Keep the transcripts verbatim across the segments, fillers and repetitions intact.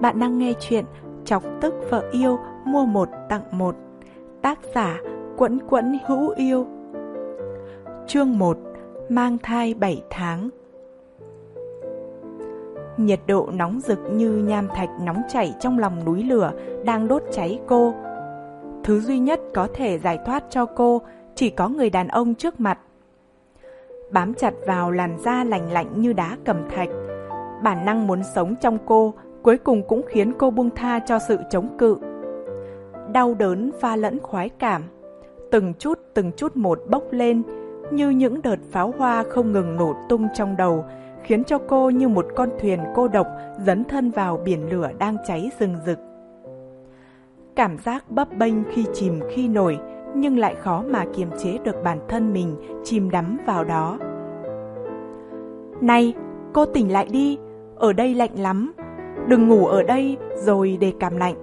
Bạn đang nghe chuyện Chọc tức vợ yêu mua một tặng một. Tác giả Quẫn Quẫn Hữu Yêu. Chương một. Mang thai bảy tháng. Nhiệt độ nóng rực như nham thạch nóng chảy trong lòng núi lửa đang đốt cháy cô. Thứ duy nhất có thể giải thoát cho cô chỉ có người đàn ông trước mặt. Bám chặt vào làn da lành lạnh như đá cẩm thạch, bản năng muốn sống trong cô cuối cùng cũng khiến cô buông tha cho sự chống cự. Đau đớn pha lẫn khoái cảm, từng chút từng chút một bốc lên như những đợt pháo hoa không ngừng nổ tung trong đầu, khiến cho cô như một con thuyền cô độc dấn thân vào biển lửa đang cháy rừng rực. Cảm giác bấp bênh khi chìm khi nổi, nhưng lại khó mà kiềm chế được bản thân mình chìm đắm vào đó. Này, cô tỉnh lại đi, ở đây lạnh lắm, đừng ngủ ở đây rồi để cảm lạnh.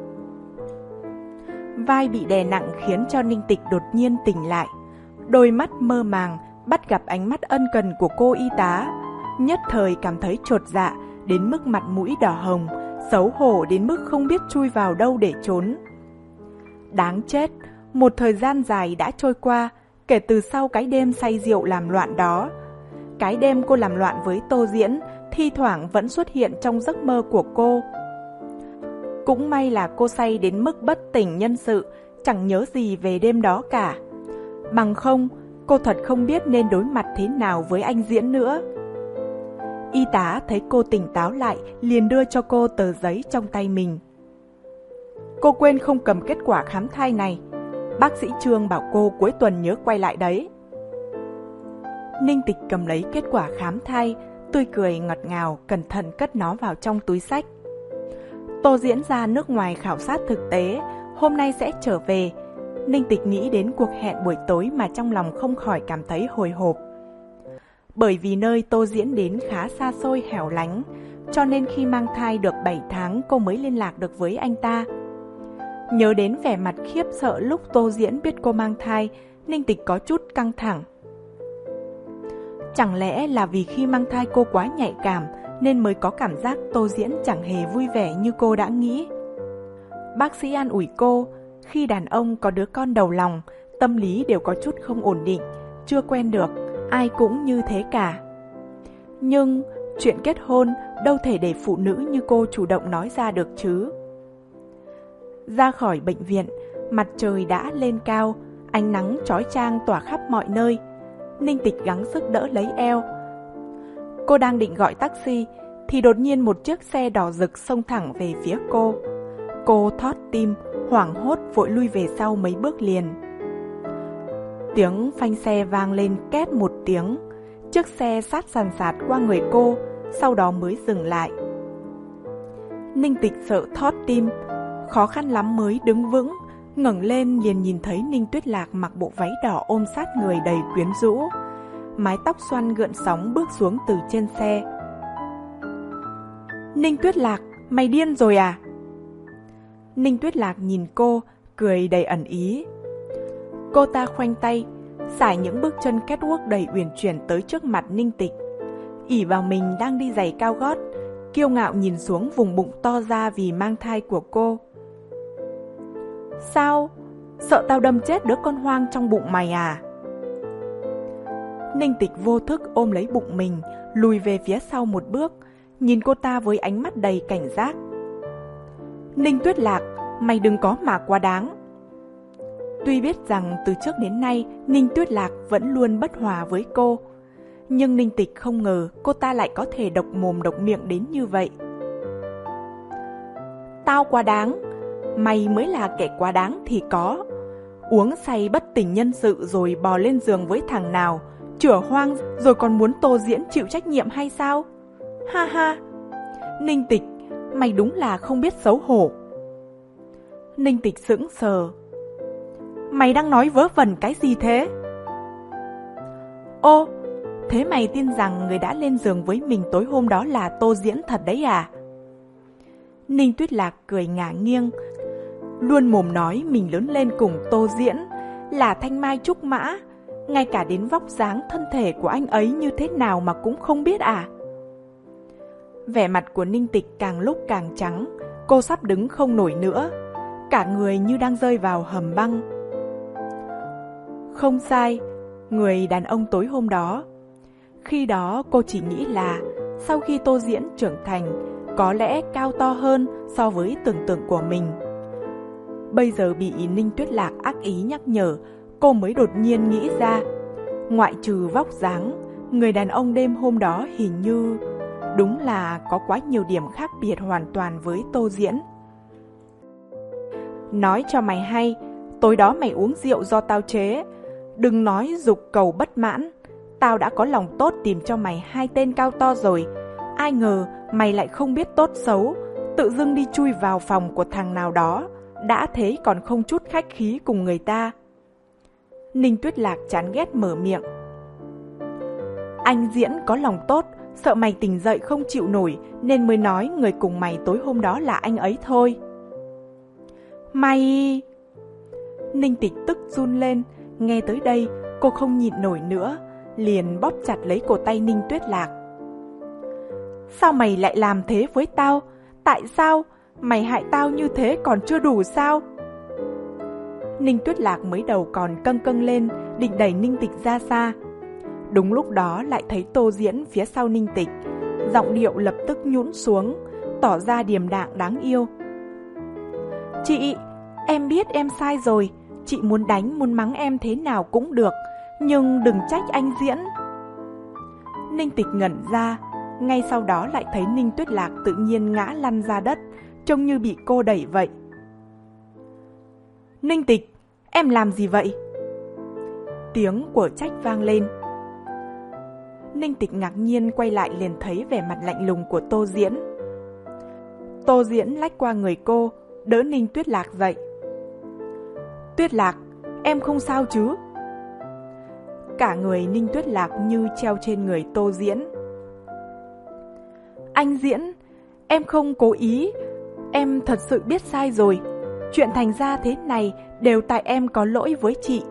Vai bị đè nặng khiến cho Ninh Tịch đột nhiên tỉnh lại. Đôi mắt mơ màng bắt gặp ánh mắt ân cần của cô y tá, nhất thời cảm thấy chột dạ đến mức mặt mũi đỏ hồng, xấu hổ đến mức không biết chui vào đâu để trốn. Đáng chết, một thời gian dài đã trôi qua kể từ sau cái đêm say rượu làm loạn đó. Cái đêm cô làm loạn với Tô Diễn thi thoảng vẫn xuất hiện trong giấc mơ của cô. Cũng may là cô say đến mức bất tỉnh nhân sự, chẳng nhớ gì về đêm đó cả. Bằng không, cô thật không biết nên đối mặt thế nào với anh Diễn nữa. Y tá thấy cô tỉnh táo lại liền đưa cho cô tờ giấy trong tay mình. Cô quên không cầm kết quả khám thai này. Bác sĩ Trương bảo cô cuối tuần nhớ quay lại đấy. Ninh Tịch cầm lấy kết quả khám thai, tươi cười ngọt ngào, cẩn thận cất nó vào trong túi xách. Tô Diễn ra nước ngoài khảo sát thực tế, hôm nay sẽ trở về. Ninh Tịch nghĩ đến cuộc hẹn buổi tối mà trong lòng không khỏi cảm thấy hồi hộp. Bởi vì nơi Tô Diễn đến khá xa xôi hẻo lánh, cho nên khi mang thai được bảy tháng cô mới liên lạc được với anh ta. Nhớ đến vẻ mặt khiếp sợ lúc Tô Diễn biết cô mang thai, Ninh Tịch có chút căng thẳng. Chẳng lẽ là vì khi mang thai cô quá nhạy cảm nên mới có cảm giác Tô Diễn chẳng hề vui vẻ như cô đã nghĩ. Bác sĩ an ủi cô, khi đàn ông có đứa con đầu lòng, tâm lý đều có chút không ổn định, chưa quen được, ai cũng như thế cả. Nhưng chuyện kết hôn đâu thể để phụ nữ như cô chủ động nói ra được chứ. Ra khỏi bệnh viện, mặt trời đã lên cao, ánh nắng chói chang tỏa khắp mọi nơi. Ninh Tịch gắng sức đỡ lấy eo. Cô đang định gọi taxi thì đột nhiên một chiếc xe đỏ rực xông thẳng về phía cô. Cô thót tim, hoảng hốt vội lui về sau mấy bước liền. Tiếng phanh xe vang lên két một tiếng. Chiếc xe sát sàn sạt qua người cô, sau đó mới dừng lại. Ninh Tịch sợ thót tim, khó khăn lắm mới đứng vững, ngẩng lên liền nhìn thấy Ninh Tuyết Lạc mặc bộ váy đỏ ôm sát người đầy quyến rũ, mái tóc xoăn gợn sóng bước xuống từ trên xe. Ninh Tuyết Lạc, mày điên rồi à? Ninh Tuyết Lạc nhìn cô, cười đầy ẩn ý. Cô ta khoanh tay, sải những bước chân catwalk đầy uyển chuyển tới trước mặt Ninh Tịch, ỷ vào mình đang đi giày cao gót, kiêu ngạo nhìn xuống vùng bụng to ra vì mang thai của cô. Sao? Sợ tao đâm chết đứa con hoang trong bụng mày à? Ninh Tịch vô thức ôm lấy bụng mình, lùi về phía sau một bước, nhìn cô ta với ánh mắt đầy cảnh giác. Ninh Tuyết Lạc, mày đừng có mà quá đáng. Tuy biết rằng từ trước đến nay Ninh Tuyết Lạc vẫn luôn bất hòa với cô, nhưng Ninh Tịch không ngờ cô ta lại có thể độc mồm độc miệng đến như vậy. Tao quá đáng? Mày mới là kẻ quá đáng thì có. Uống say bất tỉnh nhân sự rồi bò lên giường với thằng nào, chửa hoang rồi còn muốn Tô Diễn chịu trách nhiệm hay sao? Ha ha! Ninh Tịch, mày đúng là không biết xấu hổ. Ninh Tịch sững sờ. Mày đang nói vớ vẩn cái gì thế? Ô, thế mày tin rằng người đã lên giường với mình tối hôm đó là Tô Diễn thật đấy à? Ninh Tuyết Lạc cười ngả nghiêng, luôn mồm nói mình lớn lên cùng Tô Diễn, là thanh mai trúc mã, ngay cả đến vóc dáng thân thể của anh ấy như thế nào mà cũng không biết à? Vẻ mặt của Ninh Tịch càng lúc càng trắng, cô sắp đứng không nổi nữa, cả người như đang rơi vào hầm băng. Không sai, người đàn ông tối hôm đó. Khi đó cô chỉ nghĩ là sau khi Tô Diễn trưởng thành, có lẽ cao to hơn so với tưởng tượng của mình. Bây giờ bị Ninh Tuyết Lạc ác ý nhắc nhở, cô mới đột nhiên nghĩ ra, ngoại trừ vóc dáng, người đàn ông đêm hôm đó hình như đúng là có quá nhiều điểm khác biệt hoàn toàn với Tô Diễn. Nói cho mày hay, tối đó mày uống rượu do tao chế, đừng nói dục cầu bất mãn. Tao đã có lòng tốt tìm cho mày hai tên cao to rồi, ai ngờ mày lại không biết tốt xấu, tự dưng đi chui vào phòng của thằng nào đó, đã thế còn không chút khách khí cùng người ta. Ninh Tuyết Lạc chán ghét mở miệng. Anh Diễn có lòng tốt, sợ mày tỉnh dậy không chịu nổi nên mới nói người cùng mày tối hôm đó là anh ấy thôi. Mày... Ninh Tịch tức run lên, nghe tới đây cô không nhịn nổi nữa, liền bóp chặt lấy cổ tay Ninh Tuyết Lạc. Sao mày lại làm thế với tao? Tại sao? Mày hại tao như thế còn chưa đủ sao? Ninh Tuyết Lạc mới đầu còn câng câng lên, định đẩy Ninh Tịch ra xa. Đúng lúc đó lại thấy Tô Diễn phía sau Ninh Tịch, giọng điệu lập tức nhũn xuống, tỏ ra điềm đạm đáng yêu. Chị, em biết em sai rồi, chị muốn đánh muốn mắng em thế nào cũng được, nhưng đừng trách anh Diễn. Ninh Tịch ngẩn ra, ngay sau đó lại thấy Ninh Tuyết Lạc tự nhiên ngã lăn ra đất, trông như bị cô đẩy vậy. Ninh Tịch, em làm gì vậy? Tiếng của trách vang lên. Ninh Tịch ngạc nhiên quay lại liền thấy vẻ mặt lạnh lùng của Tô Diễn. Tô Diễn lách qua người cô, đỡ Ninh Tuyết Lạc dậy. Tuyết Lạc, em không sao chứ? Cả người Ninh Tuyết Lạc như treo trên người Tô Diễn. Anh Diễn, em không cố ý, em thật sự biết sai rồi. Chuyện thành ra thế này đều tại em có lỗi với chị.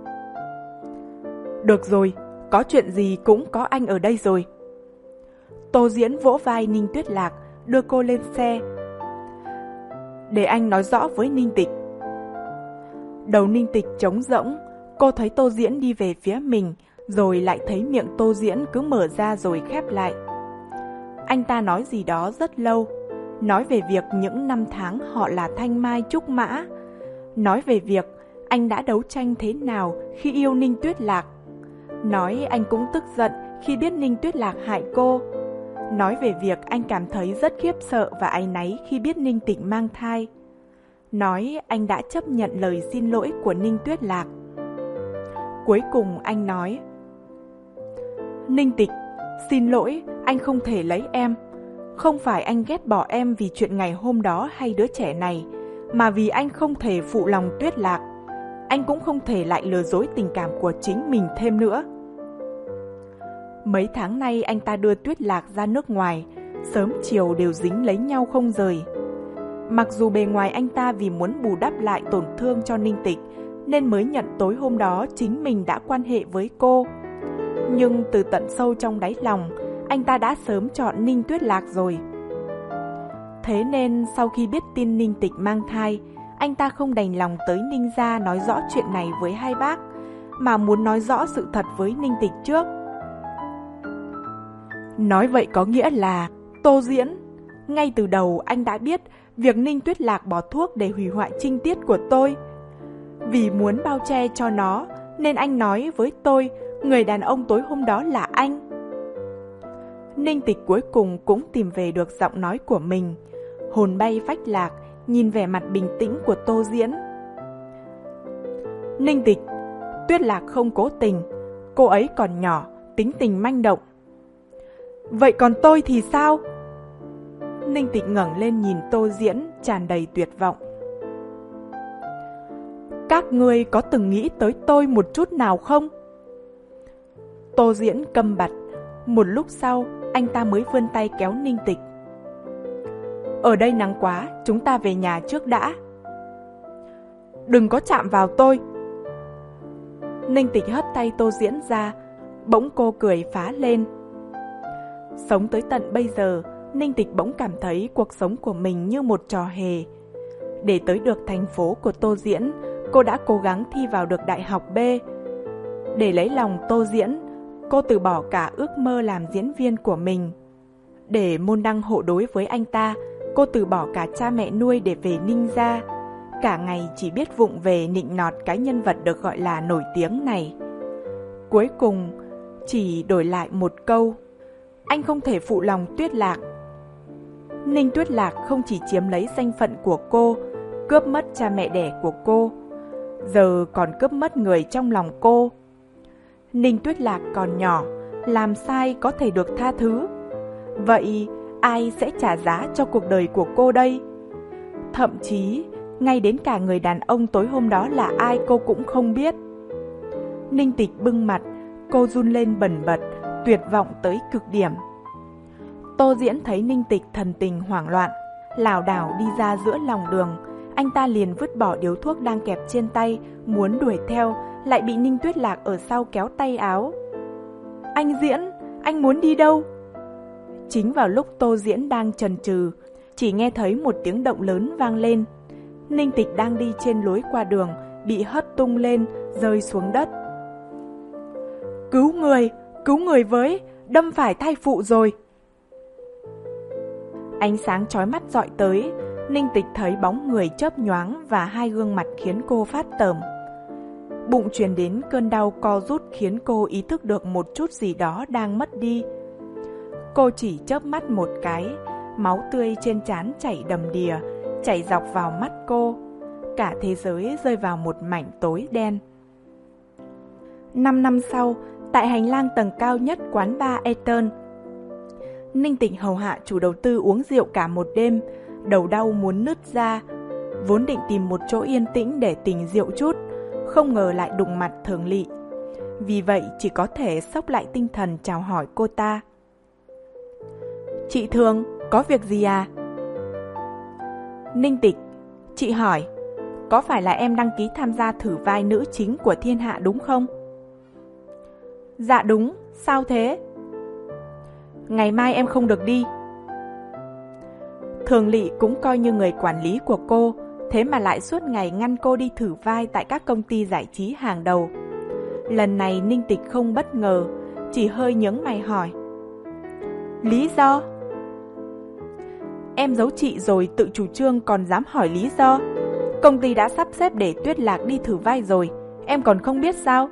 Được rồi, có chuyện gì cũng có anh ở đây rồi. Tô Diễn vỗ vai Ninh Tuyết Lạc, đưa cô lên xe. Để anh nói rõ với Ninh Tịch. Đầu Ninh Tịch trống rỗng, cô thấy Tô Diễn đi về phía mình, rồi lại thấy miệng Tô Diễn cứ mở ra rồi khép lại. Anh ta nói gì đó rất lâu, nói về việc những năm tháng họ là thanh mai trúc mã, nói về việc anh đã đấu tranh thế nào khi yêu Ninh Tuyết Lạc, nói anh cũng tức giận khi biết Ninh Tuyết Lạc hại cô, nói về việc anh cảm thấy rất khiếp sợ và áy náy khi biết Ninh Tịch mang thai, nói anh đã chấp nhận lời xin lỗi của Ninh Tuyết Lạc. Cuối cùng anh nói, Ninh Tịch, xin lỗi, anh không thể lấy em. Không phải anh ghét bỏ em vì chuyện ngày hôm đó hay đứa trẻ này, mà vì anh không thể phụ lòng Tuyết Lạc. Anh cũng không thể lại lừa dối tình cảm của chính mình thêm nữa. Mấy tháng nay anh ta đưa Tuyết Lạc ra nước ngoài, sớm chiều đều dính lấy nhau không rời. Mặc dù bề ngoài anh ta vì muốn bù đắp lại tổn thương cho Ninh Tịch, nên mới nhận tối hôm đó chính mình đã quan hệ với cô. Nhưng từ tận sâu trong đáy lòng, anh ta đã sớm chọn Ninh Tuyết Lạc rồi. Thế nên sau khi biết tin Ninh Tịch mang thai, anh ta không đành lòng tới Ninh gia nói rõ chuyện này với hai bác, mà muốn nói rõ sự thật với Ninh Tịch trước. Nói vậy có nghĩa là Tô Diễn, ngay từ đầu anh đã biết việc Ninh Tuyết Lạc bỏ thuốc để hủy hoại trinh tiết của tôi. Vì muốn bao che cho nó, nên anh nói với tôi người đàn ông tối hôm đó là anh. Ninh Tịch cuối cùng cũng tìm về được giọng nói của mình, hồn bay phách lạc, nhìn vẻ mặt bình tĩnh của Tô Diễn. Ninh Tịch, Tuyết Lạc không cố tình, cô ấy còn nhỏ, tính tình manh động. Vậy còn tôi thì sao? Ninh Tịch ngẩng lên nhìn Tô Diễn, tràn đầy tuyệt vọng. Các ngươi có từng nghĩ tới tôi một chút nào không? Tô Diễn câm bặt, một lúc sau anh ta mới vươn tay kéo Ninh Tịch. Ở đây nắng quá, chúng ta về nhà trước đã. Đừng có chạm vào tôi. Ninh Tịch hất tay Tô Diễn ra, bỗng cô cười phá lên. Sống tới tận bây giờ, Ninh Tịch bỗng cảm thấy cuộc sống của mình như một trò hề. Để tới được thành phố của Tô Diễn, cô đã cố gắng thi vào được đại học B. Để lấy lòng Tô Diễn, cô từ bỏ cả ước mơ làm diễn viên của mình. Để môn đăng hộ đối với anh ta, cô từ bỏ cả cha mẹ nuôi để về Ninh gia. Cả ngày chỉ biết vụng về nịnh nọt cái nhân vật được gọi là nổi tiếng này. Cuối cùng, chỉ đổi lại một câu: anh không thể phụ lòng Tuyết Lạc. Ninh Tuyết Lạc không chỉ chiếm lấy danh phận của cô, cướp mất cha mẹ đẻ của cô, giờ còn cướp mất người trong lòng cô. Ninh Tuyết Lạc còn nhỏ, làm sai có thể được tha thứ. Vậy ai sẽ trả giá cho cuộc đời của cô đây? Thậm chí, ngay đến cả người đàn ông tối hôm đó là ai cô cũng không biết. Ninh Tịch bưng mặt, cô run lên bần bật, tuyệt vọng tới cực điểm. Tô Diễn thấy Ninh Tịch thần tình hoảng loạn, lảo đảo đi ra giữa lòng đường. Anh ta liền vứt bỏ điếu thuốc đang kẹp trên tay, muốn đuổi theo, lại bị Ninh Tuyết Lạc ở sau kéo tay áo. Anh Diễn, anh muốn đi đâu? Chính vào lúc Tô Diễn đang chần chừ, chỉ nghe thấy một tiếng động lớn vang lên. Ninh Tịch đang đi trên lối qua đường, bị hất tung lên, rơi xuống đất. Cứu người, cứu người với, đâm phải thai phụ rồi. Ánh sáng chói mắt dọi tới, Ninh Tịch thấy bóng người chớp nhoáng và hai gương mặt khiến cô phát tởm. Bụng truyền đến cơn đau co rút khiến cô ý thức được một chút gì đó đang mất đi. Cô chỉ chớp mắt một cái, máu tươi trên trán chảy đầm đìa, chảy dọc vào mắt cô. Cả thế giới rơi vào một mảnh tối đen. Năm năm sau, tại hành lang tầng cao nhất quán bar Eton, Ninh Tịch hầu hạ chủ đầu tư uống rượu cả một đêm, đầu đau muốn nứt ra. Vốn định tìm một chỗ yên tĩnh để tỉnh rượu chút, không ngờ lại đụng mặt Thường Lị. Vì vậy chỉ có thể xốc lại tinh thần chào hỏi cô ta. Chị Thường, có việc gì à? Ninh Tịch, chị hỏi, có phải là em đăng ký tham gia thử vai nữ chính của Thiên Hạ đúng không? Dạ đúng, sao thế? Ngày mai em không được đi. Thường Lị cũng coi như người quản lý của cô, thế mà lại suốt ngày ngăn cô đi thử vai tại các công ty giải trí hàng đầu. Lần này Ninh Tịch không bất ngờ, chỉ hơi nhướng mày hỏi. Lý do? Em giấu chị rồi tự chủ trương còn dám hỏi lý do? Công ty đã sắp xếp để Tuyết Lạc đi thử vai rồi, em còn không biết sao?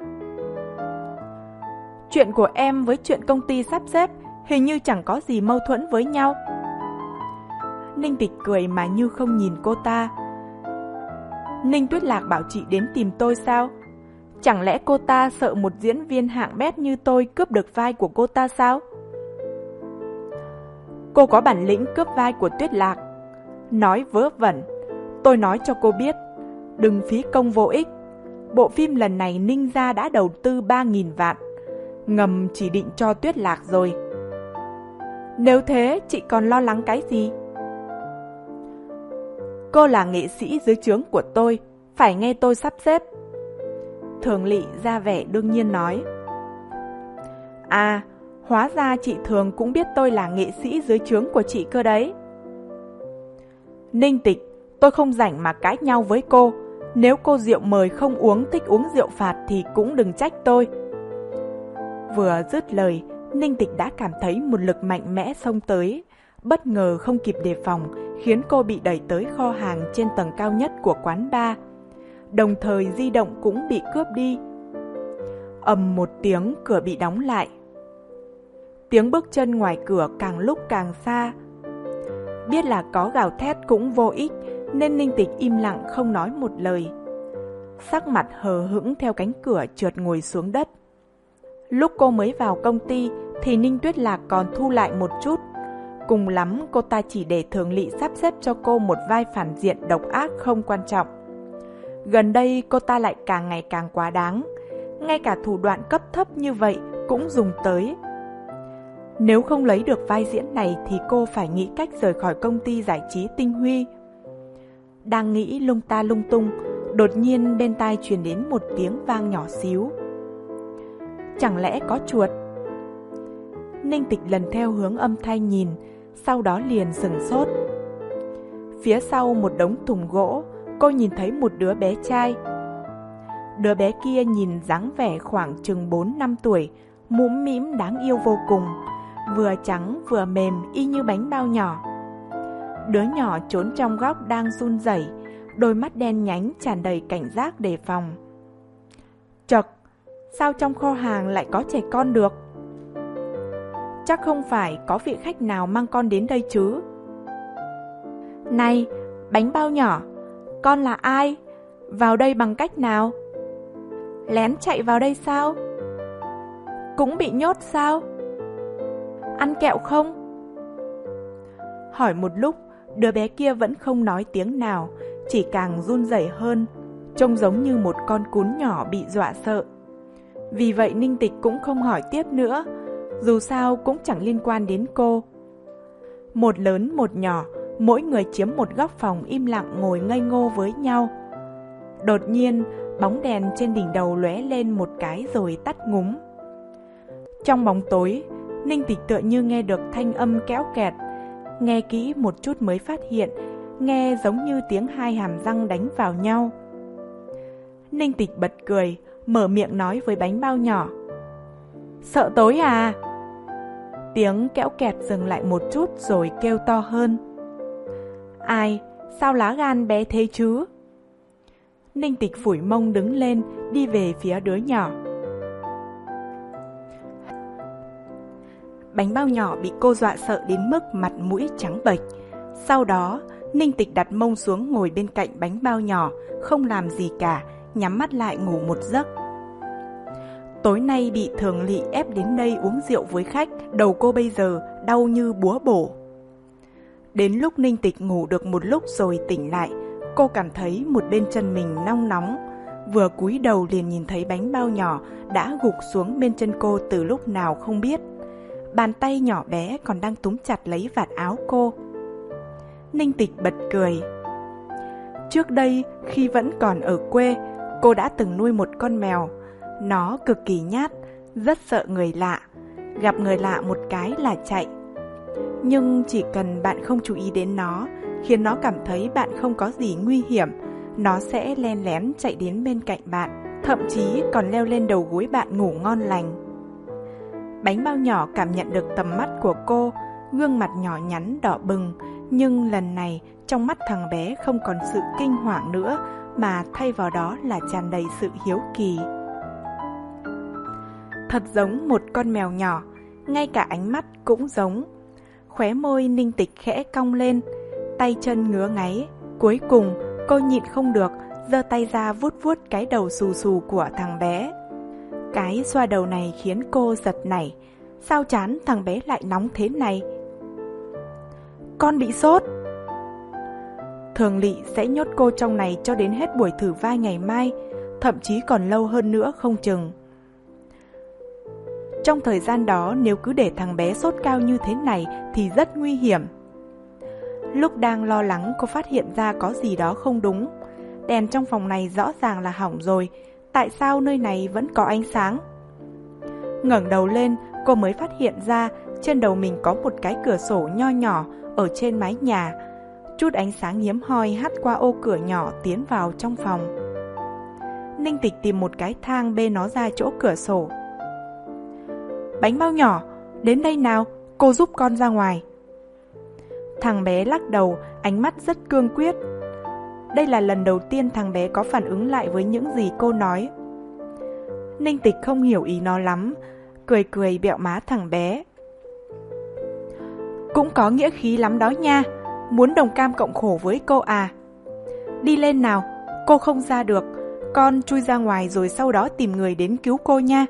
Chuyện của em với chuyện công ty sắp xếp hình như chẳng có gì mâu thuẫn với nhau. Ninh Tịch cười mà như không nhìn cô ta. Ninh Tuyết Lạc bảo chị đến tìm tôi sao? Chẳng lẽ cô ta sợ một diễn viên hạng bét như tôi cướp được vai của cô ta sao? Cô có bản lĩnh cướp vai của Tuyết Lạc. Nói vớ vẩn. Tôi nói cho cô biết, đừng phí công vô ích. Bộ phim lần này Ninh gia đã đầu tư ba nghìn vạn, ngầm chỉ định cho Tuyết Lạc rồi. Nếu thế, chị còn lo lắng cái gì? Cô là nghệ sĩ dưới trướng của tôi, phải nghe tôi sắp xếp. Thường Lị ra vẻ đương nhiên nói. À, hóa ra chị Thường cũng biết tôi là nghệ sĩ dưới trướng của chị cơ đấy. Ninh Tịch, tôi không rảnh mà cãi nhau với cô. Nếu cô rượu mời không uống, thích uống rượu phạt thì cũng đừng trách tôi. Vừa dứt lời, Ninh Tịch đã cảm thấy một lực mạnh mẽ xông tới, bất ngờ không kịp đề phòng, khiến cô bị đẩy tới kho hàng trên tầng cao nhất của quán bar. Đồng thời di động cũng bị cướp đi. Ầm một tiếng, cửa bị đóng lại. Tiếng bước chân ngoài cửa càng lúc càng xa. Biết là có gào thét cũng vô ích, nên Ninh Tịch im lặng không nói một lời. Sắc mặt hờ hững theo cánh cửa trượt ngồi xuống đất. Lúc cô mới vào công ty thì Ninh Tuyết Lạc còn thu lại một chút. Cùng lắm cô ta chỉ để Thường Lị sắp xếp cho cô một vai phản diện độc ác không quan trọng. Gần đây cô ta lại càng ngày càng quá đáng, ngay cả thủ đoạn cấp thấp như vậy cũng dùng tới. Nếu không lấy được vai diễn này thì cô phải nghĩ cách rời khỏi công ty giải trí Tinh Huy. Đang nghĩ lung ta lung tung, đột nhiên bên tai truyền đến một tiếng vang nhỏ xíu. Chẳng lẽ có chuột? Ninh Tịch lần theo hướng âm thanh nhìn, sau đó liền sửng sốt. Phía sau một đống thùng gỗ, cô nhìn thấy một đứa bé trai. Đứa bé kia nhìn dáng vẻ khoảng chừng bốn năm tuổi, mũm mĩm đáng yêu vô cùng, vừa trắng vừa mềm y như bánh bao nhỏ. Đứa nhỏ trốn trong góc đang run rẩy, đôi mắt đen nhánh tràn đầy cảnh giác đề phòng. Chậc, sao trong kho hàng lại có trẻ con được? Chắc không phải có vị khách nào mang con đến đây chứ? Này, bánh bao nhỏ, con là ai? Vào đây bằng cách nào? Lén chạy vào đây sao? Cũng bị nhốt sao? Ăn kẹo không? Hỏi một lúc, đứa bé kia vẫn không nói tiếng nào, chỉ càng run rẩy hơn, trông giống như một con cún nhỏ bị dọa sợ. Vì vậy Ninh Tịch cũng không hỏi tiếp nữa, dù sao cũng chẳng liên quan đến cô. Một lớn một nhỏ, mỗi người chiếm một góc phòng im lặng ngồi ngây ngô với nhau. Đột nhiên, bóng đèn trên đỉnh đầu lóe lên một cái rồi tắt ngúm. Trong bóng tối, Ninh Tịch tựa như nghe được thanh âm kéo kẹt. Nghe kỹ một chút mới phát hiện, nghe giống như tiếng hai hàm răng đánh vào nhau. Ninh Tịch bật cười, mở miệng nói với bánh bao nhỏ. Sợ tối à? Tiếng kéo kẹt dừng lại một chút rồi kêu to hơn. Ai? Sao lá gan bé thế chứ? Ninh Tịch phủi mông đứng lên, đi về phía đứa nhỏ. Bánh bao nhỏ bị cô dọa sợ đến mức mặt mũi trắng bệch. Sau đó, Ninh Tịch đặt mông xuống ngồi bên cạnh bánh bao nhỏ, không làm gì cả, nhắm mắt lại ngủ một giấc. Tối nay bị Thường Lị ép đến đây uống rượu với khách, đầu cô bây giờ đau như búa bổ. Đến lúc Ninh Tịch ngủ được một lúc rồi tỉnh lại, cô cảm thấy một bên chân mình nóng nóng. Vừa cúi đầu liền nhìn thấy bánh bao nhỏ đã gục xuống bên chân cô từ lúc nào không biết. Bàn tay nhỏ bé còn đang túm chặt lấy vạt áo cô. Ninh Tịch bật cười. Trước đây, khi vẫn còn ở quê, cô đã từng nuôi một con mèo. Nó cực kỳ nhát, rất sợ người lạ. Gặp người lạ một cái là chạy. Nhưng chỉ cần bạn không chú ý đến nó, khiến nó cảm thấy bạn không có gì nguy hiểm, nó sẽ len lén chạy đến bên cạnh bạn, thậm chí còn leo lên đầu gối bạn ngủ ngon lành. Bánh bao nhỏ cảm nhận được tầm mắt của cô, gương mặt nhỏ nhắn đỏ bừng, nhưng lần này trong mắt thằng bé không còn sự kinh hoàng nữa, mà thay vào đó là tràn đầy sự hiếu kỳ. Thật giống một con mèo nhỏ, ngay cả ánh mắt cũng giống. Khóe môi Ninh Tịch khẽ cong lên, tay chân ngứa ngáy. Cuối cùng cô nhịn không được, giơ tay ra vuốt vuốt cái đầu xù xù của thằng bé. Cái xoa đầu này khiến cô giật nảy. Sao chán thằng bé lại nóng thế này? Con bị sốt. Thường Lị sẽ nhốt cô trong này cho đến hết buổi thử vai ngày mai, thậm chí còn lâu hơn nữa không chừng. Trong thời gian đó, nếu cứ để thằng bé sốt cao như thế này thì rất nguy hiểm. Lúc đang lo lắng, cô phát hiện ra có gì đó không đúng. Đèn trong phòng này rõ ràng là hỏng rồi, tại sao nơi này vẫn có ánh sáng? Ngẩng đầu lên, cô mới phát hiện ra trên đầu mình có một cái cửa sổ nho nhỏ ở trên mái nhà. Chút ánh sáng hiếm hoi hắt qua ô cửa nhỏ tiến vào trong phòng. Ninh Tịch tìm một cái thang bê nó ra chỗ cửa sổ. Bánh bao nhỏ, đến đây nào, cô giúp con ra ngoài. Thằng bé lắc đầu, ánh mắt rất cương quyết. Đây là lần đầu tiên thằng bé có phản ứng lại với những gì cô nói. Ninh Tịch không hiểu ý nó lắm, cười cười bẹo má thằng bé. Cũng có nghĩa khí lắm đó nha, muốn đồng cam cộng khổ với cô à. Đi lên nào, cô không ra được, con chui ra ngoài rồi sau đó tìm người đến cứu cô nha.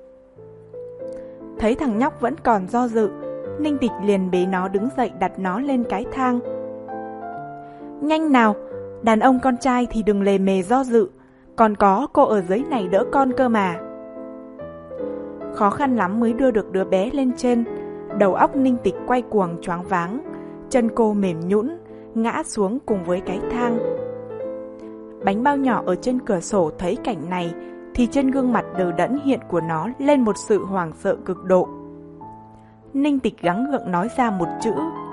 Thấy thằng nhóc vẫn còn do dự, Ninh Tịch liền bế nó đứng dậy đặt nó lên cái thang. Nhanh nào, đàn ông con trai thì đừng lề mề do dự, còn có cô ở dưới này đỡ con cơ mà. Khó khăn lắm mới đưa được đứa bé lên trên, đầu óc Ninh Tịch quay cuồng choáng váng, chân cô mềm nhũn, ngã xuống cùng với cái thang. Bánh bao nhỏ ở trên cửa sổ thấy cảnh này, thì trên gương mặt đờ đẫn hiện của nó lên một sự hoảng sợ cực độ. Ninh Tịch gắng gượng nói ra một chữ,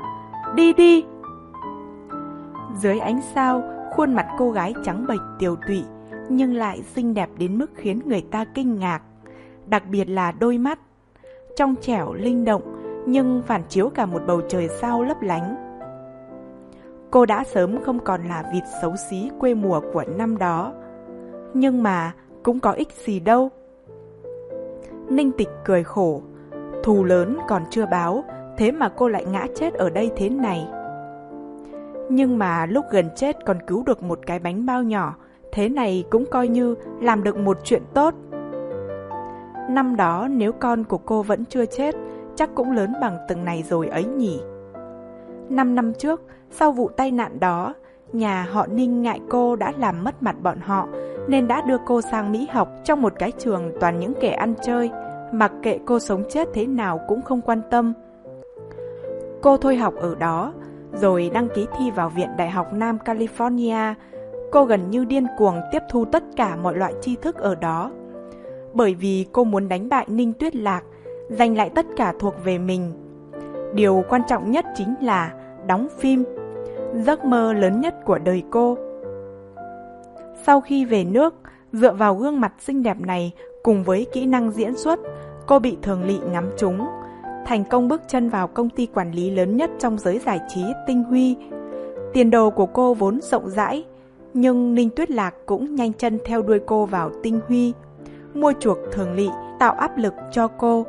đi đi. Dưới ánh sao, khuôn mặt cô gái trắng bệch tiều tụy nhưng lại xinh đẹp đến mức khiến người ta kinh ngạc, đặc biệt là đôi mắt trong trẻo linh động nhưng phản chiếu cả một bầu trời sao lấp lánh. Cô đã sớm không còn là vịt xấu xí quê mùa của năm đó, nhưng mà cũng có ích gì đâu. Ninh Tịch cười khổ, thù lớn còn chưa báo, thế mà cô lại ngã chết ở đây thế này. Nhưng mà lúc gần chết còn cứu được một cái bánh bao nhỏ, thế này cũng coi như làm được một chuyện tốt. Năm đó nếu con của cô vẫn chưa chết, chắc cũng lớn bằng từng này rồi ấy nhỉ. Năm năm trước, sau vụ tai nạn đó, nhà họ Ninh ngại cô đã làm mất mặt bọn họ, nên đã đưa cô sang Mỹ học trong một cái trường toàn những kẻ ăn chơi, mặc kệ cô sống chết thế nào cũng không quan tâm. Cô thôi học ở đó, rồi đăng ký thi vào Viện Đại học Nam California. Cô gần như điên cuồng tiếp thu tất cả mọi loại tri thức ở đó, bởi vì cô muốn đánh bại Ninh Tuyết Lạc, giành lại tất cả thuộc về mình. Điều quan trọng nhất chính là đóng phim, giấc mơ lớn nhất của đời cô. Sau khi về nước, dựa vào gương mặt xinh đẹp này cùng với kỹ năng diễn xuất, cô bị Thường Lị ngắm trúng, thành công bước chân vào công ty quản lý lớn nhất trong giới giải trí Tinh Huy. Tiền đồ của cô vốn rộng rãi, nhưng Ninh Tuyết Lạc cũng nhanh chân theo đuôi cô vào Tinh Huy, mua chuộc Thường Lị, tạo áp lực cho cô.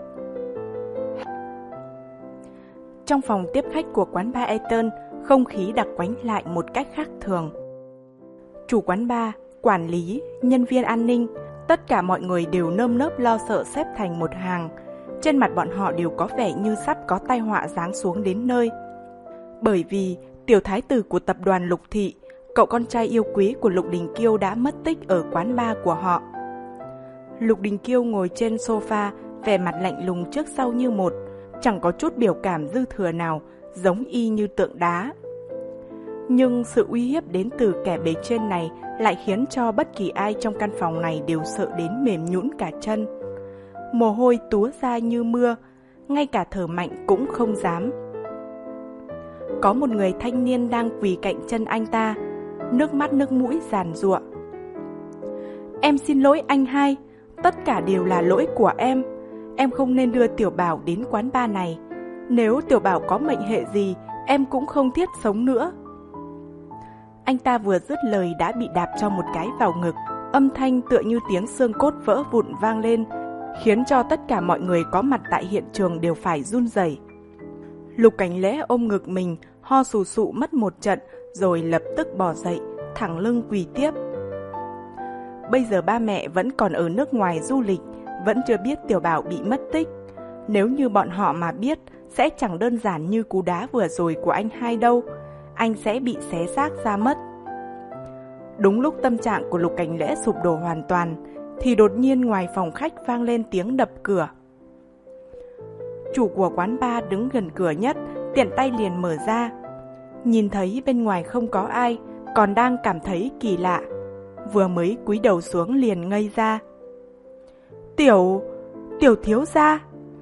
Trong phòng tiếp khách của quán bar Eton, không khí đặc quánh lại một cách khác thường. Chủ quán bar, quản lý, nhân viên an ninh, tất cả mọi người đều nơm nớp lo sợ xếp thành một hàng. Trên mặt bọn họ đều có vẻ như sắp có tai họa giáng xuống đến nơi. Bởi vì tiểu thái tử của tập đoàn Lục Thị, cậu con trai yêu quý của Lục Đình Kiêu đã mất tích ở quán bar của họ. Lục Đình Kiêu ngồi trên sofa, vẻ mặt lạnh lùng trước sau như một, chẳng có chút biểu cảm dư thừa nào, giống y như tượng đá. Nhưng sự uy hiếp đến từ kẻ bề trên này lại khiến cho bất kỳ ai trong căn phòng này đều sợ đến mềm nhũn cả chân. Mồ hôi túa ra như mưa, ngay cả thở mạnh cũng không dám. Có một người thanh niên đang quỳ cạnh chân anh ta, nước mắt nước mũi giàn giụa. Em xin lỗi anh hai, tất cả đều là lỗi của em. Em không nên đưa Tiểu Bảo đến quán bar này. Nếu Tiểu Bảo có mệnh hệ gì, em cũng không thiết sống nữa. Anh ta vừa dứt lời đã bị đạp cho một cái vào ngực, âm thanh tựa như tiếng xương cốt vỡ vụn vang lên, khiến cho tất cả mọi người có mặt tại hiện trường đều phải run rẩy. Lục Cảnh Lễ ôm ngực mình, ho sù sụ mất một trận, rồi lập tức bò dậy, thẳng lưng quỳ tiếp. Bây giờ ba mẹ vẫn còn ở nước ngoài du lịch, vẫn chưa biết Tiểu Bảo bị mất tích. Nếu như bọn họ mà biết, sẽ chẳng đơn giản như cú đá vừa rồi của anh hai đâu. Anh sẽ bị xé xác ra mất. Đúng lúc tâm trạng của Lục Cảnh Lễ sụp đổ hoàn toàn, thì đột nhiên ngoài phòng khách vang lên tiếng đập cửa. Chủ của quán bar đứng gần cửa nhất, tiện tay liền mở ra. Nhìn thấy bên ngoài không có ai, còn đang cảm thấy kỳ lạ. Vừa mới cúi đầu xuống liền ngây ra. Tiểu... Tiểu thiếu gia.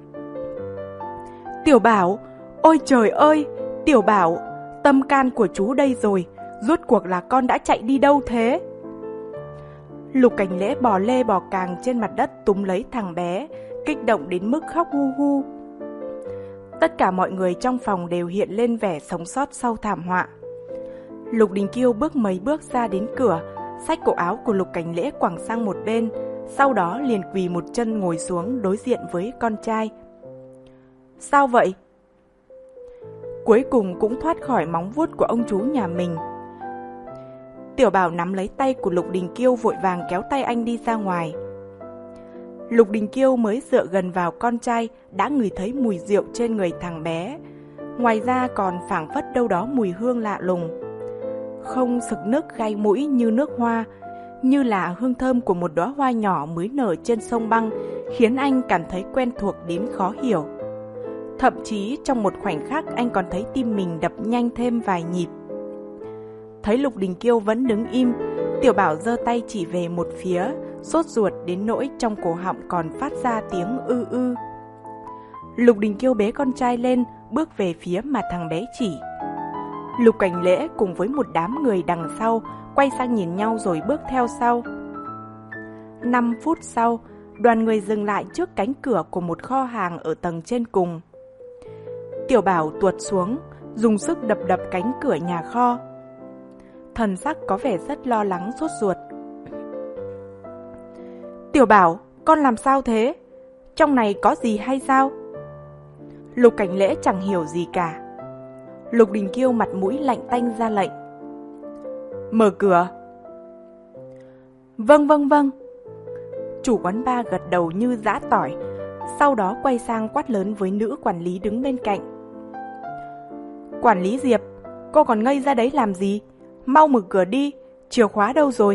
Tiểu Bảo, ôi trời ơi, Tiểu Bảo, tâm can của chú đây rồi, rốt cuộc là con đã chạy đi đâu thế? Lục Cảnh Lễ bò lê bò càng trên mặt đất túm lấy thằng bé, kích động đến mức khóc hu hu. Tất cả mọi người trong phòng đều hiện lên vẻ sống sót sau thảm họa. Lục Đình Kiêu bước mấy bước ra đến cửa, xách cổ áo của Lục Cảnh Lễ quẳng sang một bên, sau đó liền quỳ một chân ngồi xuống đối diện với con trai. Sao vậy? Cuối cùng cũng thoát khỏi móng vuốt của ông chú nhà mình. Tiểu Bảo nắm lấy tay của Lục Đình Kiêu vội vàng kéo tay anh đi ra ngoài. Lục Đình Kiêu mới dựa gần vào con trai đã ngửi thấy mùi rượu trên người thằng bé. Ngoài ra còn phảng phất đâu đó mùi hương lạ lùng. Không sực nức gai mũi như nước hoa, như là hương thơm của một đóa hoa nhỏ mới nở trên sông băng, khiến anh cảm thấy quen thuộc đến khó hiểu. Thậm chí trong một khoảnh khắc anh còn thấy tim mình đập nhanh thêm vài nhịp. Thấy Lục Đình Kiêu vẫn đứng im, Tiểu Bảo giơ tay chỉ về một phía, sốt ruột đến nỗi trong cổ họng còn phát ra tiếng ư ư. Lục Đình Kiêu bế con trai lên, bước về phía mà thằng bé chỉ. Lục Cảnh Lễ cùng với một đám người đằng sau quay sang nhìn nhau rồi bước theo sau. Năm phút sau, đoàn người dừng lại trước cánh cửa của một kho hàng ở tầng trên cùng. Tiểu Bảo tuột xuống, dùng sức đập đập cánh cửa nhà kho. Thần sắc có vẻ rất lo lắng sốt ruột. Tiểu Bảo, con làm sao thế? Trong này có gì hay sao? Lục Cảnh Lễ chẳng hiểu gì cả. Lục Đình Kiêu mặt mũi lạnh tanh ra lệnh. Mở cửa. Vâng vâng vâng. Chủ quán bar gật đầu như giã tỏi, sau đó quay sang quát lớn với nữ quản lý đứng bên cạnh. Quản lý Diệp, cô còn ngây ra đấy làm gì? Mau mở cửa đi, chìa khóa đâu rồi?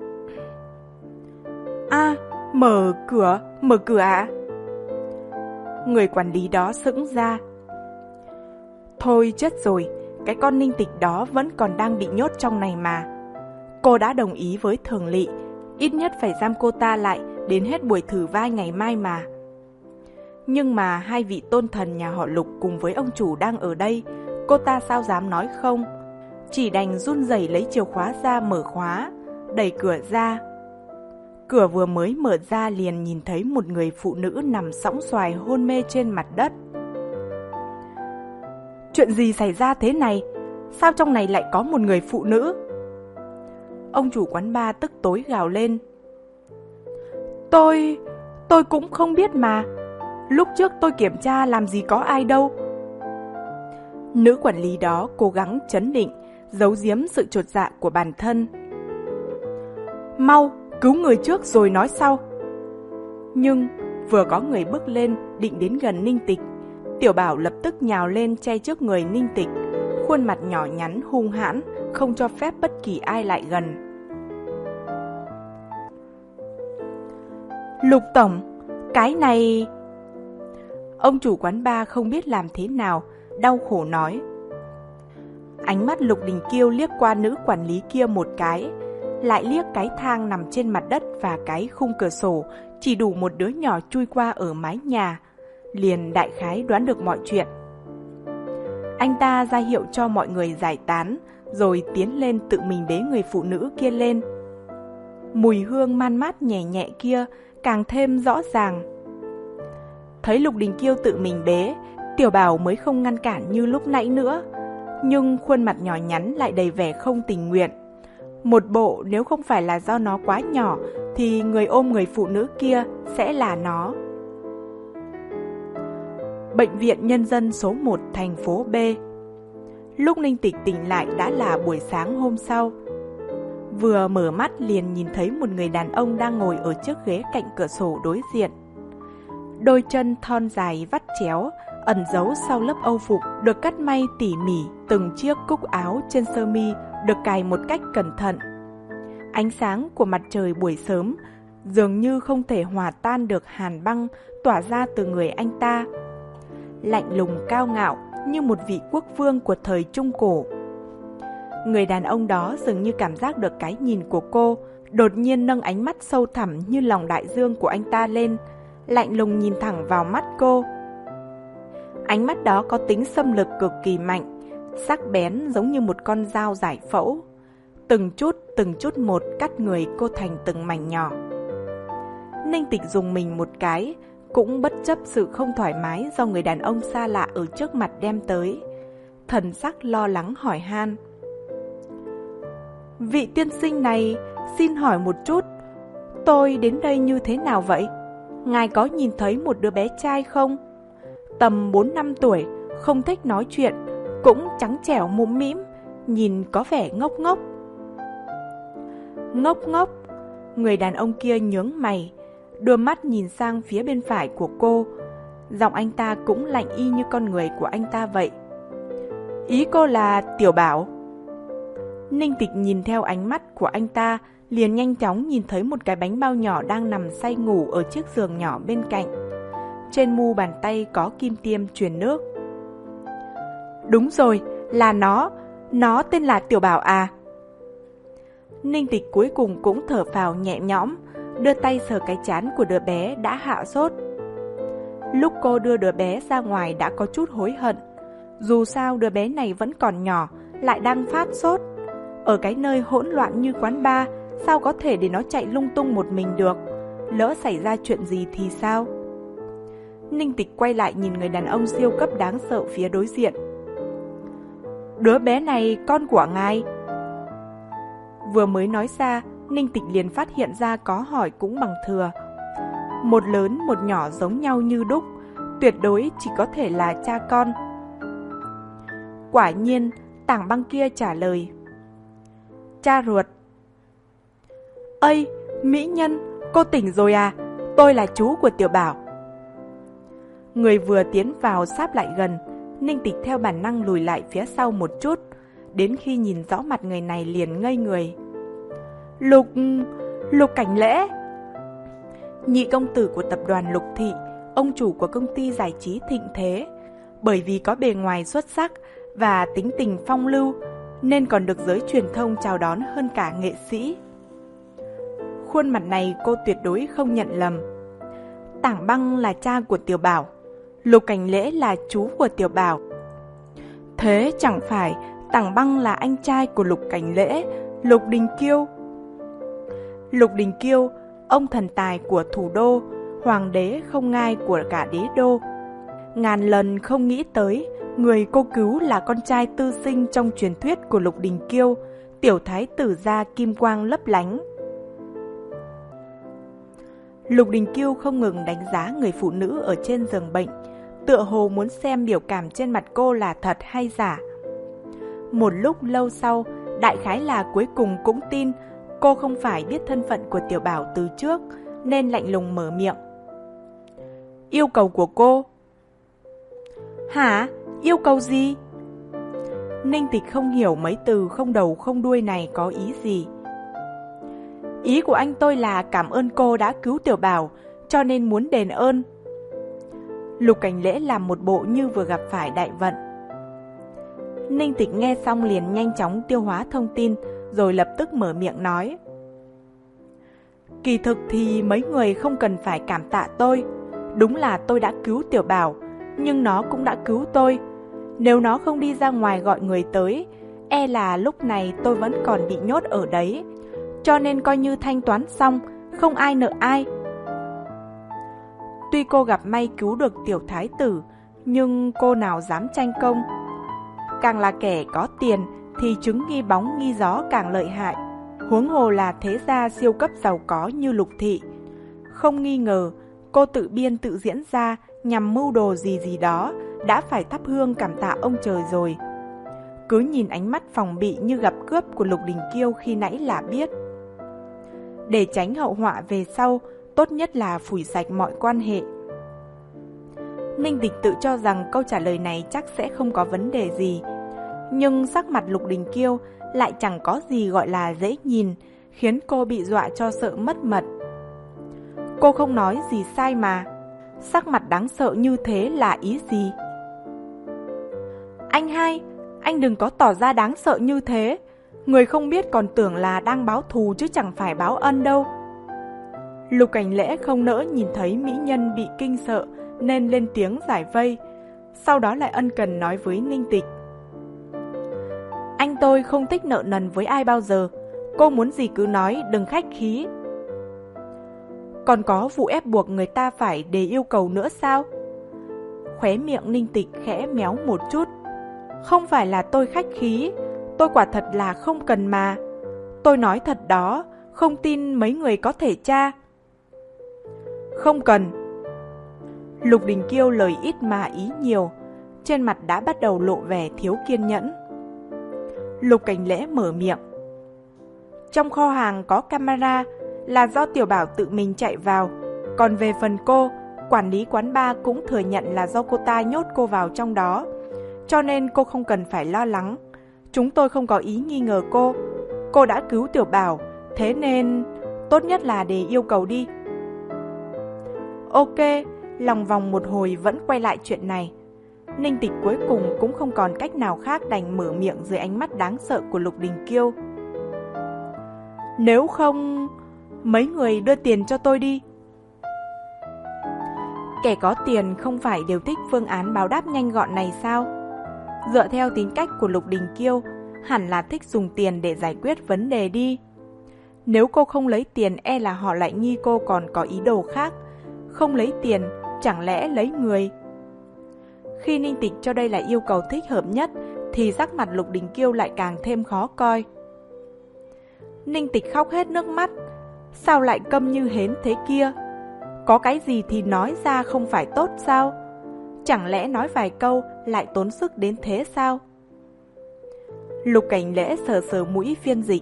À, mở cửa, mở cửa ạ. À? Người quản lý đó sững ra. Thôi chết rồi, cái con Ninh Tịch đó vẫn còn đang bị nhốt trong này mà. Cô đã đồng ý với Thường Lị, ít nhất phải giam cô ta lại đến hết buổi thử vai ngày mai mà. Nhưng mà hai vị tôn thần nhà họ Lục cùng với ông chủ đang ở đây, cô ta sao dám nói không? Chỉ đành run rẩy lấy chìa khóa ra mở khóa, đẩy cửa ra. Cửa vừa mới mở ra liền nhìn thấy một người phụ nữ nằm sõng xoài hôn mê trên mặt đất. Chuyện gì xảy ra thế này? Sao trong này lại có một người phụ nữ? Ông chủ quán bar tức tối gào lên. Tôi... tôi cũng không biết mà. Lúc trước tôi kiểm tra làm gì có ai đâu. Nữ quản lý đó cố gắng trấn định, giấu giếm sự chột dạ của bản thân. Mau, cứu người trước rồi nói sau. Nhưng vừa có người bước lên định đến gần Ninh Tịch, Tiểu Bảo lập tức nhào lên che trước người Ninh Tịch, khuôn mặt nhỏ nhắn hung hãn, không cho phép bất kỳ ai lại gần. Lục tổng, cái này... Ông chủ quán bar không biết làm thế nào, đau khổ nói. Ánh mắt Lục Đình Kiêu liếc qua nữ quản lý kia một cái, lại liếc cái thang nằm trên mặt đất và cái khung cửa sổ chỉ đủ một đứa nhỏ chui qua ở mái nhà, liền đại khái đoán được mọi chuyện. Anh ta ra hiệu cho mọi người giải tán, rồi tiến lên tự mình bế người phụ nữ kia lên. Mùi hương man mát nhẹ nhẹ kia càng thêm rõ ràng. Thấy Lục Đình Kiêu tự mình bế, Tiểu Bảo mới không ngăn cản như lúc nãy nữa, nhưng khuôn mặt nhỏ nhắn lại đầy vẻ không tình nguyện. Một bộ nếu không phải là do nó quá nhỏ thì người ôm người phụ nữ kia sẽ là nó. Bệnh viện Nhân dân số một thành phố B. Lúc Ninh Tịch tỉnh lại đã là buổi sáng hôm sau. Vừa mở mắt liền nhìn thấy một người đàn ông đang ngồi ở chiếc ghế cạnh cửa sổ đối diện. Đôi chân thon dài vắt chéo, ẩn giấu sau lớp âu phục được cắt may tỉ mỉ, từng chiếc cúc áo trên sơ mi được cài một cách cẩn thận. Ánh sáng của mặt trời buổi sớm dường như không thể hòa tan được hàn băng tỏa ra từ người anh ta. Lạnh lùng cao ngạo như một vị quốc vương của thời Trung Cổ. Người đàn ông đó dường như cảm giác được cái nhìn của cô, đột nhiên nâng ánh mắt sâu thẳm như lòng đại dương của anh ta lên, lạnh lùng nhìn thẳng vào mắt cô. Ánh mắt đó có tính xâm lược cực kỳ mạnh, sắc bén giống như một con dao giải phẫu, từng chút từng chút một cắt người cô thành từng mảnh nhỏ. Ninh Tịch dùng mình một cái, cũng bất chấp sự không thoải mái do người đàn ông xa lạ ở trước mặt đem tới, thần sắc lo lắng hỏi han. Vị tiên sinh này, xin hỏi một chút, tôi đến đây như thế nào vậy? Ngài có nhìn thấy một đứa bé trai không? Tầm bốn năm tuổi, không thích nói chuyện, cũng trắng trẻo mũm mĩm, nhìn có vẻ ngốc ngốc. Ngốc ngốc, người đàn ông kia nhướng mày, đôi mắt nhìn sang phía bên phải của cô. Giọng anh ta cũng lạnh y như con người của anh ta vậy. Ý cô là Tiểu Bảo? Ninh Tịch nhìn theo ánh mắt của anh ta, liền nhanh chóng nhìn thấy một cái bánh bao nhỏ đang nằm say ngủ ở chiếc giường nhỏ bên cạnh. Trên mu bàn tay có kim tiêm truyền nước. Đúng rồi, là nó, nó tên là Tiểu Bảo à? Ninh Tịch cuối cùng cũng thở phào nhẹ nhõm, đưa tay sờ cái trán của đứa bé đã hạ sốt. Lúc cô đưa đứa bé ra ngoài đã có chút hối hận. Dù sao đứa bé này vẫn còn nhỏ, lại đang phát sốt. Ở cái nơi hỗn loạn như quán bar, sao có thể để nó chạy lung tung một mình được? Lỡ xảy ra chuyện gì thì sao? Ninh Tịch quay lại nhìn người đàn ông siêu cấp đáng sợ phía đối diện. Đứa bé này con của ngài? Vừa mới nói ra, Ninh Tịch liền phát hiện ra có hỏi cũng bằng thừa. Một lớn một nhỏ giống nhau như đúc, tuyệt đối chỉ có thể là cha con. Quả nhiên, Tảng Băng kia trả lời. Cha ruột. Ây, mỹ nhân, cô tỉnh rồi à? Tôi là chú của Tiểu Bảo. Người vừa tiến vào sáp lại gần, Ninh Tịch theo bản năng lùi lại phía sau một chút, đến khi nhìn rõ mặt người này liền ngây người. Lục... Lục Cảnh Lễ. Nhị công tử của tập đoàn Lục Thị, ông chủ của công ty giải trí thịnh thế. Bởi vì có bề ngoài xuất sắc và tính tình phong lưu, nên còn được giới truyền thông chào đón hơn cả nghệ sĩ. Khuôn mặt này cô tuyệt đối không nhận lầm. Tảng Băng là cha của Tiểu Bảo, Lục Cảnh Lễ là chú của Tiểu Bảo. Thế chẳng phải Tảng Băng là anh trai của Lục Cảnh Lễ, Lục Đình Kiêu. Lục Đình Kiêu, ông thần tài của thủ đô, hoàng đế không ngai của cả đế đô. Ngàn lần không nghĩ tới, người cô cứu là con trai tư sinh trong truyền thuyết của Lục Đình Kiêu, tiểu thái tử gia kim quang lấp lánh. Lục Đình Kiêu không ngừng đánh giá người phụ nữ ở trên giường bệnh, tựa hồ muốn xem biểu cảm trên mặt cô là thật hay giả. Một lúc lâu sau, đại khái là cuối cùng cũng tin cô không phải biết thân phận của Tiểu Bảo từ trước, nên lạnh lùng mở miệng. Yêu cầu của cô. Hả? Yêu cầu gì? Ninh Tịch không hiểu mấy từ không đầu không đuôi này có ý gì. Ý của anh tôi là cảm ơn cô đã cứu Tiểu Bảo, cho nên muốn đền ơn. Lục Cảnh Lễ làm một bộ như vừa gặp phải đại vận. Ninh Tịch nghe xong liền nhanh chóng tiêu hóa thông tin, rồi lập tức mở miệng nói. Kỳ thực thì mấy người không cần phải cảm tạ tôi. Đúng là tôi đã cứu Tiểu Bảo, nhưng nó cũng đã cứu tôi. Nếu nó không đi ra ngoài gọi người tới, e là lúc này tôi vẫn còn bị nhốt ở đấy. Cho nên coi như thanh toán xong, không ai nợ ai. Tuy cô gặp may cứu được tiểu thái tử, nhưng cô nào dám tranh công. Càng là kẻ có tiền thì chứng nghi bóng nghi gió càng lợi hại. Huống hồ là thế gia siêu cấp giàu có như Lục Thị. Không nghi ngờ, cô tự biên tự diễn ra nhằm mưu đồ gì gì đó, đã phải thắp hương cảm tạ ông trời rồi. Cứ nhìn ánh mắt phòng bị như gặp cướp của Lục Đình Kiêu khi nãy là biết. Để tránh hậu họa về sau, tốt nhất là phủi sạch mọi quan hệ. Ninh Tịch tự cho rằng câu trả lời này chắc sẽ không có vấn đề gì. Nhưng sắc mặt Lục Đình Kiêu lại chẳng có gì gọi là dễ nhìn, khiến cô bị dọa cho sợ mất mật. Cô không nói gì sai mà. Sắc mặt đáng sợ như thế là ý gì? Anh hai, anh đừng có tỏ ra đáng sợ như thế. Người không biết còn tưởng là đang báo thù chứ chẳng phải báo ân đâu. Lục Cảnh Lễ không nỡ nhìn thấy mỹ nhân bị kinh sợ nên lên tiếng giải vây. Sau đó lại ân cần nói với Ninh Tịch. Anh tôi không thích nợ nần với ai bao giờ. Cô muốn gì cứ nói, đừng khách khí. Còn có vụ ép buộc người ta phải đề yêu cầu nữa sao? Khóe miệng Ninh Tịch khẽ méo một chút. Không phải là tôi khách khí, tôi quả thật là không cần mà. Tôi nói thật đó, không tin mấy người có thể tra. Không cần. Lục Đình Kiêu lời ít mà ý nhiều, trên mặt đã bắt đầu lộ vẻ thiếu kiên nhẫn. Lục Cảnh Lễ mở miệng. Trong kho hàng có camera, là do Tiểu Bảo tự mình chạy vào. Còn về phần cô, quản lý quán bar cũng thừa nhận là do cô ta nhốt cô vào trong đó. Cho nên cô không cần phải lo lắng. Chúng tôi không có ý nghi ngờ cô. Cô đã cứu Tiểu Bảo, thế nên tốt nhất là để yêu cầu đi. Ok, lòng vòng một hồi vẫn quay lại chuyện này. Ninh Tịch cuối cùng cũng không còn cách nào khác đành mở miệng dưới ánh mắt đáng sợ của Lục Đình Kiêu. Nếu không, mấy người đưa tiền cho tôi đi. Kẻ có tiền không phải đều thích phương án báo đáp nhanh gọn này sao? Dựa theo tính cách của Lục Đình Kiêu, hẳn là thích dùng tiền để giải quyết vấn đề đi. Nếu cô không lấy tiền e là họ lại nghi cô còn có ý đồ khác. Không lấy tiền, chẳng lẽ lấy người? Khi Ninh Tịch cho đây là yêu cầu thích hợp nhất, thì sắc mặt Lục Đình Kiêu lại càng thêm khó coi. Ninh Tịch khóc hết nước mắt. Sao lại câm như hến thế kia? Có cái gì thì nói ra không phải tốt sao? Chẳng lẽ nói vài câu lại tốn sức đến thế sao? Lục Cảnh Lễ sờ sờ mũi phiên dịch.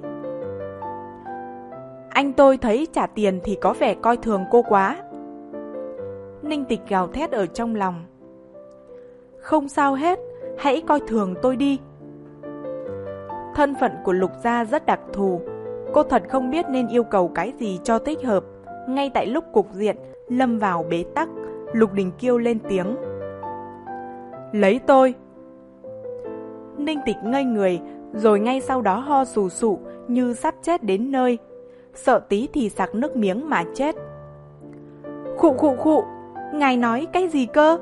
Anh tôi thấy trả tiền thì có vẻ coi thường cô quá. Ninh Tịch gào thét ở trong lòng. Không sao hết, hãy coi thường tôi đi. Thân phận của Lục gia rất đặc thù. Cô thật không biết nên yêu cầu cái gì cho thích hợp. Ngay tại lúc cục diện lâm vào bế tắc, Lục Đình Kiêu lên tiếng. Lấy tôi. Ninh Tịch ngây người, rồi ngay sau đó ho sù sụ như sắp chết đến nơi. Sợ tí thì sặc nước miếng mà chết. Khụ khụ khụ, ngài nói cái gì cơ?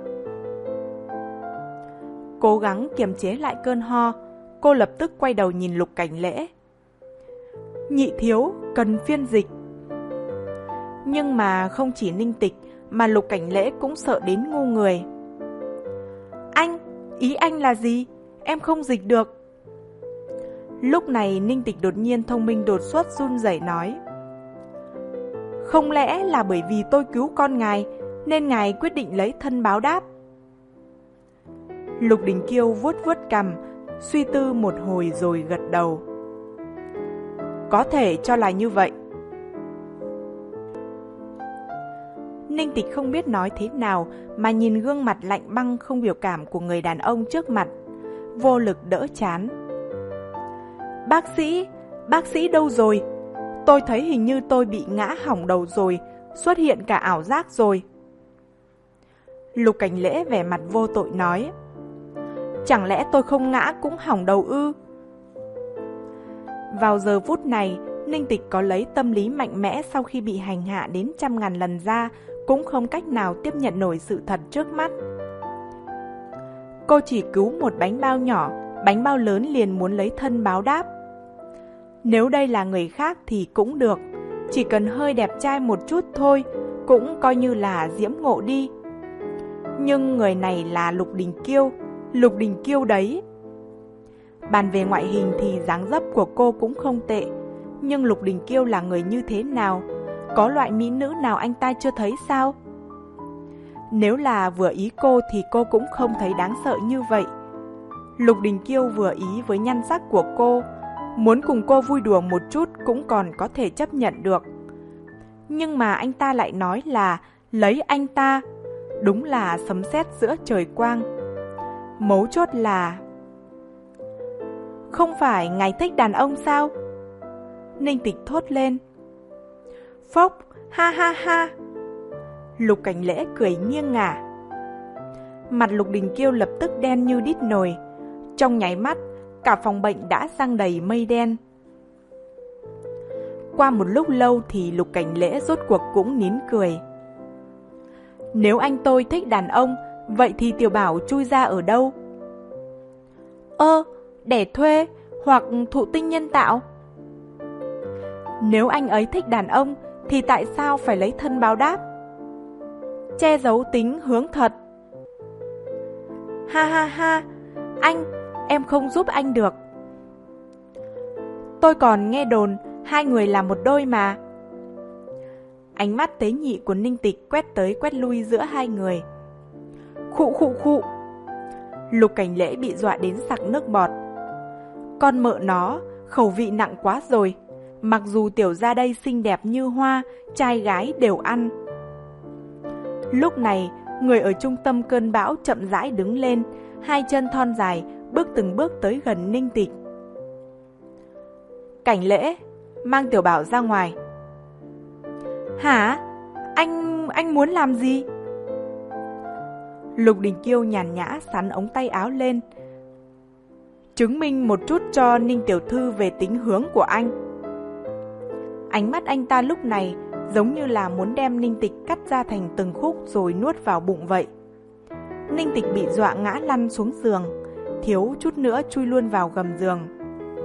Cố gắng kiềm chế lại cơn ho, cô lập tức quay đầu nhìn Lục Cảnh Lễ. Nhị thiếu, cần phiên dịch. Nhưng mà không chỉ Ninh Tịch, mà Lục Cảnh Lễ cũng sợ đến ngu người. Anh, ý anh là gì? Em không dịch được. Lúc này Ninh Tịch đột nhiên thông minh đột xuất run rẩy nói. Không lẽ là bởi vì tôi cứu con ngài, nên ngài quyết định lấy thân báo đáp? Lục Đình Kiêu vuốt vuốt cằm, suy tư một hồi rồi gật đầu. Có thể cho là như vậy. Ninh Tịch không biết nói thế nào mà nhìn gương mặt lạnh băng không biểu cảm của người đàn ông trước mặt, vô lực đỡ chán. Bác sĩ, bác sĩ đâu rồi? Tôi thấy hình như tôi bị ngã hỏng đầu rồi, xuất hiện cả ảo giác rồi. Lục Cảnh Lễ vẻ mặt vô tội nói. Chẳng lẽ tôi không ngã cũng hỏng đầu ư? Vào giờ phút này, Ninh Tịch có lấy tâm lý mạnh mẽ sau khi bị hành hạ đến trăm ngàn lần ra, cũng không cách nào tiếp nhận nổi sự thật trước mắt. Cô chỉ cứu một bánh bao nhỏ, bánh bao lớn liền muốn lấy thân báo đáp. Nếu đây là người khác thì cũng được, chỉ cần hơi đẹp trai một chút thôi, cũng coi như là diễm ngộ đi. Nhưng người này là Lục Đình Kiêu, Lục Đình Kiêu đấy. Bàn về ngoại hình thì dáng dấp của cô cũng không tệ, nhưng Lục Đình Kiêu là người như thế nào? Có loại mỹ nữ nào anh ta chưa thấy sao? Nếu là vừa ý cô thì cô cũng không thấy đáng sợ như vậy. Lục Đình Kiêu vừa ý với nhan sắc của cô, muốn cùng cô vui đùa một chút cũng còn có thể chấp nhận được. Nhưng mà anh ta lại nói là lấy anh ta, đúng là sấm sét giữa trời quang. Mấu chốt là... Không phải ngài thích đàn ông sao? Ninh Tịch thốt lên. Phốc, ha ha ha. Lục Cảnh Lễ cười nghiêng ngả. Mặt Lục Đình Kiêu lập tức đen như đít nồi. Trong nháy mắt, cả phòng bệnh đã giăng đầy mây đen. Qua một lúc lâu thì Lục Cảnh Lễ rốt cuộc cũng nín cười. Nếu anh tôi thích đàn ông, vậy thì Tiểu Bảo chui ra ở đâu? Ơ, đẻ thuê hoặc thụ tinh nhân tạo? Nếu anh ấy thích đàn ông thì tại sao phải lấy thân báo đáp? Che giấu tính hướng thật. Ha ha ha, anh, em không giúp anh được. Tôi còn nghe đồn hai người là một đôi mà. Ánh mắt tế nhị của Ninh Tịch quét tới quét lui giữa hai người. Khụ khụ khụ. Lục Cảnh Lễ bị dọa đến sặc nước bọt. Con mợ nó, khẩu vị nặng quá rồi. Mặc dù tiểu gia đây xinh đẹp như hoa, trai gái đều ăn. Lúc này, người ở trung tâm cơn bão chậm rãi đứng lên, hai chân thon dài, bước từng bước tới gần Ninh Tịch. Cảnh Lễ, mang Tiểu Bảo ra ngoài. Hả? Anh... anh muốn làm gì? Lục Đình Kiêu nhàn nhã sắn ống tay áo lên, chứng minh một chút cho Ninh Tiểu Thư về tính hướng của anh. Ánh mắt anh ta lúc này giống như là muốn đem Ninh Tịch cắt ra thành từng khúc rồi nuốt vào bụng vậy. Ninh Tịch bị dọa ngã lăn xuống giường, thiếu chút nữa chui luôn vào gầm giường.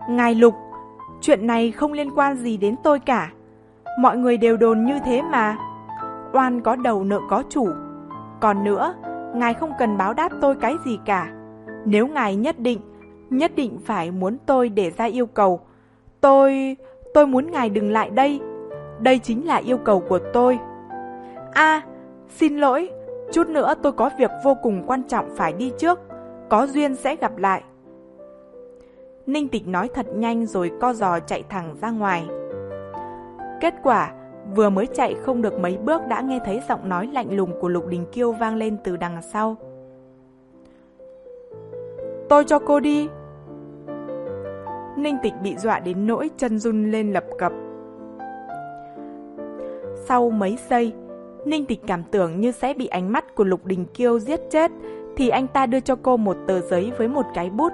Ngài Lục, chuyện này không liên quan gì đến tôi cả. Mọi người đều đồn như thế mà. Oan có đầu nợ có chủ. Còn nữa, ngài không cần báo đáp tôi cái gì cả. Nếu ngài nhất định, nhất định phải muốn tôi để ra yêu cầu, Tôi... tôi muốn ngài đừng lại đây. Đây chính là yêu cầu của tôi. À, xin lỗi, chút nữa tôi có việc vô cùng quan trọng phải đi trước. Có duyên sẽ gặp lại. Ninh Tịch nói thật nhanh rồi co giò chạy thẳng ra ngoài. Kết quả, vừa mới chạy không được mấy bước đã nghe thấy giọng nói lạnh lùng của Lục Đình Kiêu vang lên từ đằng sau. Tôi cho cô đi. Ninh Tịch bị dọa đến nỗi chân run lên lập cập. Sau mấy giây, Ninh Tịch cảm tưởng như sẽ bị ánh mắt của Lục Đình Kiêu giết chết, thì anh ta đưa cho cô một tờ giấy với một cái bút.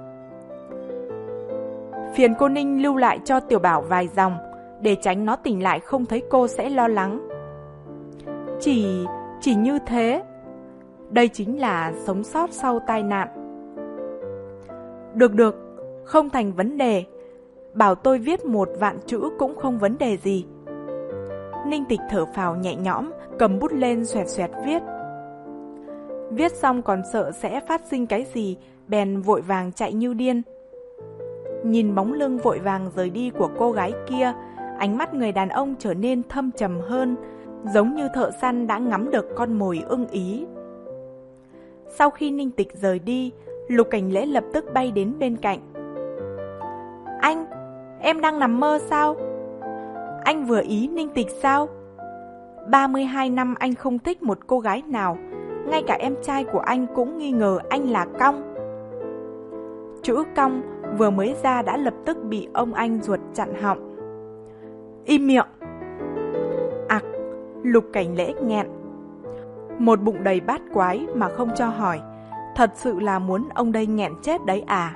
Phiền cô Ninh lưu lại cho Tiểu Bảo vài dòng, để tránh nó tỉnh lại không thấy cô sẽ lo lắng. Chỉ... chỉ như thế. Đây chính là sống sót sau tai nạn. Được được, không thành vấn đề. Bảo tôi viết một vạn chữ cũng không vấn đề gì. Ninh Tịch thở phào nhẹ nhõm, cầm bút lên xoẹt xoẹt viết. Viết xong còn sợ sẽ phát sinh cái gì, bèn vội vàng chạy như điên. Nhìn bóng lưng vội vàng rời đi của cô gái kia, ánh mắt người đàn ông trở nên thâm trầm hơn, giống như thợ săn đã ngắm được con mồi ưng ý. Sau khi Ninh Tịch rời đi, Lục Cảnh Lễ lập tức bay đến bên cạnh. Anh, em đang nằm mơ sao? Anh vừa ý Ninh Tịch sao? ba mươi hai năm anh không thích một cô gái nào, ngay cả em trai của anh cũng nghi ngờ anh là cong. Chữ cong vừa mới ra đã lập tức bị ông anh ruột chặn họng. Im miệng! Ặc! Lục Cảnh Lễ nghẹn. Một bụng đầy bát quái mà không cho hỏi, thật sự là muốn ông đây nghẹn chết đấy à?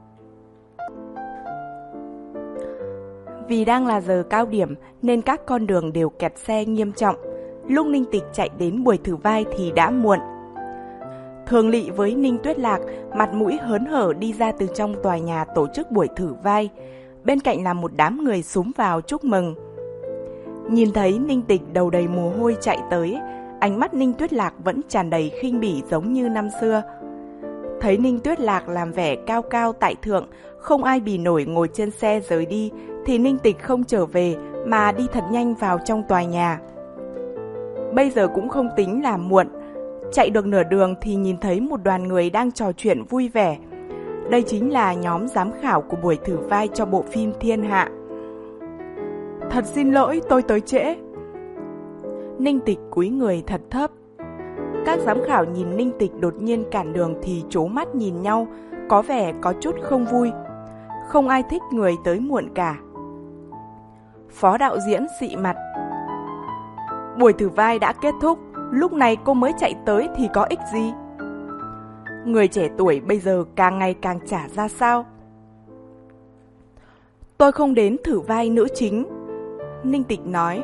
Vì đang là giờ cao điểm nên các con đường đều kẹt xe nghiêm trọng. Lúc Ninh Tịch chạy đến buổi thử vai thì đã muộn. Thường Lị với Ninh Tuyết Lạc mặt mũi hớn hở đi ra từ trong tòa nhà tổ chức buổi thử vai. Bên cạnh là một đám người xúm vào chúc mừng. Nhìn thấy Ninh Tịch đầu đầy mồ hôi chạy tới, ánh mắt Ninh Tuyết Lạc vẫn tràn đầy khinh bỉ giống như năm xưa. Thấy Ninh Tuyết Lạc làm vẻ cao cao tại thượng, không ai bì nổi ngồi trên xe rời đi, thì Ninh Tịch không trở về mà đi thật nhanh vào trong tòa nhà. Bây giờ cũng không tính là muộn. Chạy được nửa đường thì nhìn thấy một đoàn người đang trò chuyện vui vẻ. Đây chính là nhóm giám khảo của buổi thử vai cho bộ phim Thiên Hạ. Thật xin lỗi, tôi tới trễ. Ninh Tịch cúi người thật thấp. Các giám khảo nhìn Ninh Tịch đột nhiên cản đường thì trố mắt nhìn nhau, có vẻ có chút không vui. Không ai thích người tới muộn cả. Phó đạo diễn xị mặt. Buổi thử vai đã kết thúc, lúc này cô mới chạy tới thì có ích gì? Người trẻ tuổi bây giờ càng ngày càng chả ra sao. Tôi không đến thử vai nữ chính. Ninh Tịch nói.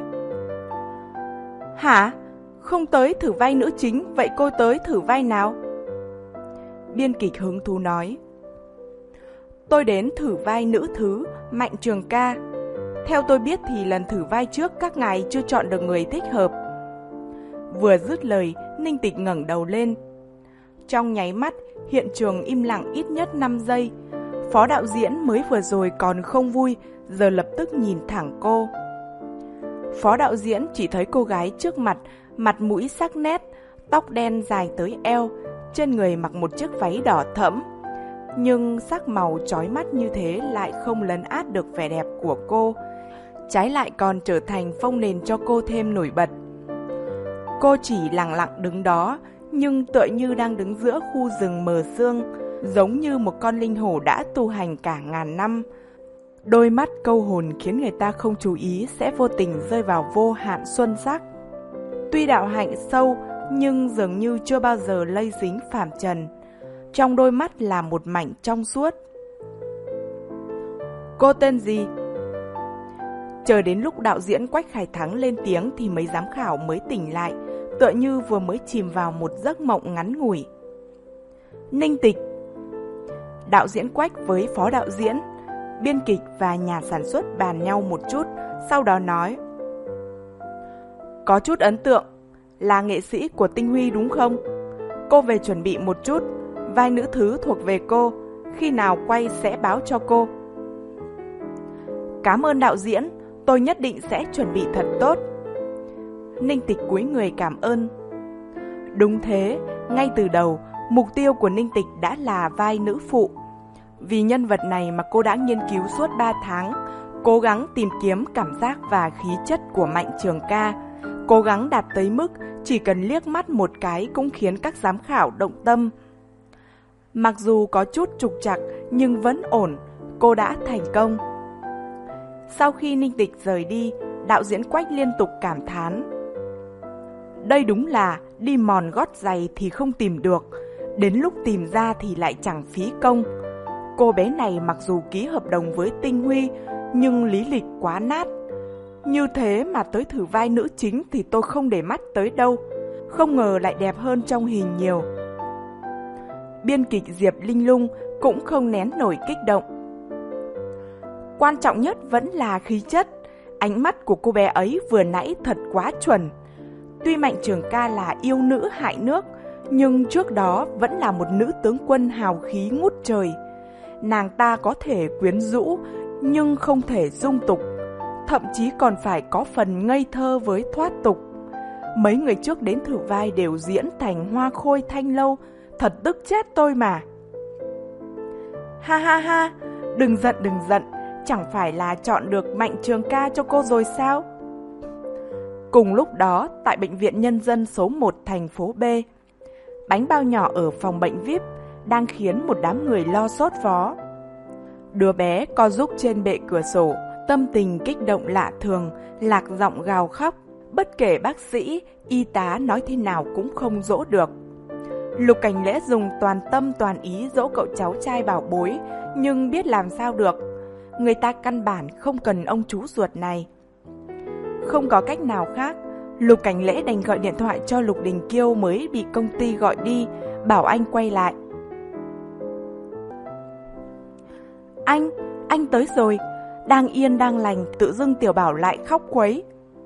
Hả? Không tới thử vai nữ chính, vậy cô tới thử vai nào? Biên kịch hứng thú nói. Tôi đến thử vai nữ thứ, Mạnh Trường Ca. Theo tôi biết thì lần thử vai trước các ngài chưa chọn được người thích hợp. Vừa dứt lời, Ninh Tịch ngẩng đầu lên. Trong nháy mắt, hiện trường im lặng ít nhất năm giây. Phó đạo diễn mới vừa rồi còn không vui, giờ lập tức nhìn thẳng cô. Phó đạo diễn chỉ thấy cô gái trước mặt, mặt mũi sắc nét, tóc đen dài tới eo, trên người mặc một chiếc váy đỏ thẫm. Nhưng sắc màu chói mắt như thế lại không lấn át được vẻ đẹp của cô, trái lại còn trở thành phông nền cho cô thêm nổi bật. Cô chỉ lặng lặng đứng đó, nhưng tựa như đang đứng giữa khu rừng mờ sương, giống như một con linh hổ đã tu hành cả ngàn năm. Đôi mắt câu hồn khiến người ta không chú ý sẽ vô tình rơi vào vô hạn xuân sắc. Tuy đạo hạnh sâu, nhưng dường như chưa bao giờ lây dính phàm trần. Trong đôi mắt là một mảnh trong suốt. Cô tên gì? Chờ đến lúc đạo diễn Quách Khải Thắng lên tiếng thì mấy giám khảo mới tỉnh lại, tựa như vừa mới chìm vào một giấc mộng ngắn ngủi. Ninh Tịch. Đạo diễn Quách với phó đạo diễn. Biên kịch và nhà sản xuất bàn nhau một chút, sau đó nói: Có chút ấn tượng, là nghệ sĩ của Tinh Huy đúng không? Cô về chuẩn bị một chút, vai nữ thứ thuộc về cô, khi nào quay sẽ báo cho cô. Cảm ơn đạo diễn, tôi nhất định sẽ chuẩn bị thật tốt. Ninh Tịch cúi người cảm ơn. Đúng thế, ngay từ đầu, mục tiêu của Ninh Tịch đã là vai nữ phụ. Vì nhân vật này mà cô đã nghiên cứu suốt ba tháng, cố gắng tìm kiếm cảm giác và khí chất của Mạnh Trường Ca, cố gắng đạt tới mức chỉ cần liếc mắt một cái cũng khiến các giám khảo động tâm. Mặc dù có chút trục trặc nhưng vẫn ổn, cô đã thành công. Sau khi Ninh Tịch rời đi, đạo diễn Quách liên tục cảm thán: Đây đúng là đi mòn gót giày thì không tìm được, đến lúc tìm ra thì lại chẳng phí công. Cô bé này mặc dù ký hợp đồng với Tinh Huy, nhưng lý lịch quá nát. Như thế mà tới thử vai nữ chính thì tôi không để mắt tới đâu, không ngờ lại đẹp hơn trong hình nhiều. Biên kịch Diệp Linh Lung cũng không nén nổi kích động. Quan trọng nhất vẫn là khí chất, ánh mắt của cô bé ấy vừa nãy thật quá chuẩn. Tuy Mạnh Trường Ca là yêu nữ hại nước, nhưng trước đó vẫn là một nữ tướng quân hào khí ngút trời. Nàng ta có thể quyến rũ, nhưng không thể dung tục, thậm chí còn phải có phần ngây thơ với thoát tục. Mấy người trước đến thử vai đều diễn thành Hoa Khôi Thanh Lâu, thật tức chết tôi mà. Ha ha ha, đừng giận đừng giận, chẳng phải là chọn được Mạnh Trường Ca cho cô rồi sao? Cùng lúc đó, tại Bệnh viện Nhân dân số một thành phố B, bánh bao nhỏ ở phòng bệnh vi ai pi đang khiến một đám người lo sốt vó. Đứa bé co rúc trên bệ cửa sổ, tâm tình kích động lạ thường, lạc giọng gào khóc. Bất kể bác sĩ, y tá nói thế nào cũng không dỗ được. Lục Cảnh Lễ dùng toàn tâm toàn ý dỗ cậu cháu trai bảo bối, nhưng biết làm sao được. Người ta căn bản không cần ông chú ruột này. Không có cách nào khác, Lục Cảnh Lễ đành gọi điện thoại cho Lục Đình Kiêu mới bị công ty gọi đi, bảo anh quay lại. Anh, anh tới rồi. Đang yên đang lành, tự dưng Tiểu Bảo lại khóc quấy.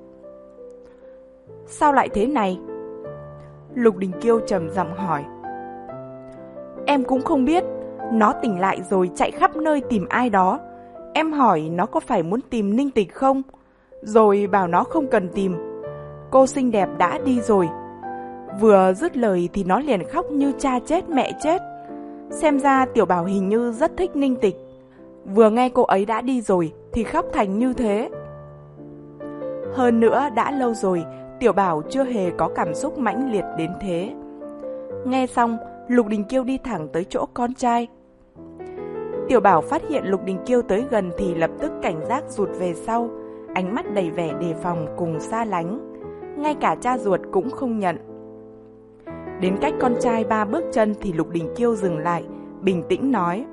Sao lại thế này? Lục Đình Kiêu trầm giọng hỏi. Em cũng không biết, nó tỉnh lại rồi chạy khắp nơi tìm ai đó. Em hỏi nó có phải muốn tìm Ninh Tịch không? Rồi bảo nó không cần tìm. Cô xinh đẹp đã đi rồi. Vừa dứt lời thì nó liền khóc như cha chết mẹ chết. Xem ra Tiểu Bảo hình như rất thích Ninh Tịch. Vừa nghe cô ấy đã đi rồi thì khóc thành như thế. Hơn nữa đã lâu rồi Tiểu Bảo chưa hề có cảm xúc mãnh liệt đến thế. Nghe xong, Lục Đình Kiêu đi thẳng tới chỗ con trai. Tiểu Bảo phát hiện Lục Đình Kiêu tới gần thì lập tức cảnh giác rụt về sau, ánh mắt đầy vẻ đề phòng cùng xa lánh. Ngay cả cha ruột cũng không nhận. Đến cách con trai ba bước chân thì Lục Đình Kiêu dừng lại, bình tĩnh nói.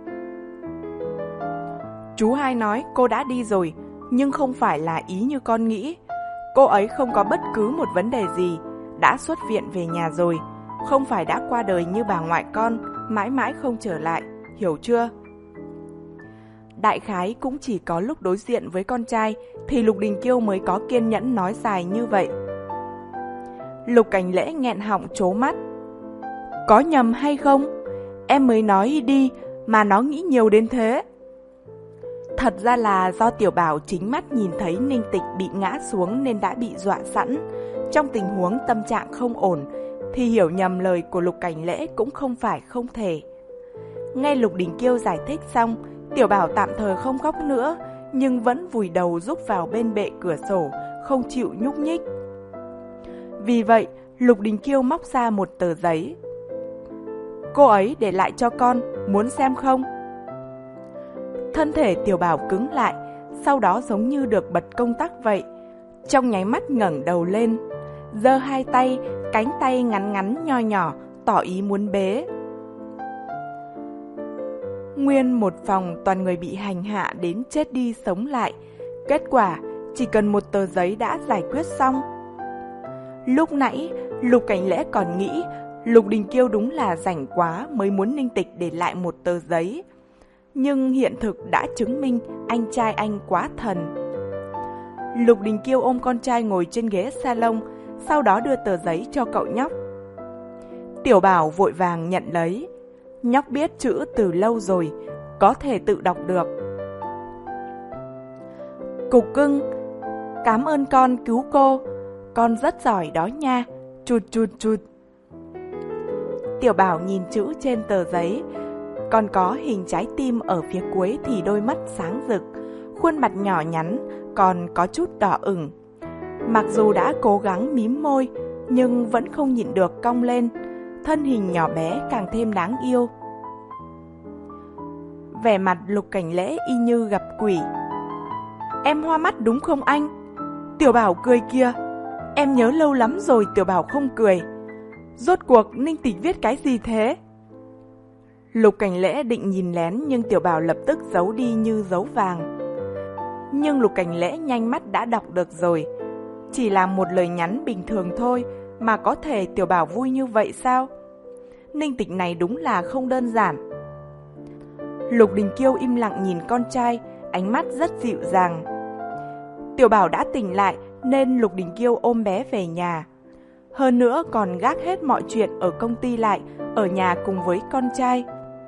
Chú hai nói cô đã đi rồi, nhưng không phải là ý như con nghĩ. Cô ấy không có bất cứ một vấn đề gì, đã xuất viện về nhà rồi, không phải đã qua đời như bà ngoại con, mãi mãi không trở lại, hiểu chưa? Đại khái cũng chỉ có lúc đối diện với con trai thì Lục Đình Kiêu mới có kiên nhẫn nói dài như vậy. Lục Cảnh Lễ nghẹn họng trố mắt. Có nhầm hay không? Em mới nói đi mà nó nghĩ nhiều đến thế. Thật ra là do Tiểu Bảo chính mắt nhìn thấy Ninh Tịch bị ngã xuống nên đã bị dọa sẵn. Trong tình huống tâm trạng không ổn thì hiểu nhầm lời của Lục Cảnh Lễ cũng không phải không thể. Nghe Lục Đình Kiêu giải thích xong, Tiểu Bảo tạm thời không khóc nữa, nhưng vẫn vùi đầu rúc vào bên bệ cửa sổ, không chịu nhúc nhích. Vì vậy, Lục Đình Kiêu móc ra một tờ giấy. Cô ấy để lại cho con, muốn xem không? Thân thể Tiểu Bảo cứng lại, sau đó giống như được bật công tắc vậy. Trong nháy mắt ngẩng đầu lên, giơ hai tay, cánh tay ngắn ngắn nho nhỏ, tỏ ý muốn bế. Nguyên một phòng toàn người bị hành hạ đến chết đi sống lại. Kết quả, chỉ cần một tờ giấy đã giải quyết xong. Lúc nãy, Lục Cảnh Lễ còn nghĩ Lục Đình Kiêu đúng là rảnh quá mới muốn Ninh Tịch để lại một tờ giấy. Nhưng hiện thực đã chứng minh anh trai anh quá thần. Lục Đình Kiêu ôm con trai ngồi trên ghế salon, sau đó đưa tờ giấy cho cậu nhóc. Tiểu Bảo vội vàng nhận lấy. Nhóc biết chữ từ lâu rồi, có thể tự đọc được. Cục cưng, cảm ơn con cứu cô, con rất giỏi đó nha, chụt chụt chụt. Tiểu Bảo nhìn chữ trên tờ giấy, còn có hình trái tim ở phía cuối thì đôi mắt sáng rực, khuôn mặt nhỏ nhắn còn có chút đỏ ửng. Mặc dù đã cố gắng mím môi, nhưng vẫn không nhịn được cong lên, thân hình nhỏ bé càng thêm đáng yêu. Vẻ mặt Lục Cảnh Lễ y như gặp quỷ. Em hoa mắt đúng không anh? Tiểu Bảo cười kia. Em nhớ lâu lắm rồi Tiểu Bảo không cười. Rốt cuộc Ninh Tịch viết cái gì thế? Lục Cảnh Lễ định nhìn lén nhưng Tiểu Bảo lập tức giấu đi như giấu vàng. Nhưng Lục Cảnh Lễ nhanh mắt đã đọc được rồi. Chỉ là một lời nhắn bình thường thôi mà có thể Tiểu Bảo vui như vậy sao? Ninh Tịch này đúng là không đơn giản. Lục Đình Kiêu im lặng nhìn con trai, ánh mắt rất dịu dàng. Tiểu Bảo đã tỉnh lại nên Lục Đình Kiêu ôm bé về nhà. Hơn nữa còn gác hết mọi chuyện ở công ty lại, ở nhà cùng với con trai.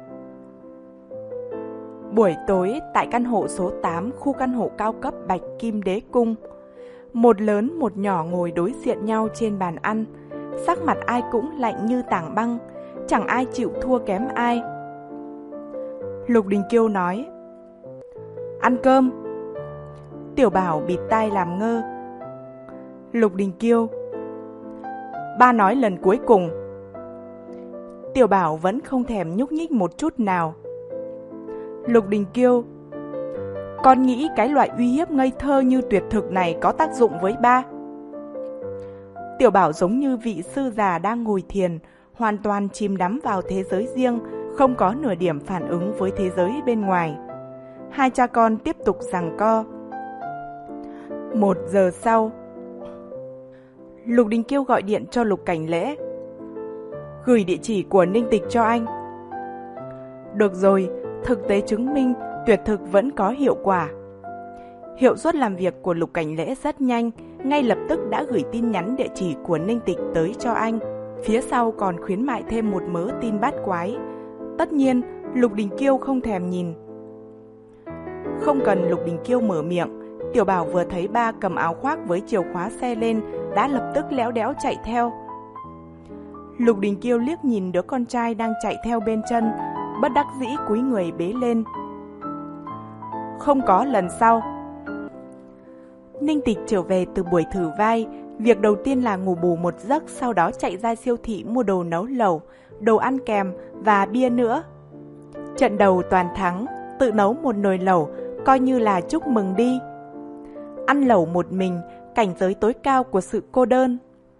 Buổi tối tại căn hộ số tám, khu căn hộ cao cấp Bạch Kim Đế Cung. Một lớn một nhỏ ngồi đối diện nhau trên bàn ăn. Sắc mặt ai cũng lạnh như tảng băng, chẳng ai chịu thua kém ai. Lục Đình Kiêu nói: Ăn cơm. Tiểu Bảo bịt tai làm ngơ. Lục Đình Kiêu: Ba nói lần cuối cùng. Tiểu Bảo vẫn không thèm nhúc nhích một chút nào. Lục Đình Kiêu: Con nghĩ cái loại uy hiếp ngây thơ như tuyệt thực này có tác dụng với ba? Tiểu Bảo giống như vị sư già đang ngồi thiền, hoàn toàn chìm đắm vào thế giới riêng, không có nửa điểm phản ứng với thế giới bên ngoài. Hai cha con tiếp tục giằng co. Một giờ sau, Lục Đình Kiêu gọi điện cho Lục Cảnh Lễ. Gửi địa chỉ của Ninh Tịch cho anh. Được rồi, thực tế chứng minh tuyệt thực vẫn có hiệu quả. Hiệu suất làm việc của Lục Cảnh Lễ rất nhanh, ngay lập tức đã gửi tin nhắn địa chỉ của Ninh Tịch tới cho anh. Phía sau còn khuyến mại thêm một mớ tin bát quái. Tất nhiên, Lục Đình Kiêu không thèm nhìn. Không cần Lục Đình Kiêu mở miệng, Tiểu Bảo vừa thấy ba cầm áo khoác với chìa khóa xe lên, đã lập tức léo đéo chạy theo. Lục Đình Kiêu liếc nhìn đứa con trai đang chạy theo bên chân, bất đắc dĩ cúi người bế lên. Không có lần sau. Ninh Tịch trở về từ buổi thử vai, việc đầu tiên là ngủ bù một giấc, sau đó chạy ra siêu thị mua đồ nấu lẩu, đồ ăn kèm và bia nữa. Trận đầu toàn thắng, tự nấu một nồi lẩu, coi như là chúc mừng đi. Ăn lẩu một mình, cảnh giới tối cao của sự cô đơn.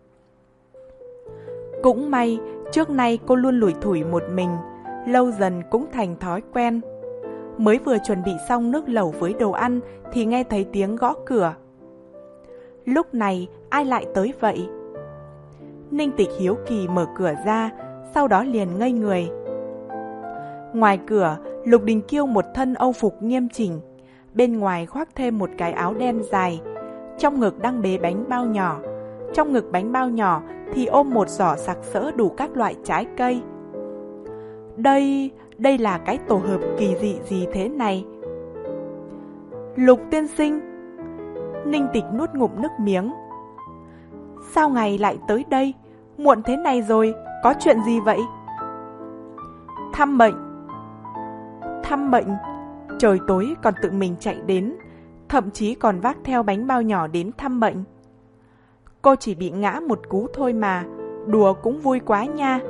Cũng may, trước nay cô luôn lủi thủi một mình, lâu dần cũng thành thói quen. Mới vừa chuẩn bị xong nước lẩu với đồ ăn thì nghe thấy tiếng gõ cửa. Lúc này ai lại tới vậy? Ninh Tịch hiếu kỳ mở cửa ra, sau đó liền ngây người. Ngoài cửa, Lục Đình Kiêu một thân âu phục nghiêm chỉnh, bên ngoài khoác thêm một cái áo đen dài, trong ngực đang bế bánh bao nhỏ. Trong ngực bánh bao nhỏ thì ôm một giỏ sặc sỡ đủ các loại trái cây. Đây, đây là cái tổ hợp kỳ dị gì thế này? Lục tiên sinh. Ninh Tịch nuốt ngụm nước miếng. Sao ngài lại tới đây? Muộn thế này rồi, có chuyện gì vậy? Thăm bệnh. Thăm bệnh? Trời tối còn tự mình chạy đến, thậm chí còn vác theo bánh bao nhỏ đến thăm bệnh. Cô chỉ bị ngã một cú thôi mà, đùa cũng vui quá nha.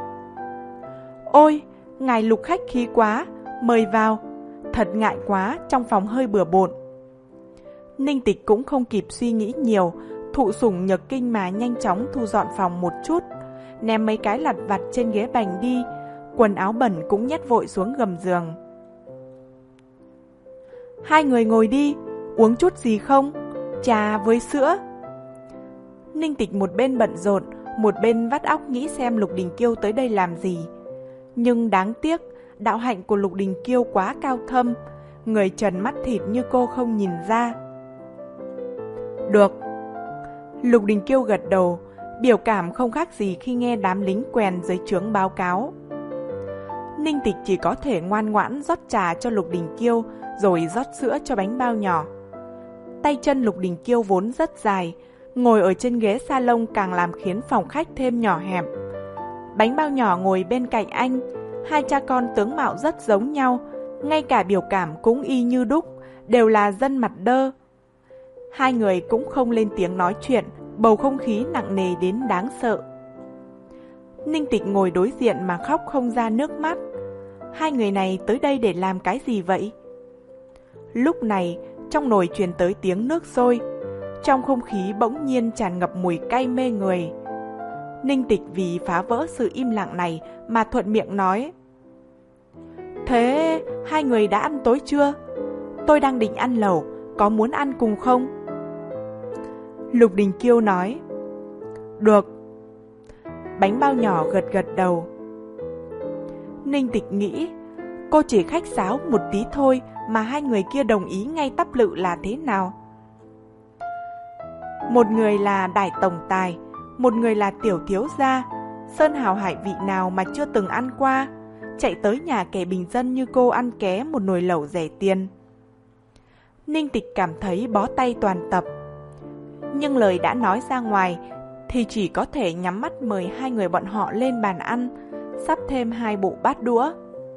Ôi, ngài Lục khách khí quá, mời vào. Thật ngại quá, trong phòng hơi bừa bộn. Ninh Tịch cũng không kịp suy nghĩ nhiều, thụ sủng nhược kinh mà nhanh chóng thu dọn phòng một chút, ném mấy cái lặt vặt trên ghế bành đi, quần áo bẩn cũng nhét vội xuống gầm giường. Hai người ngồi đi, uống chút gì không? Trà với sữa. Ninh Tịch một bên bận rộn, một bên vắt óc nghĩ xem Lục Đình Kiêu tới đây làm gì. Nhưng đáng tiếc, đạo hạnh của Lục Đình Kiêu quá cao thâm, người trần mắt thịt như cô không nhìn ra. Được. Lục Đình Kiêu gật đầu, biểu cảm không khác gì khi nghe đám lính quèn dưới trướng báo cáo. Ninh Tịch chỉ có thể ngoan ngoãn rót trà cho Lục Đình Kiêu, rồi rót sữa cho bánh bao nhỏ. Tay chân Lục Đình Kiêu vốn rất dài, ngồi ở trên ghế salon càng làm khiến phòng khách thêm nhỏ hẹp. Bánh bao nhỏ ngồi bên cạnh anh, hai cha con tướng mạo rất giống nhau, ngay cả biểu cảm cũng y như đúc, đều là dân mặt đơ. Hai người cũng không lên tiếng nói chuyện, bầu không khí nặng nề đến đáng sợ. Ninh Tịch ngồi đối diện mà khóc không ra nước mắt. Hai người này tới đây để làm cái gì vậy? Lúc này, trong nồi truyền tới tiếng nước sôi, trong không khí bỗng nhiên tràn ngập mùi cay mê người. Ninh Tịch vì phá vỡ sự im lặng này mà thuận miệng nói: Thế hai người đã ăn tối chưa? Tôi đang định ăn lẩu, có muốn ăn cùng không? Lục Đình Kiêu nói: Được. Bánh bao nhỏ gật gật đầu. Ninh Tịch nghĩ, cô chỉ khách sáo một tí thôi mà hai người kia đồng ý ngay tắp lự là thế nào? Một người là đại tổng tài, một người là tiểu thiếu gia, sơn hào hải vị nào mà chưa từng ăn qua, chạy tới nhà kẻ bình dân như cô ăn ké một nồi lẩu rẻ tiền. Ninh Tịch cảm thấy bó tay toàn tập. Nhưng lời đã nói ra ngoài thì chỉ có thể nhắm mắt mời hai người bọn họ lên bàn ăn, sắp thêm hai bộ bát đũa.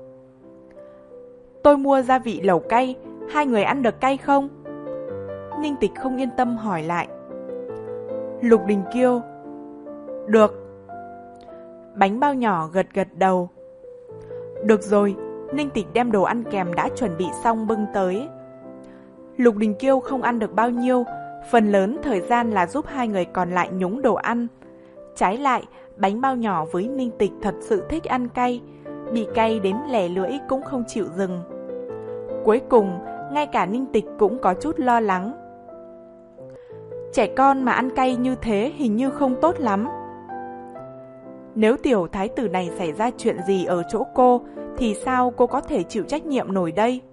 Tôi mua gia vị lẩu cay, hai người ăn được cay không? Ninh Tịch không yên tâm hỏi lại. Lục Đình Kiêu: Được. Bánh bao nhỏ gật gật đầu. Được rồi, Ninh Tịch đem đồ ăn kèm đã chuẩn bị xong bưng tới. Lục Đình Kiêu không ăn được bao nhiêu, phần lớn thời gian là giúp hai người còn lại nhúng đồ ăn. Trái lại, bánh bao nhỏ với Ninh Tịch thật sự thích ăn cay, bị cay đến lẻ lưỡi cũng không chịu dừng. Cuối cùng, ngay cả Ninh Tịch cũng có chút lo lắng. Trẻ con mà ăn cay như thế hình như không tốt lắm. Nếu tiểu thái tử này xảy ra chuyện gì ở chỗ cô, thì sao cô có thể chịu trách nhiệm nổi đây?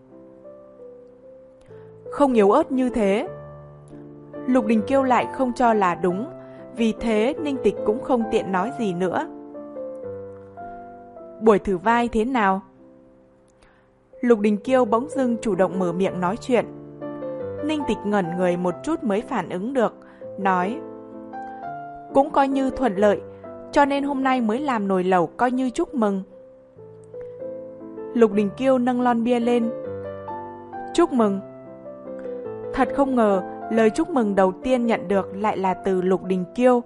Không yếu ớt như thế. Lục Đình Kiêu lại không cho là đúng, vì thế Ninh Tịch cũng không tiện nói gì nữa. Buổi thử vai thế nào? Lục Đình Kiêu bỗng dưng chủ động mở miệng nói chuyện. Ninh Tịch ngẩn người một chút mới phản ứng được, nói: Cũng coi như thuận lợi, cho nên hôm nay mới làm nồi lẩu coi như chúc mừng. Lục Đình Kiêu nâng lon bia lên. Chúc mừng. Thật không ngờ, lời chúc mừng đầu tiên nhận được lại là từ Lục Đình Kiêu.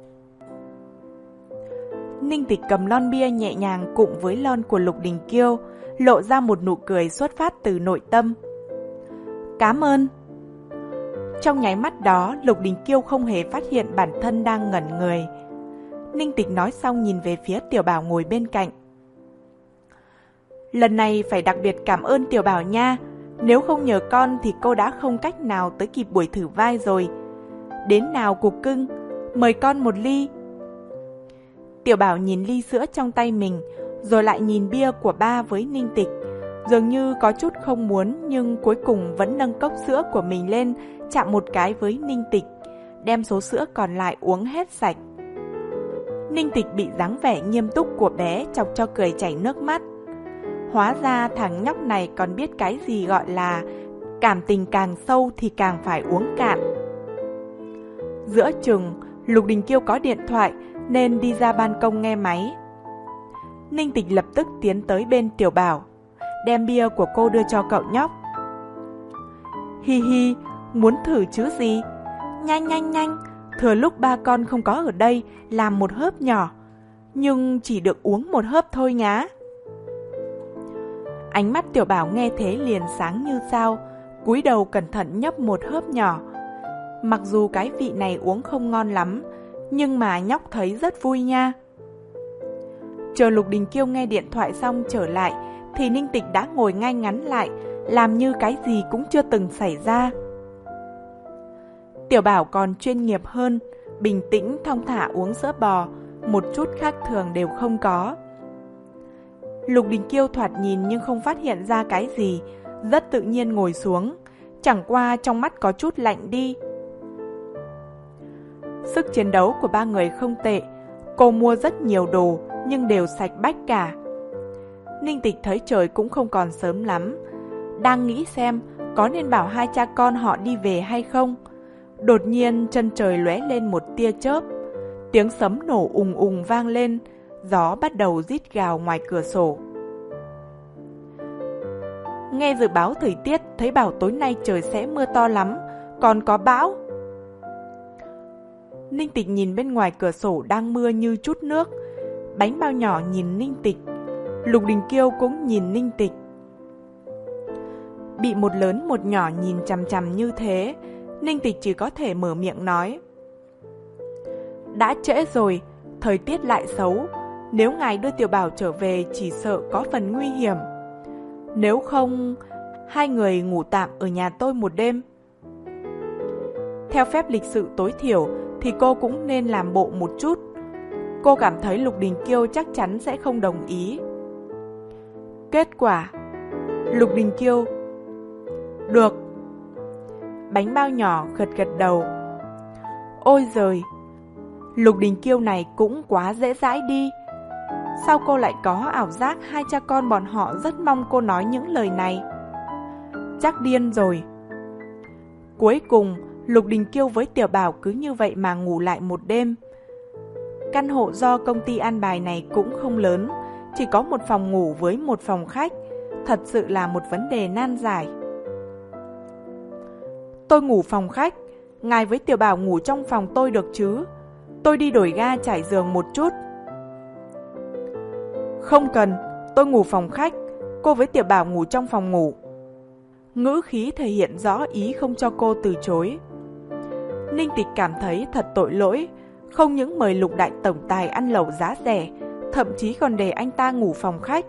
Ninh Tịch cầm lon bia nhẹ nhàng cụm với lon của Lục Đình Kiêu, lộ ra một nụ cười xuất phát từ nội tâm. Cảm ơn. Trong nháy mắt đó, Lục Đình Kiêu không hề phát hiện bản thân đang ngẩn người. Ninh Tịch nói xong nhìn về phía Tiểu Bảo ngồi bên cạnh. Lần này phải đặc biệt cảm ơn Tiểu Bảo nha. Nếu không nhờ con thì cô đã không cách nào tới kịp buổi thử vai rồi. Đến nào cục cưng, mời con một ly. Tiểu Bảo nhìn ly sữa trong tay mình, rồi lại nhìn bia của ba với Ninh Tịch. Dường như có chút không muốn, nhưng cuối cùng vẫn nâng cốc sữa của mình lên, chạm một cái với Ninh Tịch, đem số sữa còn lại uống hết sạch. Ninh Tịch bị dáng vẻ nghiêm túc của bé chọc cho cười chảy nước mắt. Hóa ra thằng nhóc này còn biết cái gì gọi là cảm tình càng sâu thì càng phải uống cạn. Giữa chừng, Lục Đình Kiêu có điện thoại nên đi ra ban công nghe máy. Ninh Tịch lập tức tiến tới bên Tiểu Bảo, đem bia của cô đưa cho cậu nhóc. Hi hi, muốn thử chứ gì? Nhanh nhanh nhanh, thừa lúc ba con không có ở đây, làm một hớp nhỏ, nhưng chỉ được uống một hớp thôi nhá. Ánh mắt Tiểu Bảo nghe thế liền sáng như sao, cúi đầu cẩn thận nhấp một hớp nhỏ. Mặc dù cái vị này uống không ngon lắm, nhưng mà nhóc thấy rất vui nha. Chờ Lục Đình Kiêu nghe điện thoại xong trở lại, thì Ninh Tịch đã ngồi ngay ngắn lại, làm như cái gì cũng chưa từng xảy ra. Tiểu Bảo còn chuyên nghiệp hơn, bình tĩnh thong thả uống sữa bò, một chút khác thường đều không có. Lục Đình Kiêu thoạt nhìn nhưng không phát hiện ra cái gì, rất tự nhiên ngồi xuống, chẳng qua trong mắt có chút lạnh đi. Sức chiến đấu của ba người không tệ, cô mua rất nhiều đồ nhưng đều sạch bách cả. Ninh Tịch thấy trời cũng không còn sớm lắm, đang nghĩ xem có nên bảo hai cha con họ đi về hay không. Đột nhiên chân trời lóe lên một tia chớp, tiếng sấm nổ ùng ùng vang lên, gió bắt đầu rít gào ngoài cửa sổ. Nghe dự báo thời tiết thấy bảo tối nay trời sẽ mưa to lắm, còn có bão. Ninh Tịch nhìn bên ngoài cửa sổ đang mưa như chút nước. Bánh bao nhỏ nhìn Ninh Tịch, Lục Đình Kiêu cũng nhìn Ninh Tịch. Bị một lớn một nhỏ nhìn chằm chằm như thế, Ninh Tịch chỉ có thể mở miệng nói: đã trễ rồi, thời tiết lại xấu, nếu ngài đưa Tiểu Bảo trở về chỉ sợ có phần nguy hiểm. Nếu không, hai người ngủ tạm ở nhà tôi một đêm. Theo phép lịch sự tối thiểu thì cô cũng nên làm bộ một chút. Cô cảm thấy Lục Đình Kiêu chắc chắn sẽ không đồng ý. Kết quả, Lục Đình Kiêu: được. Bánh bao nhỏ gật gật đầu. Ôi giời, Lục Đình Kiêu này cũng quá dễ dãi đi. Sao cô lại có ảo giác hai cha con bọn họ rất mong cô nói những lời này? Chắc điên rồi. Cuối cùng, Lục Đình Kiêu với Tiểu Bảo cứ như vậy mà ngủ lại một đêm. Căn hộ do công ty an bài này cũng không lớn, chỉ có một phòng ngủ với một phòng khách, thật sự là một vấn đề nan giải. Tôi ngủ phòng khách, ngài với Tiểu Bảo ngủ trong phòng tôi được chứ? Tôi đi đổi ga trải giường một chút. Không cần, tôi ngủ phòng khách, cô với Tiểu Bảo ngủ trong phòng ngủ. Ngữ khí thể hiện rõ ý không cho cô từ chối. Ninh Tịch cảm thấy thật tội lỗi, không những mời Lục đại tổng tài ăn lẩu giá rẻ, thậm chí còn để anh ta ngủ phòng khách.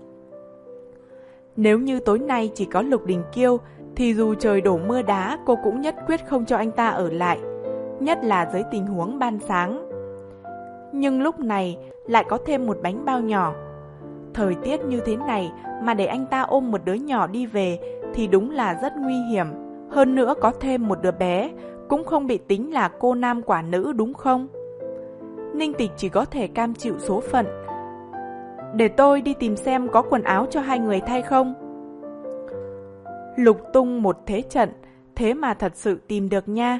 Nếu như tối nay chỉ có Lục Đình Kiêu, thì dù trời đổ mưa đá cô cũng nhất quyết không cho anh ta ở lại, nhất là dưới tình huống ban sáng. Nhưng lúc này lại có thêm một bánh bao nhỏ. Thời tiết như thế này mà để anh ta ôm một đứa nhỏ đi về thì đúng là rất nguy hiểm. Hơn nữa có thêm một đứa bé cũng không bị tính là cô nam quả nữ đúng không? Ninh Tịch chỉ có thể cam chịu số phận. Để tôi đi tìm xem có quần áo cho hai người thay không. Lục tung một thế trận, thế mà thật sự tìm được nha.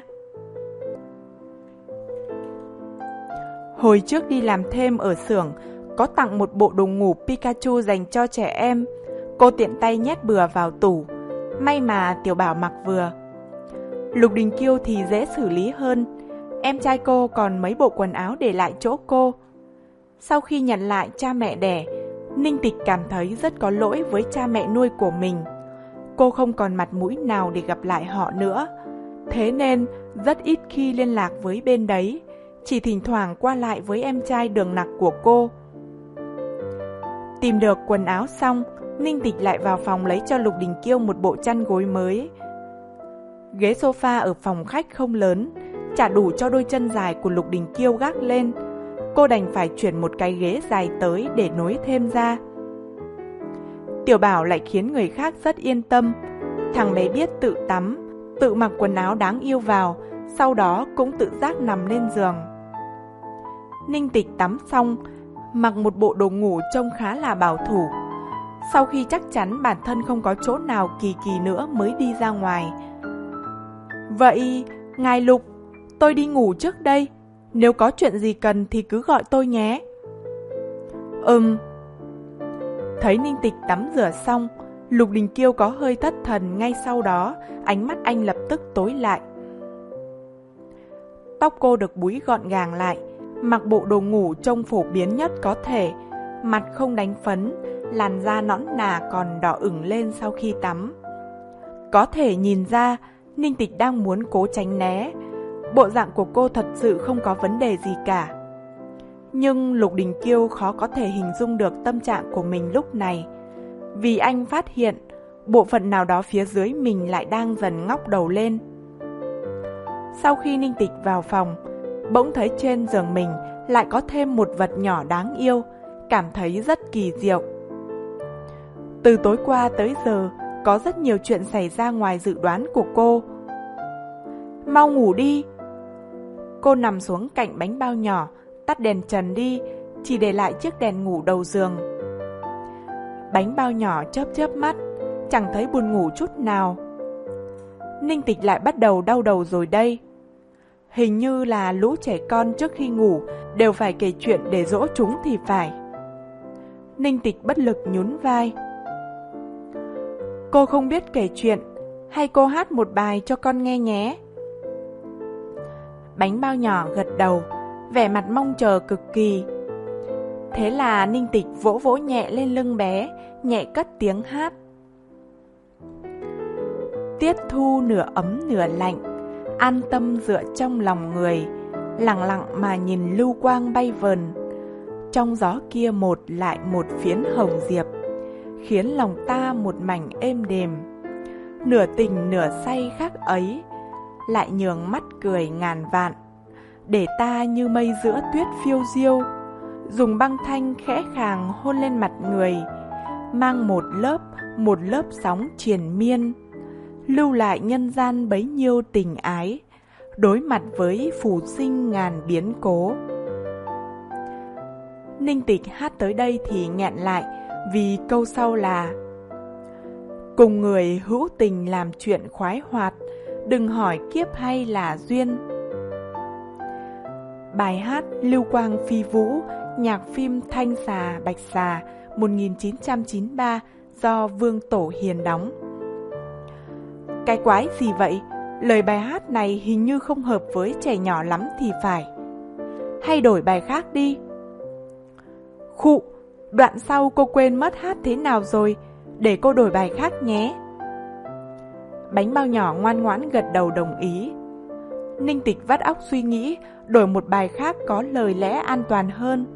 Hồi trước đi làm thêm ở xưởng, có tặng một bộ đồ ngủ Pikachu dành cho trẻ em. Cô tiện tay nhét bừa vào tủ, may mà Tiểu Bảo mặc vừa. Lục Đình Kiêu thì dễ xử lý hơn, em trai cô còn mấy bộ quần áo để lại chỗ cô. Sau khi nhận lại cha mẹ đẻ, Ninh Tịch cảm thấy rất có lỗi với cha mẹ nuôi của mình. Cô không còn mặt mũi nào để gặp lại họ nữa, thế nên rất ít khi liên lạc với bên đấy, chỉ thỉnh thoảng qua lại với em trai Đường Nặc của cô. Tìm được quần áo xong, Ninh Tịch lại vào phòng lấy cho Lục Đình Kiêu một bộ chăn gối mới. Ghế sofa ở phòng khách không lớn, chả đủ cho đôi chân dài của Lục Đình Kiêu gác lên. Cô đành phải chuyển một cái ghế dài tới để nối thêm ra. Tiểu Bảo lại khiến người khác rất yên tâm. Thằng bé biết tự tắm, tự mặc quần áo đáng yêu vào, sau đó cũng tự giác nằm lên giường. Ninh Tịch tắm xong, mặc một bộ đồ ngủ trông khá là bảo thủ. Sau khi chắc chắn bản thân không có chỗ nào kỳ kỳ nữa mới đi ra ngoài. Vậy, ngài Lục, tôi đi ngủ trước đây. Nếu có chuyện gì cần thì cứ gọi tôi nhé. Ừm. Thấy Ninh Tịch tắm rửa xong, Lục Đình Kiêu có hơi thất thần, ngay sau đó, ánh mắt anh lập tức tối lại. Tóc cô được búi gọn gàng lại, mặc bộ đồ ngủ trông phổ biến nhất có thể, mặt không đánh phấn, làn da nõn nà còn đỏ ửng lên sau khi tắm. Có thể nhìn ra, Ninh Tịch đang muốn cố tránh né. Bộ dạng của cô thật sự không có vấn đề gì cả. Nhưng Lục Đình Kiêu khó có thể hình dung được tâm trạng của mình lúc này, vì anh phát hiện bộ phận nào đó phía dưới mình lại đang dần ngóc đầu lên. Sau khi Ninh Tịch vào phòng, bỗng thấy trên giường mình lại có thêm một vật nhỏ đáng yêu, cảm thấy rất kỳ diệu. Từ tối qua tới giờ, có rất nhiều chuyện xảy ra ngoài dự đoán của cô. Mau ngủ đi. Cô nằm xuống cạnh bánh bao nhỏ, tắt đèn trần đi, chỉ để lại chiếc đèn ngủ đầu giường. Bánh bao nhỏ chớp chớp mắt, chẳng thấy buồn ngủ chút nào. Ninh Tịch lại bắt đầu đau đầu rồi đây. Hình như là lũ trẻ con trước khi ngủ đều phải kể chuyện để dỗ chúng thì phải. Ninh Tịch bất lực nhún vai. Cô không biết kể chuyện, hay cô hát một bài cho con nghe nhé. Bánh bao nhỏ gật đầu, vẻ mặt mong chờ cực kỳ. Thế là Ninh Tịch vỗ vỗ nhẹ lên lưng bé, nhẹ cất tiếng hát. Tiết thu nửa ấm nửa lạnh, an tâm dựa trong lòng người, lặng lặng mà nhìn lưu quang bay vờn. Trong gió kia một lại một phiến hồng diệp, khiến lòng ta một mảnh êm đềm. Nửa tình nửa say khác ấy, lại nhường mắt cười ngàn vạn, để ta như mây giữa tuyết phiêu diêu, dùng băng thanh khẽ khàng hôn lên mặt người, mang một lớp một lớp sóng triền miên, lưu lại nhân gian bấy nhiêu tình ái, đối mặt với phù sinh ngàn biến cố. Ninh Tịch hát tới đây thì nghẹn lại, vì câu sau là: cùng người hữu tình làm chuyện khoái hoạt, đừng hỏi kiếp hay là duyên. Bài hát Lưu Quang Phi Vũ, nhạc phim Thanh Xà Bạch Xà một nghìn chín trăm chín mươi ba do Vương Tổ Hiền đóng. Cái quái gì vậy? Lời bài hát này hình như không hợp với trẻ nhỏ lắm thì phải. Hay đổi bài khác đi. Khụ, đoạn sau cô quên mất hát thế nào rồi, để cô đổi bài khác nhé. Bánh bao nhỏ ngoan ngoãn gật đầu đồng ý. Ninh Tịch vắt óc suy nghĩ, đổi một bài khác có lời lẽ an toàn hơn.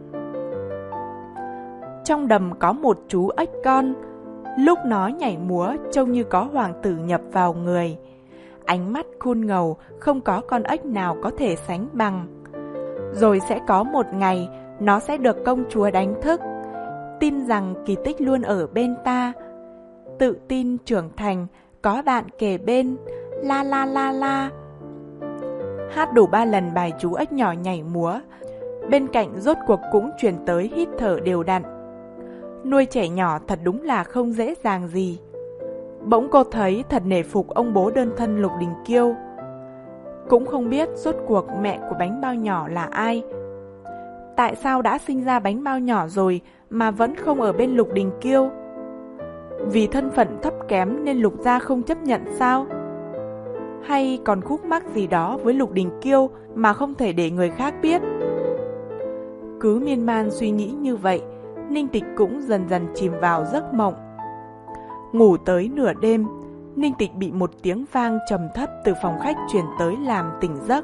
Trong đầm có một chú ếch con, lúc nó nhảy múa trông như có hoàng tử nhập vào người. Ánh mắt khôn ngầu, không có con ếch nào có thể sánh bằng. Rồi sẽ có một ngày, nó sẽ được công chúa đánh thức, tin rằng kỳ tích luôn ở bên ta. Tự tin trưởng thành, có bạn kề bên, la la la la. Hát đủ ba lần bài chú ếch nhỏ nhảy múa, bên cạnh rốt cuộc cũng truyền tới hít thở đều đặn. Nuôi trẻ nhỏ thật đúng là không dễ dàng gì. Bỗng cô thấy thật nể phục ông bố đơn thân Lục Đình Kiêu. Cũng không biết rốt cuộc mẹ của bánh bao nhỏ là ai. Tại sao đã sinh ra bánh bao nhỏ rồi mà vẫn không ở bên Lục Đình Kiêu? Vì thân phận thấp kém nên Lục gia không chấp nhận sao? Hay còn khúc mắc gì đó với Lục Đình Kiêu mà không thể để người khác biết? Cứ miên man suy nghĩ như vậy, Ninh Tịch cũng dần dần chìm vào giấc mộng. Ngủ tới nửa đêm, Ninh Tịch bị một tiếng vang trầm thấp từ phòng khách truyền tới làm tỉnh giấc.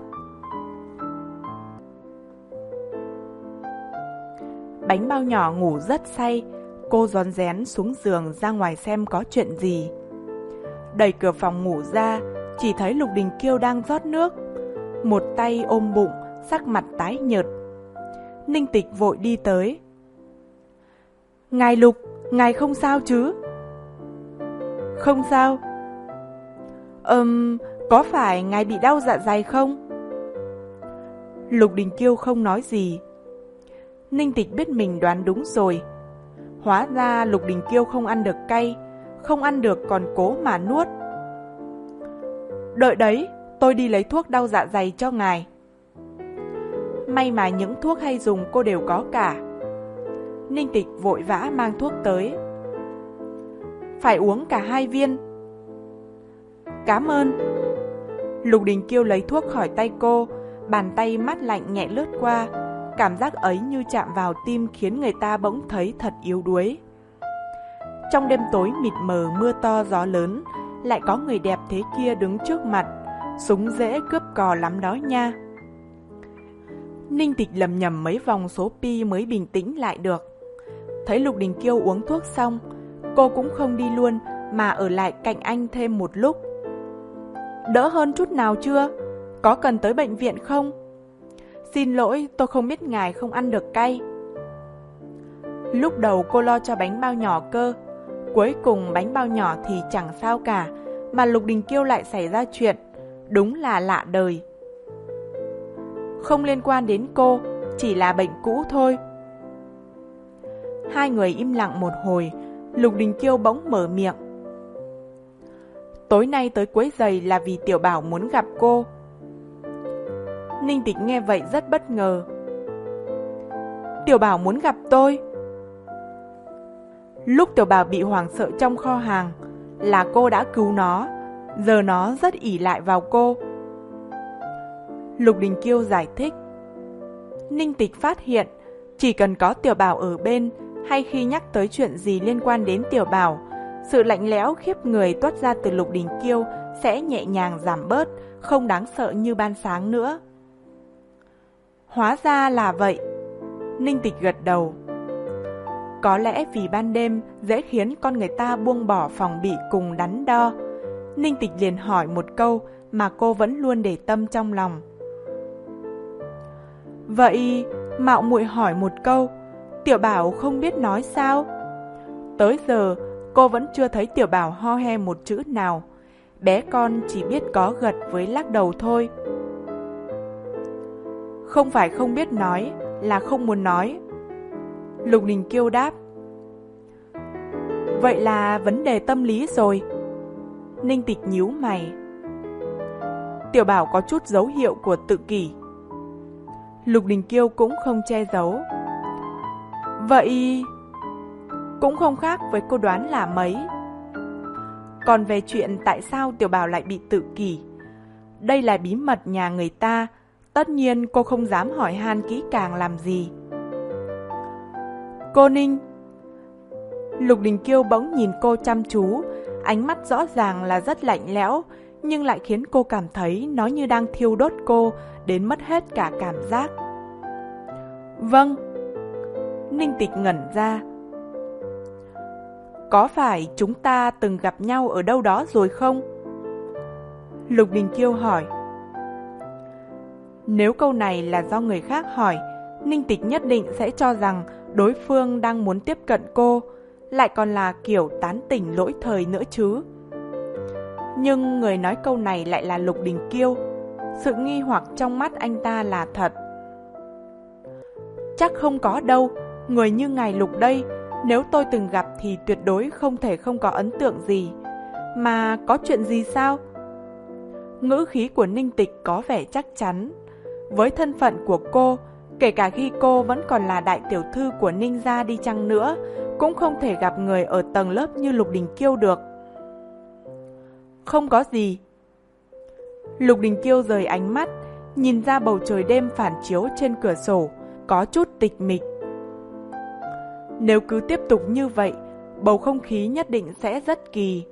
Bánh bao nhỏ ngủ rất say, cô rón rén xuống giường ra ngoài xem có chuyện gì. Đẩy cửa phòng ngủ ra, chỉ thấy Lục Đình Kiêu đang rót nước, một tay ôm bụng, sắc mặt tái nhợt. Ninh Tịch vội đi tới. Ngài Lục, ngài không sao chứ? Không sao. Ừm, có phải ngài bị đau dạ dày không? Lục Đình Kiêu không nói gì. Ninh Tịch biết mình đoán đúng rồi. Hóa ra Lục Đình Kiêu không ăn được cay, không ăn được còn cố mà nuốt. Đợi đấy, tôi đi lấy thuốc đau dạ dày cho ngài. May mà những thuốc hay dùng cô đều có cả. Ninh Tịch vội vã mang thuốc tới. Phải uống cả hai viên. Cảm ơn. Lục Đình Kiêu lấy thuốc khỏi tay cô, bàn tay mát lạnh nhẹ lướt qua. Cảm giác ấy như chạm vào tim khiến người ta bỗng thấy thật yếu đuối. Trong đêm tối mịt mờ mưa to gió lớn, lại có người đẹp thế kia đứng trước mặt. Súng dễ cướp cò lắm đó nha. Ninh Tịch lầm nhầm mấy vòng số pi mới bình tĩnh lại được. Thấy Lục Đình Kiêu uống thuốc xong, cô cũng không đi luôn mà ở lại cạnh anh thêm một lúc. Đỡ hơn chút nào chưa? Có cần tới bệnh viện không? Xin lỗi, tôi không biết ngài không ăn được cay. Lúc đầu cô lo cho bánh bao nhỏ cơ. Cuối cùng bánh bao nhỏ thì chẳng sao cả, mà Lục Đình Kiêu lại xảy ra chuyện. Đúng là lạ đời. Không liên quan đến cô, chỉ là bệnh cũ thôi. Hai người im lặng một hồi, Lục Đình Kiêu bỗng mở miệng. Tối nay tới quấy giày là vì Tiểu Bảo muốn gặp cô. Ninh Tịch nghe vậy rất bất ngờ. Tiểu Bảo muốn gặp tôi? Lúc Tiểu Bảo bị hoảng sợ trong kho hàng, là cô đã cứu nó, giờ nó rất ỷ lại vào cô. Lục Đình Kiêu giải thích. Ninh Tịch phát hiện, chỉ cần có Tiểu Bảo ở bên, hay khi nhắc tới chuyện gì liên quan đến Tiểu Bảo, sự lạnh lẽo khiếp người toát ra từ Lục Đình Kiêu sẽ nhẹ nhàng giảm bớt, không đáng sợ như ban sáng nữa. Hóa ra là vậy. Ninh Tịch gật đầu. Có lẽ vì ban đêm dễ khiến con người ta buông bỏ phòng bị cùng đắn đo. Ninh Tịch liền hỏi một câu mà cô vẫn luôn để tâm trong lòng. Vậy, mạo muội hỏi một câu, Tiểu Bảo không biết nói sao? Tới giờ, cô vẫn chưa thấy Tiểu Bảo ho he một chữ nào. Bé con chỉ biết có gật với lắc đầu thôi. Không phải không biết nói, là không muốn nói. Lục Đình Kiêu đáp. Vậy là vấn đề tâm lý rồi. Ninh Tịch nhíu mày. Tiểu Bảo có chút dấu hiệu của tự kỷ. Lục Đình Kiêu cũng không che giấu. Vậy cũng không khác với cô đoán là mấy. Còn về chuyện tại sao Tiểu Bảo lại bị tự kỷ, đây là bí mật nhà người ta, tất nhiên cô không dám hỏi han kỹ càng làm gì. Cô Ninh. Lục Đình Kiêu bỗng nhìn cô chăm chú, ánh mắt rõ ràng là rất lạnh lẽo, nhưng lại khiến cô cảm thấy nó như đang thiêu đốt cô đến mất hết cả cảm giác. Vâng. Ninh Tịch ngẩn ra. Có phải chúng ta từng gặp nhau ở đâu đó rồi không? Lục Đình Kiêu hỏi. Nếu câu này là do người khác hỏi, Ninh Tịch nhất định sẽ cho rằng đối phương đang muốn tiếp cận cô, lại còn là kiểu tán tỉnh lỗi thời nữa chứ. Nhưng người nói câu này lại là Lục Đình Kiêu. Sự nghi hoặc trong mắt anh ta là thật. Chắc không có đâu, người như ngài Lục đây, nếu tôi từng gặp thì tuyệt đối không thể không có ấn tượng gì. Mà có chuyện gì sao? Ngữ khí của Ninh Tịch có vẻ chắc chắn. Với thân phận của cô, kể cả khi cô vẫn còn là đại tiểu thư của Ninh gia đi chăng nữa, cũng không thể gặp người ở tầng lớp như Lục Đình Kiêu được. Không có gì. Lục Đình Kiêu rời ánh mắt, nhìn ra bầu trời đêm phản chiếu trên cửa sổ, có chút tịch mịch. Nếu cứ tiếp tục như vậy, bầu không khí nhất định sẽ rất kỳ.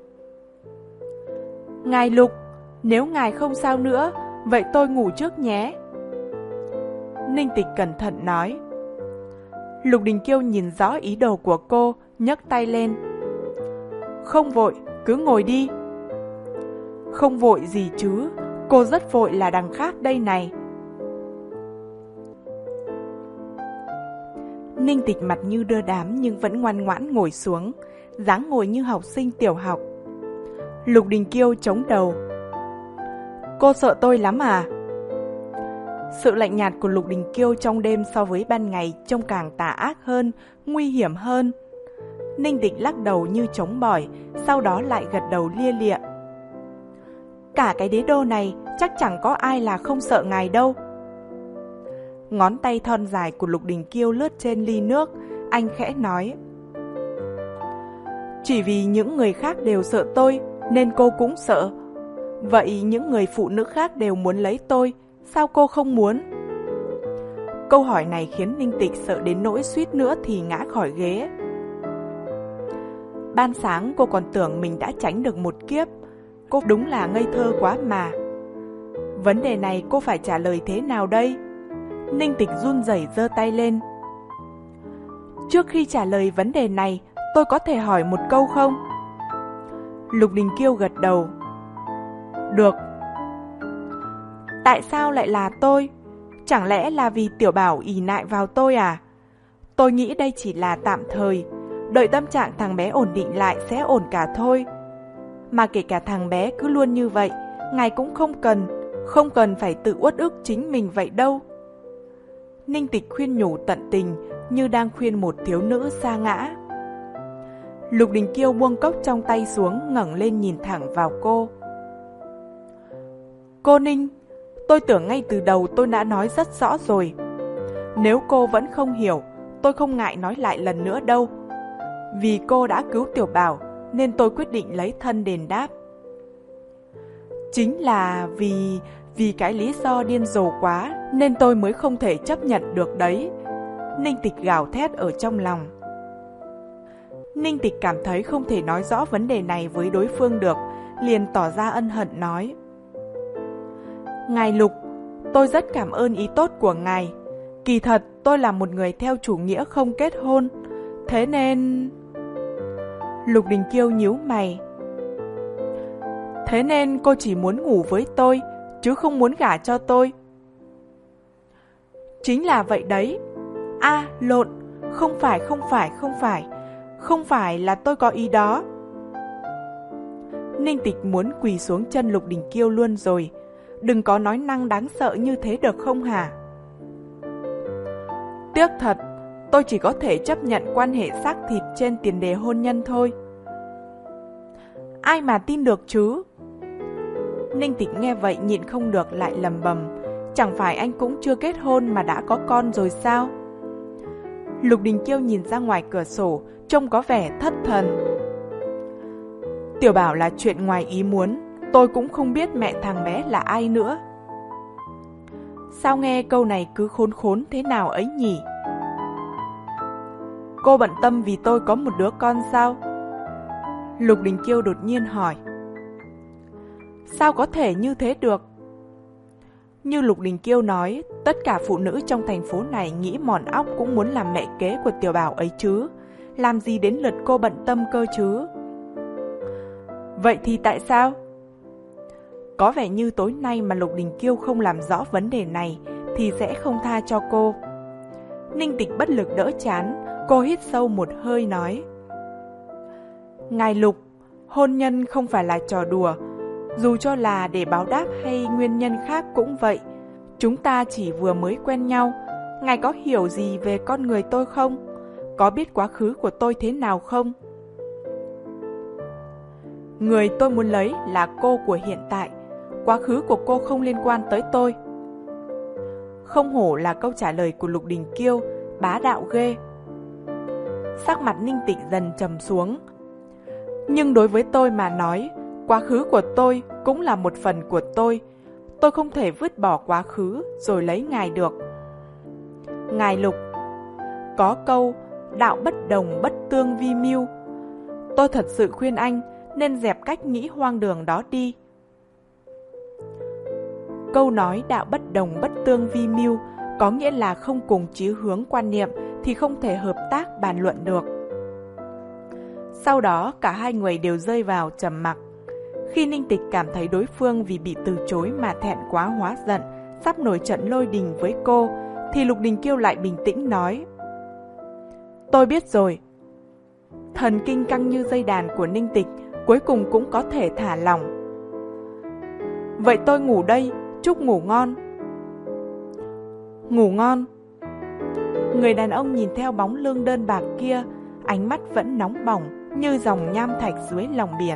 Ngài Lục, nếu ngài không sao nữa, vậy tôi ngủ trước nhé. Ninh Tịch cẩn thận nói. Lục Đình Kiêu nhìn rõ ý đồ của cô, nhấc tay lên. Không vội, cứ ngồi đi. Không vội gì chứ, cô rất vội là đằng khác đây này. Ninh Tịch mặt như đưa đám nhưng vẫn ngoan ngoãn ngồi xuống, dáng ngồi như học sinh tiểu học. Lục Đình Kiêu chống đầu. Cô sợ tôi lắm à? Sự lạnh nhạt của Lục Đình Kiêu trong đêm so với ban ngày trông càng tà ác hơn, nguy hiểm hơn. Ninh Tịch lắc đầu như chống bỏi, sau đó lại gật đầu lia lịa. Cả cái đế đô này chắc chẳng có ai là không sợ ngài đâu. Ngón tay thon dài của Lục Đình Kiêu lướt trên ly nước, anh khẽ nói. Chỉ vì những người khác đều sợ tôi, nên cô cũng sợ. Vậy những người phụ nữ khác đều muốn lấy tôi, sao cô không muốn? Câu hỏi này khiến Ninh Tịch sợ đến nỗi suýt nữa thì ngã khỏi ghế. Ban sáng cô còn tưởng mình đã tránh được một kiếp. Cô đúng là ngây thơ quá mà. Vấn đề này cô phải trả lời thế nào đây? Ninh Tịch run rẩy giơ tay lên. Trước khi trả lời vấn đề này, tôi có thể hỏi một câu không? Lục Đình Kiêu gật đầu. Được. Tại sao lại là tôi? Chẳng lẽ là vì Tiểu Bảo ỷ lại vào tôi à? Tôi nghĩ đây chỉ là tạm thời. Đợi tâm trạng thằng bé ổn định lại sẽ ổn cả thôi. Mà kể cả thằng bé cứ luôn như vậy, ngài cũng không cần, không cần phải tự uất ức chính mình vậy đâu. Ninh Tịch khuyên nhủ tận tình như đang khuyên một thiếu nữ sa ngã. Lục Đình Kiêu buông cốc trong tay xuống, ngẩng lên nhìn thẳng vào cô. Cô Ninh, tôi tưởng ngay từ đầu tôi đã nói rất rõ rồi. Nếu cô vẫn không hiểu, tôi không ngại nói lại lần nữa đâu. Vì cô đã cứu Tiểu Bảo, nên tôi quyết định lấy thân đền đáp. Chính là vì... vì cái lý do điên rồ quá, nên tôi mới không thể chấp nhận được đấy. Ninh Tịch gào thét ở trong lòng. Ninh Tịch cảm thấy không thể nói rõ vấn đề này với đối phương được, liền tỏ ra ân hận nói. Ngài Lục, tôi rất cảm ơn ý tốt của ngài. Kỳ thật tôi là một người theo chủ nghĩa không kết hôn, thế nên... Lục Đình Kiêu nhíu mày. Thế nên cô chỉ muốn ngủ với tôi, chứ không muốn gả cho tôi. Chính là vậy đấy. A, à, lộn, không phải, không phải, không phải, không phải là tôi có ý đó. Ninh Tịch muốn quỳ xuống chân Lục Đình Kiêu luôn rồi. Đừng có nói năng đáng sợ như thế được không hả? Tiếc thật, tôi chỉ có thể chấp nhận quan hệ xác thịt trên tiền đề hôn nhân thôi. Ai mà tin được chứ? Ninh Tịch nghe vậy nhịn không được lại lầm bầm. Chẳng phải anh cũng chưa kết hôn mà đã có con rồi sao? Lục Đình Kiêu nhìn ra ngoài cửa sổ, trông có vẻ thất thần. Tiểu Bảo là chuyện ngoài ý muốn, tôi cũng không biết mẹ thằng bé là ai nữa. Sao nghe câu này cứ khốn khốn thế nào ấy nhỉ? Cô bận tâm vì tôi có một đứa con sao? Lục Đình Kiêu đột nhiên hỏi. Sao có thể như thế được? Như Lục Đình Kiêu nói, tất cả phụ nữ trong thành phố này nghĩ mòn óc cũng muốn làm mẹ kế của Tiểu Bảo ấy chứ. Làm gì đến lượt cô bận tâm cơ chứ? Vậy thì tại sao? Có vẻ như tối nay mà Lục Đình Kiêu không làm rõ vấn đề này thì sẽ không tha cho cô. Ninh Tịch bất lực đỡ chán, cô hít sâu một hơi nói. Ngài Lục, hôn nhân không phải là trò đùa. Dù cho là để báo đáp hay nguyên nhân khác cũng vậy. Chúng ta chỉ vừa mới quen nhau. Ngài có hiểu gì về con người tôi không? Có biết quá khứ của tôi thế nào không? Người tôi muốn lấy là cô của hiện tại. Quá khứ của cô không liên quan tới tôi. Không hổ là câu trả lời của Lục Đình Kiêu, bá đạo ghê. Sắc mặt Ninh Tịch dần trầm xuống. Nhưng đối với tôi mà nói, quá khứ của tôi cũng là một phần của tôi. Tôi không thể vứt bỏ quá khứ rồi lấy ngài được. Ngài Lục, có câu đạo bất đồng bất tương vi mưu. Tôi thật sự khuyên anh nên dẹp cách nghĩ hoang đường đó đi. Câu nói đạo bất đồng bất tương vi mưu có nghĩa là không cùng chí hướng quan niệm thì không thể hợp tác bàn luận được. Sau đó cả hai người đều rơi vào trầm mặc. Khi Ninh Tịch cảm thấy đối phương vì bị từ chối mà thẹn quá hóa giận, sắp nổi trận lôi đình với cô, thì Lục Đình Kiêu lại bình tĩnh nói. Tôi biết rồi. Thần kinh căng như dây đàn của Ninh Tịch cuối cùng cũng có thể thả lỏng. Vậy tôi ngủ đây, chúc ngủ ngon. Ngủ ngon. Người đàn ông nhìn theo bóng lưng đơn bạc kia, ánh mắt vẫn nóng bỏng như dòng nham thạch dưới lòng biển.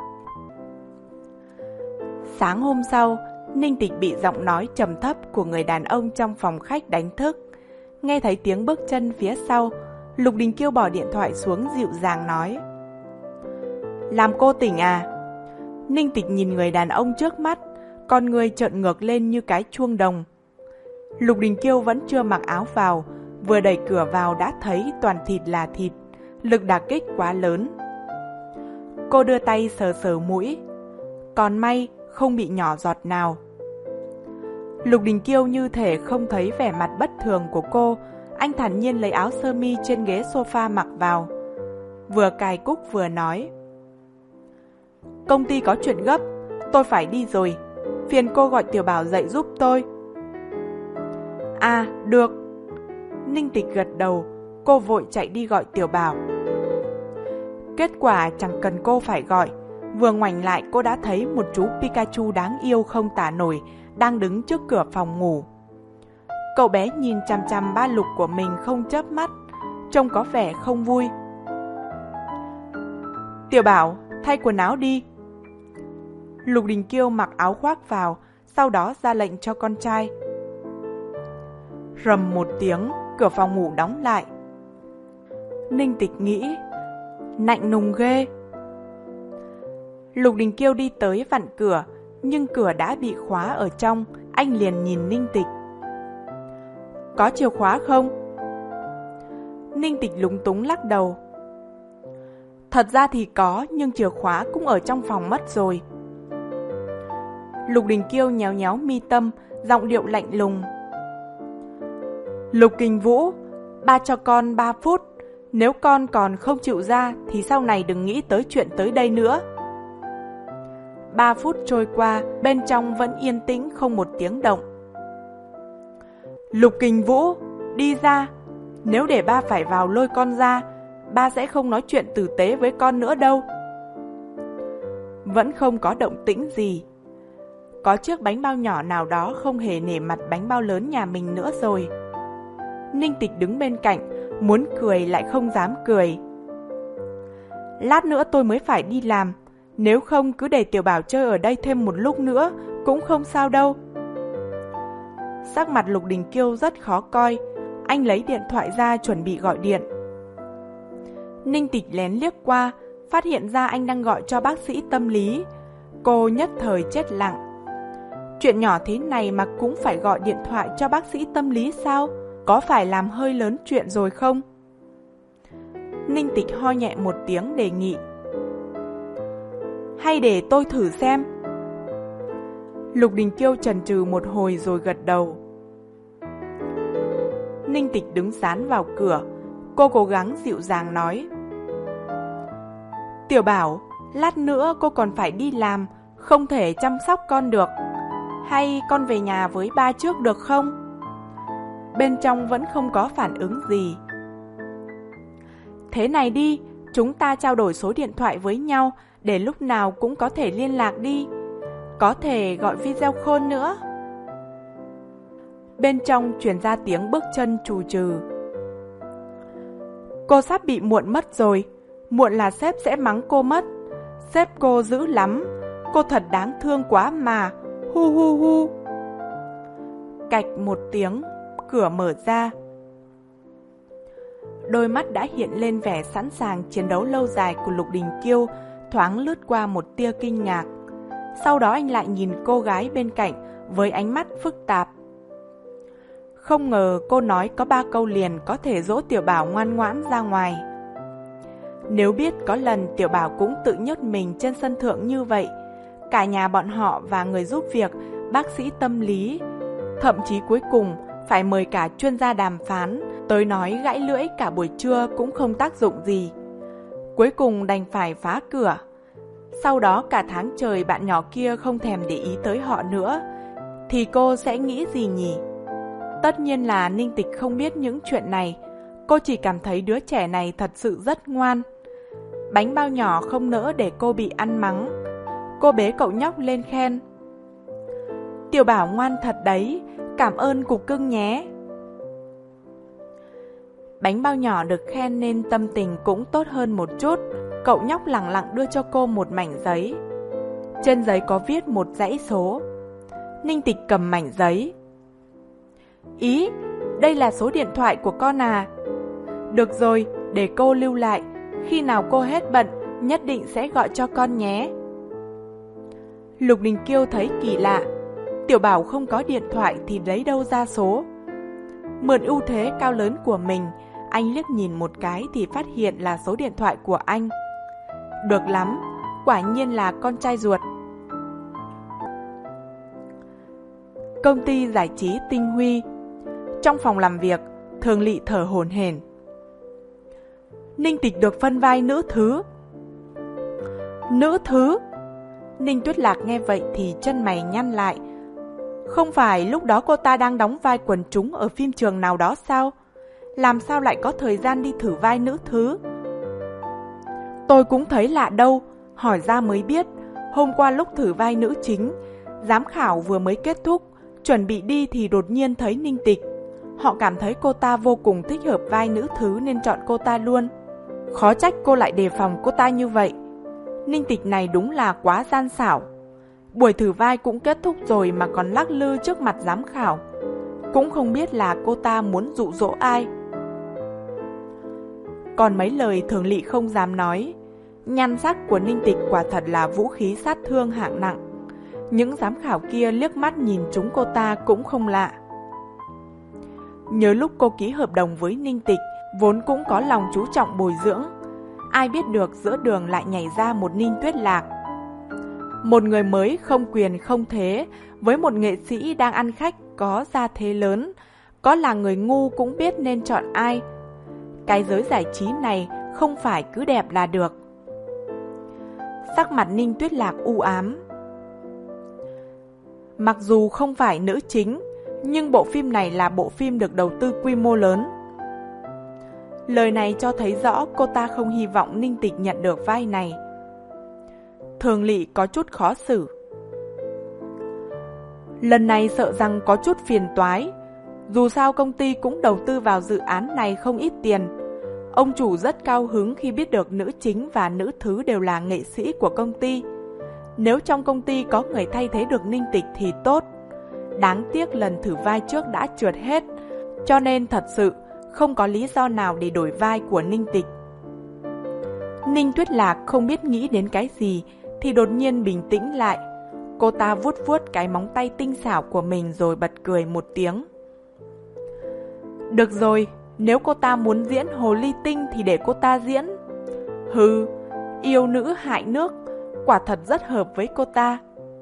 Sáng hôm sau, Ninh Tịch bị giọng nói trầm thấp của người đàn ông trong phòng khách đánh thức. Nghe thấy tiếng bước chân phía sau, Lục Đình Kiêu bỏ điện thoại xuống dịu dàng nói. Làm cô tỉnh à? Ninh Tịch nhìn người đàn ông trước mắt, con người trợn ngược lên như cái chuông đồng. Lục Đình Kiêu vẫn chưa mặc áo vào, vừa đẩy cửa vào đã thấy toàn thịt là thịt, lực đả kích quá lớn. Cô đưa tay sờ sờ mũi, còn may không bị nhỏ giọt nào. Lục Đình Kiêu như thể không thấy vẻ mặt bất thường của cô, anh thản nhiên lấy áo sơ mi trên ghế sofa mặc vào, vừa cài cúc vừa nói. Công ty có chuyện gấp, tôi phải đi rồi, phiền cô gọi Tiểu Bảo dậy giúp tôi. À, được. Ninh Tịch gật đầu, cô vội chạy đi gọi Tiểu Bảo. Kết quả chẳng cần cô phải gọi, vừa ngoảnh lại cô đã thấy một chú Pikachu đáng yêu không tả nổi đang đứng trước cửa phòng ngủ. Cậu bé nhìn chằm chằm ba Lục của mình không chớp mắt, trông có vẻ không vui. Tiểu Bảo, thay quần áo đi. Lục Đình Kiêu mặc áo khoác vào, sau đó ra lệnh cho con trai. Rầm một tiếng, cửa phòng ngủ đóng lại. Ninh Tịch nghĩ, lạnh nùng ghê. Lục Đình Kiêu đi tới vặn cửa, nhưng cửa đã bị khóa ở trong. Anh liền nhìn Ninh Tịch. Có chìa khóa không? Ninh Tịch lúng túng lắc đầu. Thật ra thì có, nhưng chìa khóa cũng ở trong phòng mất rồi. Lục Đình Kiêu nhéo nhéo mi tâm, giọng điệu lạnh lùng. Lục Kình Vũ, ba cho con ba phút. Nếu con còn không chịu ra thì sau này đừng nghĩ tới chuyện tới đây nữa. Ba phút trôi qua, bên trong vẫn yên tĩnh không một tiếng động. Lục Kình Vũ, đi ra. Nếu để ba phải vào lôi con ra, ba sẽ không nói chuyện tử tế với con nữa đâu. Vẫn không có động tĩnh gì. Có chiếc bánh bao nhỏ nào đó không hề nể mặt bánh bao lớn nhà mình nữa rồi. Ninh Tịch đứng bên cạnh, muốn cười lại không dám cười. Lát nữa tôi mới phải đi làm, nếu không cứ để Tiểu Bảo chơi ở đây thêm một lúc nữa cũng không sao đâu. Sắc mặt Lục Đình Kiêu rất khó coi, anh lấy điện thoại ra chuẩn bị gọi điện. Ninh Tịch lén liếc qua, phát hiện ra anh đang gọi cho bác sĩ tâm lý. Cô nhất thời chết lặng. Chuyện nhỏ thế này mà cũng phải gọi điện thoại cho bác sĩ tâm lý sao? Có phải làm hơi lớn chuyện rồi không? Ninh Tịch ho nhẹ một tiếng đề nghị. Hay để tôi thử xem. Lục Đình Kiêu chần chừ một hồi rồi gật đầu. Ninh Tịch đứng dán vào cửa. Cô cố gắng dịu dàng nói. Tiểu Bảo, lát nữa cô còn phải đi làm, không thể chăm sóc con được. Hay con về nhà với ba trước được không? Bên trong vẫn không có phản ứng gì. Thế này đi, chúng ta trao đổi số điện thoại với nhau để lúc nào cũng có thể liên lạc đi. Có thể gọi video call nữa. Bên trong truyền ra tiếng bước chân trù trừ. Cô sắp bị muộn mất rồi. Muộn là sếp sẽ mắng cô mất. Sếp cô dữ lắm. Cô thật đáng thương quá mà. Hu hu hu. Cạch một tiếng, cửa mở ra. Đôi mắt đã hiện lên vẻ sẵn sàng chiến đấu lâu dài của Lục Đình Kiêu, thoáng lướt qua một tia kinh ngạc. Sau đó anh lại nhìn cô gái bên cạnh với ánh mắt phức tạp. Không ngờ cô nói có ba câu liền có thể dỗ Tiểu Bảo ngoan ngoãn ra ngoài. Nếu biết có lần Tiểu Bảo cũng tự nhốt mình trên sân thượng như vậy, cả nhà bọn họ và người giúp việc, bác sĩ tâm lý, thậm chí cuối cùng phải mời cả chuyên gia đàm phán tới nói gãy lưỡi cả buổi trưa cũng không tác dụng gì. Cuối cùng đành phải phá cửa. Sau đó cả tháng trời bạn nhỏ kia không thèm để ý tới họ nữa, thì cô sẽ nghĩ gì nhỉ? Tất nhiên là Ninh Tịch không biết những chuyện này. Cô chỉ cảm thấy đứa trẻ này thật sự rất ngoan. Bánh bao nhỏ không nỡ để cô bị ăn mắng. Cô bế cậu nhóc lên khen. Tiểu Bảo ngoan thật đấy, cảm ơn cục cưng nhé. Bánh bao nhỏ được khen nên tâm tình cũng tốt hơn một chút. Cậu nhóc lẳng lặng đưa cho cô một mảnh giấy. Trên giấy có viết một dãy số. Ninh Tịch cầm mảnh giấy. Ý, đây là số điện thoại của con à? Được rồi, để cô lưu lại. Khi nào cô hết bận, nhất định sẽ gọi cho con nhé. Lục Đình Kiêu thấy kỳ lạ. Tiểu Bảo không có điện thoại thì lấy đâu ra số? Mượn ưu thế cao lớn của mình, anh liếc nhìn một cái thì phát hiện là số điện thoại của anh. Được lắm, quả nhiên là con trai ruột. Công ty giải trí Tinh Huy. Trong phòng làm việc, Thường Lị thở hổn hển. Ninh Tịch được phân vai nữ thứ. Nữ thứ? Ninh Tuyết Lạc nghe vậy thì chân mày nhăn lại. Không phải lúc đó cô ta đang đóng vai quần chúng ở phim trường nào đó sao? Làm sao lại có thời gian đi thử vai nữ thứ? Tôi cũng thấy lạ đâu, hỏi ra mới biết, hôm qua lúc thử vai nữ chính, giám khảo vừa mới kết thúc, chuẩn bị đi thì đột nhiên thấy Ninh Tịch. Họ cảm thấy cô ta vô cùng thích hợp vai nữ thứ nên chọn cô ta luôn. Khó trách cô lại đề phòng cô ta như vậy. Ninh Tịch này đúng là quá gian xảo. Buổi thử vai cũng kết thúc rồi mà còn lắc lư trước mặt giám khảo. Cũng không biết là cô ta muốn dụ dỗ ai. Còn mấy lời Thường Lỵ không dám nói. Nhan sắc của Ninh Tịch quả thật là vũ khí sát thương hạng nặng. Những giám khảo kia liếc mắt nhìn chúng cô ta cũng không lạ. Nhớ lúc cô ký hợp đồng với Ninh Tịch, vốn cũng có lòng chú trọng bồi dưỡng. Ai biết được giữa đường lại nhảy ra một Ninh Tuyết Lạc. Một người mới không quyền không thế, với một nghệ sĩ đang ăn khách có gia thế lớn, có là người ngu cũng biết nên chọn ai. Cái giới giải trí này không phải cứ đẹp là được. Sắc mặt Ninh Tuyết Lạc u ám. Mặc dù không phải nữ chính, nhưng bộ phim này là bộ phim được đầu tư quy mô lớn. Lời này cho thấy rõ cô ta không hy vọng Ninh Tịch nhận được vai này. Thường Lỵ có chút khó xử. Lần này sợ rằng có chút phiền toái. Dù sao công ty cũng đầu tư vào dự án này không ít tiền. Ông chủ rất cao hứng khi biết được nữ chính và nữ thứ đều là nghệ sĩ của công ty. Nếu trong công ty có người thay thế được Ninh Tịch thì tốt. Đáng tiếc lần thử vai trước đã trượt hết, cho nên thật sự không có lý do nào để đổi vai của Ninh Tịch. Ninh Tuyết Lạc không biết nghĩ đến cái gì thì đột nhiên bình tĩnh lại. Cô ta vuốt vuốt cái móng tay tinh xảo của mình rồi bật cười một tiếng. Được rồi, nếu cô ta muốn diễn hồ ly tinh thì để cô ta diễn. Hừ, yêu nữ hại nước, quả thật rất hợp với cô ta.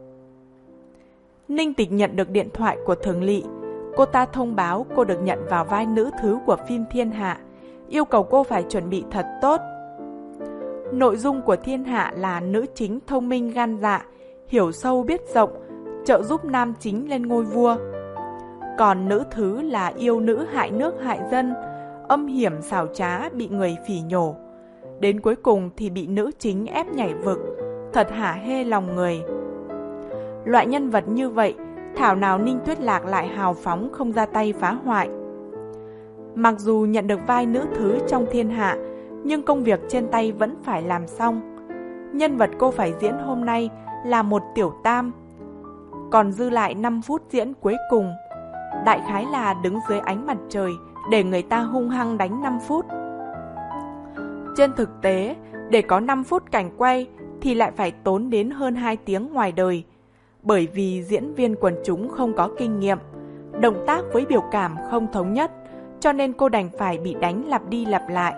Ninh Tịch nhận được điện thoại của Thường Lỵ. Cô ta thông báo cô được nhận vào vai nữ thứ của phim Thiên Hạ, yêu cầu cô phải chuẩn bị thật tốt. Nội dung của Thiên Hạ là nữ chính thông minh gan dạ, hiểu sâu biết rộng, trợ giúp nam chính lên ngôi vua. Còn nữ thứ là yêu nữ hại nước hại dân, âm hiểm xảo trá bị người phỉ nhổ. Đến cuối cùng thì bị nữ chính ép nhảy vực, thật hả hê lòng người. Loại nhân vật như vậy, thảo nào Ninh Tuyết Lạc lại hào phóng không ra tay phá hoại. Mặc dù nhận được vai nữ thứ trong Thiên Hạ, nhưng công việc trên tay vẫn phải làm xong. Nhân vật cô phải diễn hôm nay là một tiểu tam. Còn dư lại năm phút diễn cuối cùng. Đại khái là đứng dưới ánh mặt trời để người ta hung hăng đánh năm phút. Trên thực tế, để có năm phút cảnh quay thì lại phải tốn đến hơn hai tiếng ngoài đời. Bởi vì diễn viên quần chúng không có kinh nghiệm, động tác với biểu cảm không thống nhất, cho nên cô đành phải bị đánh lặp đi lặp lại.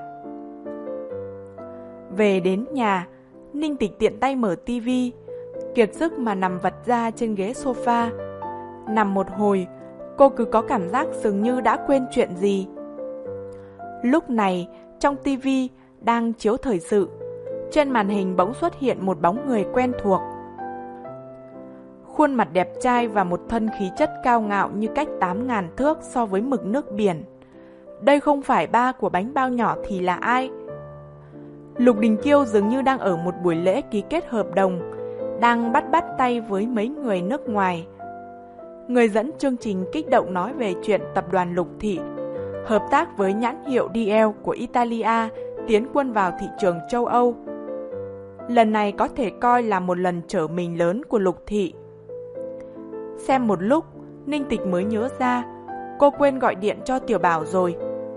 Về đến nhà, Ninh Tịch tiện tay mở tivi, kiệt sức mà nằm vật ra trên ghế sofa. Nằm một hồi, cô cứ có cảm giác dường như đã quên chuyện gì. Lúc này, trong tivi đang chiếu thời sự, trên màn hình bỗng xuất hiện một bóng người quen thuộc. Khuôn mặt đẹp trai và một thân khí chất cao ngạo như cách tám ngàn thước so với mực nước biển. Đây không phải ba của bánh bao nhỏ thì là ai? Lục Đình Kiêu dường như đang ở một buổi lễ ký kết hợp đồng, đang bắt bắt tay với mấy người nước ngoài. Người dẫn chương trình kích động nói về chuyện tập đoàn Lục Thị hợp tác với nhãn hiệu đê lờ của Italia tiến quân vào thị trường châu Âu. Lần này có thể coi là một lần trở mình lớn của Lục Thị. Xem một lúc, Ninh Tịch mới nhớ ra, cô quên gọi điện cho Tiểu Bảo rồi.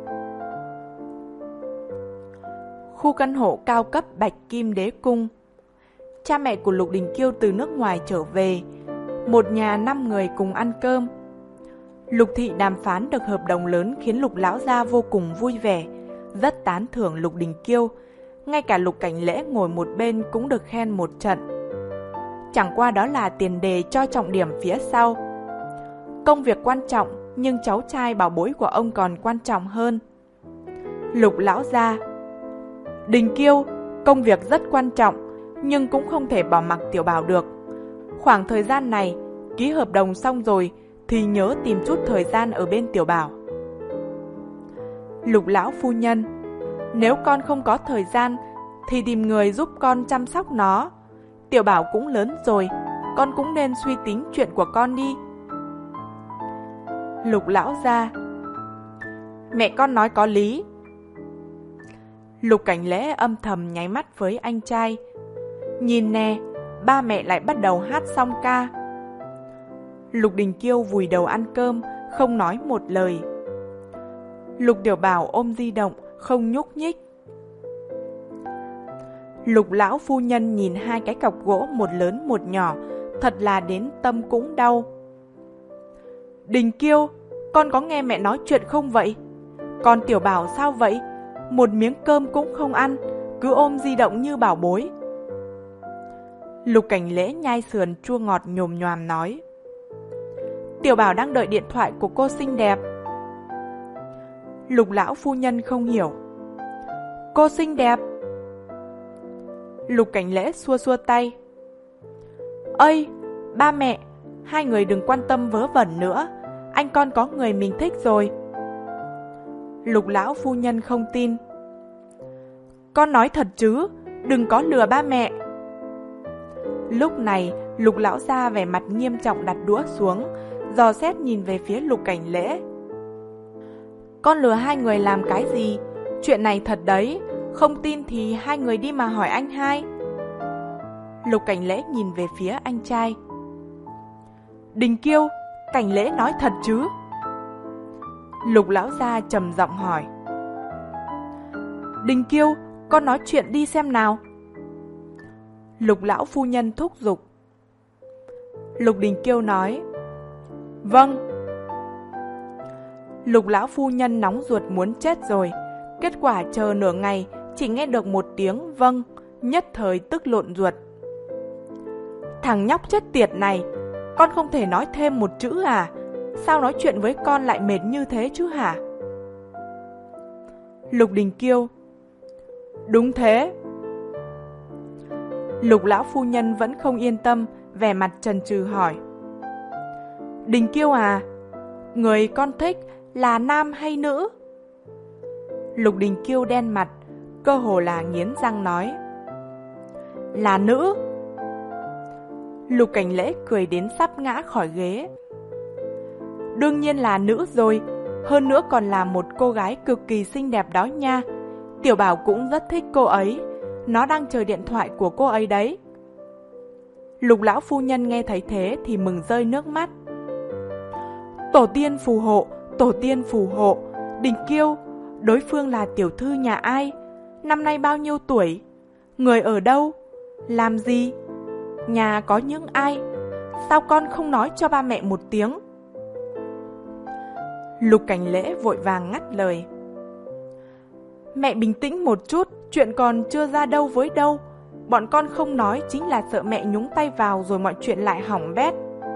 Khu căn hộ cao cấp Bạch Kim Đế Cung. Cha mẹ của Lục Đình Kiêu từ nước ngoài trở về, một nhà năm người cùng ăn cơm. Lục Thị đàm phán được hợp đồng lớn khiến Lục lão gia vô cùng vui vẻ, rất tán thưởng Lục Đình Kiêu. Ngay cả Lục Cảnh Lễ ngồi một bên cũng được khen một trận. Chẳng qua đó là tiền đề cho trọng điểm phía sau. Công việc quan trọng, nhưng cháu trai bảo bối của ông còn quan trọng hơn. Lục lão gia: Đình Kiêu, công việc rất quan trọng, nhưng cũng không thể bỏ mặc Tiểu Bảo được. Khoảng thời gian này, ký hợp đồng xong rồi thì nhớ tìm chút thời gian ở bên Tiểu Bảo. Lục lão phu nhân: Nếu con không có thời gian thì tìm người giúp con chăm sóc nó. Tiểu Bảo cũng lớn rồi, con cũng nên suy tính chuyện của con đi. Lục lão gia: Mẹ con nói có lý. Lục Cảnh Lễ âm thầm nháy mắt với anh trai. Nhìn nè, ba mẹ lại bắt đầu hát song ca. Lục Đình Kiêu vùi đầu ăn cơm, không nói một lời. Lục Tiểu Bảo ôm di động, không nhúc nhích. Lục lão phu nhân nhìn hai cái cọc gỗ, một lớn một nhỏ, thật là đến tâm cũng đau. Đình Kiêu, con có nghe mẹ nói chuyện không vậy? Con Tiểu Bảo sao vậy? Một miếng cơm cũng không ăn, cứ ôm di động như bảo bối. Lục Cảnh Lễ nhai sườn chua ngọt nhồm nhoàm nói: Tiểu Bảo đang đợi điện thoại của cô xinh đẹp. Lục lão phu nhân không hiểu: Cô xinh đẹp? Lục Cảnh Lễ xua xua tay: Ây, ba mẹ, hai người đừng quan tâm vớ vẩn nữa, anh con có người mình thích rồi. Lục lão phu nhân không tin: Con nói thật chứ, đừng có lừa ba mẹ. Lúc này, Lục lão gia vẻ mặt nghiêm trọng đặt đũa xuống, dò xét nhìn về phía Lục Cảnh Lễ. Con lừa hai người làm cái gì? Chuyện này thật đấy, không tin thì hai người đi mà hỏi anh hai. Lục Cảnh Lễ nhìn về phía anh trai. Đình Kiêu, Cảnh Lễ nói thật chứ? Lục lão gia trầm giọng hỏi. Đình Kiêu, con nói chuyện đi xem nào. Lục lão phu nhân thúc giục. Lục Đình Kiêu nói: Vâng. Lục lão phu nhân nóng ruột muốn chết rồi. Kết quả chờ nửa ngày, chỉ nghe được một tiếng vâng, nhất thời tức lộn ruột. Thằng nhóc chết tiệt này, con không thể nói thêm một chữ à? Sao nói chuyện với con lại mệt như thế chứ hả? Lục Đình Kiêu: Đúng thế. Lục lão phu nhân vẫn không yên tâm, vẻ mặt chần chừ hỏi: Đình Kiêu à, người con thích là nam hay nữ? Lục Đình Kiêu đen mặt, cơ hồ là nghiến răng nói: Là nữ. Lục Cảnh Lễ cười đến sắp ngã khỏi ghế. Đương nhiên là nữ rồi, hơn nữa còn là một cô gái cực kỳ xinh đẹp đó nha. Tiểu Bảo cũng rất thích cô ấy, nó đang chờ điện thoại của cô ấy đấy. Lục lão phu nhân nghe thấy thế thì mừng rơi nước mắt. Tổ tiên phù hộ, tổ tiên phù hộ. Đình Kiêu, đối phương là tiểu thư nhà ai? Năm nay bao nhiêu tuổi? Người ở đâu? Làm gì? Nhà có những ai? Sao con không nói cho ba mẹ một tiếng? Lục Cảnh Lễ vội vàng ngắt lời. Mẹ bình tĩnh một chút, chuyện còn chưa ra đâu với đâu. Bọn con không nói chính là sợ mẹ nhúng tay vào rồi mọi chuyện lại hỏng bét.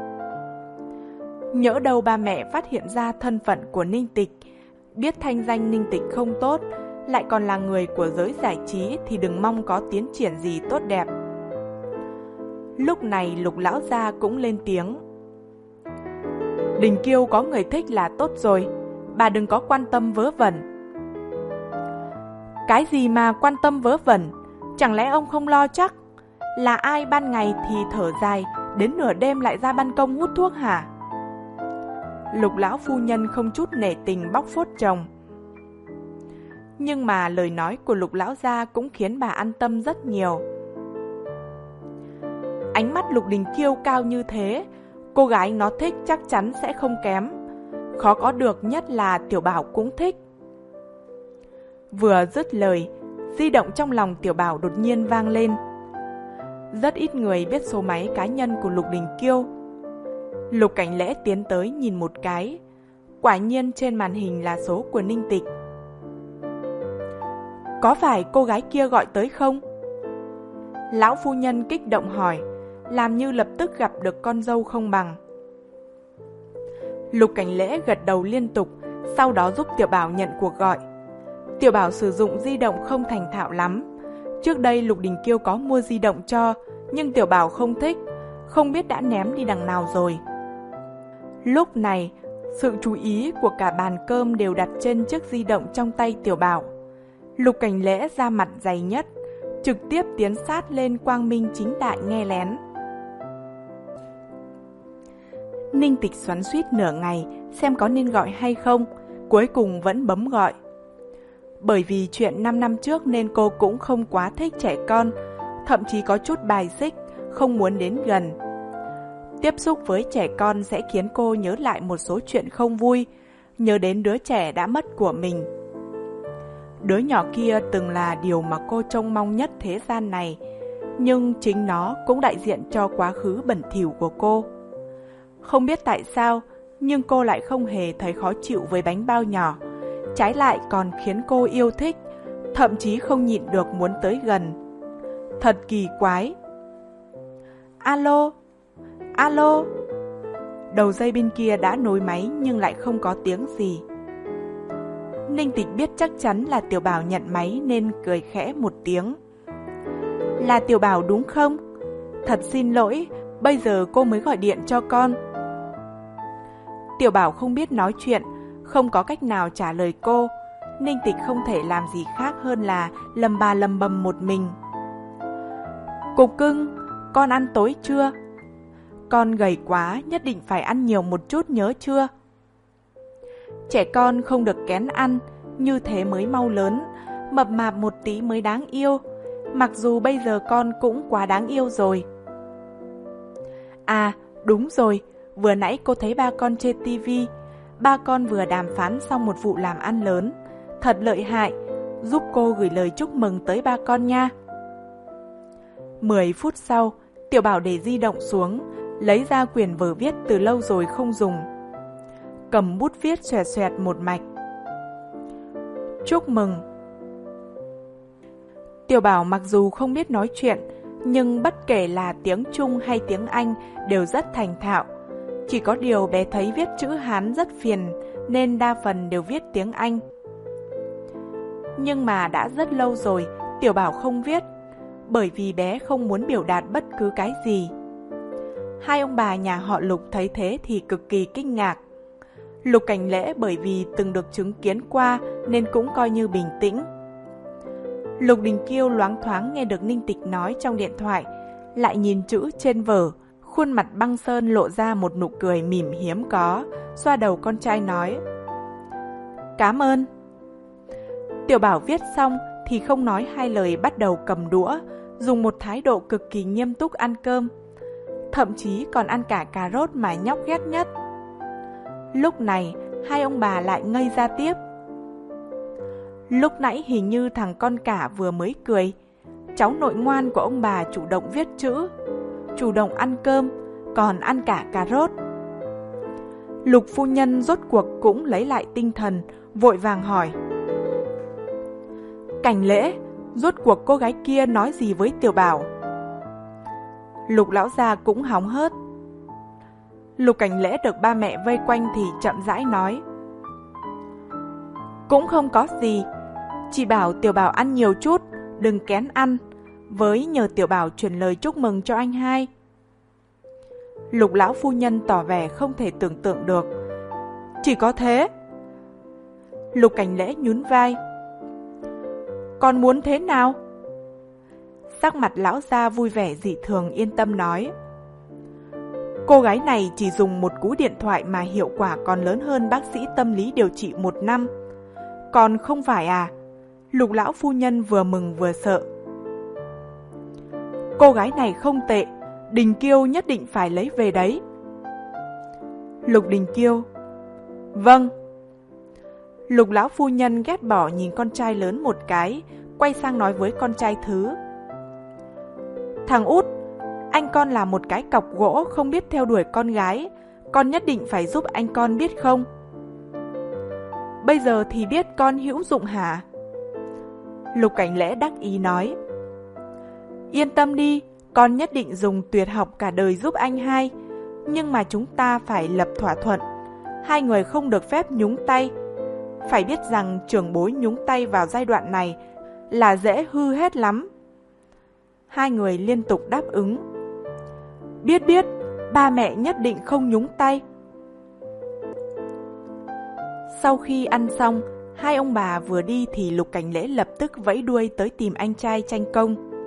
Nhỡ đâu ba mẹ phát hiện ra thân phận của Ninh Tịch, biết thanh danh Ninh Tịch không tốt, lại còn là người của giới giải trí thì đừng mong có tiến triển gì tốt đẹp. Lúc này Lục lão gia cũng lên tiếng. Đình Kiêu có người thích là tốt rồi, bà đừng có quan tâm vớ vẩn. Cái gì mà quan tâm vớ vẩn? Chẳng lẽ ông không lo chắc? Là ai ban ngày thì thở dài, đến nửa đêm lại ra ban công hút thuốc hả? Lục lão phu nhân không chút nể tình bóc phốt chồng. Nhưng mà lời nói của Lục lão gia cũng khiến bà an tâm rất nhiều. Ánh mắt Lục Đình Kiêu cao như thế, cô gái nó thích chắc chắn sẽ không kém. Khó có được nhất là Tiểu Bảo cũng thích. Vừa dứt lời, di động trong lòng Tiểu Bảo đột nhiên vang lên. Rất ít người biết số máy cá nhân của Lục Đình Kiêu. Lục Cảnh Lễ tiến tới nhìn một cái. Quả nhiên trên màn hình là số của Ninh Tịch. Có phải cô gái kia gọi tới không? Lão phu nhân kích động hỏi, làm như lập tức gặp được con dâu không bằng. Lục Cảnh Lễ gật đầu liên tục, sau đó giúp Tiểu Bảo nhận cuộc gọi. Tiểu Bảo sử dụng di động không thành thạo lắm. Trước đây Lục Đình Kiêu có mua di động cho, nhưng Tiểu Bảo không thích, không biết đã ném đi đằng nào rồi. Lúc này, sự chú ý của cả bàn cơm đều đặt trên chiếc di động trong tay Tiểu Bảo. Lục Cảnh Lễ ra mặt dày nhất, trực tiếp tiến sát lên quang minh chính đại nghe lén. Ninh Tịch xoắn xuýt nửa ngày xem có nên gọi hay không, cuối cùng vẫn bấm gọi. Bởi vì chuyện năm năm trước nên cô cũng không quá thích trẻ con, thậm chí có chút bài xích, không muốn đến gần. Tiếp xúc với trẻ con sẽ khiến cô nhớ lại một số chuyện không vui, nhớ đến đứa trẻ đã mất của mình. Đứa nhỏ kia từng là điều mà cô trông mong nhất thế gian này, nhưng chính nó cũng đại diện cho quá khứ bẩn thỉu của cô. Không biết tại sao, nhưng cô lại không hề thấy khó chịu với bánh bao nhỏ, trái lại còn khiến cô yêu thích, thậm chí không nhịn được muốn tới gần. Thật kỳ quái. Alo? Alo? Đầu dây bên kia đã nối máy nhưng lại không có tiếng gì. Ninh Tịch biết chắc chắn là Tiểu Bảo nhận máy nên cười khẽ một tiếng. Là Tiểu Bảo đúng không? Thật xin lỗi, bây giờ cô mới gọi điện cho con. Tiểu Bảo không biết nói chuyện, không có cách nào trả lời cô. Ninh Tịch không thể làm gì khác hơn là lầm bà lầm bầm một mình. Cục cưng, con ăn tối chưa? Con gầy quá, nhất định phải ăn nhiều một chút nhớ chưa? Trẻ con không được kén ăn, như thế mới mau lớn, mập mạp một tí mới đáng yêu. Mặc dù bây giờ con cũng quá đáng yêu rồi. À, đúng rồi, vừa nãy cô thấy ba con trên tivi. Ba con vừa đàm phán xong một vụ làm ăn lớn. Thật lợi hại, giúp cô gửi lời chúc mừng tới ba con nha. Mười phút sau, Tiểu Bảo để di động xuống, lấy ra quyển vở viết từ lâu rồi không dùng. Cầm bút viết xoẹt xoẹt một mạch. Chúc mừng. Tiểu Bảo mặc dù không biết nói chuyện, nhưng bất kể là tiếng Trung hay tiếng Anh đều rất thành thạo. Chỉ có điều bé thấy viết chữ Hán rất phiền nên đa phần đều viết tiếng Anh. Nhưng mà đã rất lâu rồi Tiểu Bảo không viết, bởi vì bé không muốn biểu đạt bất cứ cái gì. Hai ông bà nhà họ Lục thấy thế thì cực kỳ kinh ngạc. Lục Cảnh Lễ bởi vì từng được chứng kiến qua nên cũng coi như bình tĩnh. Lục Đình Kiêu loáng thoáng nghe được Ninh Tịch nói trong điện thoại, lại nhìn chữ trên vở, khuôn mặt băng sơn lộ ra một nụ cười mỉm hiếm có, xoa đầu con trai nói: Cảm ơn. Tiểu Bảo viết xong thì không nói hai lời bắt đầu cầm đũa, dùng một thái độ cực kỳ nghiêm túc ăn cơm. Thậm chí còn ăn cả cà rốt mà nhóc ghét nhất. Lúc này, hai ông bà lại ngây ra tiếp. Lúc nãy hình như thằng con cả vừa mới cười. Cháu nội ngoan của ông bà chủ động viết chữ, chủ động ăn cơm, còn ăn cả cà rốt. Lục phu nhân rốt cuộc cũng lấy lại tinh thần, vội vàng hỏi: Cảnh Lễ, rốt cuộc cô gái kia nói gì với Tiểu Bảo? Lục lão gia cũng hóng hớt. Lục Cảnh Lễ được ba mẹ vây quanh thì chậm rãi nói: Cũng không có gì, chỉ bảo Tiểu Bảo ăn nhiều chút, đừng kén ăn, với nhờ Tiểu Bảo truyền lời chúc mừng cho anh hai. Lục lão phu nhân tỏ vẻ không thể tưởng tượng được. Chỉ có thế? Lục Cảnh Lễ nhún vai. Còn muốn thế nào? Sắc mặt lão gia vui vẻ dị thường yên tâm nói: Cô gái này chỉ dùng một cú điện thoại mà hiệu quả còn lớn hơn bác sĩ tâm lý điều trị một năm. Còn không phải à? Lục lão phu nhân vừa mừng vừa sợ. Cô gái này không tệ, Đình Kiêu nhất định phải lấy về đấy. Lục Đình Kiêu: Vâng. Lục lão phu nhân ghét bỏ nhìn con trai lớn một cái, quay sang nói với con trai thứ: Thằng út, anh con là một cái cọc gỗ không biết theo đuổi con gái, con nhất định phải giúp anh con biết không? Bây giờ thì biết con hữu dụng hả? Lục Cảnh Lễ đắc ý nói: Yên tâm đi, con nhất định dùng tuyệt học cả đời giúp anh hai. Nhưng mà chúng ta phải lập thỏa thuận, hai người không được phép nhúng tay. Phải biết rằng trưởng bối nhúng tay vào giai đoạn này là dễ hư hết lắm. Hai người liên tục đáp ứng: Biết biết, ba mẹ nhất định không nhúng tay. Sau khi ăn xong, hai ông bà vừa đi thì Lục Cảnh Lễ lập tức vẫy đuôi tới tìm anh trai tranh công.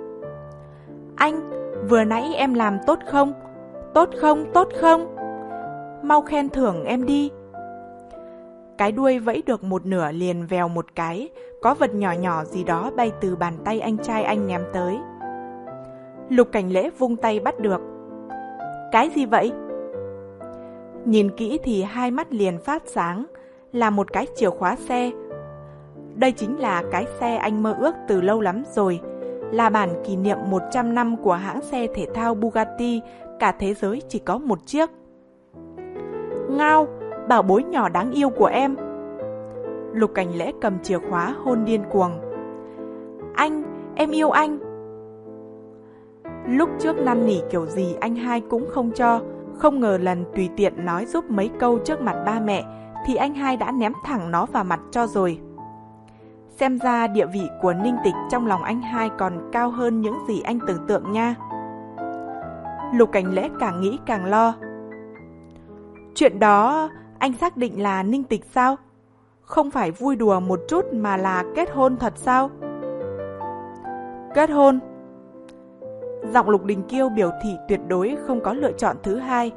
Anh, vừa nãy em làm tốt không? Tốt không, tốt không? Mau khen thưởng em đi. Cái đuôi vẫy được một nửa liền vèo một cái, có vật nhỏ nhỏ gì đó bay từ bàn tay anh trai anh ném tới. Lục Cảnh Lễ vung tay bắt được. Cái gì vậy? Nhìn kỹ thì hai mắt liền phát sáng, là một cái chìa khóa xe. Đây chính là cái xe anh mơ ước từ lâu lắm rồi, là bản kỷ niệm một trăm năm của hãng xe thể thao Bugatti, cả thế giới chỉ có một chiếc. Ngao, bảo bối nhỏ đáng yêu của em. Lục Cảnh Lễ cầm chìa khóa hôn điên cuồng. Anh, em yêu anh. Lúc trước năn nỉ kiểu gì anh hai cũng không cho, không ngờ lần tùy tiện nói giúp mấy câu trước mặt ba mẹ thì anh hai đã ném thẳng nó vào mặt cho rồi. Xem ra địa vị của Ninh Tịch trong lòng anh hai còn cao hơn những gì anh tưởng tượng nha. Lục Cảnh Lễ càng nghĩ càng lo. Chuyện đó anh xác định là Ninh Tịch sao? Không phải vui đùa một chút mà là kết hôn thật sao? Kết hôn? Giọng Lục Đình Kiêu biểu thị tuyệt đối không có lựa chọn thứ hai.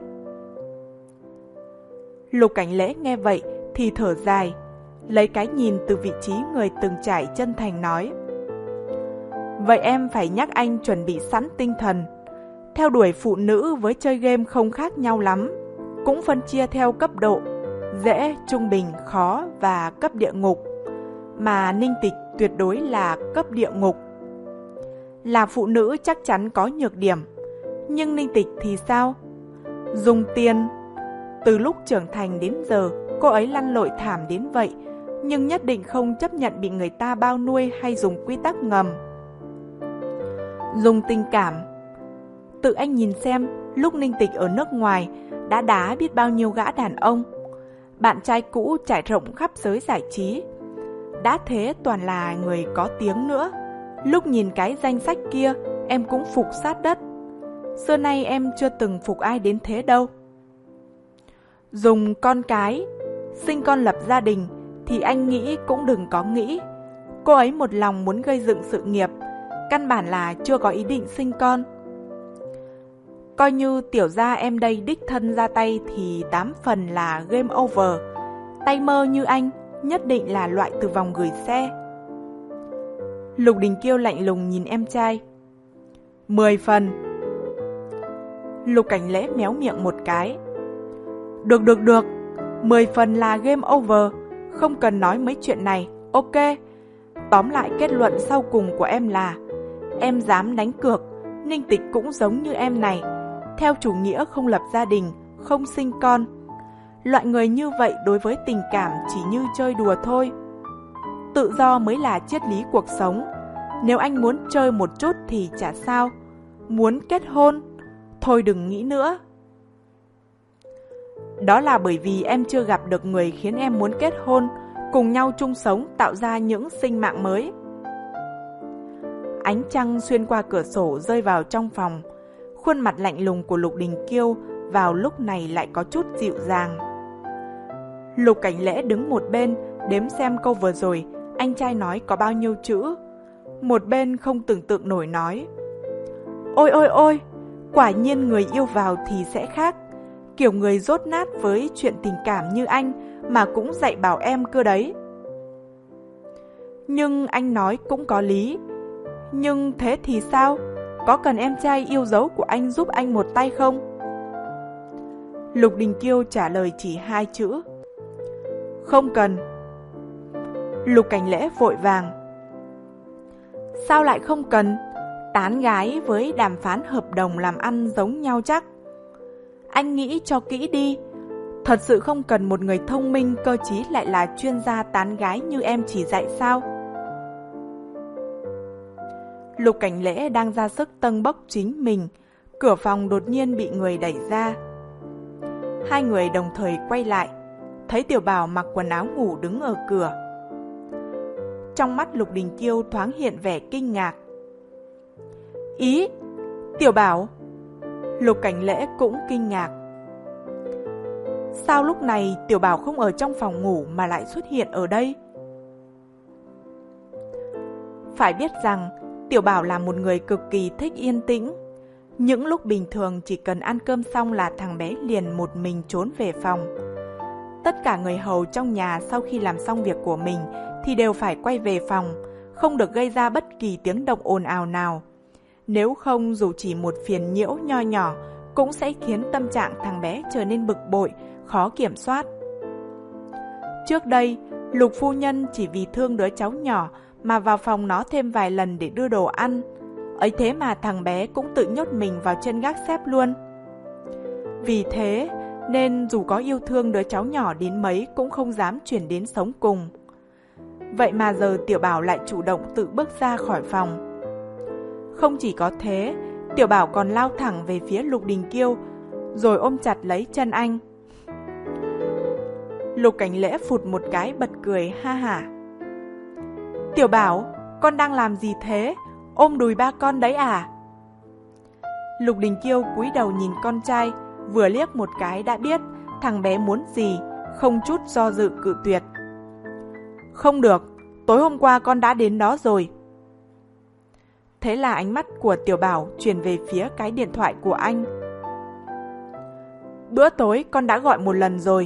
Lục Cảnh Lễ nghe vậy thì thở dài, lấy cái nhìn từ vị trí người từng trải chân thành nói. Vậy em phải nhắc anh chuẩn bị sẵn tinh thần. Theo đuổi phụ nữ với chơi game không khác nhau lắm, cũng phân chia theo cấp độ, dễ, trung bình, khó và cấp địa ngục. Mà Ninh Tịch tuyệt đối là cấp địa ngục. Là phụ nữ chắc chắn có nhược điểm, nhưng Ninh Tịch thì sao? Dùng tiền. Từ lúc trưởng thành đến giờ, cô ấy lăn lội thảm đến vậy, nhưng nhất định không chấp nhận bị người ta bao nuôi hay dùng quy tắc ngầm. Dùng tình cảm. Tự anh nhìn xem, lúc Ninh Tịch ở nước ngoài đã đá biết bao nhiêu gã đàn ông. Bạn trai cũ trải rộng khắp giới giải trí. Đã thế toàn là người có tiếng nữa. Lúc nhìn cái danh sách kia, em cũng phục sát đất. Xưa nay em chưa từng phục ai đến thế đâu. Dùng con cái, sinh con lập gia đình thì anh nghĩ cũng đừng có nghĩ. Cô ấy một lòng muốn gây dựng sự nghiệp, căn bản là chưa có ý định sinh con. Coi như tiểu gia em đây đích thân ra tay thì tám phần là game over. Tay mơ như anh nhất định là loại từ vòng gửi xe. Lục Đình Kiêu lạnh lùng nhìn em trai. Mười phần. Lục Cảnh Lễ méo miệng một cái. Được được được, mười phần là game over, không cần nói mấy chuyện này, ok. Tóm lại kết luận sau cùng của em là em dám đánh cược, Ninh Tịch cũng giống như em này, theo chủ nghĩa không lập gia đình, không sinh con. Loại người như vậy đối với tình cảm chỉ như chơi đùa thôi. Tự do mới là triết lý cuộc sống. Nếu anh muốn chơi một chút thì chả sao. Muốn kết hôn, thôi đừng nghĩ nữa. Đó là bởi vì em chưa gặp được người khiến em muốn kết hôn, cùng nhau chung sống tạo ra những sinh mạng mới. Ánh trăng xuyên qua cửa sổ rơi vào trong phòng. Khuôn mặt lạnh lùng của Lục Đình Kiêu vào lúc này lại có chút dịu dàng. Lục Cảnh Lễ đứng một bên đếm xem câu vừa rồi anh trai nói có bao nhiêu chữ. Một bên không tưởng tượng nổi nói. Ôi ôi ôi, quả nhiên người yêu vào thì sẽ khác. Kiểu người dốt nát với chuyện tình cảm như anh mà cũng dạy bảo em cơ đấy. Nhưng anh nói cũng có lý. Nhưng thế thì sao? Có cần em trai yêu dấu của anh giúp anh một tay không? Lục Đình Kiêu trả lời chỉ hai chữ. Không cần. Lục Cảnh Lễ vội vàng. Sao lại không cần? Tán gái với đàm phán hợp đồng làm ăn giống nhau chắc. Anh nghĩ cho kỹ đi. Thật sự không cần một người thông minh cơ trí lại là chuyên gia tán gái như em chỉ dạy sao? Lục Cảnh Lễ đang ra sức tâng bốc chính mình. Cửa phòng đột nhiên bị người đẩy ra. Hai người đồng thời quay lại, thấy Tiểu Bảo mặc quần áo ngủ đứng ở cửa. Trong mắt Lục Đình Kiêu thoáng hiện vẻ kinh ngạc. Ý, Tiểu Bảo? Lục Cảnh Lễ cũng kinh ngạc. Sao lúc này Tiểu Bảo không ở trong phòng ngủ mà lại xuất hiện ở đây? Phải biết rằng Tiểu Bảo là một người cực kỳ thích yên tĩnh. Những lúc bình thường chỉ cần ăn cơm xong là thằng bé liền một mình trốn về phòng. Tất cả người hầu trong nhà sau khi làm xong việc của mình thì đều phải quay về phòng, không được gây ra bất kỳ tiếng động ồn ào nào. Nếu không, dù chỉ một phiền nhiễu nho nhỏ cũng sẽ khiến tâm trạng thằng bé trở nên bực bội, khó kiểm soát. Trước đây, Lục phu nhân chỉ vì thương đứa cháu nhỏ mà vào phòng nó thêm vài lần để đưa đồ ăn. Ấy thế mà thằng bé cũng tự nhốt mình vào chân gác xếp luôn. Vì thế nên dù có yêu thương đứa cháu nhỏ đến mấy cũng không dám chuyển đến sống cùng. Vậy mà giờ Tiểu Bảo lại chủ động tự bước ra khỏi phòng. Không chỉ có thế, Tiểu Bảo còn lao thẳng về phía Lục Đình Kiêu, rồi ôm chặt lấy chân anh. Lục Cảnh Lễ phụt một cái bật cười ha hả. Tiểu Bảo, con đang làm gì thế? Ôm đùi ba con đấy à? Lục Đình Kiêu cúi đầu nhìn con trai, vừa liếc một cái đã biết thằng bé muốn gì, không chút do dự cự tuyệt. Không được, tối hôm qua con đã đến đó rồi. Thế là ánh mắt của Tiểu Bảo chuyển về phía cái điện thoại của anh. Bữa tối con đã gọi một lần rồi.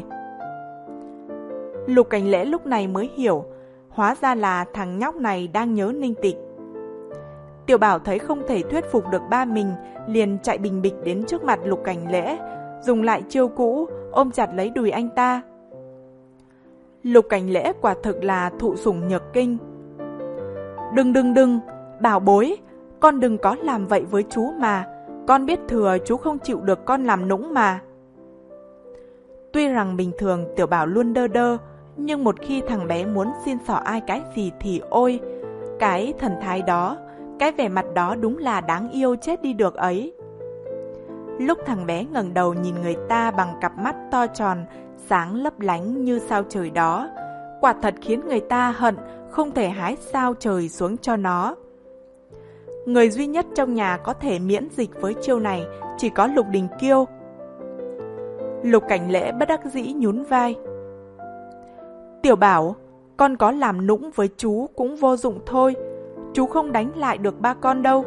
Lục Cảnh Lễ lúc này mới hiểu, hóa ra là thằng nhóc này đang nhớ Ninh Tịch. Tiểu Bảo thấy không thể thuyết phục được ba mình, liền chạy bình bịch đến trước mặt Lục Cảnh Lễ, dùng lại chiêu cũ, ôm chặt lấy đùi anh ta. Lục Cảnh Lễ quả thực là thụ sủng nhược kinh. Đừng đừng đừng, Bảo bối, con đừng có làm vậy với chú mà, con biết thừa chú không chịu được con làm nũng mà. Tuy rằng bình thường Tiểu Bảo luôn đơ đơ, nhưng một khi thằng bé muốn xin xỏ ai cái gì thì ôi, cái thần thái đó, cái vẻ mặt đó đúng là đáng yêu chết đi được ấy. Lúc thằng bé ngẩng đầu nhìn người ta bằng cặp mắt to tròn, sáng lấp lánh như sao trời đó, quả thật khiến người ta hận không thể hái sao trời xuống cho nó. Người duy nhất trong nhà có thể miễn dịch với chiêu này chỉ có Lục Đình Kiêu. Lục Cảnh Lễ bất đắc dĩ nhún vai. Tiểu Bảo, con có làm nũng với chú cũng vô dụng thôi, chú không đánh lại được ba con đâu.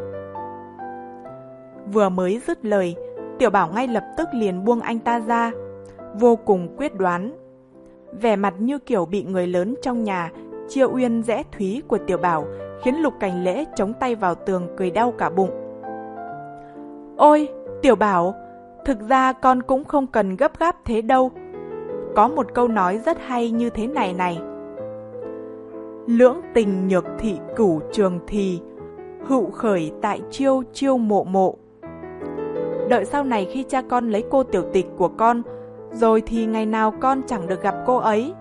Vừa mới dứt lời, Tiểu Bảo ngay lập tức liền buông anh ta ra, vô cùng quyết đoán. Vẻ mặt như kiểu bị người lớn trong nhà chiêu uyên rẽ thúy của Tiểu Bảo khiến Lục Cảnh Lễ chống tay vào tường cười đau cả bụng. Ôi, Tiểu Bảo, thực ra con cũng không cần gấp gáp thế đâu. Có một câu nói rất hay như thế này này. Lưỡng tình nhược thị cửu trường thì, hữu khởi tại chiêu chiêu mộ mộ. Đợi sau này khi cha con lấy cô tiểu tịch của con, rồi thì ngày nào con chẳng được gặp cô ấy.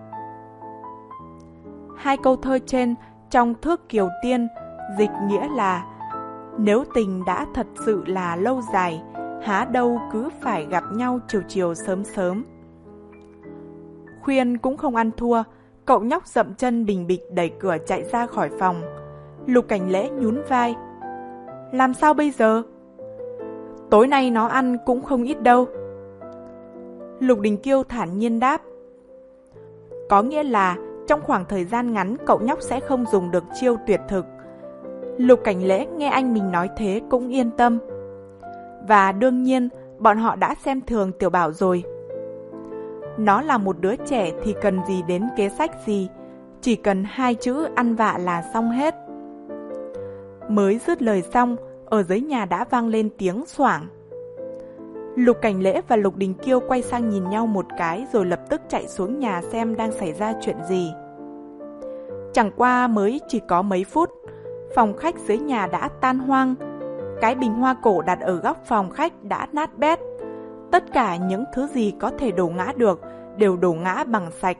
Hai câu thơ trên trong Thước Kiều Tiên dịch nghĩa là nếu tình đã thật sự là lâu dài, há đâu cứ phải gặp nhau chiều chiều sớm sớm. Khuyên cũng không ăn thua, cậu nhóc dậm chân bình bịch đẩy cửa chạy ra khỏi phòng. Lục Cảnh Lễ nhún vai. Làm sao bây giờ? Tối nay nó ăn cũng không ít đâu. Lục Đình Kiêu thản nhiên đáp. Có nghĩa là trong khoảng thời gian ngắn cậu nhóc sẽ không dùng được chiêu tuyệt thực. Lục Cảnh Lễ nghe anh mình nói thế cũng yên tâm. Và đương nhiên bọn họ đã xem thường Tiểu Bảo rồi. Nó là một đứa trẻ thì cần gì đến kế sách gì, chỉ cần hai chữ ăn vạ là xong hết. Mới dứt lời xong, ở dưới nhà đã vang lên tiếng xoảng. Lục Cảnh Lễ và Lục Đình Kiêu quay sang nhìn nhau một cái rồi lập tức chạy xuống nhà xem đang xảy ra chuyện gì. Chẳng qua mới chỉ có mấy phút, phòng khách dưới nhà đã tan hoang. Cái bình hoa cổ đặt ở góc phòng khách đã nát bét. Tất cả những thứ gì có thể đổ ngã được đều đổ ngã bằng sạch.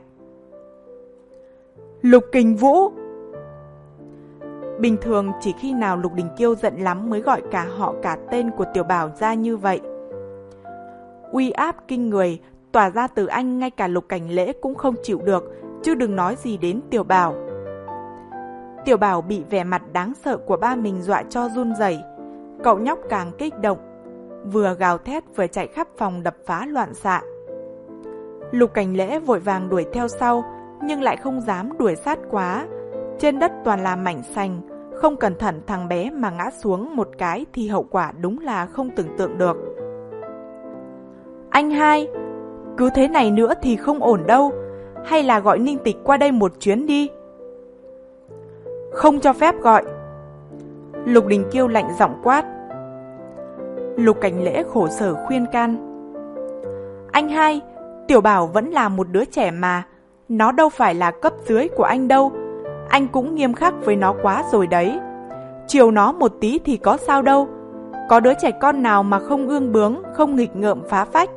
Lục Kình Vũ! Bình thường chỉ khi nào Lục Đình Kiêu giận lắm mới gọi cả họ cả tên của Tiểu Bảo ra như vậy. Uy áp kinh người tỏa ra từ anh ngay cả Lục Cảnh Lễ cũng không chịu được, chứ đừng nói gì đến Tiểu Bảo. Tiểu Bảo bị vẻ mặt đáng sợ của ba mình dọa cho run rẩy. Cậu nhóc càng kích động, vừa gào thét vừa chạy khắp phòng đập phá loạn xạ. Lục Cảnh Lễ vội vàng đuổi theo sau, nhưng lại không dám đuổi sát quá. Trên đất toàn là mảnh sành, không cẩn thận thằng bé mà ngã xuống một cái thì hậu quả đúng là không tưởng tượng được. Anh hai, cứ thế này nữa thì không ổn đâu, hay là gọi Ninh Tịch qua đây một chuyến đi. Không cho phép gọi. Lục Đình Kiêu lạnh giọng quát. Lục Cảnh Lễ khổ sở khuyên can. Anh hai, Tiểu Bảo vẫn là một đứa trẻ mà, nó đâu phải là cấp dưới của anh đâu, anh cũng nghiêm khắc với nó quá rồi đấy. Chiều nó một tí thì có sao đâu, có đứa trẻ con nào mà không ương bướng, không nghịch ngợm phá phách.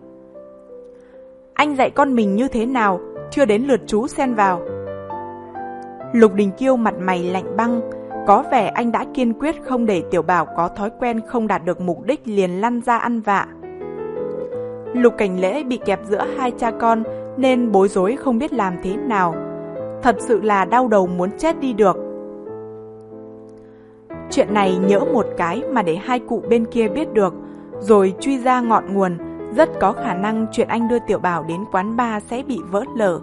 Anh dạy con mình như thế nào, chưa đến lượt chú xen vào. Lục Đình Kiêu mặt mày lạnh băng, có vẻ anh đã kiên quyết không để Tiểu Bảo có thói quen không đạt được mục đích liền lăn ra ăn vạ. Lục Cảnh Lễ bị kẹp giữa hai cha con nên bối rối không biết làm thế nào. Thật sự là đau đầu muốn chết đi được. Chuyện này nhỡ một cái mà để hai cụ bên kia biết được, rồi truy ra ngọn nguồn, rất có khả năng chuyện anh đưa Tiểu Bảo đến quán bar sẽ bị vỡ lở.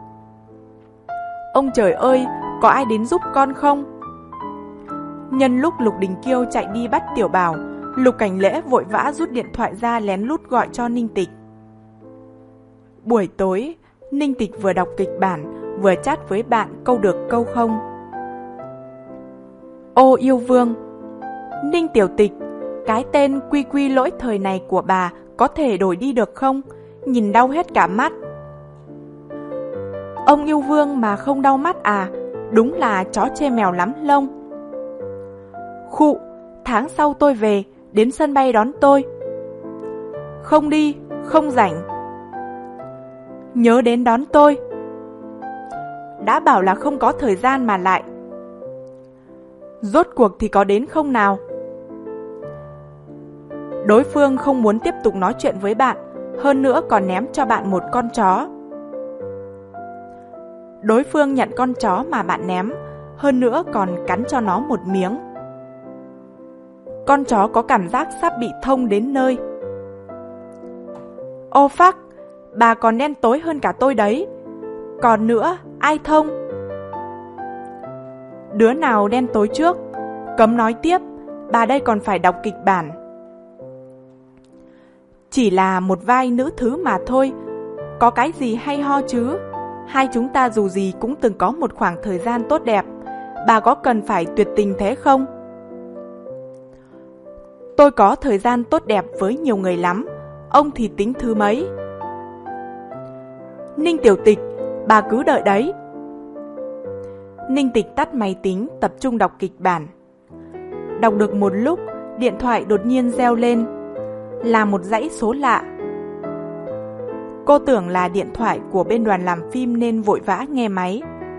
Ông trời ơi, có ai đến giúp con không? Nhân lúc Lục Đình Kiêu chạy đi bắt Tiểu Bảo, Lục Cảnh Lễ vội vã rút điện thoại ra lén lút gọi cho Ninh Tịch. Buổi tối, Ninh Tịch vừa đọc kịch bản, vừa chat với bạn câu được câu không. Ô yêu vương, Ninh Tiểu Tịch, cái tên quy quy lỗi thời này của bà có thể đổi đi được không? Nhìn đau hết cả mắt. Ông yêu vương mà không đau mắt à? Đúng là chó chê mèo lắm lông. Khụ, tháng sau tôi về, đến sân bay đón tôi. Không đi, không rảnh. Nhớ đến đón tôi. Đã bảo là không có thời gian mà lại. Rốt cuộc thì có đến không nào? Đối phương không muốn tiếp tục nói chuyện với bạn, hơn nữa còn ném cho bạn một con chó. Đối phương nhận con chó mà bạn ném, hơn nữa còn cắn cho nó một miếng. Con chó có cảm giác sắp bị thông đến nơi. Ô phắc, bà còn đen tối hơn cả tôi đấy. Còn nữa, ai thông? Đứa nào đen tối trước? Cấm nói tiếp, bà đây còn phải đọc kịch bản. Chỉ là một vai nữ thứ mà thôi, có cái gì hay ho chứ? Hai chúng ta dù gì cũng từng có một khoảng thời gian tốt đẹp, bà có cần phải tuyệt tình thế không? Tôi có thời gian tốt đẹp với nhiều người lắm, ông thì tính thứ mấy? Ninh Tiểu Tịch, bà cứ đợi đấy. Ninh Tịch tắt máy tính, tập trung đọc kịch bản. Đọc được một lúc, điện thoại đột nhiên reo lên. Là một dãy số lạ. Cô tưởng là điện thoại của bên đoàn làm phim nên vội vã nghe máy.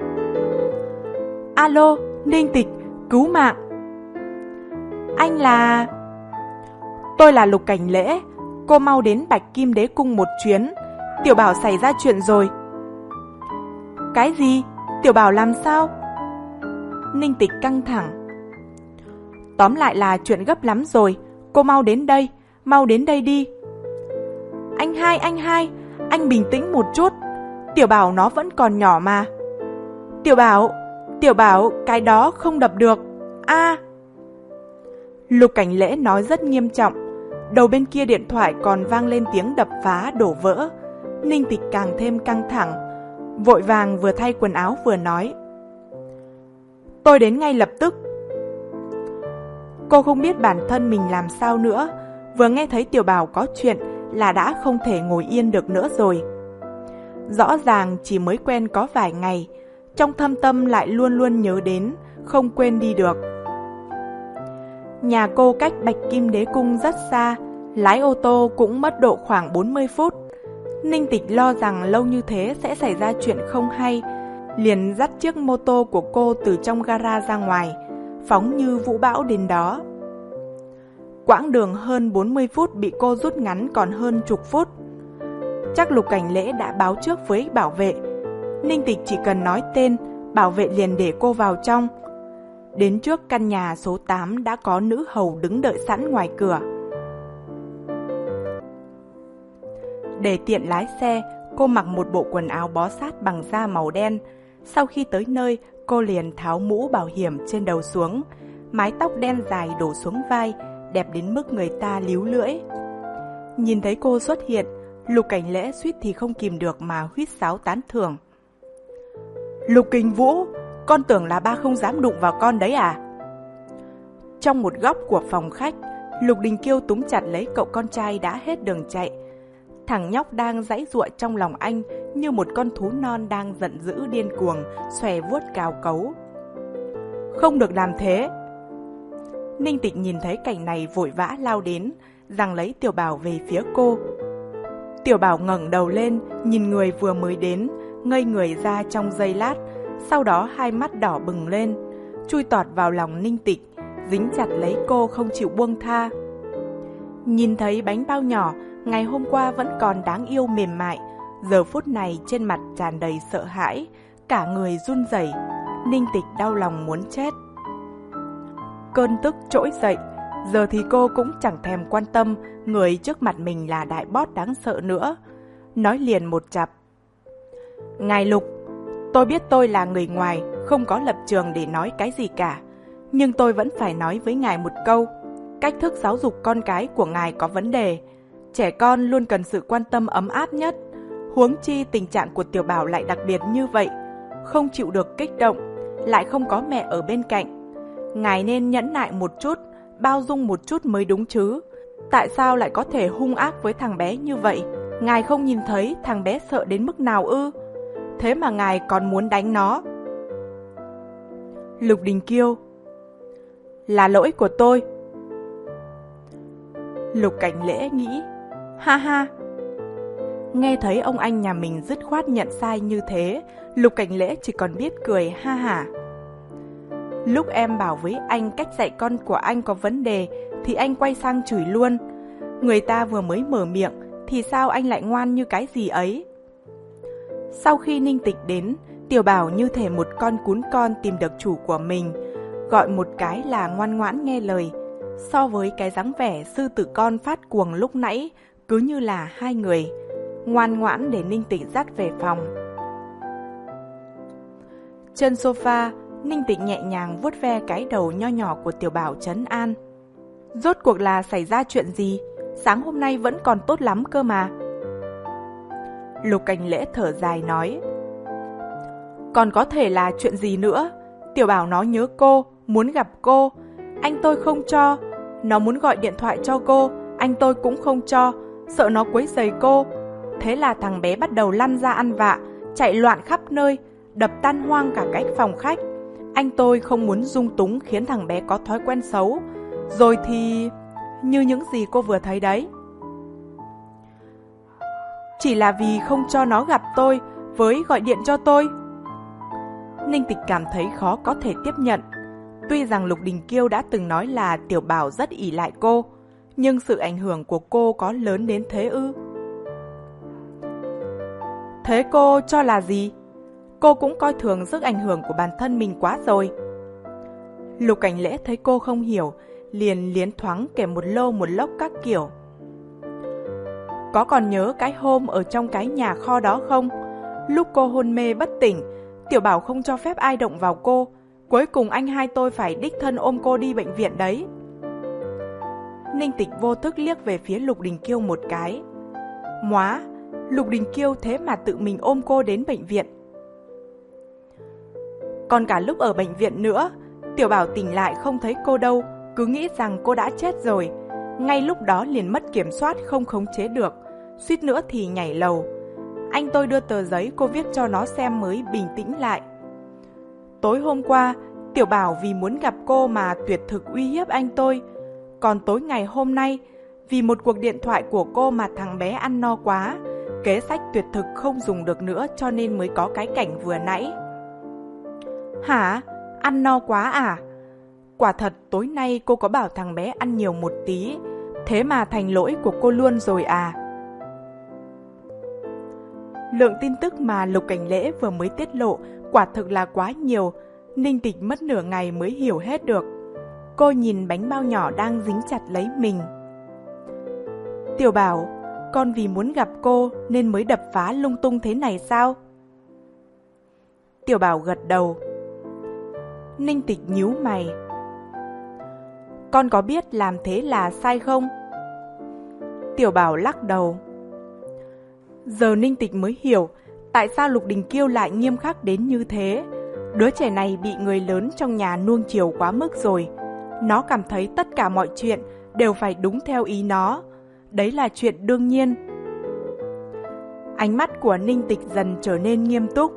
Alo, Ninh Tịch, cứu mạng. Anh là... Tôi là Lục Cảnh Lễ, cô mau đến Bạch Kim Đế Cung một chuyến, Tiểu Bảo xảy ra chuyện rồi. Cái gì? Tiểu Bảo làm sao? Ninh Tịch căng thẳng. Tóm lại là chuyện gấp lắm rồi, cô mau đến đây, mau đến đây đi. Anh hai, anh hai, anh bình tĩnh một chút, Tiểu Bảo nó vẫn còn nhỏ mà. Tiểu Bảo, Tiểu Bảo, cái đó không đập được. A. À. Lục Cảnh Lễ nói rất nghiêm trọng, đầu bên kia điện thoại còn vang lên tiếng đập phá đổ vỡ. Ninh Tịch càng thêm căng thẳng, vội vàng vừa thay quần áo vừa nói. Tôi đến ngay lập tức. Cô không biết bản thân mình làm sao nữa, vừa nghe thấy Tiểu Bảo có chuyện là đã không thể ngồi yên được nữa rồi. Rõ ràng chỉ mới quen có vài ngày, trong thâm tâm lại luôn luôn nhớ đến, không quên đi được. Nhà cô cách Bạch Kim Đế Cung rất xa, lái ô tô cũng mất độ khoảng bốn mươi phút. Ninh Tịch lo rằng lâu như thế sẽ xảy ra chuyện không hay, liền dắt chiếc mô tô của cô từ trong gara ra ngoài, phóng như vũ bão đến đó. Quãng đường hơn bốn mươi phút bị cô rút ngắn còn hơn chục phút. Chắc Lục Cảnh Lễ đã báo trước với bảo vệ. Ninh Tịch chỉ cần nói tên, bảo vệ liền để cô vào trong. Đến trước căn nhà số tám đã có nữ hầu đứng đợi sẵn ngoài cửa. Để tiện lái xe, cô mặc một bộ quần áo bó sát bằng da màu đen. Sau khi tới nơi, Cô liền tháo mũ bảo hiểm trên đầu xuống, mái tóc đen dài đổ xuống vai, đẹp đến mức người ta líu lưỡi. Nhìn thấy cô xuất hiện, Lục Cảnh Lễ suýt thì không kìm được mà huýt sáo tán thưởng. Lục Kình Vũ, con tưởng là ba không dám đụng vào con đấy à? Trong một góc của phòng khách, Lục Đình Kiêu túm chặt lấy cậu con trai đã hết đường chạy. Thằng nhóc đang giãy giụa trong lòng anh như một con thú non đang giận dữ điên cuồng, xòe vuốt cào cấu. Không được làm thế. Ninh Tịch nhìn thấy cảnh này vội vã lao đến, giằng lấy Tiểu Bảo về phía cô. Tiểu Bảo ngẩng đầu lên, nhìn người vừa mới đến, ngây người ra trong giây lát, sau đó hai mắt đỏ bừng lên, chui tọt vào lòng Ninh Tịch, dính chặt lấy cô không chịu buông tha. Nhìn thấy bánh bao nhỏ ngày hôm qua vẫn còn đáng yêu mềm mại, giờ phút này trên mặt tràn đầy sợ hãi, cả người run rẩy. Ninh Tịch đau lòng muốn chết. Cơn tức trỗi dậy, giờ thì cô cũng chẳng thèm quan tâm người trước mặt mình là đại boss đáng sợ nữa. Nói liền một chặp. Ngài Lục, tôi biết tôi là người ngoài, không có lập trường để nói cái gì cả, nhưng tôi vẫn phải nói với ngài một câu. Cách thức giáo dục con cái của ngài có vấn đề. Trẻ con luôn cần sự quan tâm ấm áp nhất. Huống chi tình trạng của Tiểu Bảo lại đặc biệt như vậy, không chịu được kích động, lại không có mẹ ở bên cạnh. Ngài nên nhẫn nại một chút, bao dung một chút mới đúng chứ. Tại sao lại có thể hung ác với thằng bé như vậy? Ngài không nhìn thấy thằng bé sợ đến mức nào ư? Thế mà ngài còn muốn đánh nó. Lục Đình Kiêu. Là lỗi của tôi. Lục Cảnh Lễ nghĩ. Ha ha. Nghe thấy ông anh nhà mình dứt khoát nhận sai như thế, Lục Cảnh Lễ chỉ còn biết cười ha hả. Lúc em bảo với anh cách dạy con của anh có vấn đề, thì anh quay sang chửi luôn. Người ta vừa mới mở miệng, thì sao anh lại ngoan như cái gì ấy? Sau khi Ninh Tịch đến, Tiểu Bảo như thể một con cún con tìm được chủ của mình, gọi một cái là ngoan ngoãn nghe lời. So với cái dáng vẻ sư tử con phát cuồng lúc nãy, cứ như là hai người. Ngoan ngoãn để Ninh Tịch dắt về phòng. Trên sofa, Ninh Tịch nhẹ nhàng vuốt ve cái đầu nho nhỏ của Tiểu Bảo trấn an. Rốt cuộc là xảy ra chuyện gì? Sáng hôm nay vẫn còn tốt lắm cơ mà. Lục Cảnh Lễ thở dài nói. Còn có thể là chuyện gì nữa? Tiểu Bảo nó nhớ cô, muốn gặp cô. Anh tôi không cho. Nó muốn gọi điện thoại cho cô, anh tôi cũng không cho, sợ nó quấy rầy cô. Thế là thằng bé bắt đầu lăn ra ăn vạ, chạy loạn khắp nơi, đập tan hoang cả cái phòng khách. Anh tôi không muốn dung túng khiến thằng bé có thói quen xấu. Rồi thì... như những gì cô vừa thấy đấy. Chỉ là vì không cho nó gặp tôi, với gọi điện cho tôi. Ninh Tịch cảm thấy khó có thể tiếp nhận. Tuy rằng Lục Đình Kiêu đã từng nói là Tiểu Bảo rất ỷ lại cô, nhưng sự ảnh hưởng của cô có lớn đến thế ư? Thế cô cho là gì? Cô cũng coi thường sức ảnh hưởng của bản thân mình quá rồi. Lục Cảnh Lễ thấy cô không hiểu, liền liến thoáng kể một lô một lốc các kiểu. Có còn nhớ cái hôm ở trong cái nhà kho đó không? Lúc cô hôn mê bất tỉnh, Tiểu Bảo không cho phép ai động vào cô. Cuối cùng anh hai tôi phải đích thân ôm cô đi bệnh viện đấy. Ninh Tịch vô thức liếc về phía Lục Đình Kiêu một cái. Móa, Lục Đình Kiêu thế mà tự mình ôm cô đến bệnh viện. Còn cả lúc ở bệnh viện nữa, Tiểu Bảo tỉnh lại không thấy cô đâu, cứ nghĩ rằng cô đã chết rồi. Ngay lúc đó liền mất kiểm soát, không khống chế được, suýt nữa thì nhảy lầu. Anh tôi đưa tờ giấy cô viết cho nó xem mới bình tĩnh lại. Tối hôm qua, Tiểu Bảo vì muốn gặp cô mà tuyệt thực uy hiếp anh tôi. Còn tối ngày hôm nay, vì một cuộc điện thoại của cô mà thằng bé ăn no quá, kế sách tuyệt thực không dùng được nữa cho nên mới có cái cảnh vừa nãy. Hả? Ăn no quá à? Quả thật tối nay cô có bảo thằng bé ăn nhiều một tí, thế mà thành lỗi của cô luôn rồi à? Lượng tin tức mà Lục Cảnh Lễ vừa mới tiết lộ quả thực là quá nhiều, Ninh Tịch mất nửa ngày mới hiểu hết được. Cô nhìn bánh bao nhỏ đang dính chặt lấy mình. Tiểu Bảo, con vì muốn gặp cô nên mới đập phá lung tung thế này sao? Tiểu Bảo gật đầu. Ninh Tịch nhíu mày. Con có biết làm thế là sai không? Tiểu Bảo lắc đầu. Giờ Ninh Tịch mới hiểu tại sao Lục Đình Kiêu lại nghiêm khắc đến như thế. Đứa trẻ này bị người lớn trong nhà nuông chiều quá mức rồi. Nó cảm thấy tất cả mọi chuyện đều phải đúng theo ý nó. Đấy là chuyện đương nhiên. Ánh mắt của Ninh Tịch dần trở nên nghiêm túc.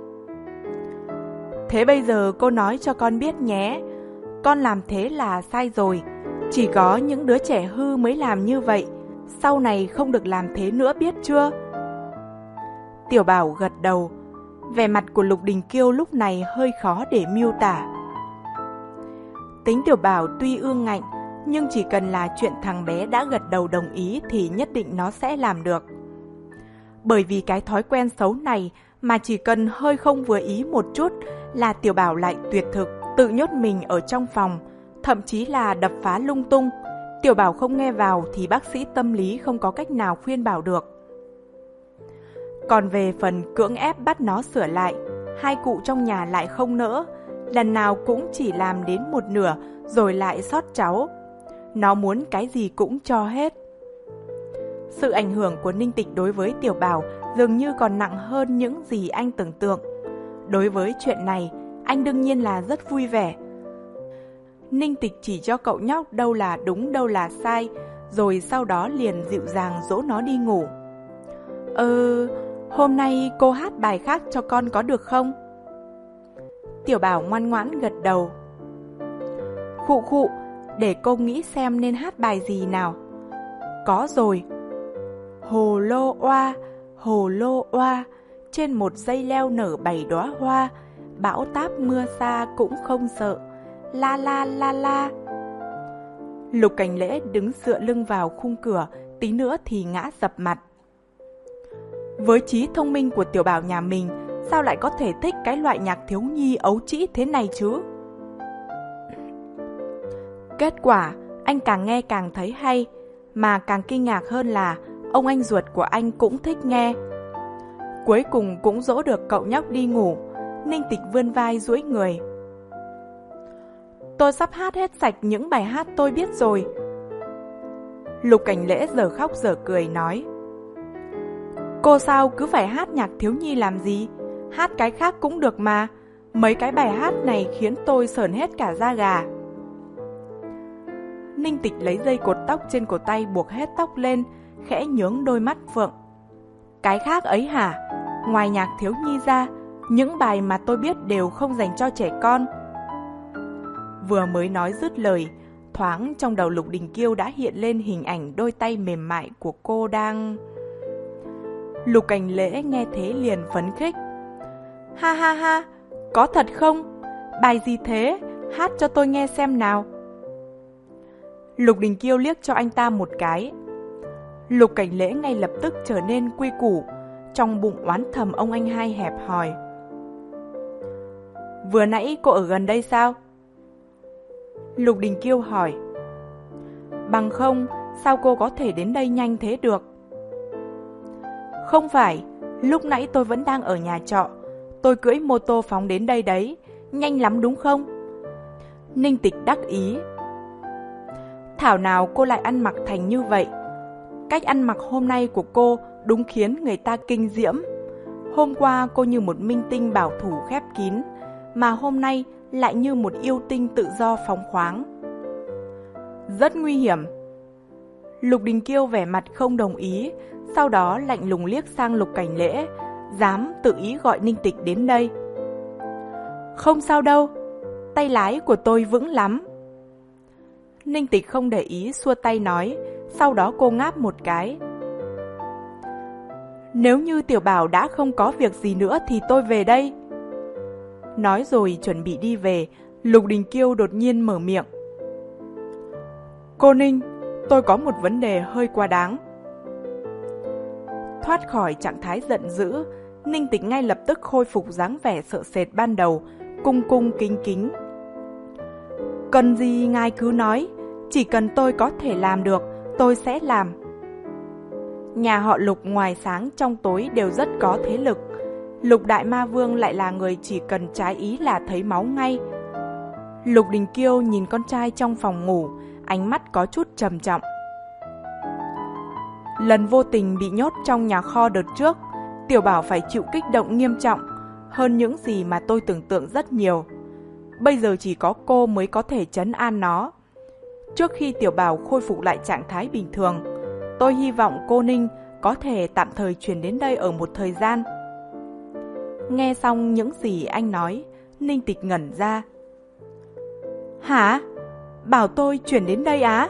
Thế bây giờ cô nói cho con biết nhé. Con làm thế là sai rồi. Chỉ có những đứa trẻ hư mới làm như vậy. Sau này không được làm thế nữa, biết chưa? Tiểu Bảo gật đầu. Vẻ mặt của Lục Đình Kiêu lúc này hơi khó để miêu tả. Tính Tiểu Bảo tuy ương ngạnh, nhưng chỉ cần là chuyện thằng bé đã gật đầu đồng ý thì nhất định nó sẽ làm được. Bởi vì cái thói quen xấu này mà chỉ cần hơi không vừa ý một chút là Tiểu Bảo lại tuyệt thực, tự nhốt mình ở trong phòng, thậm chí là đập phá lung tung. Tiểu Bảo không nghe vào thì bác sĩ tâm lý không có cách nào khuyên bảo được. Còn về phần cưỡng ép bắt nó sửa lại, hai cụ trong nhà lại không nỡ, lần nào cũng chỉ làm đến một nửa rồi lại sót cháu. Nó muốn cái gì cũng cho hết. Sự ảnh hưởng của Ninh Tịch đối với Tiểu Bảo dường như còn nặng hơn những gì anh tưởng tượng. Đối với chuyện này, anh đương nhiên là rất vui vẻ. Ninh Tịch chỉ cho cậu nhóc đâu là đúng đâu là sai, rồi sau đó liền dịu dàng dỗ nó đi ngủ. Ờ, hôm nay cô hát bài khác cho con có được không? Tiểu Bảo ngoan ngoãn gật đầu. Khụ khụ, để cô nghĩ xem nên hát bài gì nào. Có rồi. Hồ lô oa, hồ lô oa, trên một dây leo nở bảy đóa hoa, bão táp mưa xa cũng không sợ. La la la la. Lục Cảnh Lễ đứng dựa lưng vào khung cửa, tí nữa thì ngã dập mặt. Với trí thông minh của Tiểu Bảo nhà mình, sao lại có thể thích cái loại nhạc thiếu nhi ấu trĩ thế này chứ? Kết quả, anh càng nghe càng thấy hay, mà càng kinh ngạc hơn là ông anh ruột của anh cũng thích nghe. Cuối cùng cũng dỗ được cậu nhóc đi ngủ. Ninh Tịch vươn vai duỗi người. Tôi sắp hát hết sạch những bài hát tôi biết rồi. Lục Cảnh Lễ giờ khóc giờ cười nói. Cô sao cứ phải hát nhạc thiếu nhi làm gì? Hát cái khác cũng được mà. Mấy cái bài hát này khiến tôi sởn hết cả da gà. Ninh Tịch lấy dây cột tóc trên cổ tay buộc hết tóc lên, khẽ nhướng đôi mắt phượng. Cái khác ấy hả? Ngoài nhạc thiếu nhi ra, những bài mà tôi biết đều không dành cho trẻ con. Vừa mới nói dứt lời, thoáng trong đầu Lục Đình Kiêu đã hiện lên hình ảnh đôi tay mềm mại của cô đang... Lục Cảnh Lễ nghe thế liền phấn khích. Ha ha ha, có thật không? Bài gì thế? Hát cho tôi nghe xem nào. Lục Đình Kiêu liếc cho anh ta một cái. Lục Cảnh Lễ ngay lập tức trở nên quy củ, trong bụng oán thầm ông anh hai hẹp hòi. Vừa nãy cô ở gần đây sao? Lục Đình Kiêu hỏi. Bằng không, sao cô có thể đến đây nhanh thế được? Không phải, lúc nãy tôi vẫn đang ở nhà trọ. Tôi cưỡi mô tô phóng đến đây đấy. Nhanh lắm đúng không? Ninh Tịch đắc ý. Thảo nào cô lại ăn mặc thành như vậy. Cách ăn mặc hôm nay của cô đúng khiến người ta kinh diễm. Hôm qua cô như một minh tinh bảo thủ khép kín, mà hôm nay lại như một yêu tinh tự do phóng khoáng. Rất nguy hiểm. Lục Đình Kiêu vẻ mặt không đồng ý, sau đó lạnh lùng liếc sang Lục Cảnh Lễ, dám tự ý gọi Ninh Tịch đến đây. Không sao đâu, tay lái của tôi vững lắm. Ninh Tịch không để ý xua tay nói, sau đó cô ngáp một cái. Nếu như Tiểu Bảo đã không có việc gì nữa thì tôi về đây. Nói rồi chuẩn bị đi về, Lục Đình Kiêu đột nhiên mở miệng. Cô Ninh, tôi có một vấn đề hơi quá đáng. Thoát khỏi trạng thái giận dữ, Ninh Tịch ngay lập tức khôi phục dáng vẻ sợ sệt ban đầu, cung cung kính kính. Cần gì ngài cứ nói, chỉ cần tôi có thể làm được, tôi sẽ làm. Nhà họ Lục ngoài sáng trong tối đều rất có thế lực. Lục Đại Ma Vương lại là người chỉ cần trái ý là thấy máu ngay. Lục Đình Kiêu nhìn con trai trong phòng ngủ, ánh mắt có chút trầm trọng. Lần vô tình bị nhốt trong nhà kho đợt trước, Tiểu Bảo phải chịu kích động nghiêm trọng, hơn những gì mà tôi tưởng tượng rất nhiều. Bây giờ chỉ có cô mới có thể trấn an nó. Trước khi Tiểu Bảo khôi phục lại trạng thái bình thường, tôi hy vọng cô Ninh có thể tạm thời chuyển đến đây ở một thời gian. Nghe xong những gì anh nói, Ninh Tịch ngẩn ra. Hả? Bảo tôi chuyển đến đây á?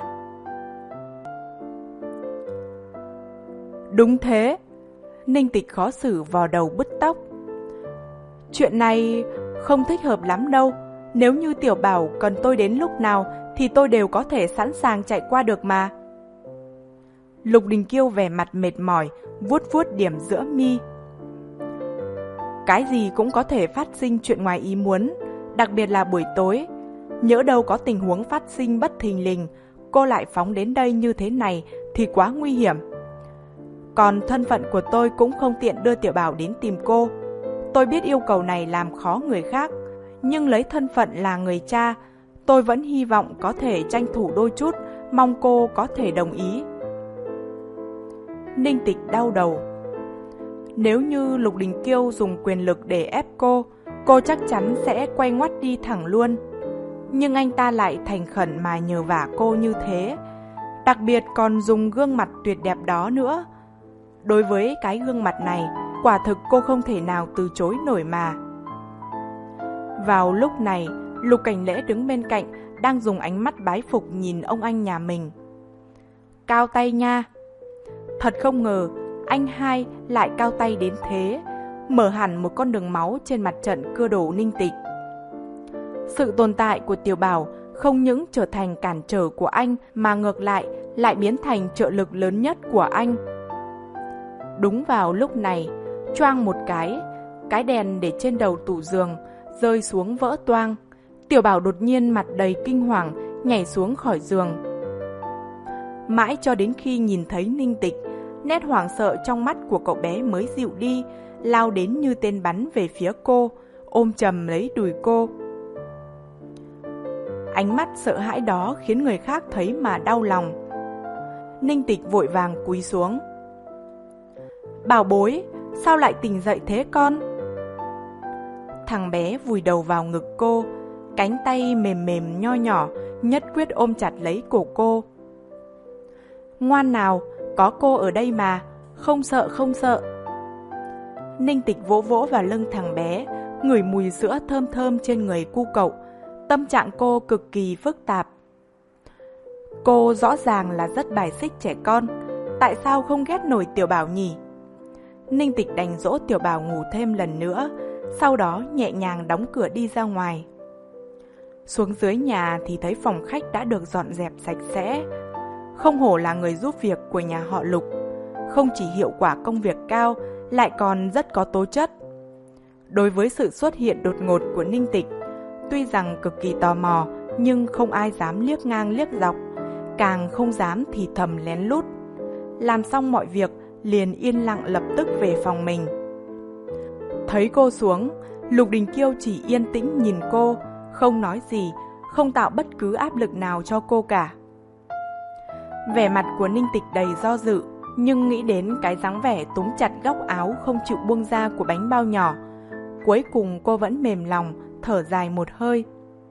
Đúng thế. Ninh Tịch khó xử vò đầu bứt tóc. Chuyện này không thích hợp lắm đâu. Nếu như Tiểu Bảo cần tôi đến lúc nào thì tôi đều có thể sẵn sàng chạy qua được mà. Lục Đình Kiêu vẻ mặt mệt mỏi, vuốt vuốt điểm giữa mi. Cái gì cũng có thể phát sinh chuyện ngoài ý muốn, đặc biệt là buổi tối. Nhỡ đâu có tình huống phát sinh bất thình lình, cô lại phóng đến đây như thế này thì quá nguy hiểm. Còn thân phận của tôi cũng không tiện đưa Tiểu Bảo đến tìm cô. Tôi biết yêu cầu này làm khó người khác, nhưng lấy thân phận là người cha, tôi vẫn hy vọng có thể tranh thủ đôi chút, mong cô có thể đồng ý. Ninh Tịch đau đầu. Nếu như Lục Đình Kiêu dùng quyền lực để ép cô, cô chắc chắn sẽ quay ngoắt đi thẳng luôn. Nhưng anh ta lại thành khẩn mà nhờ vả cô như thế, đặc biệt còn dùng gương mặt tuyệt đẹp đó nữa. Đối với cái gương mặt này, quả thực cô không thể nào từ chối nổi mà. Vào lúc này, Lục Cảnh Lễ đứng bên cạnh, đang dùng ánh mắt bái phục nhìn ông anh nhà mình. Cao tay nha! Thật không ngờ, anh hai lại cao tay đến thế, mở hẳn một con đường máu trên mặt trận cưa đổ Ninh Tịch. Sự tồn tại của Tiểu Bảo không những trở thành cản trở của anh mà ngược lại lại biến thành trợ lực lớn nhất của anh. Đúng vào lúc này, choang một cái, cái đèn để trên đầu tủ giường rơi xuống vỡ toang. Tiểu Bảo đột nhiên mặt đầy kinh hoàng nhảy xuống khỏi giường. Mãi cho đến khi nhìn thấy Ninh Tịch, nét hoảng sợ trong mắt của cậu bé mới dịu đi, lao đến như tên bắn về phía cô, ôm chầm lấy đùi cô. Ánh mắt sợ hãi đó khiến người khác thấy mà đau lòng. Ninh Tịch vội vàng cúi xuống. Bảo bối, sao lại tỉnh dậy thế con? Thằng bé vùi đầu vào ngực cô, cánh tay mềm mềm nho nhỏ nhất quyết ôm chặt lấy cổ cô. Ngoan nào, có cô ở đây mà, không sợ không sợ. Ninh Tịch vỗ vỗ vào lưng thằng bé, ngửi mùi sữa thơm thơm trên người cu cậu. Tâm trạng cô cực kỳ phức tạp. Cô rõ ràng là rất bài xích trẻ con, tại sao không ghét nổi Tiểu Bảo nhỉ? Ninh Tịch đành dỗ Tiểu Bảo ngủ thêm lần nữa, sau đó nhẹ nhàng đóng cửa đi ra ngoài. Xuống dưới nhà thì thấy phòng khách đã được dọn dẹp sạch sẽ. Không hổ là người giúp việc của nhà họ Lục, không chỉ hiệu quả công việc cao, lại còn rất có tố chất. Đối với sự xuất hiện đột ngột của Ninh Tịch, tuy rằng cực kỳ tò mò, nhưng không ai dám liếc ngang liếc dọc, càng không dám thì thầm lén lút. Làm xong mọi việc, liền yên lặng lập tức về phòng mình. Thấy cô xuống, Lục Đình Kiêu chỉ yên tĩnh nhìn cô, không nói gì, không tạo bất cứ áp lực nào cho cô cả. Vẻ mặt của Ninh Tịch đầy do dự, nhưng nghĩ đến cái dáng vẻ túm chặt góc áo không chịu buông ra của bánh bao nhỏ, cuối cùng cô vẫn mềm lòng, thở dài một hơi.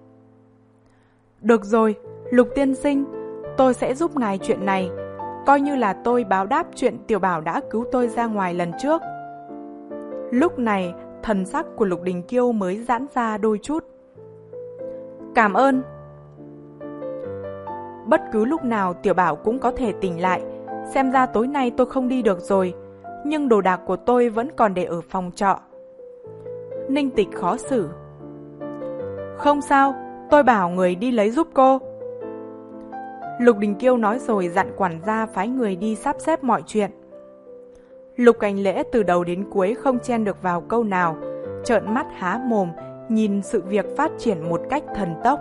Được rồi, Lục tiên sinh, tôi sẽ giúp ngài chuyện này, coi như là tôi báo đáp chuyện Tiểu Bảo đã cứu tôi ra ngoài lần trước. Lúc này, thần sắc của Lục Đình Kiêu mới giãn ra đôi chút. Cảm ơn. Bất cứ lúc nào Tiểu Bảo cũng có thể tỉnh lại, xem ra tối nay tôi không đi được rồi, nhưng đồ đạc của tôi vẫn còn để ở phòng trọ. Ninh Tịch khó xử. Không sao, tôi bảo người đi lấy giúp cô. Lục Đình Kiêu nói rồi dặn quản gia phái người đi sắp xếp mọi chuyện. Lục Cảnh Lễ từ đầu đến cuối không chen được vào câu nào, trợn mắt há mồm nhìn sự việc phát triển một cách thần tốc.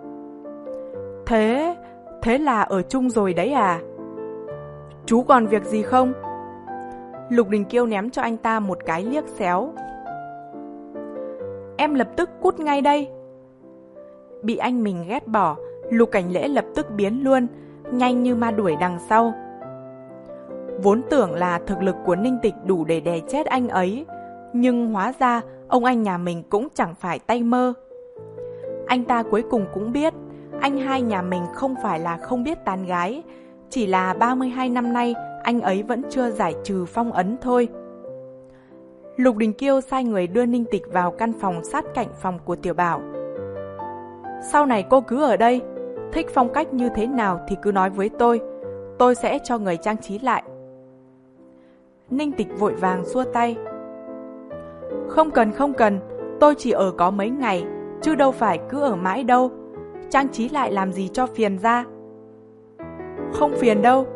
Thế, thế là ở chung rồi đấy à? Chú còn việc gì không? Lục Đình Kiêu ném cho anh ta một cái liếc xéo. Em lập tức cút ngay đây. bị anh mình ghét bỏ, Lục Cảnh Lễ lập tức biến luôn, nhanh như ma đuổi đằng sau. Vốn tưởng là thực lực của Ninh Tịch đủ để đè chết anh ấy, nhưng hóa ra ông anh nhà mình cũng chẳng phải tay mơ. Anh ta cuối cùng cũng biết, anh hai nhà mình không phải là không biết tán gái, chỉ là ba mươi hai năm nay anh ấy vẫn chưa giải trừ phong ấn thôi. Lục Đình Kiêu sai người đưa Ninh Tịch vào căn phòng sát cạnh phòng của Tiểu Bảo. Sau này cô cứ ở đây, thích phong cách như thế nào thì cứ nói với tôi, tôi sẽ cho người trang trí lại. Ninh Tịch vội vàng xua tay. Không cần không cần, tôi chỉ ở có mấy ngày, chứ đâu phải cứ ở mãi đâu. Trang trí lại làm gì cho phiền ra. Không phiền đâu.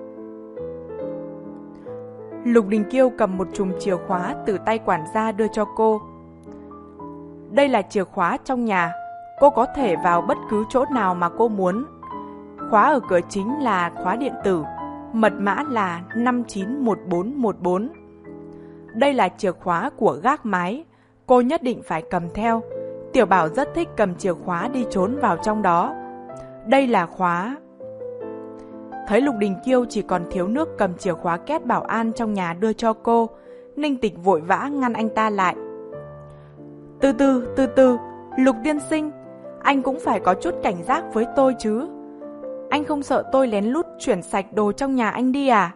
Lục Đình Kiêu cầm một chùm chìa khóa từ tay quản gia đưa cho cô. Đây là chìa khóa trong nhà, cô có thể vào bất cứ chỗ nào mà cô muốn. Khóa ở cửa chính là khóa điện tử, mật mã là năm chín một bốn một bốn. Đây là chìa khóa của gác mái, cô nhất định phải cầm theo. Tiểu Bảo rất thích cầm chìa khóa đi trốn vào trong đó. Đây là khóa. Thấy Lục Đình Kiêu chỉ còn thiếu nước cầm chìa khóa két bảo an trong nhà đưa cho cô, Ninh Tịch vội vã ngăn anh ta lại. Từ từ, từ từ, Lục tiên sinh, anh cũng phải có chút cảnh giác với tôi chứ. Anh không sợ tôi lén lút chuyển sạch đồ trong nhà anh đi à?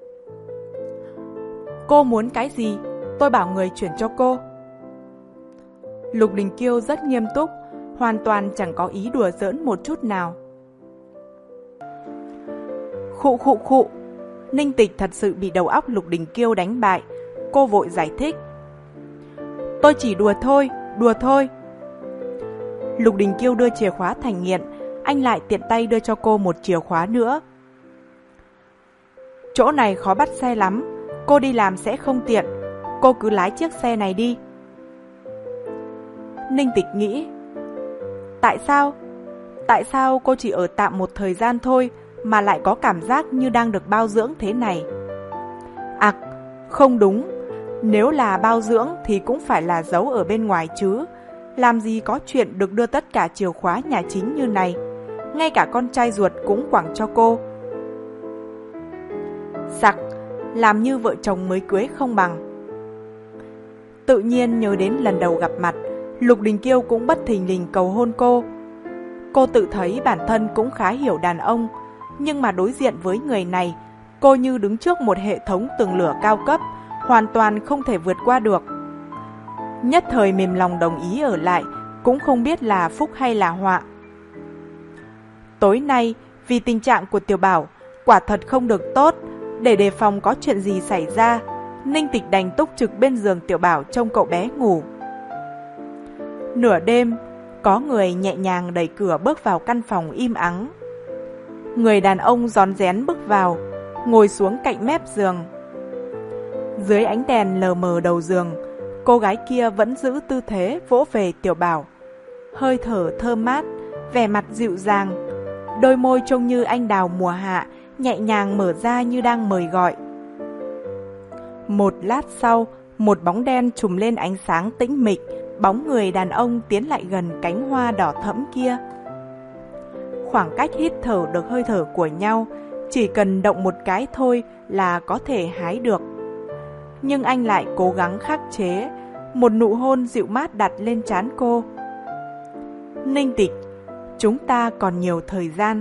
Cô muốn cái gì, tôi bảo người chuyển cho cô. Lục Đình Kiêu rất nghiêm túc, hoàn toàn chẳng có ý đùa giỡn một chút nào. Khụ khụ khụ, Ninh Tịch thật sự bị đầu óc Lục Đình Kiêu đánh bại. Cô vội giải thích. Tôi chỉ đùa thôi, đùa thôi. Lục Đình Kiêu đưa chìa khóa thành nghiện, anh lại tiện tay đưa cho cô một chìa khóa nữa. Chỗ này khó bắt xe lắm, cô đi làm sẽ không tiện, cô cứ lái chiếc xe này đi. Ninh Tịch nghĩ, tại sao? Tại sao cô chỉ ở tạm một thời gian thôi mà lại có cảm giác như đang được bao dưỡng thế này? À, không đúng, nếu là bao dưỡng thì cũng phải là giấu ở bên ngoài chứ. Làm gì có chuyện được đưa tất cả chìa khóa nhà chính như này, ngay cả con trai ruột cũng quẳng cho cô. Sặc, làm như vợ chồng mới cưới không bằng. Tự nhiên nhớ đến lần đầu gặp mặt, Lục Đình Kiêu cũng bất thình lình cầu hôn cô. Cô tự thấy bản thân cũng khá hiểu đàn ông, nhưng mà đối diện với người này, cô như đứng trước một hệ thống tường lửa cao cấp, hoàn toàn không thể vượt qua được. Nhất thời mềm lòng đồng ý ở lại, cũng không biết là phúc hay là họa. Tối nay, vì tình trạng của Tiểu Bảo quả thật không được tốt, để đề phòng có chuyện gì xảy ra, Ninh Tịch đành túc trực bên giường Tiểu Bảo trông cậu bé ngủ. Nửa đêm, có người nhẹ nhàng đẩy cửa bước vào căn phòng im ắng. Người đàn ông rón rén bước vào, ngồi xuống cạnh mép giường. Dưới ánh đèn lờ mờ đầu giường, cô gái kia vẫn giữ tư thế vỗ về Tiểu Bảo. Hơi thở thơm mát, vẻ mặt dịu dàng, đôi môi trông như anh đào mùa hạ, nhẹ nhàng mở ra như đang mời gọi. Một lát sau, một bóng đen trùm lên ánh sáng tĩnh mịch, bóng người đàn ông tiến lại gần cánh hoa đỏ thẫm kia. Khoảng cách hít thở được hơi thở của nhau, chỉ cần động một cái thôi là có thể hái được. Nhưng anh lại cố gắng khắc chế, một nụ hôn dịu mát đặt lên trán cô. Ninh Tịch, chúng ta còn nhiều thời gian.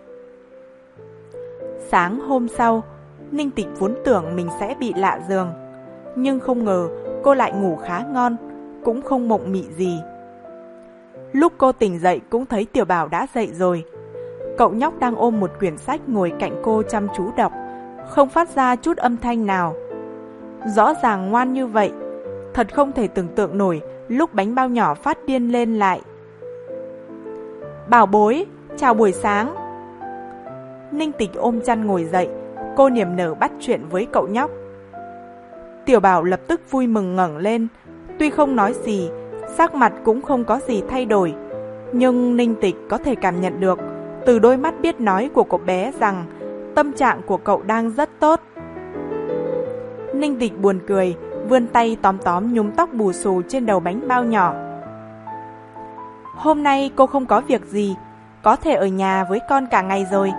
Sáng hôm sau, Ninh Tịch vốn tưởng mình sẽ bị lạ giường, nhưng không ngờ cô lại ngủ khá ngon, cũng không mộng mị gì. Lúc cô tỉnh dậy cũng thấy Tiểu Bảo đã dậy rồi. Cậu nhóc đang ôm một quyển sách ngồi cạnh cô chăm chú đọc, không phát ra chút âm thanh nào. Rõ ràng ngoan như vậy, thật không thể tưởng tượng nổi lúc bánh bao nhỏ phát điên lên lại. Bảo bối, chào buổi sáng. Ninh Tịch ôm chăn ngồi dậy, cô niềm nở bắt chuyện với cậu nhóc. Tiểu Bảo lập tức vui mừng ngẩng lên, tuy không nói gì, sắc mặt cũng không có gì thay đổi, nhưng Ninh Tịch có thể cảm nhận được từ đôi mắt biết nói của cậu bé rằng tâm trạng của cậu đang rất tốt. Ninh Tịch buồn cười, vươn tay tóm tóm nhúm tóc bù xù trên đầu bánh bao nhỏ. Hôm nay cô không có việc gì, có thể ở nhà với con cả ngày rồi.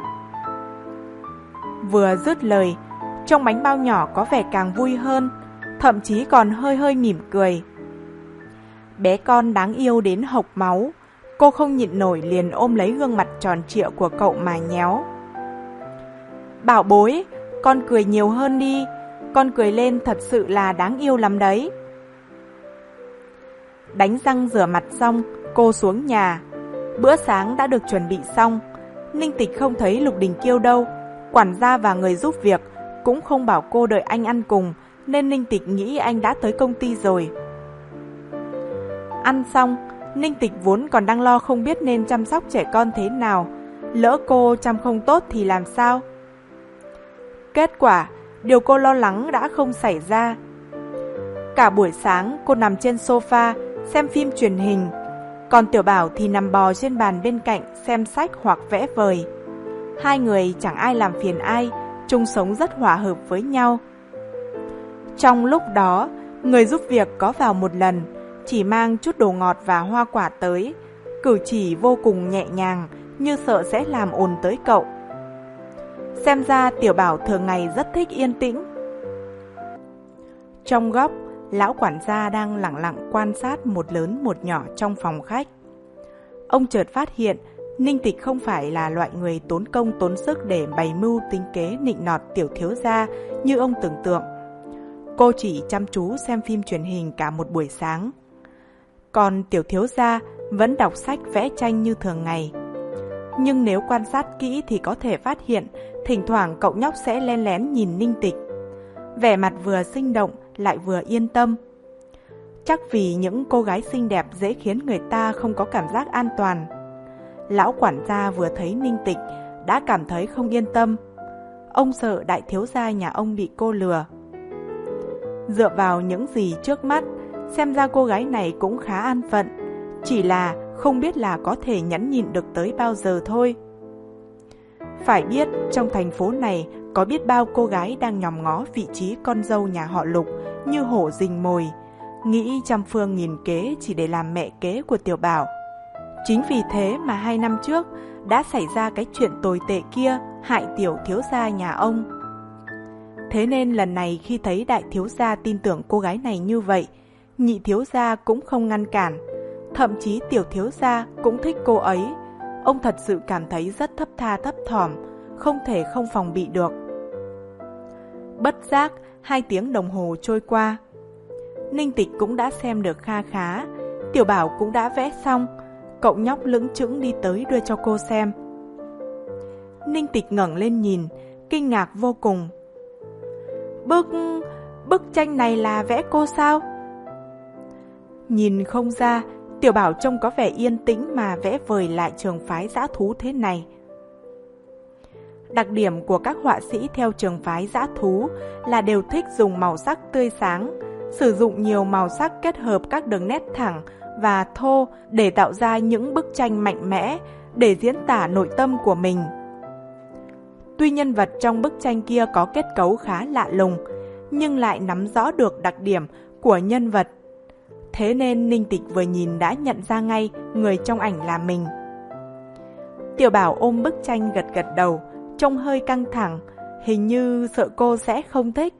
Vừa dứt lời, trong bánh bao nhỏ có vẻ càng vui hơn, thậm chí còn hơi hơi mỉm cười. Bé con đáng yêu đến hộc máu, cô không nhịn nổi liền ôm lấy gương mặt tròn trịa của cậu mà nhéo. Bảo bối, con cười nhiều hơn đi, con cười lên thật sự là đáng yêu lắm đấy. Đánh răng rửa mặt xong, cô xuống nhà. Bữa sáng đã được chuẩn bị xong. Ninh Tịch không thấy Lục Đình Kiêu đâu. Quản gia và người giúp việc cũng không bảo cô đợi anh ăn cùng, nên Ninh Tịch nghĩ anh đã tới công ty rồi. Ăn xong, Ninh Tịch vốn còn đang lo không biết nên chăm sóc trẻ con thế nào. Lỡ cô chăm không tốt thì làm sao? Kết quả, điều cô lo lắng đã không xảy ra. Cả buổi sáng cô nằm trên sofa xem phim truyền hình, còn Tiểu Bảo thì nằm bò trên bàn bên cạnh xem sách hoặc vẽ vời. Hai người chẳng ai làm phiền ai, chung sống rất hòa hợp với nhau. Trong lúc đó, người giúp việc có vào một lần, chỉ mang chút đồ ngọt và hoa quả tới, cử chỉ vô cùng nhẹ nhàng, như sợ sẽ làm ồn tới cậu. Xem ra Tiểu Bảo thường ngày rất thích yên tĩnh. Trong góc, lão quản gia đang lẳng lặng quan sát một lớn một nhỏ trong phòng khách. Ông chợt phát hiện Ninh Tịch không phải là loại người tốn công tốn sức để bày mưu tính kế nịnh nọt tiểu thiếu gia như ông tưởng tượng. Cô chỉ chăm chú xem phim truyền hình cả một buổi sáng. Còn tiểu thiếu gia vẫn đọc sách vẽ tranh như thường ngày. Nhưng nếu quan sát kỹ thì có thể phát hiện thỉnh thoảng cậu nhóc sẽ len lén nhìn Ninh Tịch. Vẻ mặt vừa sinh động lại vừa yên tâm. Chắc vì những cô gái xinh đẹp dễ khiến người ta không có cảm giác an toàn. Lão quản gia vừa thấy Ninh Tịch đã cảm thấy không yên tâm. Ông sợ đại thiếu gia nhà ông bị cô lừa. Dựa vào những gì trước mắt, xem ra cô gái này cũng khá an phận, chỉ là không biết là có thể nhẫn nhịn được tới bao giờ thôi. Phải biết trong thành phố này có biết bao cô gái đang nhòm ngó vị trí con dâu nhà họ Lục như hổ rình mồi, nghĩ trăm phương nghìn kế chỉ để làm mẹ kế của Tiểu Bảo. Chính vì thế mà hai năm trước đã xảy ra cái chuyện tồi tệ kia hại tiểu thiếu gia nhà ông. Thế nên lần này khi thấy đại thiếu gia tin tưởng cô gái này như vậy, nhị thiếu gia cũng không ngăn cản, thậm chí tiểu thiếu gia cũng thích cô ấy. Ông thật sự cảm thấy rất thấp tha thấp thỏm, không thể không phòng bị được. Bất giác, hai tiếng đồng hồ trôi qua. Ninh Tịch cũng đã xem được kha khá, Tiểu Bảo cũng đã vẽ xong. Cậu nhóc lững chững đi tới đưa cho cô xem. Ninh Tịch ngẩng lên nhìn, kinh ngạc vô cùng. Bức... bức tranh này là vẽ cô sao? Nhìn không ra, Tiểu Bảo trông có vẻ yên tĩnh mà vẽ vời lại trường phái dã thú thế này. Đặc điểm của các họa sĩ theo trường phái dã thú là đều thích dùng màu sắc tươi sáng, sử dụng nhiều màu sắc kết hợp các đường nét thẳng và thô để tạo ra những bức tranh mạnh mẽ để diễn tả nội tâm của mình. Tuy nhân vật trong bức tranh kia có kết cấu khá lạ lùng, nhưng lại nắm rõ được đặc điểm của nhân vật. Thế nên Ninh Tịch vừa nhìn đã nhận ra ngay người trong ảnh là mình. Tiểu Bảo ôm bức tranh gật gật đầu, trông hơi căng thẳng, hình như sợ cô sẽ không thích.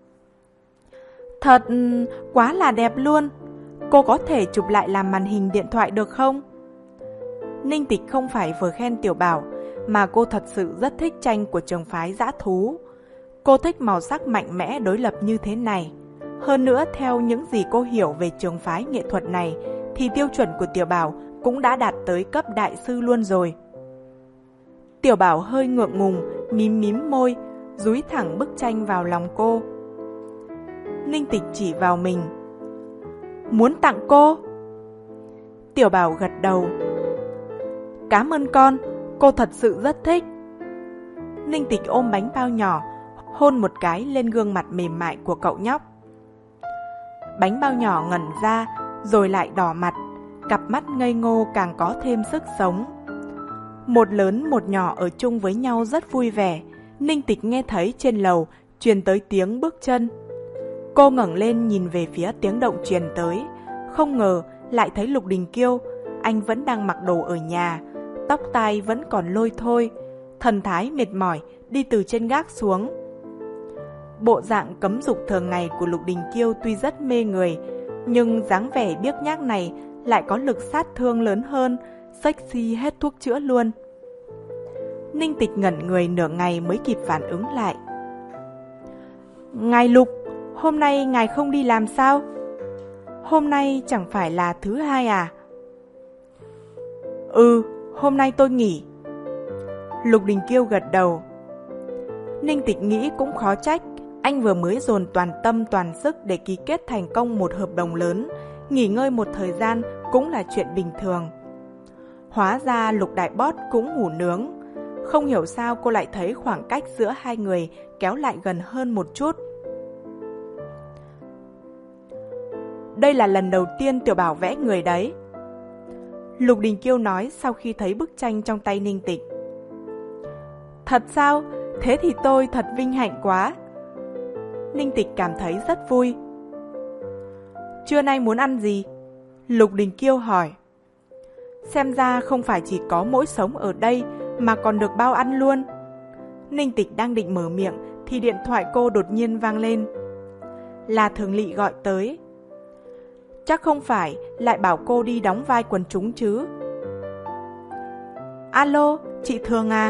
Thật quá là đẹp luôn, cô có thể chụp lại làm màn hình điện thoại được không? Ninh Tịch không phải vừa khen Tiểu Bảo, mà cô thật sự rất thích tranh của trường phái dã thú. Cô thích màu sắc mạnh mẽ đối lập như thế này. Hơn nữa, theo những gì cô hiểu về trường phái nghệ thuật này, thì tiêu chuẩn của Tiểu Bảo cũng đã đạt tới cấp đại sư luôn rồi. Tiểu Bảo hơi ngượng ngùng, mím mím môi, dúi thẳng bức tranh vào lòng cô. Ninh Tịch chỉ vào mình. Muốn tặng cô? Tiểu Bảo gật đầu. Cảm ơn con, cô thật sự rất thích. Ninh Tịch ôm bánh bao nhỏ, hôn một cái lên gương mặt mềm mại của cậu nhóc. Bánh bao nhỏ ngẩn ra, rồi lại đỏ mặt, cặp mắt ngây ngô càng có thêm sức sống. Một lớn một nhỏ ở chung với nhau rất vui vẻ. Ninh Tịch nghe thấy trên lầu truyền tới tiếng bước chân. Cô ngẩng lên nhìn về phía tiếng động truyền tới, không ngờ lại thấy Lục Đình Kiêu. anh vẫn đang mặc đồ ở nhà, tóc tai vẫn còn lôi thôi, thần thái mệt mỏi đi từ trên gác xuống. Bộ dạng cấm dục thường ngày của Lục Đình Kiêu tuy rất mê người, nhưng dáng vẻ biếc nhác này lại có lực sát thương lớn hơn, sexy hết thuốc chữa luôn. Ninh Tịch ngẩn người nửa ngày mới kịp phản ứng lại. Ngài Lục, hôm nay ngài không đi làm sao? Hôm nay chẳng phải là thứ hai à? Ừ, hôm nay tôi nghỉ. Lục Đình Kiêu gật đầu. Ninh Tịch nghĩ cũng khó trách, anh vừa mới dồn toàn tâm toàn sức để ký kết thành công một hợp đồng lớn, nghỉ ngơi một thời gian cũng là chuyện bình thường. Hóa ra Lục Đại Boss cũng ngủ nướng. Không hiểu sao cô lại thấy khoảng cách giữa hai người kéo lại gần hơn một chút. Đây là lần đầu tiên Tiểu Bảo vẽ người đấy. Lục Đình Kiêu nói sau khi thấy bức tranh trong tay Ninh Tịch. Thật sao? Thế thì tôi thật vinh hạnh quá. Ninh Tịch cảm thấy rất vui. Trưa nay muốn ăn gì? Lục Đình Kiêu hỏi. Xem ra không phải chỉ có mỗi sống ở đây mà còn được bao ăn luôn. Ninh Tịch đang định mở miệng thì điện thoại cô đột nhiên vang lên. Là Thường Lị gọi tới. Chắc không phải lại bảo cô đi đóng vai quần chúng chứ? Alo, chị Thường à?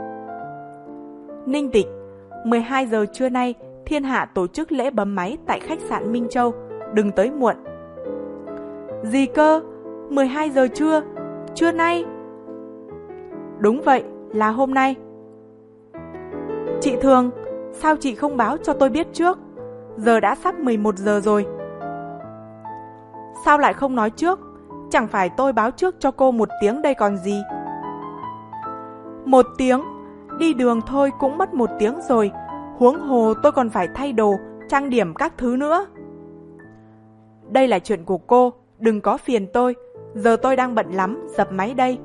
Ninh Tịch, mười hai giờ trưa nay Thiên Hạ tổ chức lễ bấm máy tại khách sạn Minh Châu, đừng tới muộn. Gì cơ? mười hai giờ trưa? Trưa nay? Đúng vậy, là hôm nay. Chị Thường, sao chị không báo cho tôi biết trước? Giờ đã sắp mười một giờ rồi. Sao lại không nói trước? Chẳng phải tôi báo trước cho cô một tiếng đây còn gì? Một tiếng? Đi đường thôi cũng mất một tiếng rồi. Huống hồ tôi còn phải thay đồ, trang điểm các thứ nữa. Đây là chuyện của cô, đừng có phiền tôi. Giờ tôi đang bận lắm, dập máy đây.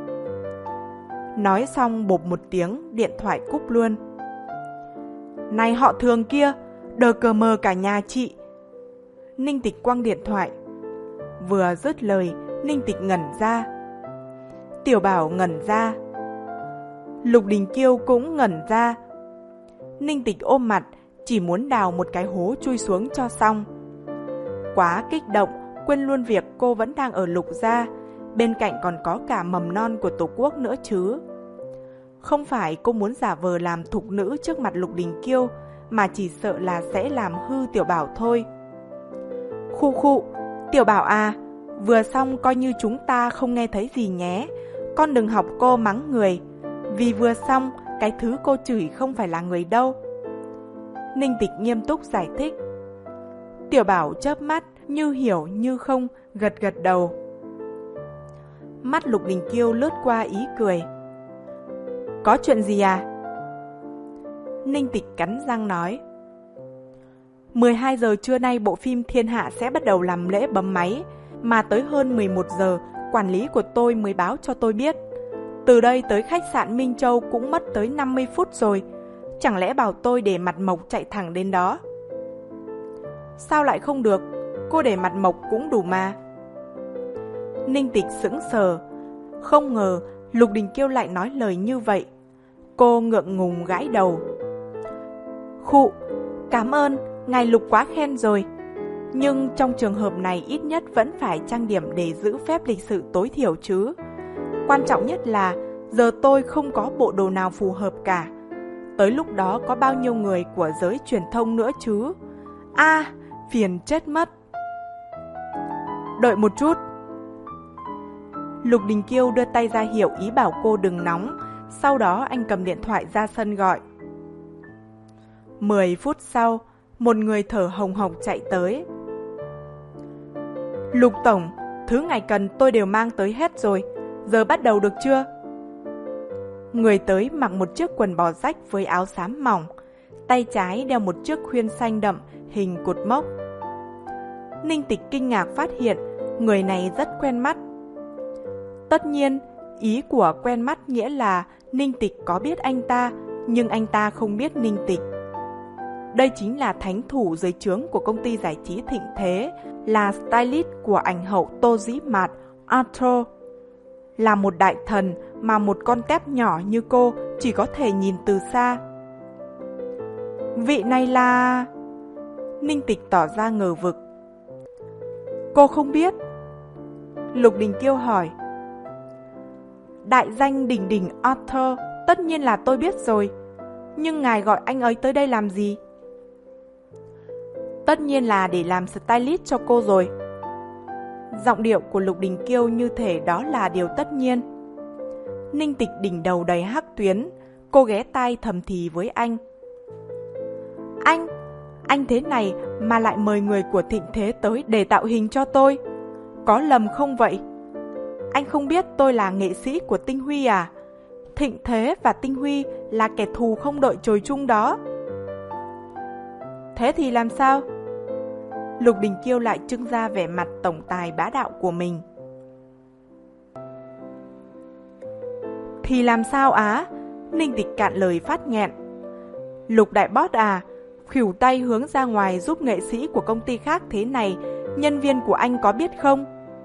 Nói xong bộp một tiếng, điện thoại cúp luôn. Này họ Thường kia, đờ cờ mờ cả nhà chị. Ninh Tịch quăng điện thoại. Vừa dứt lời, Ninh Tịch ngẩn ra. Tiểu Bảo ngẩn ra. Lục Đình Kiêu cũng ngẩn ra. Ninh Tịch ôm mặt, chỉ muốn đào một cái hố chui xuống cho xong. Quá kích động, quên luôn việc cô vẫn đang ở Lục gia, bên cạnh còn có cả mầm non của Tổ quốc nữa chứ. Không phải cô muốn giả vờ làm thục nữ trước mặt Lục Đình Kiêu, mà chỉ sợ là sẽ làm hư Tiểu Bảo thôi. Khu khu, Tiểu Bảo à, vừa xong coi như chúng ta không nghe thấy gì nhé. Con đừng học cô mắng người, vì vừa xong cái thứ cô chửi không phải là người đâu. Ninh Tịch nghiêm túc giải thích. Tiểu Bảo chớp mắt, như hiểu như không, gật gật đầu. Mắt Lục Đình Kiêu lướt qua ý cười. Có chuyện gì à? Ninh Tịch cắn răng nói. mười hai giờ trưa nay bộ phim Thiên Hạ sẽ bắt đầu làm lễ bấm máy, mà tới hơn mười một giờ quản lý của tôi mới báo cho tôi biết. Từ đây tới khách sạn Minh Châu cũng mất tới năm mươi phút rồi. Chẳng lẽ bảo tôi để mặt mộc chạy thẳng đến đó? Sao lại không được? Cô để mặt mộc cũng đủ mà. Ninh Tịch sững sờ. Không ngờ Lục Đình Kiêu lại nói lời như vậy. Cô ngượng ngùng gãi đầu. Khụ, cảm ơn, ngài Lục quá khen rồi. Nhưng trong trường hợp này ít nhất vẫn phải trang điểm để giữ phép lịch sự tối thiểu chứ. Quan trọng nhất là giờ tôi không có bộ đồ nào phù hợp cả. Tới lúc đó có bao nhiêu người của giới truyền thông nữa chứ. A, à, phiền chết mất. Đợi một chút. Lục Đình Kiêu đưa tay ra hiệu ý bảo cô đừng nóng. Sau đó anh cầm điện thoại ra sân gọi. Mười phút sau, một người thở hồng hộc chạy tới. Lục Tổng, thứ ngài cần tôi đều mang tới hết rồi. Giờ bắt đầu được chưa? Người tới mặc một chiếc quần bò rách với áo xám mỏng. Tay trái đeo một chiếc khuyên xanh đậm hình cột mốc. Ninh Tịch kinh ngạc phát hiện người này rất quen mắt. Tất nhiên, ý của quen mắt nghĩa là Ninh Tịch có biết anh ta, nhưng anh ta không biết Ninh Tịch. Đây chính là thánh thủ dưới trướng của công ty giải trí Thịnh Thế, là stylist của ảnh hậu Tô Dĩ Mạt, Arthur, Là một đại thần mà một con tép nhỏ như cô chỉ có thể nhìn từ xa. Vị này là... Ninh Tịch tỏ ra ngờ vực. Cô không biết? Lục Đình Kiêu hỏi. Đại danh đỉnh đỉnh Arthur, tất nhiên là tôi biết rồi. Nhưng ngài gọi anh ấy tới đây làm gì? Tất nhiên là để làm stylist cho cô rồi. Giọng điệu của Lục Đình Kiêu như thể đó là điều tất nhiên. Ninh Tịch đỉnh đầu đầy hắc tuyến, cô ghé tai thầm thì với anh. Anh, anh thế này mà lại mời người của Thịnh Thế tới để tạo hình cho tôi. Có lầm không vậy? Anh không biết tôi là nghệ sĩ của Tinh Huy à? Thịnh Thế và Tinh Huy là kẻ thù không đội trời chung đó. Thế thì làm sao? Lục Đình Kiêu lại trưng ra vẻ mặt tổng tài bá đạo của mình. Thì làm sao á? Ninh Tịch cạn lời phát nghẹn. Lục đại boss à, khuỷu tay hướng ra ngoài giúp nghệ sĩ của công ty khác thế này, nhân viên của anh có biết không?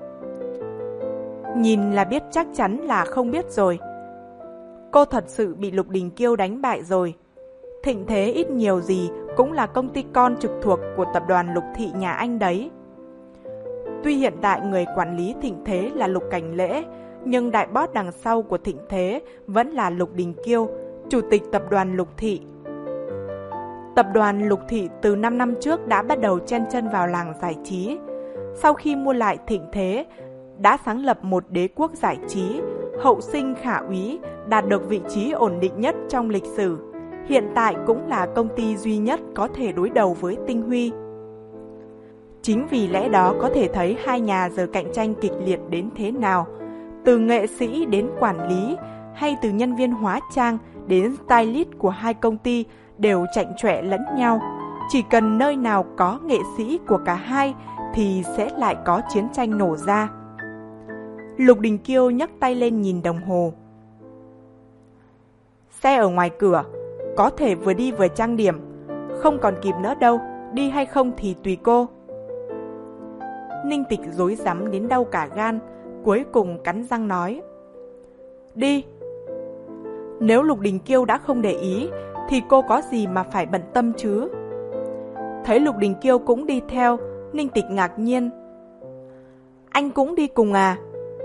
Nhìn là biết chắc chắn là không biết rồi. Cô thật sự bị Lục Đình Kiêu đánh bại rồi. Thịnh Thế ít nhiều gì cũng là công ty con trực thuộc của tập đoàn Lục Thị nhà anh đấy. Tuy hiện tại người quản lý Thịnh Thế là Lục Cảnh Lễ, nhưng đại boss đằng sau của Thịnh Thế vẫn là Lục Đình Kiêu, chủ tịch tập đoàn Lục Thị. Tập đoàn Lục Thị từ năm năm trước đã bắt đầu chen chân vào làng giải trí. Sau khi mua lại Thịnh Thế, đã sáng lập một đế quốc giải trí, hậu sinh khả úy, đạt được vị trí ổn định nhất trong lịch sử. Hiện tại cũng là công ty duy nhất có thể đối đầu với Tinh Huy. Chính vì lẽ đó có thể thấy hai nhà giờ cạnh tranh kịch liệt đến thế nào. Từ nghệ sĩ đến quản lý, hay từ nhân viên hóa trang đến stylist của hai công ty đều chạnh chọe lẫn nhau. Chỉ cần nơi nào có nghệ sĩ của cả hai thì sẽ lại có chiến tranh nổ ra. Lục Đình Kiêu nhấc tay lên nhìn đồng hồ. Xe ở ngoài cửa, có thể vừa đi vừa trang điểm. Không còn kịp nữa đâu, đi hay không thì tùy cô. Ninh Tịch rối rắm đến đau cả gan, cuối cùng cắn răng nói. Đi. Nếu Lục Đình Kiêu đã không để ý, thì cô có gì mà phải bận tâm chứ? Thấy Lục Đình Kiêu cũng đi theo, Ninh Tịch ngạc nhiên. Anh cũng đi cùng à?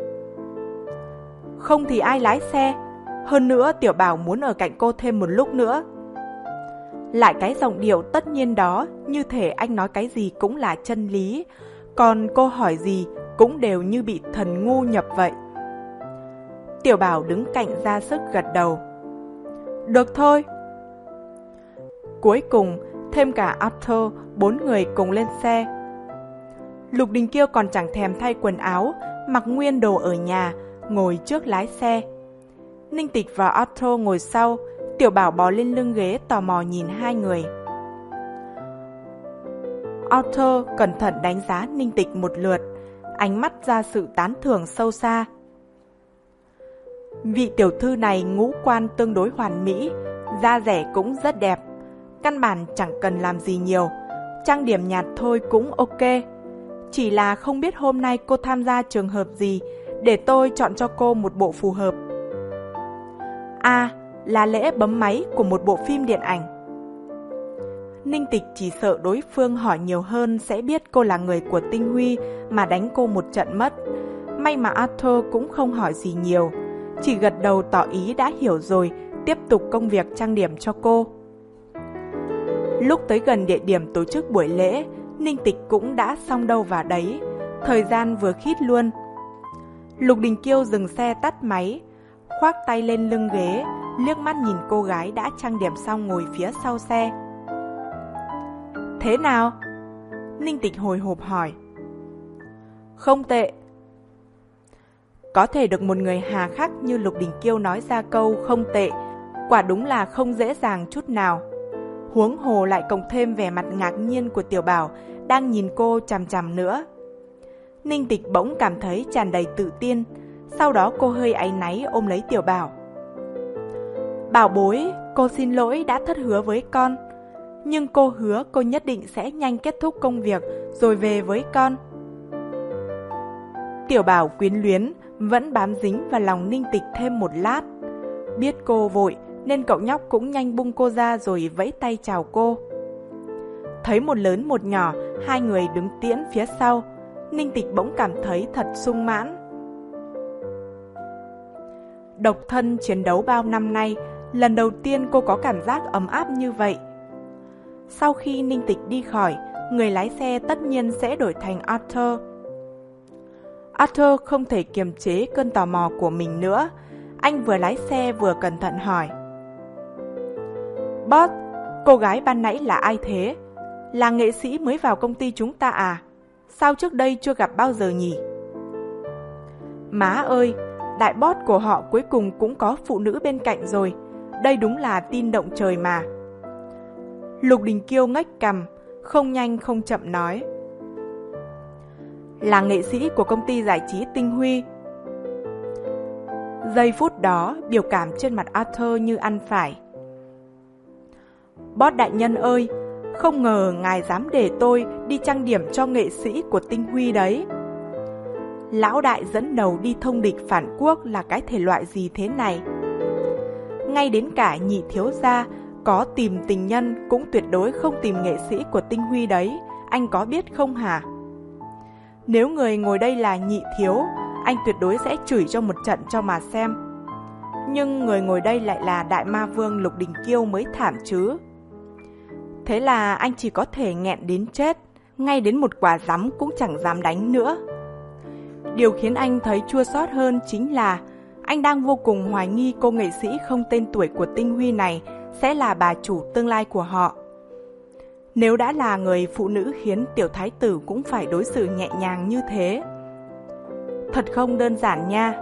Không thì ai lái xe? Hơn nữa Tiểu Bảo muốn ở cạnh cô thêm một lúc nữa. Lại cái giọng điệu tất nhiên đó, như thể anh nói cái gì cũng là chân lý, còn cô hỏi gì cũng đều như bị thần ngu nhập vậy. Tiểu Bảo đứng cạnh ra sức gật đầu. Được thôi. Cuối cùng, thêm cả Arthur, bốn người cùng lên xe. Lục Đình Kiêu còn chẳng thèm thay quần áo, mặc nguyên đồ ở nhà, ngồi trước lái xe. Ninh Tịch và Arthur ngồi sau, Tiểu Bảo bò lên lưng ghế tò mò nhìn hai người. Arthur cẩn thận đánh giá Ninh Tịch một lượt, ánh mắt ra sự tán thưởng sâu xa. Vị tiểu thư này ngũ quan tương đối hoàn mỹ, da dẻ cũng rất đẹp, căn bản chẳng cần làm gì nhiều, trang điểm nhạt thôi cũng ok. Chỉ là không biết hôm nay cô tham gia trường hợp gì, để tôi chọn cho cô một bộ phù hợp. À, là lễ bấm máy của một bộ phim điện ảnh. Ninh Tịch chỉ sợ đối phương hỏi nhiều hơn sẽ biết cô là người của Tinh Huy mà đánh cô một trận mất. May mà Arthur cũng không hỏi gì nhiều, chỉ gật đầu tỏ ý đã hiểu rồi, tiếp tục công việc trang điểm cho cô. Lúc tới gần địa điểm tổ chức buổi lễ, Ninh Tịch cũng đã xong đâu vào đấy, thời gian vừa khít luôn. Lục Đình Kiêu dừng xe tắt máy, khoác tay lên lưng ghế, liếc mắt nhìn cô gái đã trang điểm xong ngồi phía sau xe. Thế nào? Ninh Tịch hồi hộp hỏi. Không tệ. Có thể được một người hà khắc như Lục Đình Kiêu nói ra câu không tệ, quả đúng là không dễ dàng chút nào. Huống hồ lại cộng thêm vẻ mặt ngạc nhiên của Tiểu Bảo đang nhìn cô chằm chằm nữa. Ninh Tịch bỗng cảm thấy tràn đầy tự tin, sau đó cô hơi áy náy ôm lấy Tiểu Bảo. Bảo bối, cô xin lỗi đã thất hứa với con, nhưng cô hứa cô nhất định sẽ nhanh kết thúc công việc rồi về với con. Tiểu Bảo quyến luyến, vẫn bám dính vào lòng Ninh Tịch thêm một lát. Biết cô vội nên cậu nhóc cũng nhanh bung cô ra rồi vẫy tay chào cô. Thấy một lớn một nhỏ, hai người đứng tiễn phía sau, Ninh Tịch bỗng cảm thấy thật sung mãn. Độc thân chiến đấu bao năm nay, lần đầu tiên cô có cảm giác ấm áp như vậy. Sau khi Ninh Tịch đi khỏi, người lái xe tất nhiên sẽ đổi thành Arthur. Arthur không thể kiềm chế cơn tò mò của mình nữa. Anh vừa lái xe vừa cẩn thận hỏi: Boss, cô gái ban nãy là ai thế? Là nghệ sĩ mới vào công ty chúng ta à? Sao trước đây chưa gặp bao giờ nhỉ? Má ơi, đại boss của họ cuối cùng cũng có phụ nữ bên cạnh rồi. Đây đúng là tin động trời mà. Lục Đình Kiêu ngách cằm, không nhanh không chậm nói: Là nghệ sĩ của công ty giải trí Tinh Huy. Giây phút đó, biểu cảm trên mặt Arthur như ăn phải. Boss đại nhân ơi, không ngờ ngài dám để tôi đi trang điểm cho nghệ sĩ của Tinh Huy đấy. Lão đại dẫn đầu đi thông địch phản quốc là cái thể loại gì thế này? Ngay đến cả nhị thiếu gia có tìm tình nhân cũng tuyệt đối không tìm nghệ sĩ của Tinh Huy đấy, anh có biết không hả? Nếu người ngồi đây là nhị thiếu, anh tuyệt đối sẽ chửi cho một trận cho mà xem. Nhưng người ngồi đây lại là đại ma vương Lục Đình Kiêu mới thảm chứ. Thế là anh chỉ có thể nghẹn đến chết, ngay đến một quả rắm cũng chẳng dám đánh nữa. Điều khiến anh thấy chua xót hơn chính là anh đang vô cùng hoài nghi cô nghệ sĩ không tên tuổi của Tinh Huy này sẽ là bà chủ tương lai của họ. Nếu đã là người phụ nữ khiến tiểu thái tử cũng phải đối xử nhẹ nhàng như thế, thật không đơn giản nha.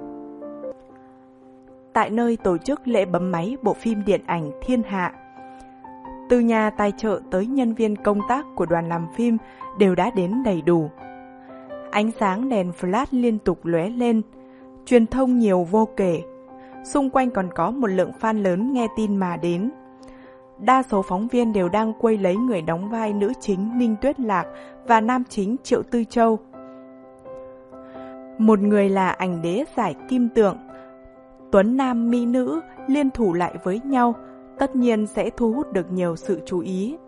Tại nơi tổ chức lễ bấm máy bộ phim điện ảnh Thiên Hạ, từ nhà tài trợ tới nhân viên công tác của đoàn làm phim đều đã đến đầy đủ. Ánh sáng đèn flash liên tục lóe lên, truyền thông nhiều vô kể. Xung quanh còn có một lượng fan lớn nghe tin mà đến. Đa số phóng viên đều đang quay lấy người đóng vai nữ chính Ninh Tuyết Lạc và nam chính Triệu Tư Châu. Một người là ảnh đế giải kim tượng, tuấn nam mỹ nữ liên thủ lại với nhau, tất nhiên sẽ thu hút được nhiều sự chú ý.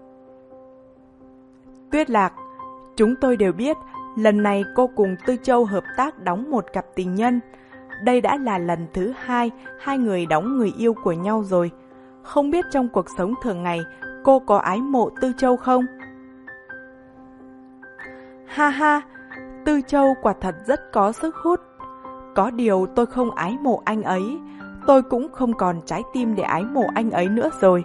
Tuyết Lạc, chúng tôi đều biết lần này cô cùng Tư Châu hợp tác đóng một cặp tình nhân. Đây đã là lần thứ hai hai người đóng người yêu của nhau rồi. Không biết trong cuộc sống thường ngày cô có ái mộ Tư Châu không? Ha ha, Tư Châu quả thật rất có sức hút. Có điều tôi không ái mộ anh ấy, tôi cũng không còn trái tim để ái mộ anh ấy nữa rồi.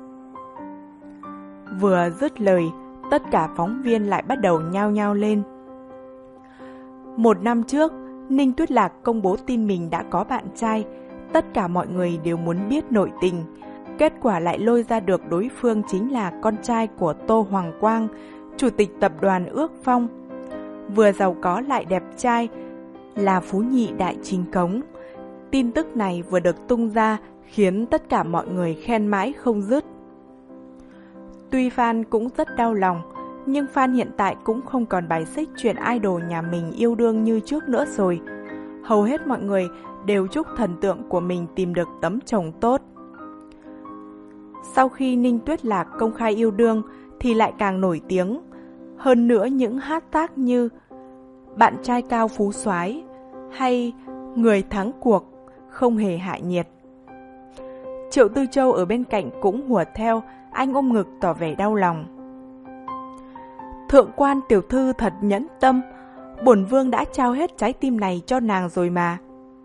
Vừa dứt lời, tất cả phóng viên lại bắt đầu nhao nhao lên. Một năm trước, Ninh Tuyết Lạc công bố tin mình đã có bạn trai. Tất cả mọi người đều muốn biết nội tình. Kết quả lại lôi ra được đối phương chính là con trai của Tô Hoàng Quang, chủ tịch tập đoàn Ước Phong. Vừa giàu có lại đẹp trai, là phú nhị đại chính cống. Tin tức này vừa được tung ra khiến tất cả mọi người khen mãi không dứt. Tuy fan cũng rất đau lòng, nhưng fan hiện tại cũng không còn bài xích chuyện idol nhà mình yêu đương như trước nữa rồi. Hầu hết mọi người đều chúc thần tượng của mình tìm được tấm chồng tốt. Sau khi Ninh Tuyết Lạc công khai yêu đương thì lại càng nổi tiếng. Hơn nữa những hashtag như bạn trai cao phú soái hay người thắng cuộc không hề hạ nhiệt. Triệu Tư Châu ở bên cạnh cũng hùa theo, anh ôm ngực tỏ vẻ đau lòng. Thượng quan tiểu thư thật nhẫn tâm, bổn vương đã trao hết trái tim này cho nàng rồi mà.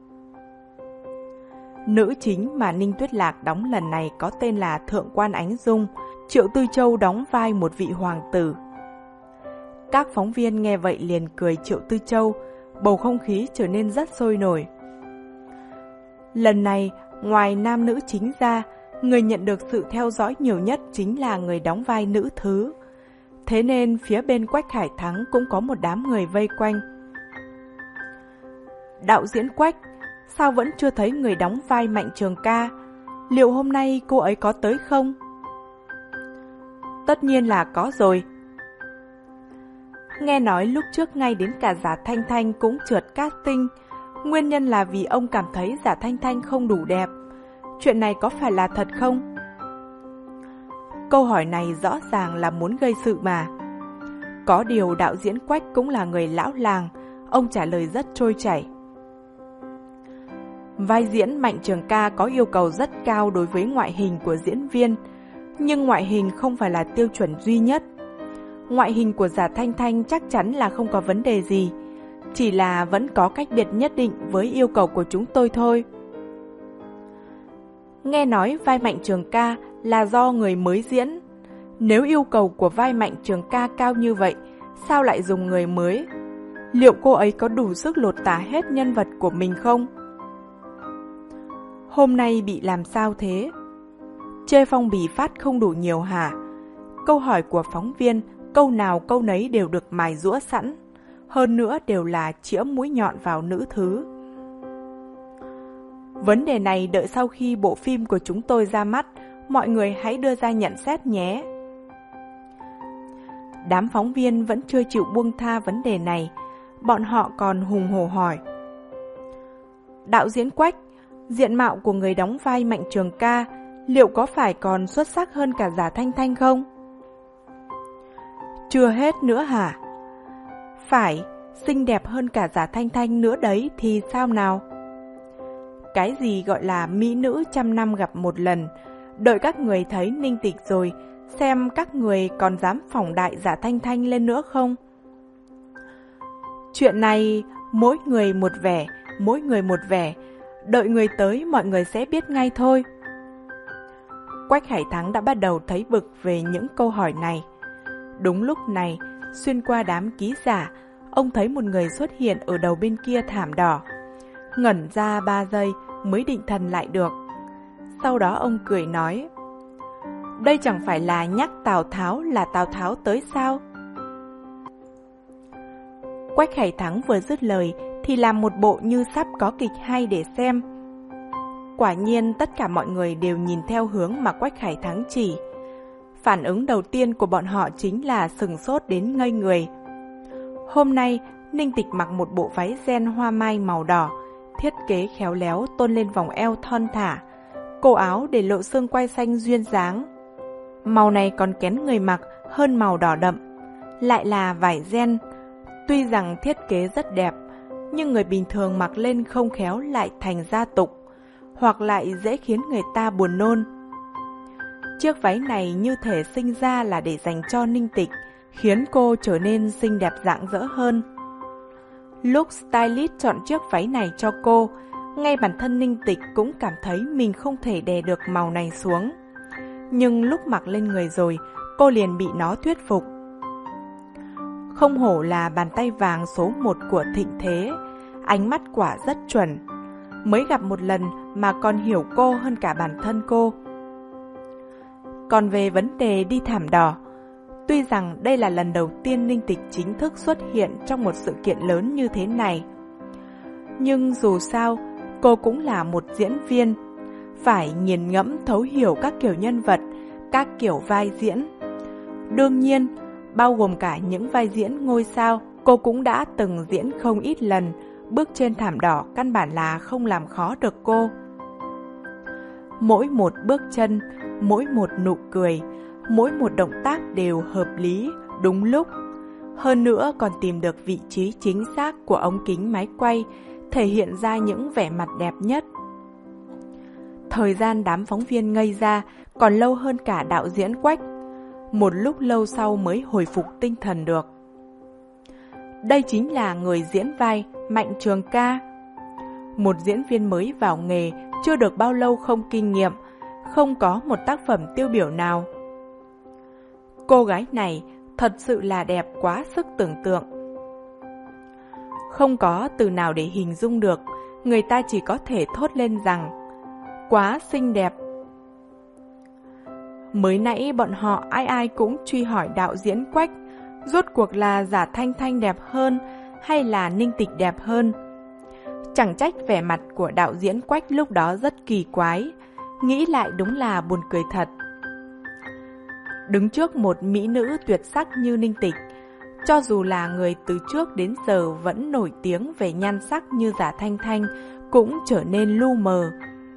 Nữ chính mà Ninh Tuyết Lạc đóng lần này có tên là Thượng quan Ánh Dung, Triệu Tư Châu đóng vai một vị hoàng tử. Các phóng viên nghe vậy liền cười Triệu Tư Châu, bầu không khí trở nên rất sôi nổi. Lần này, ngoài nam nữ chính ra, người nhận được sự theo dõi nhiều nhất chính là người đóng vai nữ thứ. Thế nên phía bên Quách Hải Thắng cũng có một đám người vây quanh. Đạo diễn Quách, sao vẫn chưa thấy người đóng vai Mạnh Trường Ca? Liệu hôm nay cô ấy có tới không? Tất nhiên là có rồi. Nghe nói lúc trước ngay đến cả Giả Thanh Thanh cũng trượt casting. Nguyên nhân là vì ông cảm thấy Giả Thanh Thanh không đủ đẹp. Chuyện này có phải là thật không? Câu hỏi này rõ ràng là muốn gây sự mà. Có điều đạo diễn Quách cũng là người lão làng, ông trả lời rất trôi chảy. Vai diễn Mạnh Trường Ca có yêu cầu rất cao đối với ngoại hình của diễn viên, nhưng ngoại hình không phải là tiêu chuẩn duy nhất. Ngoại hình của Giả Thanh Thanh chắc chắn là không có vấn đề gì, chỉ là vẫn có cách biệt nhất định với yêu cầu của chúng tôi thôi. Nghe nói vai Mạnh Trường Ca là do người mới diễn. Nếu yêu cầu của vai Mạnh Trường Ca cao như vậy, sao lại dùng người mới? Liệu cô ấy có đủ sức lột tả hết nhân vật của mình không? Hôm nay bị làm sao thế? Chê phong bì phát không đủ nhiều hả? Câu hỏi của phóng viên, câu nào câu nấy đều được mài giũa sẵn. Hơn nữa đều là chĩa mũi nhọn vào nữ thứ. Vấn đề này đợi sau khi bộ phim của chúng tôi ra mắt, mọi người hãy đưa ra nhận xét nhé. Đám phóng viên vẫn chưa chịu buông tha vấn đề này. Bọn họ còn hùng hổ hỏi. Đạo diễn Quách, diện mạo của người đóng vai Mạnh Trường Ca liệu có phải còn xuất sắc hơn cả Giả Thanh Thanh không? Chưa hết nữa hả? Phải, xinh đẹp hơn cả Giả Thanh Thanh nữa đấy thì sao nào? Cái gì gọi là mỹ nữ trăm năm gặp một lần, đợi các người thấy Ninh Tịch rồi, xem các người còn dám phỏng đại Giả Thanh Thanh lên nữa không? Chuyện này mỗi người một vẻ, mỗi người một vẻ, đợi người tới mọi người sẽ biết ngay thôi. Quách Hải Thắng đã bắt đầu thấy bực về những câu hỏi này. Đúng lúc này, xuyên qua đám ký giả, ông thấy một người xuất hiện ở đầu bên kia thảm đỏ. Ngẩn ra ba giây mới định thần lại được. Sau đó ông cười nói, đây chẳng phải là nhắc Tào Tháo là Tào Tháo tới sao? Quách Hải Thắng vừa dứt lời thì làm một bộ như sắp có kịch hay để xem. Quả nhiên tất cả mọi người đều nhìn theo hướng mà Quách Hải Thắng chỉ. Phản ứng đầu tiên của bọn họ chính là sừng sốt đến ngây người. Hôm nay, Ninh Tịch mặc một bộ váy ren hoa mai màu đỏ, thiết kế khéo léo tôn lên vòng eo thon thả, cổ áo để lộ xương quai xanh duyên dáng. Màu này còn kén người mặc hơn màu đỏ đậm, lại là vải ren. Tuy rằng thiết kế rất đẹp, nhưng người bình thường mặc lên không khéo lại thành gia tục, hoặc lại dễ khiến người ta buồn nôn. Chiếc váy này như thể sinh ra là để dành cho Ninh Tịch, khiến cô trở nên xinh đẹp rạng rỡ hơn. Lúc stylist chọn chiếc váy này cho cô, ngay bản thân Ninh Tịch cũng cảm thấy mình không thể đè được màu này xuống. Nhưng lúc mặc lên người rồi, cô liền bị nó thuyết phục. Không hổ là bàn tay vàng số một của thịnh thế, ánh mắt quả rất chuẩn. Mới gặp một lần mà còn hiểu cô hơn cả bản thân cô. Còn về vấn đề đi thảm đỏ, tuy rằng đây là lần đầu tiên Ninh Tịch chính thức xuất hiện trong một sự kiện lớn như thế này, nhưng dù sao, cô cũng là một diễn viên, phải nghiền ngẫm thấu hiểu các kiểu nhân vật, các kiểu vai diễn. Đương nhiên, bao gồm cả những vai diễn ngôi sao, cô cũng đã từng diễn không ít lần, bước trên thảm đỏ căn bản là không làm khó được cô. Mỗi một bước chân, mỗi một nụ cười, mỗi một động tác đều hợp lý, đúng lúc. Hơn nữa còn tìm được vị trí chính xác của ống kính máy quay, thể hiện ra những vẻ mặt đẹp nhất. Thời gian đám phóng viên ngây ra còn lâu hơn cả đạo diễn Quách. Một lúc lâu sau mới hồi phục tinh thần được. Đây chính là người diễn vai Mạnh Trường Ca. Một diễn viên mới vào nghề, chưa được bao lâu không kinh nghiệm, không có một tác phẩm tiêu biểu nào. Cô gái này thật sự là đẹp quá sức tưởng tượng. Không có từ nào để hình dung được, người ta chỉ có thể thốt lên rằng quá xinh đẹp. Mới nãy bọn họ ai ai cũng truy hỏi đạo diễn Quách, rốt cuộc là Giả Thanh Thanh đẹp hơn hay là Ninh Tịch đẹp hơn. Chẳng trách vẻ mặt của đạo diễn Quách lúc đó rất kỳ quái, nghĩ lại đúng là buồn cười thật. Đứng trước một mỹ nữ tuyệt sắc như Ninh Tịch, Cho dù là người từ trước đến giờ vẫn nổi tiếng về nhan sắc như Giả Thanh Thanh, cũng trở nên lu mờ.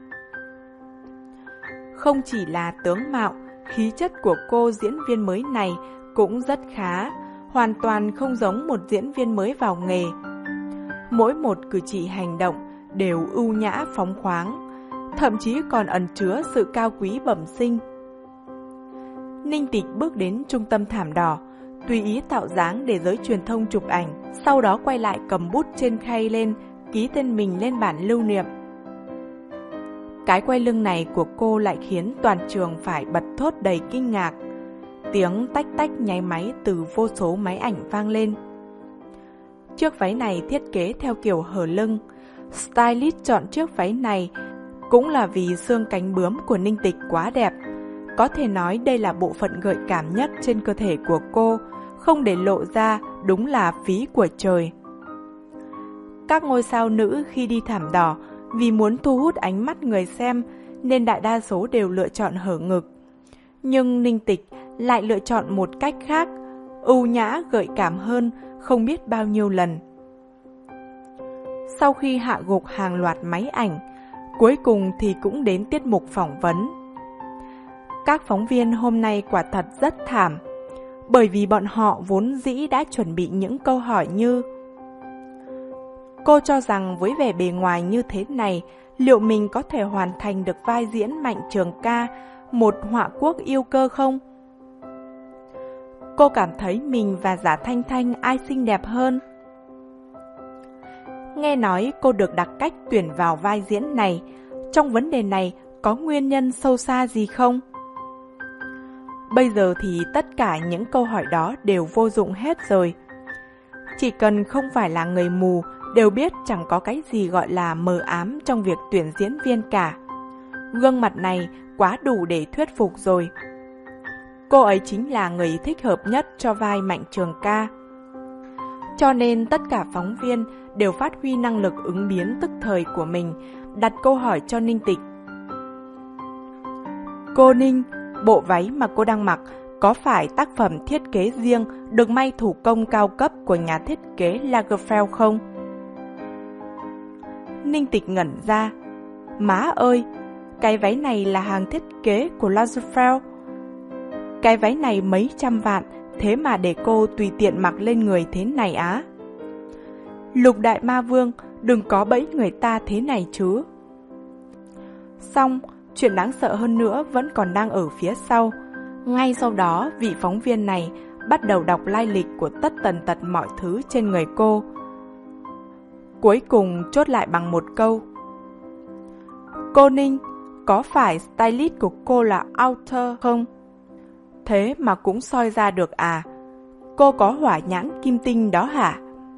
Không chỉ là tướng mạo, khí chất của cô diễn viên mới này cũng rất khá, hoàn toàn không giống một diễn viên mới vào nghề. Mỗi một cử chỉ hành động đều ưu nhã phóng khoáng, thậm chí còn ẩn chứa sự cao quý bẩm sinh. Ninh Tịch bước đến trung tâm thảm đỏ, tùy ý tạo dáng để giới truyền thông chụp ảnh, sau đó quay lại cầm bút trên khay lên, ký tên mình lên bản lưu niệm. Cái quay lưng này của cô lại khiến toàn trường phải bật thốt đầy kinh ngạc. Tiếng tách tách nháy máy từ vô số máy ảnh vang lên. Chiếc váy này thiết kế theo kiểu hở lưng. Stylist chọn chiếc váy này cũng là vì xương cánh bướm của Ninh Tịch quá đẹp. Có thể nói đây là bộ phận gợi cảm nhất trên cơ thể của cô, không để lộ ra đúng là phí của trời. Các ngôi sao nữ khi đi thảm đỏ vì muốn thu hút ánh mắt người xem nên đại đa số đều lựa chọn hở ngực. Nhưng Ninh Tịch lại lựa chọn một cách khác, ưu nhã gợi cảm hơn không biết bao nhiêu lần. Sau khi hạ gục hàng loạt máy ảnh, cuối cùng thì cũng đến tiết mục phỏng vấn. Các phóng viên hôm nay quả thật rất thảm, bởi vì bọn họ vốn dĩ đã chuẩn bị những câu hỏi như: cô cho rằng với vẻ bề ngoài như thế này, liệu mình có thể hoàn thành được vai diễn Mạnh Trường Ca, một họa quốc yêu cơ không? Cô cảm thấy mình và Giả Thanh Thanh ai xinh đẹp hơn? Nghe nói cô được đặc cách tuyển vào vai diễn này, trong vấn đề này có nguyên nhân sâu xa gì không? Bây giờ thì tất cả những câu hỏi đó đều vô dụng hết rồi. Chỉ cần không phải là người mù đều biết chẳng có cái gì gọi là mờ ám trong việc tuyển diễn viên cả. Gương mặt này quá đủ để thuyết phục rồi. Cô ấy chính là người thích hợp nhất cho vai Mạnh Trường Ca. Cho nên tất cả phóng viên đều phát huy năng lực ứng biến tức thời của mình, đặt câu hỏi cho Ninh Tịch. Cô Ninh, bộ váy mà cô đang mặc có phải tác phẩm thiết kế riêng được may thủ công cao cấp của nhà thiết kế Lagerfeld không? Ninh Tịch ngẩn ra. Má ơi, cái váy này là hàng thiết kế của Lagerfeld. Cái váy này mấy trăm vạn, thế mà để cô tùy tiện mặc lên người thế này á? Lục Đại Ma Vương, đừng có bẫy người ta thế này chứ. Xong, chuyện đáng sợ hơn nữa vẫn còn đang ở phía sau. Ngay sau đó, vị phóng viên này bắt đầu đọc lai lịch của tất tần tật mọi thứ trên người cô. Cuối cùng chốt lại bằng một câu. Cô Ninh, có phải stylist của cô là Outer không? Thế mà cũng soi ra được à? Cô có hỏa nhãn kim tinh đó hả?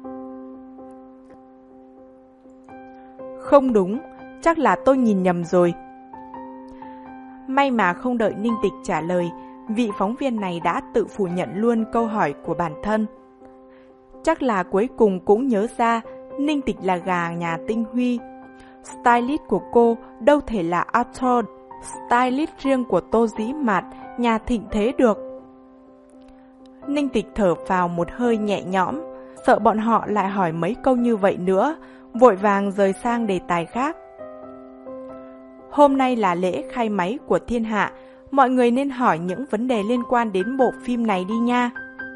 Không đúng, chắc là tôi nhìn nhầm rồi. May mà không đợi Ninh Tịch trả lời, vị phóng viên này đã tự phủ nhận luôn câu hỏi của bản thân. Chắc là cuối cùng cũng nhớ ra Ninh Tịch là gà nhà tinh huy. Stylist của cô đâu thể là Arthur, stylist riêng của Tô Dĩ Mạt, nhà thịnh thế được. Ninh Tịch thở vào một hơi nhẹ nhõm, sợ bọn họ lại hỏi mấy câu như vậy nữa, vội vàng rời sang đề tài khác. Hôm nay là lễ khai máy của Thiên Hạ, mọi người nên hỏi những vấn đề liên quan đến bộ phim này đi nha.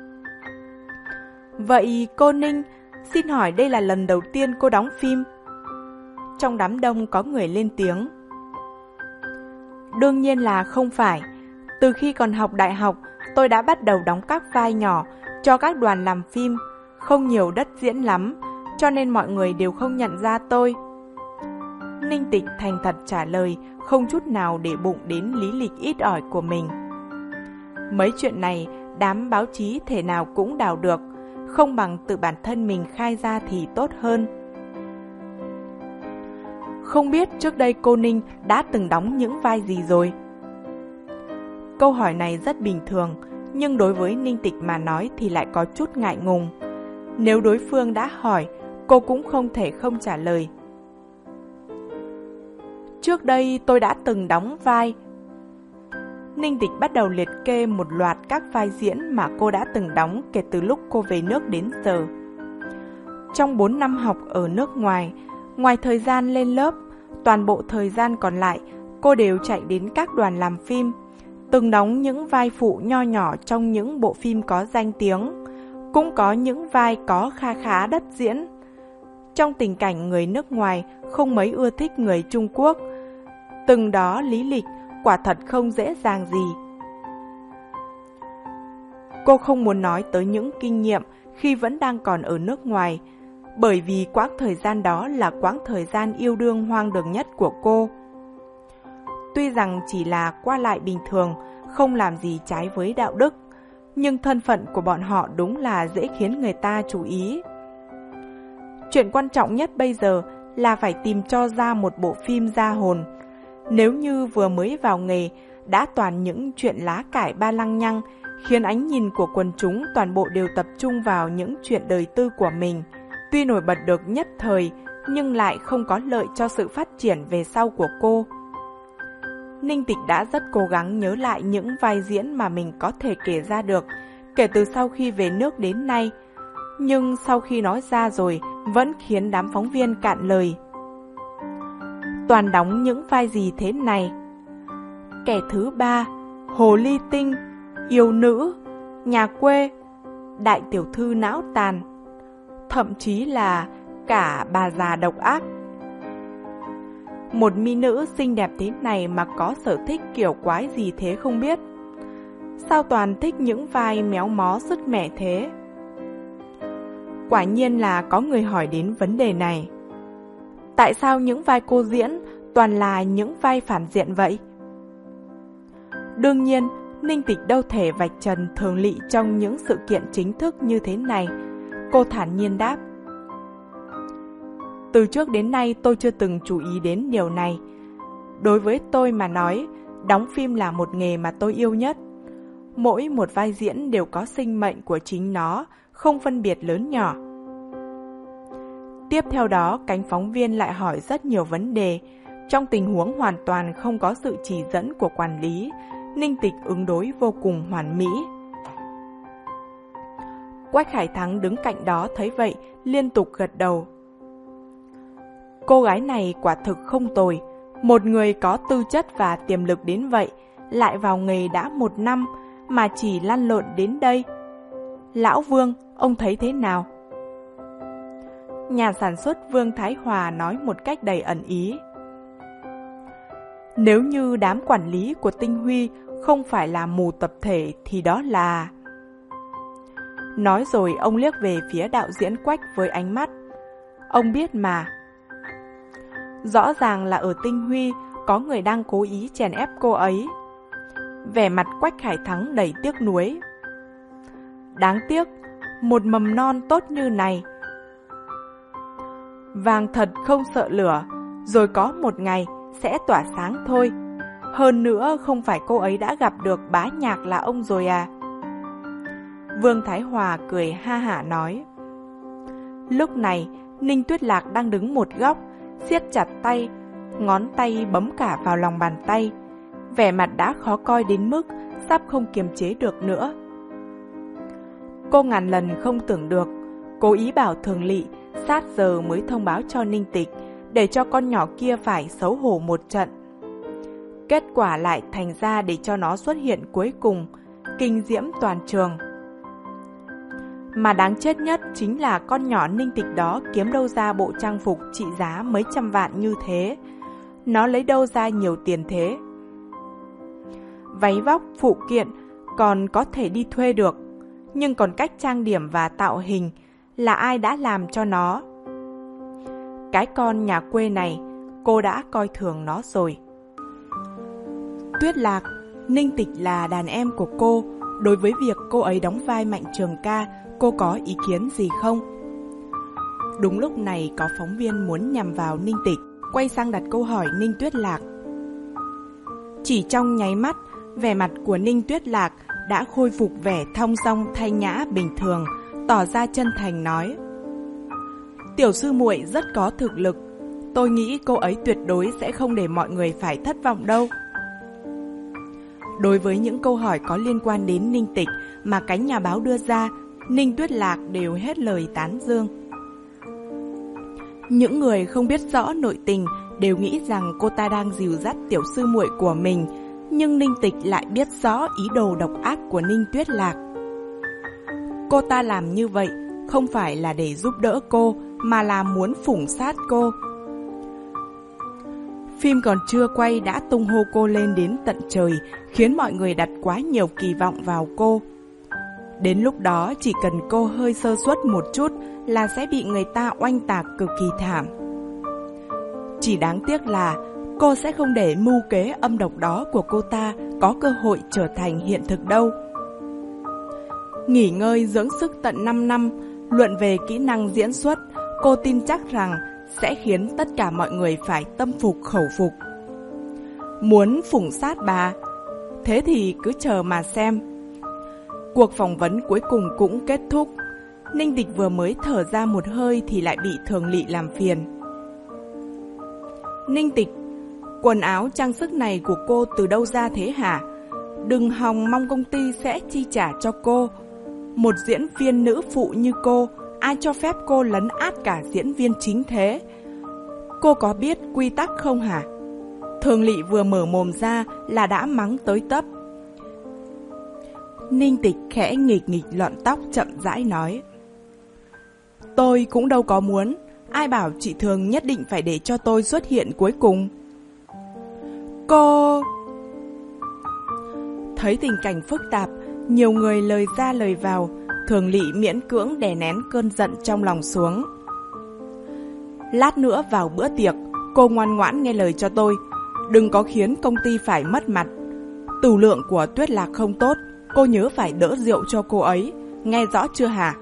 Vậy cô Ninh, xin hỏi đây là lần đầu tiên cô đóng phim? Trong đám đông có người lên tiếng. Đương nhiên là không phải. Từ khi còn học đại học, tôi đã bắt đầu đóng các vai nhỏ cho các đoàn làm phim, không nhiều đất diễn lắm, cho nên mọi người đều không nhận ra tôi. Ninh Tịch thành thật trả lời, không chút nào để bụng đến lý lịch ít ỏi của mình. Mấy chuyện này, đám báo chí thể nào cũng đào được, không bằng tự bản thân mình khai ra thì tốt hơn. Không biết trước đây cô Ninh đã từng đóng những vai gì rồi? Câu hỏi này rất bình thường, nhưng đối với Ninh Tịch mà nói thì lại có chút ngại ngùng. Nếu đối phương đã hỏi, cô cũng không thể không trả lời. Trước đây tôi đã từng đóng vai. Ninh Tịch bắt đầu liệt kê một loạt các vai diễn mà cô đã từng đóng kể từ lúc cô về nước đến giờ. Trong bốn năm học ở nước ngoài, ngoài thời gian lên lớp, toàn bộ thời gian còn lại, cô đều chạy đến các đoàn làm phim, từng đóng những vai phụ nho nhỏ trong những bộ phim có danh tiếng, cũng có những vai có kha khá đất diễn. Trong tình cảnh người nước ngoài không mấy ưa thích người Trung Quốc, từng đó lý lịch quả thật không dễ dàng gì. Cô không muốn nói tới những kinh nghiệm khi vẫn đang còn ở nước ngoài, bởi vì quãng thời gian đó là quãng thời gian yêu đương hoang đường nhất của cô. Tuy rằng chỉ là qua lại bình thường, không làm gì trái với đạo đức, nhưng thân phận của bọn họ đúng là dễ khiến người ta chú ý. Chuyện quan trọng nhất bây giờ là phải tìm cho ra một bộ phim ra hồn. Nếu như vừa mới vào nghề, đã toàn những chuyện lá cải ba lăng nhăng, khiến ánh nhìn của quần chúng toàn bộ đều tập trung vào những chuyện đời tư của mình, tuy nổi bật được nhất thời, nhưng lại không có lợi cho sự phát triển về sau của cô. Ninh Tịch đã rất cố gắng nhớ lại những vai diễn mà mình có thể kể ra được, kể từ sau khi về nước đến nay. Nhưng sau khi nói ra rồi, vẫn khiến đám phóng viên cạn lời. Toàn đóng những vai gì thế này? Kẻ thứ ba, hồ ly tinh, yêu nữ, nhà quê, đại tiểu thư não tàn, thậm chí là cả bà già độc ác. Một mỹ nữ xinh đẹp thế này mà có sở thích kiểu quái gì thế không biết? Sao toàn thích những vai méo mó sứt mẻ thế? Quả nhiên là có người hỏi đến vấn đề này. Tại sao những vai cô diễn toàn là những vai phản diện vậy? Đương nhiên, Ninh Tịch đâu thể vạch trần thường lỵ trong những sự kiện chính thức như thế này. Cô thản nhiên đáp. Từ trước đến nay tôi chưa từng chú ý đến điều này. Đối với tôi mà nói, đóng phim là một nghề mà tôi yêu nhất. Mỗi một vai diễn đều có sinh mệnh của chính nó, không phân biệt lớn nhỏ. Tiếp theo đó, cánh phóng viên lại hỏi rất nhiều vấn đề. Trong tình huống hoàn toàn không có sự chỉ dẫn của quản lý, Ninh Tịch ứng đối vô cùng hoàn mỹ. Quách Khải Thắng đứng cạnh đó thấy vậy, liên tục gật đầu. Cô gái này quả thực không tồi, một người có tư chất và tiềm lực đến vậy, lại vào nghề đã một năm mà chỉ lăn lộn đến đây. Lão Vương, ông thấy thế nào? Nhà sản xuất Vương Thái Hòa nói một cách đầy ẩn ý. Nếu như đám quản lý của Tinh Huy không phải là mù tập thể thì đó là... Nói rồi ông liếc về phía đạo diễn Quách với ánh mắt. Ông biết mà. Rõ ràng là ở Tinh Huy có người đang cố ý chèn ép cô ấy. Vẻ mặt Quách Khải Thắng đầy tiếc nuối. Đáng tiếc, một mầm non tốt như này. Vàng thật không sợ lửa, rồi có một ngày sẽ tỏa sáng thôi. Hơn nữa không phải cô ấy đã gặp được Bá Nhạc là ông rồi à? Vương Thái Hòa cười ha hả nói. Lúc này, Ninh Tuyết Lạc đang đứng một góc, siết chặt tay, ngón tay bấm cả vào lòng bàn tay. Vẻ mặt đã khó coi đến mức sắp không kiềm chế được nữa. Cô ngàn lần không tưởng được, cố ý bảo Thường Lỵ sát giờ mới thông báo cho Ninh Tịch, để cho con nhỏ kia phải xấu hổ một trận. Kết quả lại thành ra để cho nó xuất hiện cuối cùng, kinh diễm toàn trường. Mà đáng chết nhất chính là con nhỏ Ninh Tịch đó kiếm đâu ra bộ trang phục trị giá mấy trăm vạn như thế. Nó lấy đâu ra nhiều tiền thế? Váy vóc, phụ kiện còn có thể đi thuê được, nhưng còn cách trang điểm và tạo hình là ai đã làm cho nó? Cái con nhà quê này, cô đã coi thường nó rồi. Tuyết Lạc, Ninh Tịch là đàn em của cô. Đối với việc cô ấy đóng vai Mạnh Trường Ca, cô có ý kiến gì không? Đúng lúc này có phóng viên muốn nhằm vào Ninh Tịch, quay sang đặt câu hỏi Ninh Tuyết Lạc. Chỉ trong nháy mắt, vẻ mặt của Ninh Tuyết Lạc đã khôi phục vẻ thong dong thanh nhã bình thường, tỏ ra chân thành nói. Tiểu sư muội rất có thực lực, tôi nghĩ cô ấy tuyệt đối sẽ không để mọi người phải thất vọng đâu. Đối với những câu hỏi có liên quan đến Ninh Tịch mà cánh nhà báo đưa ra, Ninh Tuyết Lạc đều hết lời tán dương. Những người không biết rõ nội tình đều nghĩ rằng cô ta đang dìu dắt tiểu sư muội của mình, nhưng Ninh Tịch lại biết rõ ý đồ độc ác của Ninh Tuyết Lạc. Cô ta làm như vậy không phải là để giúp đỡ cô, mà là muốn phủng sát cô. Phim còn chưa quay đã tung hô cô lên đến tận trời, khiến mọi người đặt quá nhiều kỳ vọng vào cô. Đến lúc đó chỉ cần cô hơi sơ suất một chút là sẽ bị người ta oanh tạc cực kỳ thảm. Chỉ đáng tiếc là cô sẽ không để mưu kế âm độc đó của cô ta có cơ hội trở thành hiện thực đâu. Nghỉ ngơi dưỡng sức tận năm năm, luận về kỹ năng diễn xuất, cô tin chắc rằng sẽ khiến tất cả mọi người phải tâm phục khẩu phục. Muốn phủng sát bà? Thế thì cứ chờ mà xem. Cuộc phỏng vấn cuối cùng cũng kết thúc. Ninh Tịch vừa mới thở ra một hơi thì lại bị Thường Lỵ làm phiền. Ninh Tịch, quần áo trang sức này của cô từ đâu ra thế hả? Đừng hòng mong công ty sẽ chi trả cho cô. Một diễn viên nữ phụ như cô, ai cho phép cô lấn át cả diễn viên chính thế? Cô có biết quy tắc không hả? Thường Lỵ vừa mở mồm ra là đã mắng tới tấp. Ninh Tịch khẽ nghịch nghịch lọn tóc chậm rãi nói. Tôi cũng đâu có muốn, ai bảo chị Thường nhất định phải để cho tôi xuất hiện cuối cùng. Cô... Thấy tình cảnh phức tạp, nhiều người lời ra lời vào, Thường Lỵ miễn cưỡng đè nén cơn giận trong lòng xuống. Lát nữa vào bữa tiệc, cô ngoan ngoãn nghe lời cho tôi, đừng có khiến công ty phải mất mặt. Tửu lượng của Tuyết Lạc không tốt, cô nhớ phải đỡ rượu cho cô ấy, nghe rõ chưa hả?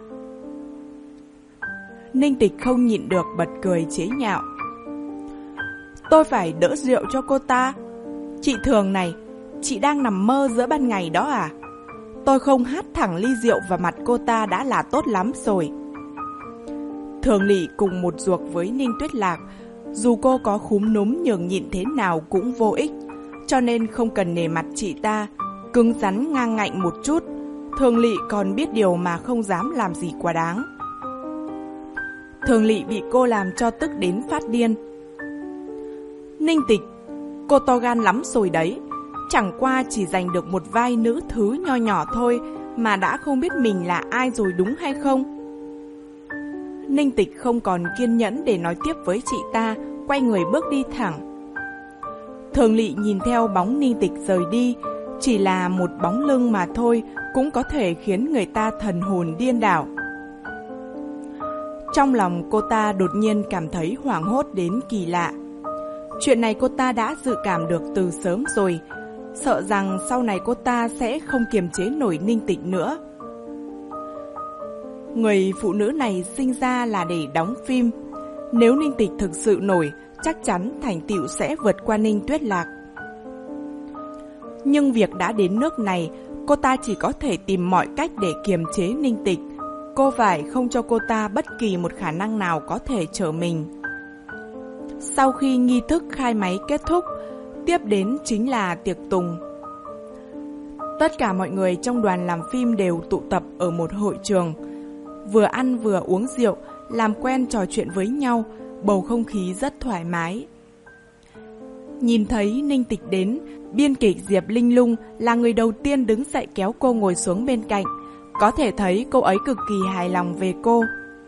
Ninh Tịch không nhịn được bật cười chế nhạo. Tôi phải đỡ rượu cho cô ta? Chị Thường này, chị đang nằm mơ giữa ban ngày đó à? Tôi không hắt thẳng ly rượu vào mặt cô ta đã là tốt lắm rồi. Thường Lỵ cùng một ruột với Ninh Tuyết Lạc, dù cô có khúm núm nhường nhịn thế nào cũng vô ích, cho nên không cần nể mặt chị ta, cứng rắn ngang ngạnh một chút. Thường Lỵ còn biết điều mà không dám làm gì quá đáng. Thường Lỵ bị cô làm cho tức đến phát điên. Ninh Tịch, cô to gan lắm rồi đấy. Chẳng qua chỉ giành được một vai nữ thứ nho nhỏ thôi mà đã không biết mình là ai rồi đúng hay không? Ninh Tịch không còn kiên nhẫn để nói tiếp với chị ta, quay người bước đi thẳng. Thường Lỵ nhìn theo bóng Ninh Tịch rời đi, chỉ là một bóng lưng mà thôi cũng có thể khiến người ta thần hồn điên đảo. Trong lòng cô ta đột nhiên cảm thấy hoảng hốt đến kỳ lạ. Chuyện này cô ta đã dự cảm được từ sớm rồi, sợ rằng sau này cô ta sẽ không kiềm chế nổi Ninh Tịch nữa. Người phụ nữ này sinh ra là để đóng phim. Nếu Ninh Tịch thực sự nổi, chắc chắn thành tựu sẽ vượt qua Ninh Tuyết Lạc. Nhưng việc đã đến nước này, cô ta chỉ có thể tìm mọi cách để kiềm chế Ninh Tịch. Cô phải không cho cô ta bất kỳ một khả năng nào có thể trở mình. Sau khi nghi thức khai máy kết thúc, tiếp đến chính là tiệc tùng. Tất cả mọi người trong đoàn làm phim đều tụ tập ở một hội trường. Vừa ăn vừa uống rượu, làm quen trò chuyện với nhau, bầu không khí rất thoải mái. Nhìn thấy Ninh Tịch đến, biên kịch Diệp Linh Lung là người đầu tiên đứng dậy kéo cô ngồi xuống bên cạnh. Có thể thấy cô ấy cực kỳ hài lòng về cô.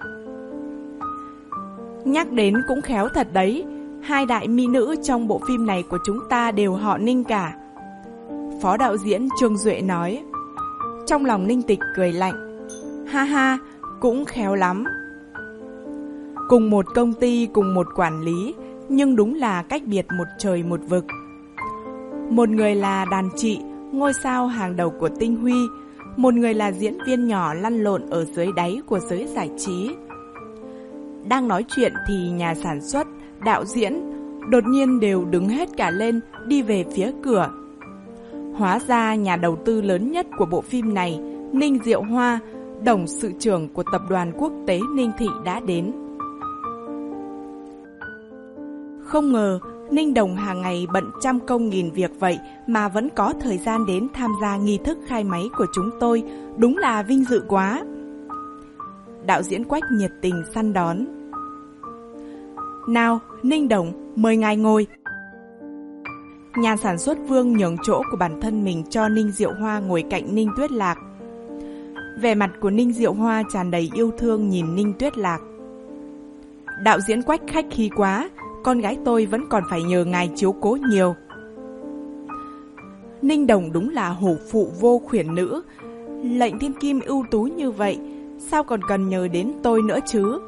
Nhắc đến cũng khéo thật đấy, hai đại mỹ nữ trong bộ phim này của chúng ta đều họ Ninh cả. Phó đạo diễn Trương Duệ nói. Trong lòng Ninh Tịch cười lạnh. Ha ha, cũng khéo lắm. Cùng một công ty, cùng một quản lý, nhưng đúng là cách biệt một trời một vực. Một người là đàn chị, ngôi sao hàng đầu của tinh huy. Một người là diễn viên nhỏ lăn lộn ở dưới đáy của giới giải trí. Đang nói chuyện thì nhà sản xuất, đạo diễn đột nhiên đều đứng hết cả lên, đi về phía cửa. Hóa ra nhà đầu tư lớn nhất của bộ phim này, Ninh Diệu Hoa,董sự trưởng của tập đoàn quốc tế Ninh Thị đã đến. Không ngờ, Ninh Đồng hàng ngày bận trăm công nghìn việc vậy mà vẫn có thời gian đến tham gia nghi thức khai máy của chúng tôi, đúng là vinh dự quá. Đạo diễn Quách nhiệt tình săn đón. Nào, Ninh Đồng, mời ngài ngồi. Nhà sản xuất Vương nhường chỗ của bản thân mình cho Ninh Diệu Hoa ngồi cạnh Ninh Tuyết Lạc. Vẻ mặt của Ninh Diệu Hoa tràn đầy yêu thương nhìn Ninh Tuyết Lạc. Đạo diễn Quách khách khí quá, con gái tôi vẫn còn phải nhờ ngài chiếu cố nhiều. Ninh Đồng đúng là hổ phụ vô khuyển nữ, lệnh thiên kim ưu tú như vậy, sao còn cần nhờ đến tôi nữa chứ?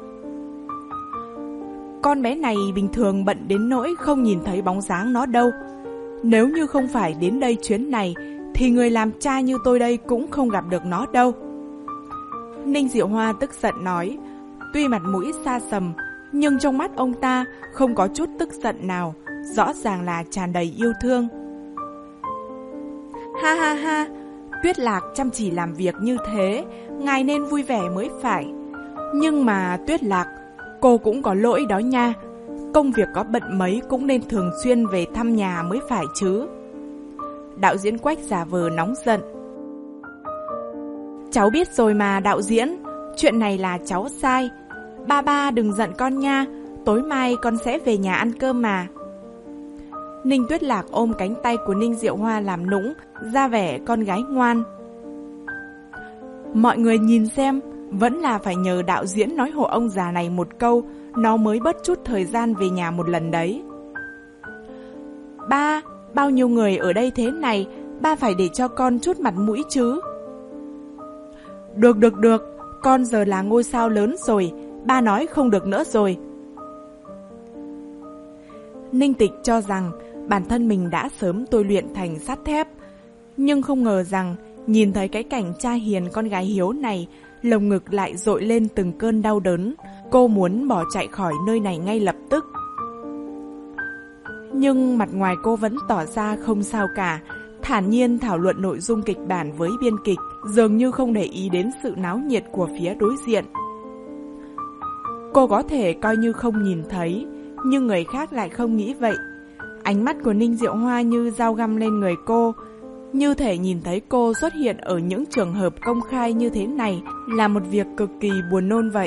Con bé này bình thường bận đến nỗi không nhìn thấy bóng dáng nó đâu. Nếu như không phải đến đây chuyến này, thì người làm cha như tôi đây cũng không gặp được nó đâu. Ninh Diệu Hoa tức giận nói, tuy mặt mũi xa sầm, nhưng trong mắt ông ta không có chút tức giận nào, rõ ràng là tràn đầy yêu thương. Ha ha ha, Tuyết Lạc chăm chỉ làm việc như thế, ngài nên vui vẻ mới phải. Nhưng mà Tuyết Lạc, cô cũng có lỗi đó nha. Công việc có bận mấy cũng nên thường xuyên về thăm nhà mới phải chứ. Đạo diễn Quách giả vờ nóng giận. Cháu biết rồi mà đạo diễn, chuyện này là cháu sai. Ba ba đừng giận con nha, tối mai con sẽ về nhà ăn cơm mà. Ninh Tuyết Lạc ôm cánh tay của Ninh Diệu Hoa làm nũng, ra vẻ con gái ngoan. Mọi người nhìn xem, vẫn là phải nhờ đạo diễn nói hộ ông già này một câu, nó mới bớt chút thời gian về nhà một lần đấy. Ba, bao nhiêu người ở đây thế này, ba phải để cho con chút mặt mũi chứ. Được được được, con giờ là ngôi sao lớn rồi, ba nói không được nữa rồi. Ninh Tịch cho rằng bản thân mình đã sớm tôi luyện thành sắt thép, nhưng không ngờ rằng nhìn thấy cái cảnh cha hiền con gái hiếu này, lồng ngực lại dội lên từng cơn đau đớn. Cô muốn bỏ chạy khỏi nơi này ngay lập tức. Nhưng mặt ngoài cô vẫn tỏ ra không sao cả, thản nhiên thảo luận nội dung kịch bản với biên kịch, dường như không để ý đến sự náo nhiệt của phía đối diện. Cô có thể coi như không nhìn thấy, nhưng người khác lại không nghĩ vậy. Ánh mắt của Ninh Diệu Hoa như dao găm lên người cô, như thể nhìn thấy cô xuất hiện ở những trường hợp công khai như thế này là một việc cực kỳ buồn nôn vậy.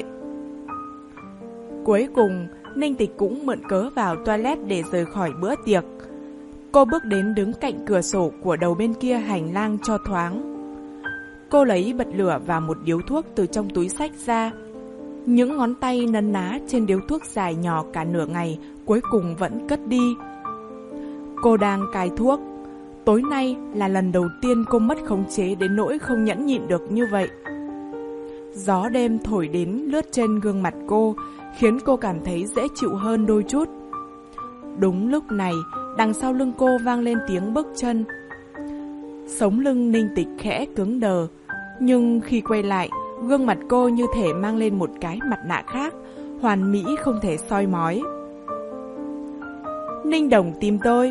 Cuối cùng, Ninh Tịch cũng mượn cớ vào toilet để rời khỏi bữa tiệc. Cô bước đến đứng cạnh cửa sổ của đầu bên kia hành lang cho thoáng. Cô lấy bật lửa và một điếu thuốc từ trong túi xách ra. Những ngón tay nấn ná trên điếu thuốc dài nhỏ cả nửa ngày cuối cùng vẫn cất đi. Cô đang cai thuốc. Tối nay là lần đầu tiên cô mất khống chế đến nỗi không nhẫn nhịn được như vậy. Gió đêm thổi đến lướt trên gương mặt cô, khiến cô cảm thấy dễ chịu hơn đôi chút. Đúng lúc này, đằng sau lưng cô vang lên tiếng bước chân. Sống lưng Ninh Tịch khẽ cứng đờ, nhưng khi quay lại, gương mặt cô như thể mang lên một cái mặt nạ khác, hoàn mỹ không thể soi mói. Ninh Đồng tìm tôi.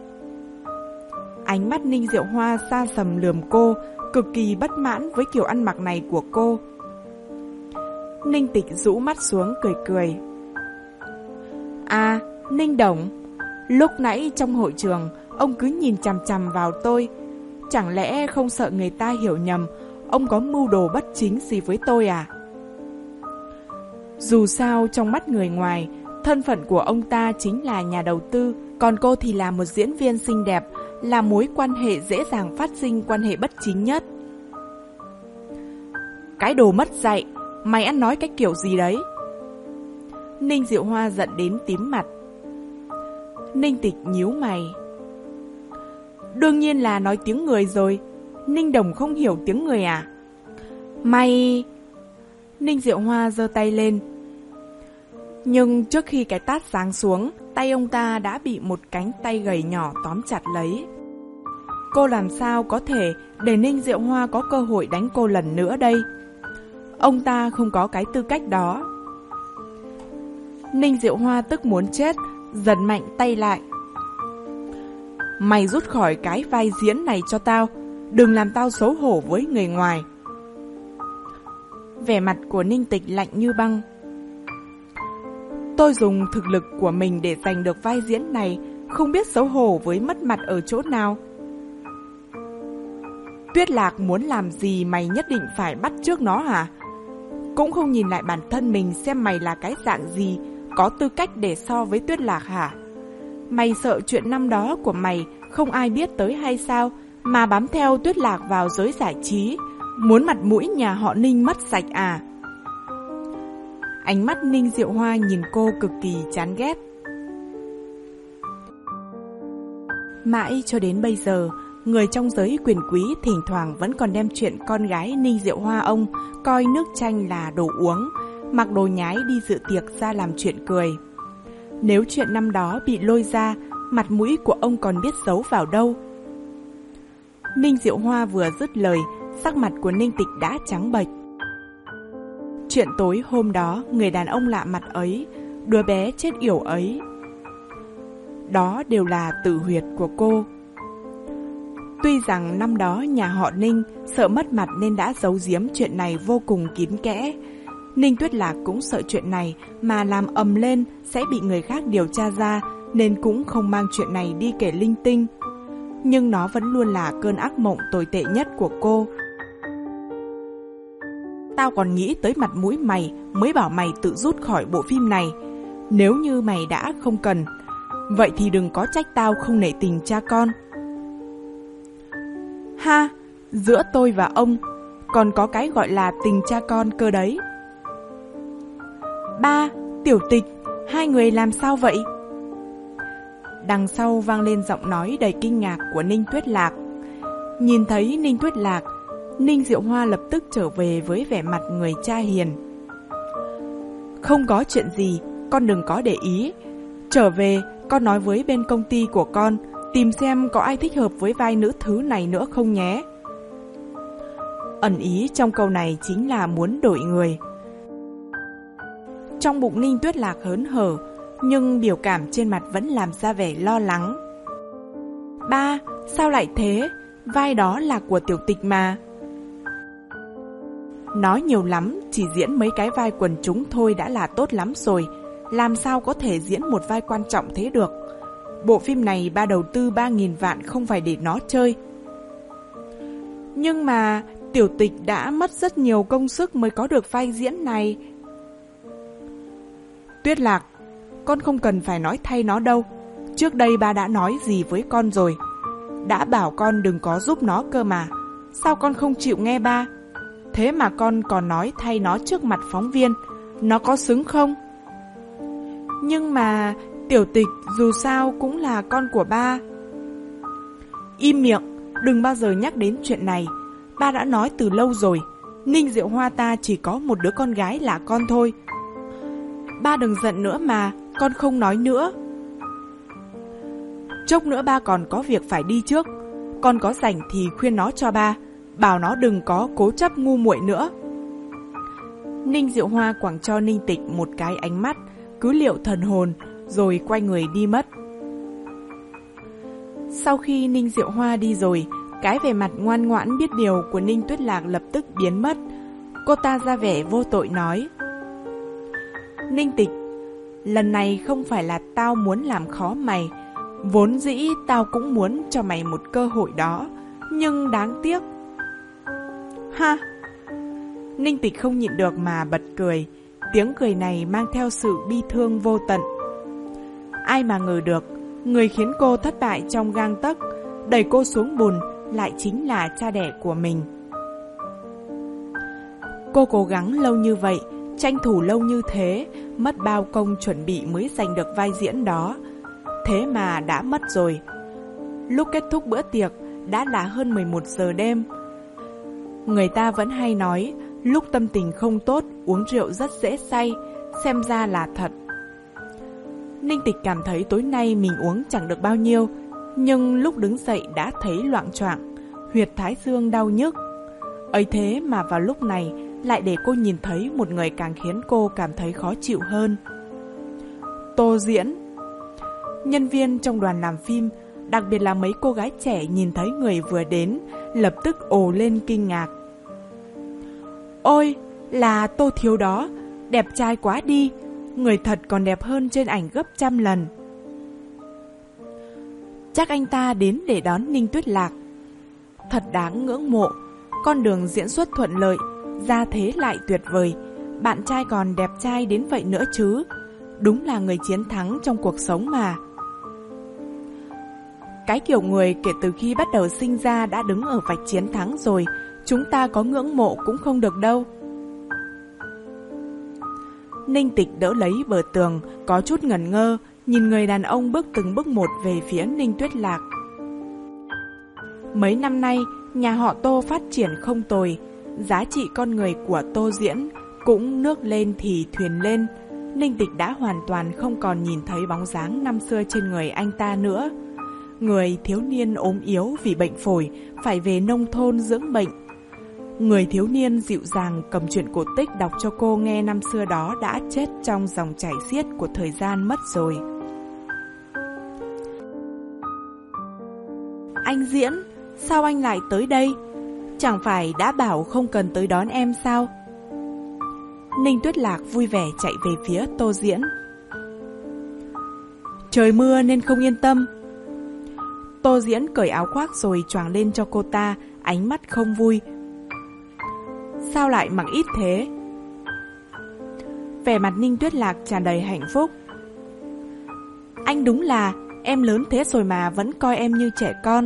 Ánh mắt Ninh Diệu Hoa xa sầm lườm cô, cực kỳ bất mãn với kiểu ăn mặc này của cô. Ninh Tịch rũ mắt xuống cười cười. À, Ninh Đồng, lúc nãy trong hội trường, ông cứ nhìn chằm chằm vào tôi. Chẳng lẽ không sợ người ta hiểu nhầm ông có mưu đồ bất chính gì với tôi à? Dù sao trong mắt người ngoài, thân phận của ông ta chính là nhà đầu tư, còn cô thì là một diễn viên xinh đẹp, là mối quan hệ dễ dàng phát sinh quan hệ bất chính nhất. Cái đồ mất dạy, mày ăn nói cái kiểu gì đấy? Ninh Diệu Hoa giận đến tím mặt. Ninh Tịch nhíu mày. Đương nhiên là nói tiếng người rồi. Ninh Đồng không hiểu tiếng người à? Mày... Ninh Diệu Hoa giơ tay lên. Nhưng trước khi cái tát giáng xuống, tay ông ta đã bị một cánh tay gầy nhỏ tóm chặt lấy. Cô làm sao có thể để Ninh Diệu Hoa có cơ hội đánh cô lần nữa đây? Ông ta không có cái tư cách đó. Ninh Diệu Hoa tức muốn chết, giật mạnh tay lại. Mày rút khỏi cái vai diễn này cho tao, đừng làm tao xấu hổ với người ngoài. Vẻ mặt của Ninh Tịch lạnh như băng. Tôi dùng thực lực của mình để giành được vai diễn này, không biết xấu hổ với mất mặt ở chỗ nào. Tuyết Lạc muốn làm gì mày nhất định phải bắt chước nó hả? Cũng không nhìn lại bản thân mình xem mày là cái dạng gì, có tư cách để so với Tuyết Lạc hả? Mày sợ chuyện năm đó của mày không ai biết tới hay sao, mà bám theo Tuyết Lạc vào giới giải trí, muốn mặt mũi nhà họ Ninh mất sạch à? Ánh mắt Ninh Diệu Hoa nhìn cô cực kỳ chán ghét. Mãi cho đến bây giờ, người trong giới quyền quý thỉnh thoảng vẫn còn đem chuyện con gái Ninh Diệu Hoa ông coi nước chanh là đồ uống, mặc đồ nhái đi dự tiệc ra làm chuyện cười. Nếu chuyện năm đó bị lôi ra, mặt mũi của ông còn biết giấu vào đâu. Ninh Diệu Hoa vừa dứt lời, sắc mặt của Ninh Tịch đã trắng bệch. Chuyện tối hôm đó, người đàn ông lạ mặt ấy, đứa bé chết yểu ấy, đó đều là tử huyệt của cô. Tuy rằng năm đó nhà họ Ninh sợ mất mặt nên đã giấu giếm chuyện này vô cùng kín kẽ. Ninh Tuyết Lạc cũng sợ chuyện này mà làm ầm lên sẽ bị người khác điều tra ra, nên cũng không mang chuyện này đi kể linh tinh. Nhưng nó vẫn luôn là cơn ác mộng tồi tệ nhất của cô. Tao còn nghĩ tới mặt mũi mày mới bảo mày tự rút khỏi bộ phim này. Nếu như mày đã không cần, vậy thì đừng có trách tao không nể tình cha con. Ha, giữa tôi và ông còn có cái gọi là tình cha con cơ đấy. Ba, Tiểu Tịch, hai người làm sao vậy? Đằng sau vang lên giọng nói đầy kinh ngạc của Ninh Tuyết Lạc. Nhìn thấy Ninh Tuyết Lạc, Ninh Diệu Hoa lập tức trở về với vẻ mặt người cha hiền. Không có chuyện gì, con đừng có để ý. Trở về, con nói với bên công ty của con, tìm xem có ai thích hợp với vai nữ thứ này nữa không nhé. Ẩn ý trong câu này chính là muốn đổi người. Trong bụng Ninh Tuyết Lạc hớn hở, nhưng biểu cảm trên mặt vẫn làm ra vẻ lo lắng. Ba, sao lại thế? Vai đó là của Tiểu Tịch mà. Nói nhiều lắm, chỉ diễn mấy cái vai quần chúng thôi đã là tốt lắm rồi. Làm sao có thể diễn một vai quan trọng thế được? Bộ phim này ba đầu tư ba nghìn vạn không phải để nó chơi. Nhưng mà Tiểu Tịch đã mất rất nhiều công sức mới có được vai diễn này. Tuyết Lạc, con không cần phải nói thay nó đâu. Trước đây ba đã nói gì với con rồi. Đã bảo con đừng có giúp nó cơ mà. Sao con không chịu nghe ba? Thế mà con còn nói thay nó trước mặt phóng viên. Nó có xứng không? Nhưng mà Tiểu Tịch dù sao cũng là con của ba. Im miệng, đừng bao giờ nhắc đến chuyện này. Ba đã nói từ lâu rồi, Ninh Diệu Hoa ta chỉ có một đứa con gái là con thôi. Ba đừng giận nữa mà, con không nói nữa. Chốc nữa ba còn có việc phải đi trước. Con có rảnh thì khuyên nó cho ba, bảo nó đừng có cố chấp ngu muội nữa. Ninh Diệu Hoa quẳng cho Ninh Tịch một cái ánh mắt cứ liệu thần hồn, rồi quay người đi mất. Sau khi Ninh Diệu Hoa đi rồi, cái vẻ mặt ngoan ngoãn biết điều của Ninh Tuyết Lạc lập tức biến mất. Cô ta ra vẻ vô tội nói: Ninh Tịch, lần này không phải là tao muốn làm khó mày. Vốn dĩ tao cũng muốn cho mày một cơ hội đó, nhưng đáng tiếc. Ha! Ninh Tịch không nhịn được mà bật cười. Tiếng cười này mang theo sự bi thương vô tận. Ai mà ngờ được, người khiến cô thất bại trong gang tấc, đẩy cô xuống bùn lại chính là cha đẻ của mình. Cô cố gắng lâu như vậy, tranh thủ lâu như thế, mất bao công chuẩn bị mới giành được vai diễn đó. Thế mà đã mất rồi. Lúc kết thúc bữa tiệc đã là hơn mười một giờ đêm. Người ta vẫn hay nói, lúc tâm tình không tốt, uống rượu rất dễ say, xem ra là thật. Ninh Tịch cảm thấy tối nay mình uống chẳng được bao nhiêu, nhưng lúc đứng dậy đã thấy loạng choạng, huyệt thái dương đau nhức. Ấy thế mà vào lúc này lại để cô nhìn thấy một người càng khiến cô cảm thấy khó chịu hơn. Tô Diễn. Nhân viên trong đoàn làm phim, đặc biệt là mấy cô gái trẻ nhìn thấy người vừa đến, lập tức ồ lên kinh ngạc. Ôi, là Tô Thiếu đó, đẹp trai quá đi, người thật còn đẹp hơn trên ảnh gấp trăm lần. Chắc anh ta đến để đón Ninh Tuyết Lạc. Thật đáng ngưỡng mộ, con đường diễn xuất thuận lợi, gia thế lại tuyệt vời, bạn trai còn đẹp trai đến vậy nữa chứ. Đúng là người chiến thắng trong cuộc sống mà. Cái kiểu người kể từ khi bắt đầu sinh ra đã đứng ở vạch chiến thắng rồi, chúng ta có ngưỡng mộ cũng không được đâu. Ninh Tịch đỡ lấy bờ tường, có chút ngẩn ngơ, nhìn người đàn ông bước từng bước một về phía Ninh Tuyết Lạc. Mấy năm nay, nhà họ Tô phát triển không tồi, giá trị con người của Tô Diễn cũng nước lên thì thuyền lên. Ninh Tịch đã hoàn toàn không còn nhìn thấy bóng dáng năm xưa trên người anh ta nữa. Người thiếu niên ốm yếu vì bệnh phổi, phải về nông thôn dưỡng bệnh. Người thiếu niên dịu dàng cầm truyện cổ tích đọc cho cô nghe năm xưa đó đã chết trong dòng chảy xiết của thời gian mất rồi. Anh Diễn, sao anh lại tới đây? Chẳng phải đã bảo không cần tới đón em sao? Ninh Tuyết Lạc vui vẻ chạy về phía Tô Diễn. Trời mưa nên không yên tâm. Tô Diễn cởi áo khoác rồi choàng lên cho cô ta, ánh mắt không vui. Sao lại mặc ít thế? Vẻ mặt Ninh Tuyết Lạc tràn đầy hạnh phúc. Anh đúng là, em lớn thế rồi mà vẫn coi em như trẻ con.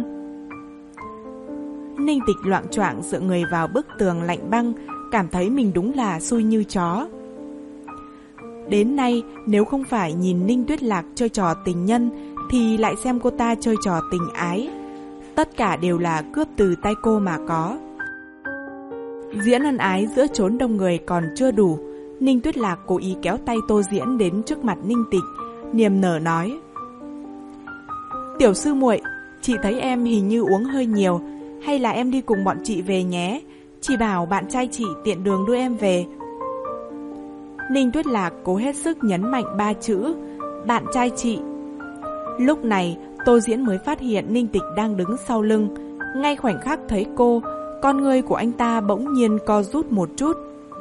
Ninh Tịch loạng choạng dựa người vào bức tường lạnh băng, cảm thấy mình đúng là xui như chó. Đến nay, nếu không phải nhìn Ninh Tuyết Lạc chơi trò tình nhân, thì lại xem cô ta chơi trò tình ái. Tất cả đều là cướp từ tay cô mà có. Diễn ân ái giữa chốn đông người còn chưa đủ, Ninh Tuyết Lạc cố ý kéo tay Tô Diễn đến trước mặt Ninh Tịch, niềm nở nói: Tiểu sư muội, chị thấy em hình như uống hơi nhiều, hay là em đi cùng bọn chị về nhé, chị bảo bạn trai chị tiện đường đưa em về. Ninh Tuyết Lạc cố hết sức nhấn mạnh ba chữ bạn trai chị. Lúc này Tô Diễn mới phát hiện Ninh Tịch đang đứng sau lưng. Ngay khoảnh khắc thấy cô, con ngươi của anh ta bỗng nhiên co rút một chút.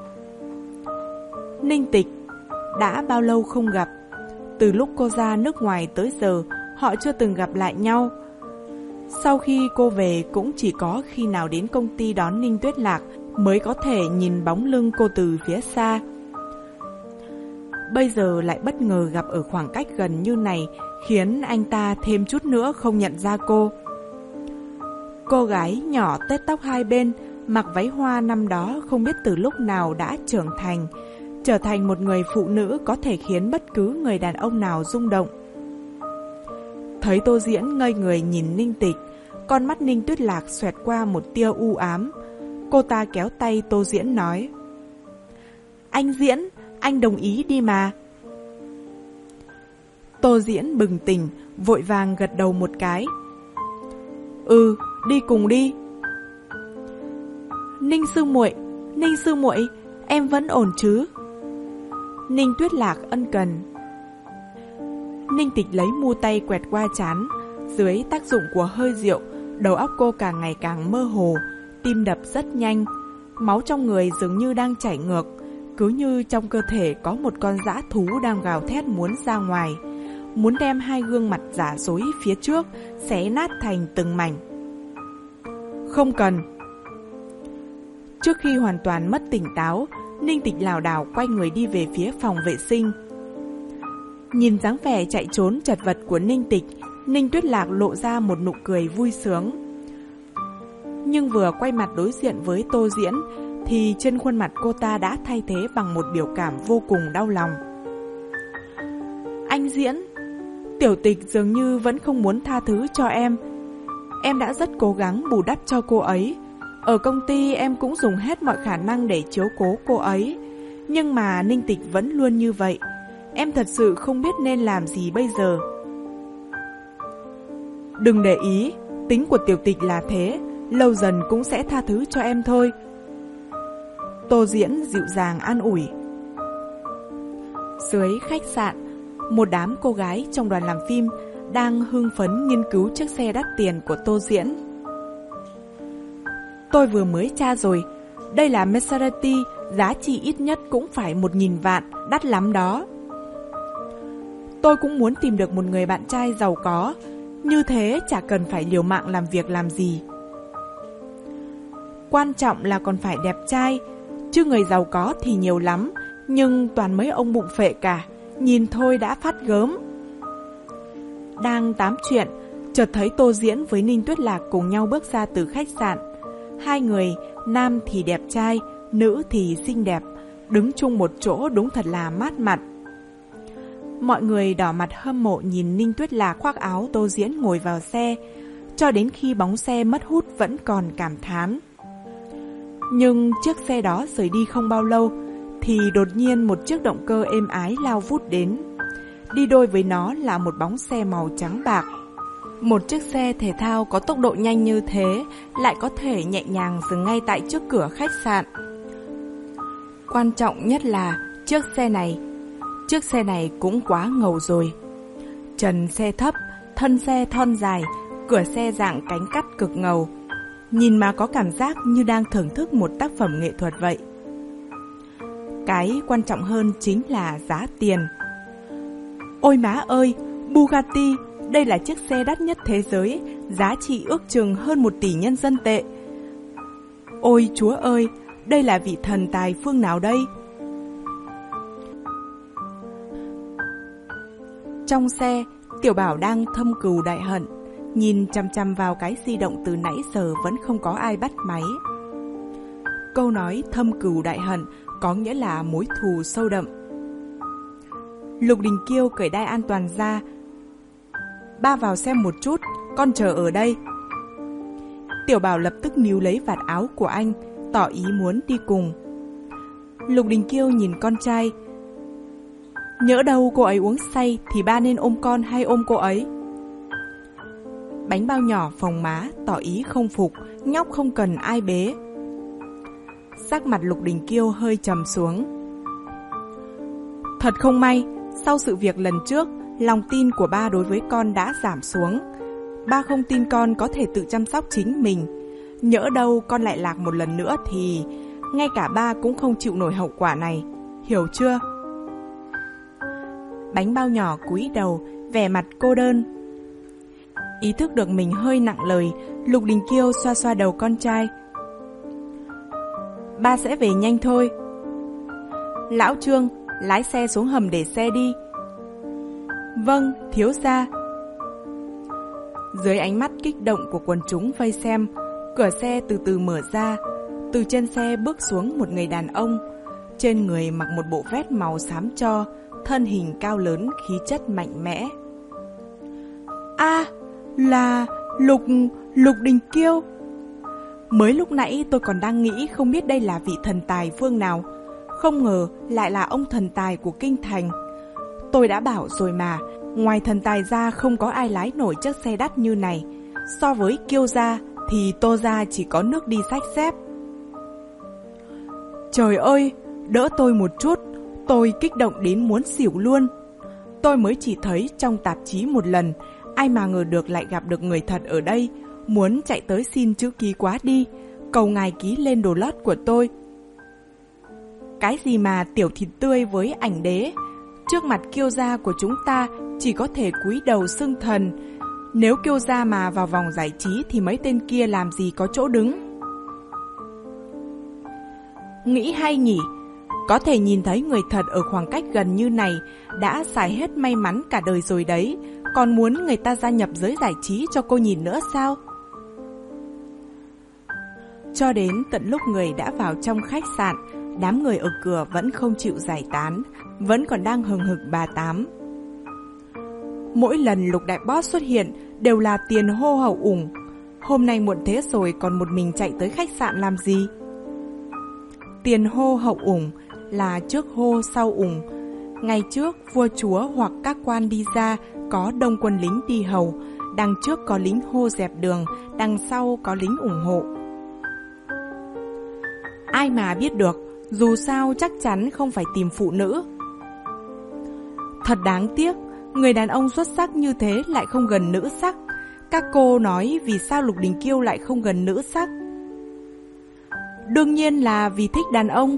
Ninh Tịch, đã bao lâu không gặp? Từ lúc cô ra nước ngoài tới giờ, họ chưa từng gặp lại nhau. Sau khi cô về cũng chỉ có khi nào đến công ty đón Ninh Tuyết Lạc mới có thể nhìn bóng lưng cô từ phía xa. Bây giờ lại bất ngờ gặp ở khoảng cách gần như này, khiến anh ta thêm chút nữa không nhận ra cô. Cô gái nhỏ tết tóc hai bên, mặc váy hoa năm đó không biết từ lúc nào đã trưởng thành, trở thành một người phụ nữ có thể khiến bất cứ người đàn ông nào rung động. Thấy Tô Diễn ngây người nhìn Ninh Tịch, con mắt Ninh Tuyết Lạc xoẹt qua một tia u ám. Cô ta kéo tay Tô Diễn nói: Anh Diễn, anh đồng ý đi mà. Tô Diễn bừng tỉnh, vội vàng gật đầu một cái. Ừ, đi cùng đi. Ninh sư muội, Ninh sư muội, em vẫn ổn chứ? Ninh Tuyết Lạc ân cần. Ninh Tịch lấy mu tay quẹt qua trán. Dưới tác dụng của hơi rượu, đầu óc cô càng ngày càng mơ hồ, tim đập rất nhanh, máu trong người dường như đang chảy ngược, cứ như trong cơ thể có một con dã thú đang gào thét muốn ra ngoài, muốn đem hai gương mặt giả dối phía trước xé nát thành từng mảnh. Không cần. Trước khi hoàn toàn mất tỉnh táo, Ninh Tịch lảo đảo quay người đi về phía phòng vệ sinh. Nhìn dáng vẻ chạy trốn chật vật của Ninh Tịch, Ninh Tuyết Lạc lộ ra một nụ cười vui sướng. Nhưng vừa quay mặt đối diện với Tô Diễn, thì trên khuôn mặt cô ta đã thay thế bằng một biểu cảm vô cùng đau lòng. Anh Diễn, Tiểu Tịch dường như vẫn không muốn tha thứ cho em. Em đã rất cố gắng bù đắp cho cô ấy. Ở công ty em cũng dùng hết mọi khả năng để chiếu cố cô ấy. Nhưng mà Ninh Tịch vẫn luôn như vậy. Em thật sự không biết nên làm gì bây giờ. Đừng để ý, tính của Tiểu Tịch là thế, lâu dần cũng sẽ tha thứ cho em thôi. Tô Diễn dịu dàng an ủi. Dưới khách sạn, một đám cô gái trong đoàn làm phim đang hưng phấn nghiên cứu chiếc xe đắt tiền của Tô Diễn. Tôi vừa mới tra rồi, đây là Maserati, giá trị ít nhất cũng phải một nghìn vạn, đắt lắm đó. Tôi cũng muốn tìm được một người bạn trai giàu có, như thế chả cần phải liều mạng làm việc làm gì. Quan trọng là còn phải đẹp trai, chứ người giàu có thì nhiều lắm, nhưng toàn mấy ông bụng phệ cả, nhìn thôi đã phát gớm. Đang tám chuyện, chợt thấy Tô Diễn với Ninh Tuyết Lạc cùng nhau bước ra từ khách sạn. Hai người, nam thì đẹp trai, nữ thì xinh đẹp, đứng chung một chỗ đúng thật là mát mặt. Mọi người đỏ mặt hâm mộ nhìn Ninh Tuyết Lạc khoác áo Tô Diễn ngồi vào xe, cho đến khi bóng xe mất hút vẫn còn cảm thán. Nhưng chiếc xe đó rời đi không bao lâu, thì đột nhiên một chiếc động cơ êm ái lao vút đến. Đi đôi với nó là một bóng xe màu trắng bạc. Một chiếc xe thể thao có tốc độ nhanh như thế lại có thể nhẹ nhàng dừng ngay tại trước cửa khách sạn. Quan trọng nhất là chiếc xe này, chiếc xe này cũng quá ngầu rồi. Trần xe thấp, thân xe thon dài, cửa xe dạng cánh cắt cực ngầu. Nhìn mà có cảm giác như đang thưởng thức một tác phẩm nghệ thuật vậy. Cái quan trọng hơn chính là giá tiền. Ôi má ơi, Bugatti, đây là chiếc xe đắt nhất thế giới, giá trị ước chừng hơn một tỷ nhân dân tệ. Ôi Chúa ơi, đây là vị thần tài phương nào đây? Trong xe, Tiểu Bảo đang thâm cừu đại hận, nhìn chằm chằm vào cái di động từ nãy giờ vẫn không có ai bắt máy. Câu nói thâm cừu đại hận có nghĩa là mối thù sâu đậm. Lục Đình Kiêu cởi đai an toàn ra. Ba vào xem một chút, con chờ ở đây. Tiểu Bảo lập tức níu lấy vạt áo của anh, tỏ ý muốn đi cùng. Lục Đình Kiêu nhìn con trai. Nhỡ đâu cô ấy uống say thì ba nên ôm con hay ôm cô ấy? Bánh bao nhỏ phồng má, tỏ ý không phục, nhóc không cần ai bế. Sắc mặt Lục Đình Kiêu hơi trầm xuống. Thật không may, sau sự việc lần trước, lòng tin của ba đối với con đã giảm xuống. Ba không tin con có thể tự chăm sóc chính mình. Nhỡ đâu con lại lạc một lần nữa thì ngay cả ba cũng không chịu nổi hậu quả này. Hiểu chưa? Bánh bao nhỏ cúi đầu, vẻ mặt cô đơn. Ý thức được mình hơi nặng lời, Lục Đình Kiêu xoa xoa đầu con trai. Ba sẽ về nhanh thôi. Lão Trương, lái xe xuống hầm để xe đi. Vâng, thiếu gia. Dưới ánh mắt kích động của quần chúng vây xem, cửa xe từ từ mở ra. Từ trên xe bước xuống một người đàn ông. Trên người mặc một bộ vest màu xám tro, thân hình cao lớn, khí chất mạnh mẽ. A, à, là Lục, Lục Đình Kiêu. Mới lúc nãy tôi còn đang nghĩ không biết đây là vị thần tài phương nào. Không ngờ lại là ông thần tài của kinh thành. Tôi đã bảo rồi mà, ngoài thần tài ra không có ai lái nổi chiếc xe đắt như này. So với Kiêu gia thì Tô gia chỉ có nước đi xách xếp. Trời ơi, đỡ tôi một chút, tôi kích động đến muốn xỉu luôn. Tôi mới chỉ thấy trong tạp chí một lần, ai mà ngờ được lại gặp được người thật ở đây. Muốn chạy tới xin chữ ký quá đi, cầu ngài ký lên đồ lót của tôi. Cái gì mà tiểu thịt tươi với ảnh đế, trước mặt Kiêu gia của chúng ta chỉ có thể cúi đầu xưng thần. Nếu Kiêu gia mà vào vòng giải trí thì mấy tên kia làm gì có chỗ đứng. Nghĩ hay nhỉ, có thể nhìn thấy người thật ở khoảng cách gần như này đã xài hết may mắn cả đời rồi đấy. Còn muốn người ta gia nhập giới giải trí cho cô nhìn nữa sao? Cho đến tận lúc người đã vào trong khách sạn, đám người ở cửa vẫn không chịu giải tán, vẫn còn đang hừng hực bà tám. Mỗi lần Lục Đại Boss xuất hiện đều là tiền hô hậu ủng. Hôm nay muộn thế rồi còn một mình chạy tới khách sạn làm gì? Tiền hô hậu ủng là trước hô sau ủng. Ngày trước vua chúa hoặc các quan đi ra có đông quân lính đi hầu, đằng trước có lính hô dẹp đường, đằng sau có lính ủng hộ. Ai mà biết được, dù sao chắc chắn không phải tìm phụ nữ. Thật đáng tiếc, người đàn ông xuất sắc như thế lại không gần nữ sắc. Các cô nói vì sao Lục Đình Kiêu lại không gần nữ sắc? Đương nhiên là vì thích đàn ông.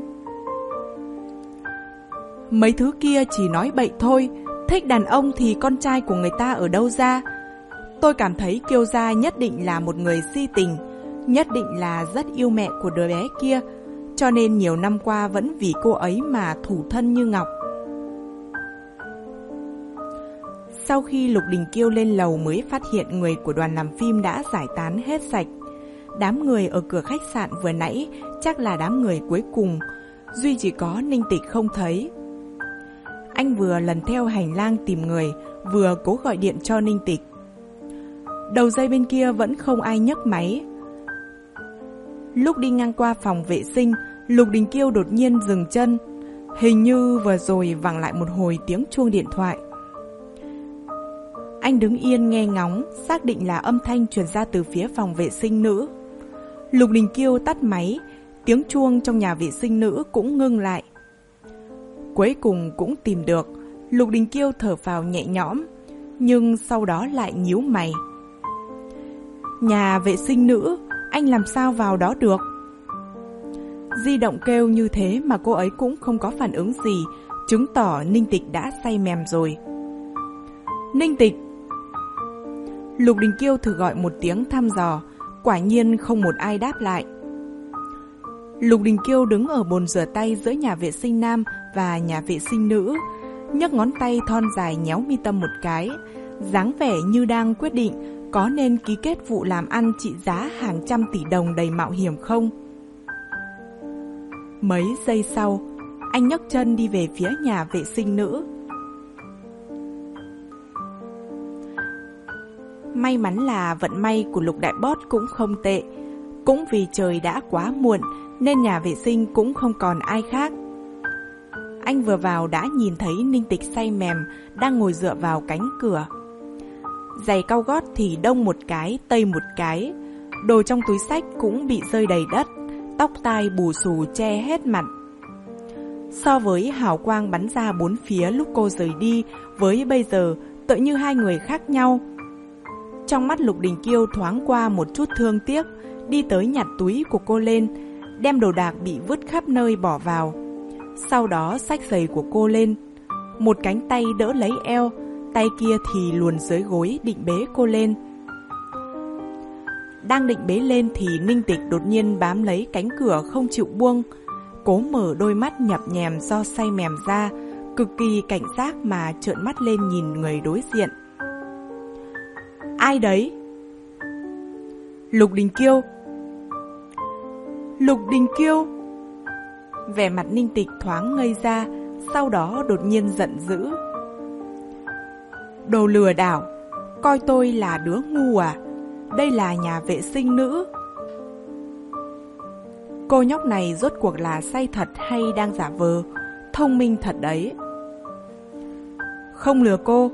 Mấy thứ kia chỉ nói bậy thôi. Thích đàn ông thì con trai của người ta ở đâu ra? Tôi cảm thấy Kiêu gia nhất định là một người si tình, nhất định là rất yêu mẹ của đứa bé kia, cho nên nhiều năm qua vẫn vì cô ấy mà thủ thân như ngọc. Sau khi Lục Đình Kiêu lên lầu mới phát hiện người của đoàn làm phim đã giải tán hết sạch. Đám người ở cửa khách sạn vừa nãy chắc là đám người cuối cùng, duy chỉ có Ninh Tịch không thấy. Anh vừa lần theo hành lang tìm người, vừa cố gọi điện cho Ninh Tịch. Đầu dây bên kia vẫn không ai nhấc máy. Lúc đi ngang qua phòng vệ sinh, Lục Đình Kiêu đột nhiên dừng chân. Hình như vừa rồi vang lại một hồi tiếng chuông điện thoại. Anh đứng yên nghe ngóng, xác định là âm thanh truyền ra từ phía phòng vệ sinh nữ. Lục Đình Kiêu tắt máy, tiếng chuông trong nhà vệ sinh nữ cũng ngưng lại. Cuối cùng cũng tìm được, Lục Đình Kiêu thở phào nhẹ nhõm, nhưng sau đó lại nhíu mày. Nhà vệ sinh nữ, anh làm sao vào đó được? Di động kêu như thế mà cô ấy cũng không có phản ứng gì, chứng tỏ Ninh Tịch đã say mềm rồi. Ninh Tịch! Lục Đình Kiêu thử gọi một tiếng thăm dò, quả nhiên không một ai đáp lại. Lục Đình Kiêu đứng ở bồn rửa tay giữa nhà vệ sinh nam và nhà vệ sinh nữ, nhấc ngón tay thon dài nhéo mi tâm một cái, dáng vẻ như đang quyết định có nên ký kết vụ làm ăn trị giá hàng trăm tỷ đồng đầy mạo hiểm không. Mấy giây sau, anh nhấc chân đi về phía nhà vệ sinh nữ. May mắn là vận may của Lục Đại Boss cũng không tệ. Cũng vì trời đã quá muộn nên nhà vệ sinh cũng không còn ai khác. Anh vừa vào đã nhìn thấy Ninh Tịch say mềm đang ngồi dựa vào cánh cửa. Giày cao gót thì đông một cái, tây một cái. Đồ trong túi xách cũng bị rơi đầy đất, tóc tai bù xù che hết mặt. So với hào quang bắn ra bốn phía lúc cô rời đi với bây giờ tựa như hai người khác nhau. Trong mắt Lục Đình Kiêu thoáng qua một chút thương tiếc, đi tới nhặt túi của cô lên, đem đồ đạc bị vứt khắp nơi bỏ vào. Sau đó xách giày của cô lên, một cánh tay đỡ lấy eo, tay kia thì luồn dưới gối định bế cô lên. Đang định bế lên thì Ninh Tịch đột nhiên bám lấy cánh cửa không chịu buông, cố mở đôi mắt nhập nhèm do say mềm ra, cực kỳ cảnh giác mà trợn mắt lên nhìn người đối diện. Ai đấy? Lục Đình Kiêu. Lục Đình Kiêu. Vẻ mặt Ninh Tịch thoáng ngây ra, sau đó đột nhiên giận dữ. Đồ lừa đảo, coi tôi là đứa ngu à? Đây là nhà vệ sinh nữ. Cô nhóc này rốt cuộc là say thật hay đang giả vờ? Thông minh thật đấy. Không lừa cô.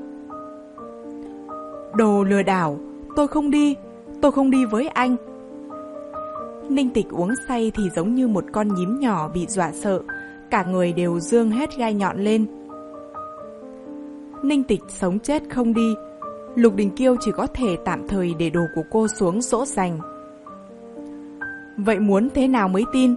Đồ lừa đảo, tôi không đi, tôi không đi với anh. Ninh Tịch uống say thì giống như một con nhím nhỏ bị dọa sợ, cả người đều dương hết gai nhọn lên. Ninh Tịch sống chết không đi, Lục Đình Kiêu chỉ có thể tạm thời để đồ của cô xuống dỗ dành. Vậy muốn thế nào mới tin?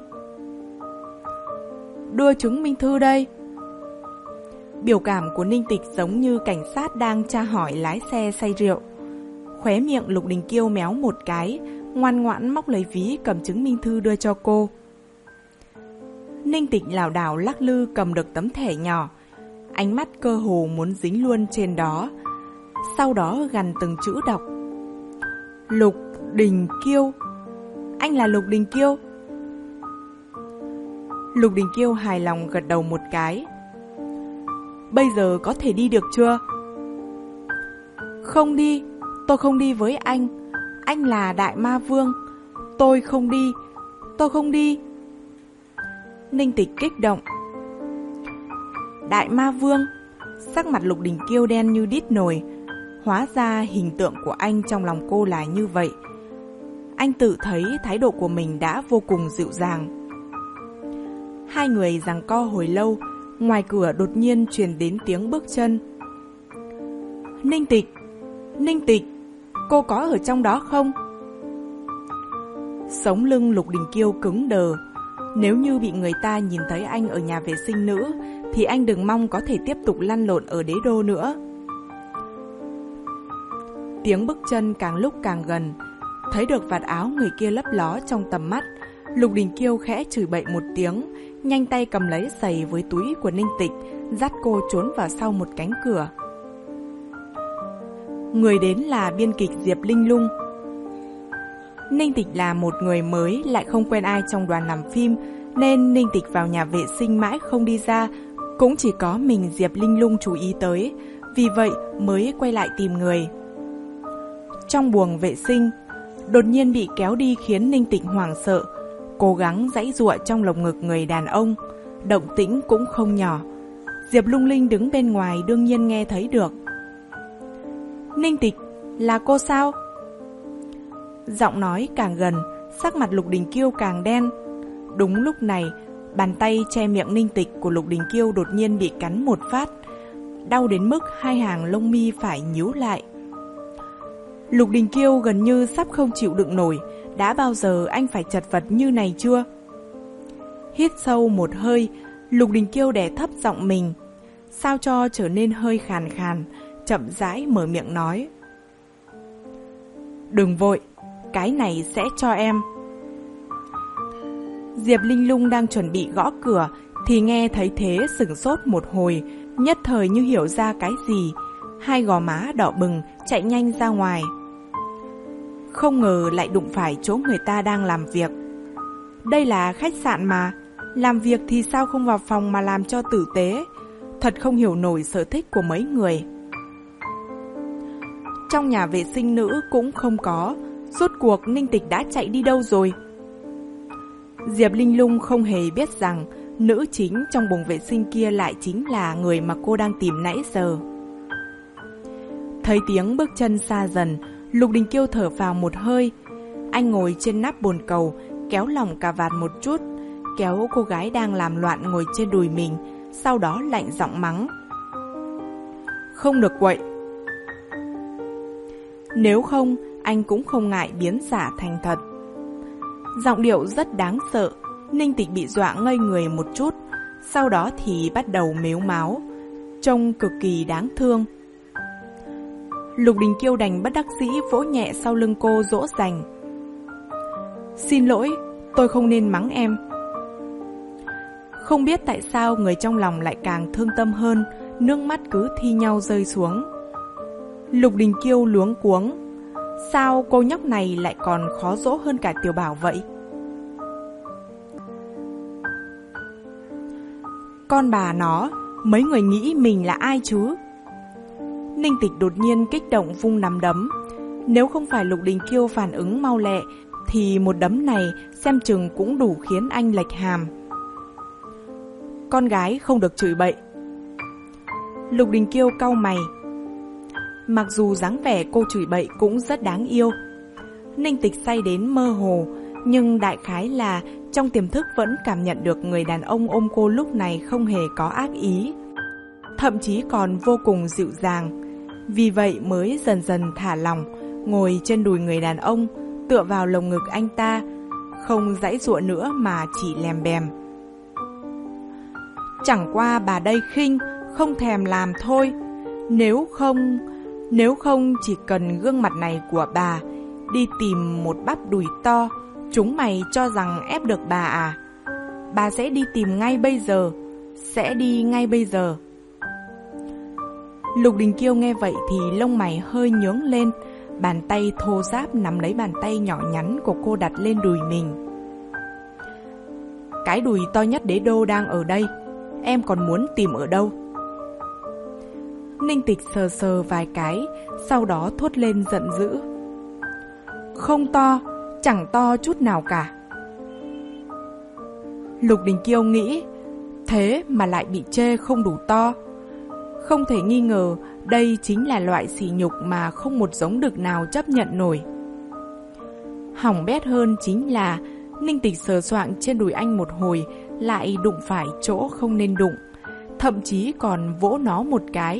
Đưa chứng minh thư đây. Biểu cảm của Ninh Tịch giống như cảnh sát đang tra hỏi lái xe say rượu. Khóe miệng Lục Đình Kiêu méo một cái, ngoan ngoãn móc lấy ví cầm chứng minh thư đưa cho cô. Ninh Tịch lảo đảo lắc lư cầm được tấm thẻ nhỏ, ánh mắt cơ hồ muốn dính luôn trên đó. Sau đó gằn từng chữ đọc. Lục Đình Kiêu. Anh là Lục Đình Kiêu. Lục Đình Kiêu hài lòng gật đầu một cái. Bây giờ có thể đi được chưa? Không đi, tôi không đi với anh. Anh là Đại Ma Vương. Tôi không đi, tôi không đi. Ninh Tịch kích động. Đại Ma Vương. Sắc mặt Lục Đình Kiêu đen như đít nồi. Hóa ra hình tượng của anh trong lòng cô là như vậy. Anh tự thấy thái độ của mình đã vô cùng dịu dàng. Hai người giằng co hồi lâu, ngoài cửa đột nhiên truyền đến tiếng bước chân. Ninh Tịch, Ninh Tịch, cô có ở trong đó không? Sống lưng Lục Đình Kiêu cứng đờ. Nếu như bị người ta nhìn thấy anh ở nhà vệ sinh nữ thì anh đừng mong có thể tiếp tục lăn lộn ở đế đô nữa. Tiếng bước chân càng lúc càng gần. Thấy được vạt áo người kia lấp ló trong tầm mắt, Lục Đình Kiêu khẽ chửi bậy một tiếng, nhanh tay cầm lấy giày với túi của Ninh Tịch, dắt cô trốn vào sau một cánh cửa. Người đến là biên kịch Diệp Linh Lung. Ninh Tịch là một người mới, lại không quen ai trong đoàn làm phim, nên Ninh Tịch vào nhà vệ sinh mãi không đi ra, cũng chỉ có mình Diệp Linh Lung chú ý tới, vì vậy mới quay lại tìm người. Trong buồng vệ sinh, đột nhiên bị kéo đi khiến Ninh Tịch hoảng sợ, cố gắng giãy giụa trong lồng ngực người đàn ông, động tĩnh cũng không nhỏ. Diệp Lung Linh đứng bên ngoài đương nhiên nghe thấy được. Ninh Tịch, là cô sao? Giọng nói càng gần, sắc mặt Lục Đình Kiêu càng đen. Đúng lúc này, bàn tay che miệng Ninh Tịch của Lục Đình Kiêu đột nhiên bị cắn một phát, đau đến mức hai hàng lông mi phải nhíu lại. Lục Đình Kiêu gần như sắp không chịu đựng nổi. Đã bao giờ anh phải chật vật như này chưa? Hít sâu một hơi, Lục Đình Kiêu đè thấp giọng mình, sao cho trở nên hơi khàn khàn, chậm rãi mở miệng nói. Đừng vội, cái này sẽ cho em. Diệp Linh Lung đang chuẩn bị gõ cửa thì nghe thấy thế sửng sốt một hồi, nhất thời như hiểu ra cái gì, hai gò má đỏ bừng chạy nhanh ra ngoài. Không ngờ lại đụng phải chỗ người ta đang làm việc. Đây là khách sạn mà, làm việc thì sao không vào phòng mà làm cho tử tế. Thật không hiểu nổi sở thích của mấy người. Trong nhà vệ sinh nữ cũng không có, rốt cuộc Ninh Tịch đã chạy đi đâu rồi? Diệp Linh Lung không hề biết rằng nữ chính trong buồng vệ sinh kia lại chính là người mà cô đang tìm nãy giờ. Thấy tiếng bước chân xa dần, Lục Đình Kiêu thở phào một hơi. Anh ngồi trên nắp bồn cầu, kéo lỏng cà vạt một chút, kéo cô gái đang làm loạn ngồi trên đùi mình, sau đó lạnh giọng mắng. Không được quậy. Nếu không, anh cũng không ngại biến giả thành thật. Giọng điệu rất đáng sợ, Ninh Tịch bị dọa ngây người một chút, sau đó thì bắt đầu mếu máo, trông cực kỳ đáng thương. Lục Đình Kiêu đành bất đắc dĩ vỗ nhẹ sau lưng cô dỗ dành. Xin lỗi, tôi không nên mắng em. Không biết tại sao người trong lòng lại càng thương tâm hơn, nước mắt cứ thi nhau rơi xuống. Lục Đình Kiêu luống cuống. Sao cô nhóc này lại còn khó dỗ hơn cả Tiểu Bảo vậy? Con bà nó, mấy người nghĩ mình là ai chứ? Ninh Tịch đột nhiên kích động vung nắm đấm. Nếu không phải Lục Đình Kiêu phản ứng mau lẹ thì một đấm này xem chừng cũng đủ khiến anh lệch hàm. Con gái không được chửi bậy. Lục Đình Kiêu cau mày. Mặc dù dáng vẻ cô chửi bậy cũng rất đáng yêu. Ninh Tịch say đến mơ hồ, nhưng đại khái là trong tiềm thức vẫn cảm nhận được người đàn ông ôm cô lúc này không hề có ác ý, thậm chí còn vô cùng dịu dàng. Vì vậy mới dần dần thả lỏng, ngồi trên đùi người đàn ông, tựa vào lồng ngực anh ta, không giãy giụa nữa mà chỉ lèm bèm. Chẳng qua bà đây khinh, không thèm làm thôi. Nếu không, nếu không chỉ cần gương mặt này của bà, đi tìm một bắp đùi to, chúng mày cho rằng ép được bà à? Bà sẽ đi tìm ngay bây giờ, sẽ đi ngay bây giờ. Lục Đình Kiêu nghe vậy thì lông mày hơi nhướng lên, bàn tay thô ráp nắm lấy bàn tay nhỏ nhắn của cô đặt lên đùi mình. Cái đùi to nhất đế đô đang ở đây, em còn muốn tìm ở đâu? Ninh Tịch sờ sờ vài cái, sau đó thốt lên giận dữ. Không to, chẳng to chút nào cả. Lục Đình Kiêu nghĩ, thế mà lại bị chê không đủ to. Không thể nghi ngờ đây chính là loại sỉ nhục mà không một giống đực nào chấp nhận nổi. Hỏng bét hơn chính là Ninh Tịch sờ soạng trên đùi anh một hồi lại đụng phải chỗ không nên đụng, thậm chí còn vỗ nó một cái.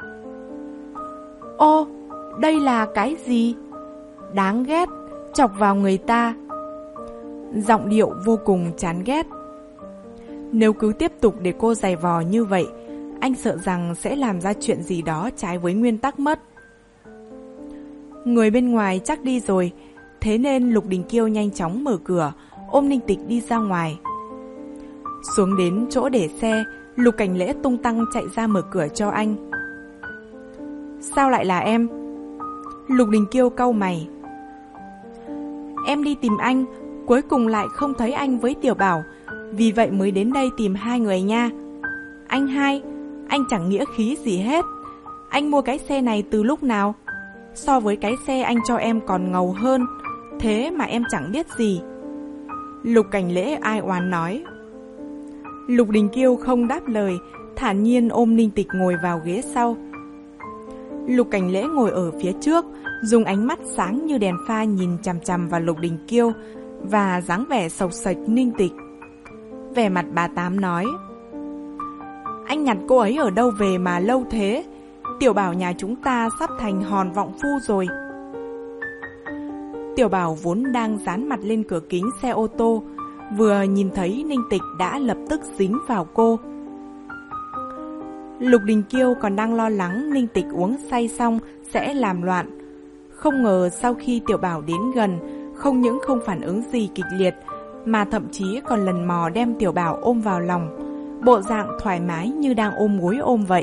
Ô, đây là cái gì? Đáng ghét, chọc vào người ta. Giọng điệu vô cùng chán ghét. Nếu cứ tiếp tục để cô giày vò như vậy, anh sợ rằng sẽ làm ra chuyện gì đó trái với nguyên tắc mất. Người bên ngoài chắc đi rồi, thế nên Lục Đình Kiêu nhanh chóng mở cửa, ôm Ninh Tịch đi ra ngoài. Xuống đến chỗ để xe, Lục Cảnh Lễ tung tăng chạy ra mở cửa cho anh. Sao lại là em? Lục Đình Kiêu cau mày. Em đi tìm anh, cuối cùng lại không thấy anh với Tiểu Bảo, vì vậy mới đến đây tìm hai người nha. Anh hai, anh chẳng nghĩa khí gì hết. Anh mua cái xe này từ lúc nào? So với cái xe anh cho em còn ngầu hơn, thế mà em chẳng biết gì. Lục Cảnh Lễ ai oán nói. Lục Đình Kiêu không đáp lời, thản nhiên ôm Ninh Tịch ngồi vào ghế sau. Lục Cảnh Lễ ngồi ở phía trước, dùng ánh mắt sáng như đèn pha nhìn chằm chằm vào Lục Đình Kiêu và dáng vẻ sộc sạch Ninh Tịch. Vẻ mặt bà Tám nói: Anh nhặt cô ấy ở đâu về mà lâu thế? Tiểu Bảo nhà chúng ta sắp thành hòn vọng phu rồi. Tiểu Bảo vốn đang dán mặt lên cửa kính xe ô tô, vừa nhìn thấy Ninh Tịch đã lập tức dính vào cô. Lục Đình Kiêu còn đang lo lắng Ninh Tịch uống say xong sẽ làm loạn. Không ngờ sau khi Tiểu Bảo đến gần, không những không phản ứng gì kịch liệt, mà thậm chí còn lần mò đem Tiểu Bảo ôm vào lòng, bộ dạng thoải mái như đang ôm gối ôm vậy.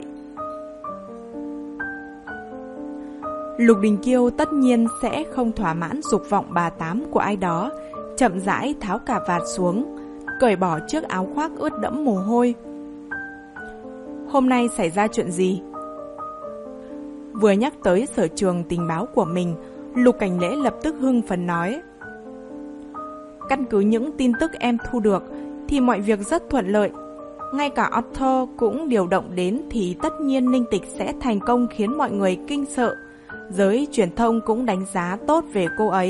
Lục Đình Kiêu tất nhiên sẽ không thỏa mãn dục vọng bà Tám của ai đó, chậm rãi tháo cà vạt xuống, cởi bỏ chiếc áo khoác ướt đẫm mồ hôi. Hôm nay xảy ra chuyện gì? Vừa nhắc tới sở trường tình báo của mình, Lục Cảnh Lễ lập tức hưng phấn nói: Căn cứ những tin tức em thu được thì mọi việc rất thuận lợi. Ngay cả Arthur cũng điều động đến thì tất nhiên Ninh Tịch sẽ thành công khiến mọi người kinh sợ. Giới truyền thông cũng đánh giá tốt về cô ấy.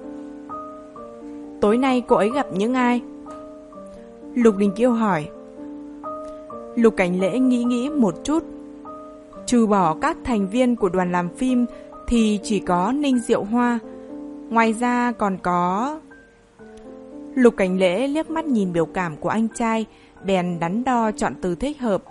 Tối nay cô ấy gặp những ai? Lục Đình Kiêu hỏi. Lục Cảnh Lễ nghĩ nghĩ một chút. Trừ bỏ các thành viên của đoàn làm phim thì chỉ có Ninh Diệu Hoa. Ngoài ra còn có... Lục Cảnh Lễ liếc mắt nhìn biểu cảm của anh trai, bèn đắn đo chọn từ thích hợp.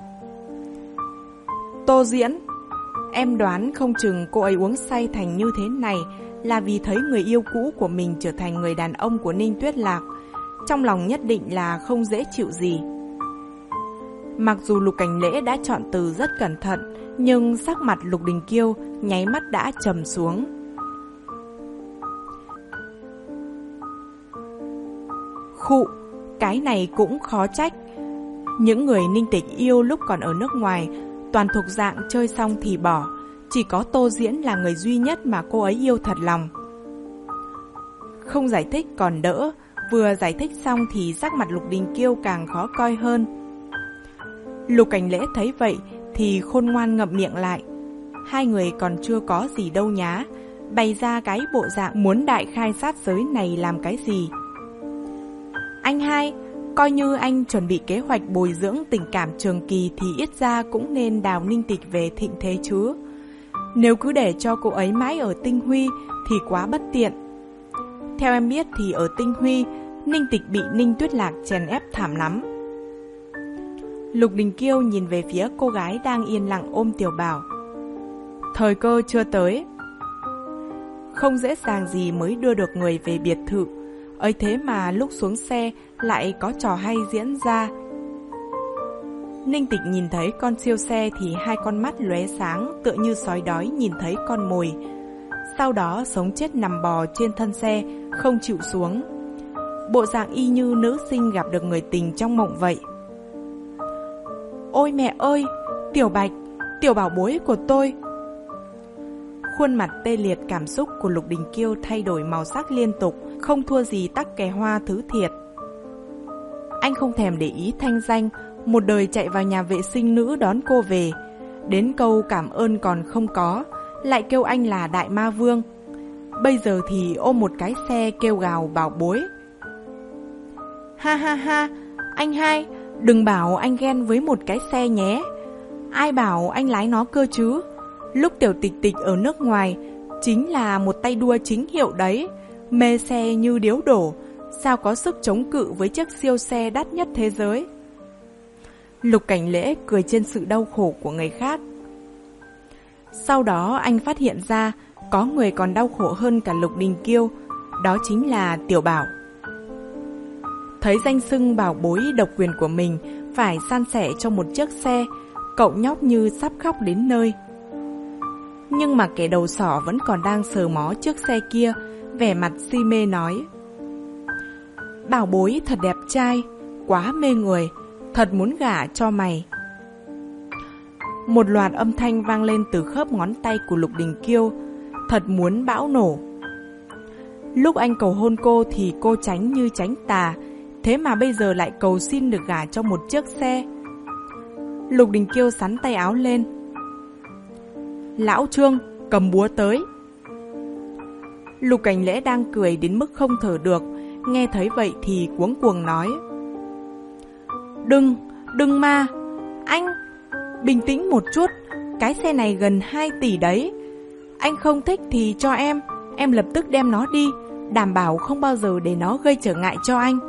Tô Diễn. Em đoán không chừng cô ấy uống say thành như thế này là vì thấy người yêu cũ của mình trở thành người đàn ông của Ninh Tuyết Lạc. Trong lòng nhất định là không dễ chịu gì. Mặc dù Lục Cảnh Lễ đã chọn từ rất cẩn thận, nhưng sắc mặt Lục Đình Kiêu nháy mắt đã trầm xuống. Khụ, cái này cũng khó trách. Những người Ninh Tịch yêu lúc còn ở nước ngoài toàn thuộc dạng chơi xong thì bỏ, chỉ có Tô Diễn là người duy nhất mà cô ấy yêu thật lòng. Không giải thích còn đỡ, vừa giải thích xong thì sắc mặt Lục Đình Kiêu càng khó coi hơn. Lục Cảnh Lễ thấy vậy thì khôn ngoan ngậm miệng lại. Hai người còn chưa có gì đâu nhá, bày ra cái bộ dạng muốn đại khai sát giới này làm cái gì? Anh hai, coi như anh chuẩn bị kế hoạch bồi dưỡng tình cảm trường kỳ thì ít ra cũng nên đào Ninh Tịch về thịnh thế chứ. Nếu cứ để cho cô ấy mãi ở Tinh Huy thì quá bất tiện. Theo em biết thì ở Tinh Huy, Ninh Tịch bị Ninh Tuyết Lạc chèn ép thảm lắm. Lục Đình Kiêu nhìn về phía cô gái đang yên lặng ôm Tiểu Bảo. Thời cơ chưa tới. Không dễ dàng gì mới đưa được người về biệt thự, ấy thế mà lúc xuống xe lại có trò hay diễn ra. Ninh Tịch nhìn thấy con siêu xe thì hai con mắt lóe sáng tựa như sói đói nhìn thấy con mồi. Sau đó sống chết nằm bò trên thân xe, không chịu xuống. Bộ dạng y như nữ sinh gặp được người tình trong mộng vậy. Ôi mẹ ơi, Tiểu Bạch, Tiểu bảo bối của tôi. Khuôn mặt tê liệt cảm xúc của Lục Đình Kiêu thay đổi màu sắc liên tục, không thua gì tắc kè hoa thứ thiệt. Anh không thèm để ý thanh danh, một đời chạy vào nhà vệ sinh nữ đón cô về. Đến câu cảm ơn còn không có, lại kêu anh là đại ma vương. Bây giờ thì ôm một cái xe kêu gào bảo bối. Ha ha ha, anh hai, đừng bảo anh ghen với một cái xe nhé. Ai bảo anh lái nó cơ chứ? Lúc Tiểu Tịch Tịch ở nước ngoài chính là một tay đua chính hiệu đấy, mê xe như điếu đổ, sao có sức chống cự với chiếc siêu xe đắt nhất thế giới. Lục Cảnh Lễ cười trên sự đau khổ của người khác. Sau đó anh phát hiện ra có người còn đau khổ hơn cả Lục Đình Kiêu, đó chính là Tiểu Bảo. Thấy danh xưng bảo bối độc quyền của mình phải san sẻ cho một chiếc xe, cậu nhóc như sắp khóc đến nơi. Nhưng mà kẻ đầu sỏ vẫn còn đang sờ mó chiếc xe kia, vẻ mặt si mê nói: bảo bối thật đẹp trai, quá mê người, thật muốn gả cho mày. Một loạt âm thanh vang lên từ khớp ngón tay của Lục Đình Kiêu, thật muốn bão nổ. Lúc anh cầu hôn cô thì cô tránh như tránh tà, thế mà bây giờ lại cầu xin được gả cho một chiếc xe. Lục Đình Kiêu xắn tay áo lên: lão Trương, cầm búa tới. Lục Cảnh Lễ đang cười đến mức không thở được, nghe thấy vậy thì cuống cuồng nói: đừng, đừng mà, anh, bình tĩnh một chút, cái xe này gần hai tỷ đấy. Anh không thích thì cho em, em lập tức đem nó đi, đảm bảo không bao giờ để nó gây trở ngại cho anh.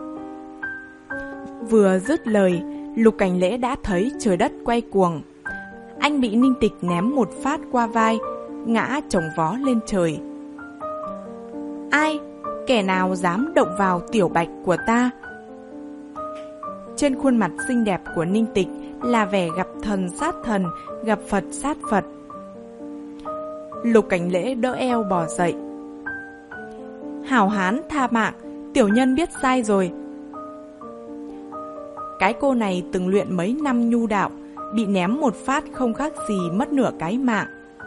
Vừa dứt lời, Lục Cảnh Lễ đã thấy trời đất quay cuồng. Anh bị Ninh Tịch ném một phát qua vai, ngã chồng vó lên trời. Ai, kẻ nào dám động vào tiểu bạch của ta? Trên khuôn mặt xinh đẹp của Ninh Tịch là vẻ gặp thần sát thần, gặp Phật sát Phật. Lục Cảnh Lễ đỡ eo bò dậy: hảo hán tha mạng, tiểu nhân biết sai rồi. Cái cô này từng luyện mấy năm nhu đạo, bị ném một phát không khác gì mất nửa cái mạng.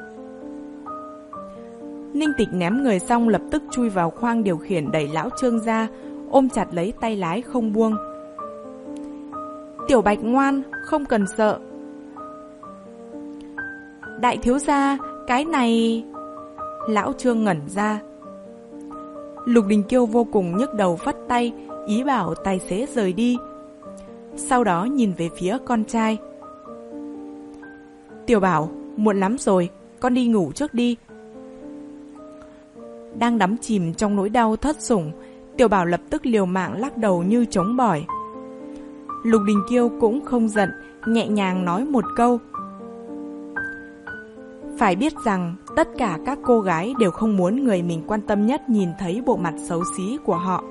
Ninh Tịch ném người xong lập tức chui vào khoang điều khiển đẩy lão Trương ra, ôm chặt lấy tay lái không buông. Tiểu Bạch ngoan, không cần sợ. Đại thiếu gia, cái này... Lão Trương ngẩn ra. Lục Đình Kiêu vô cùng nhức đầu vắt tay, ý bảo tài xế rời đi. Sau đó nhìn về phía con trai: Tiểu Bảo, muộn lắm rồi, con đi ngủ trước đi. Đang đắm chìm trong nỗi đau thất sủng, Tiểu Bảo lập tức liều mạng lắc đầu như trống bỏi. Lục Đình Kiêu cũng không giận, nhẹ nhàng nói một câu: phải biết rằng tất cả các cô gái đều không muốn người mình quan tâm nhất nhìn thấy bộ mặt xấu xí của họ.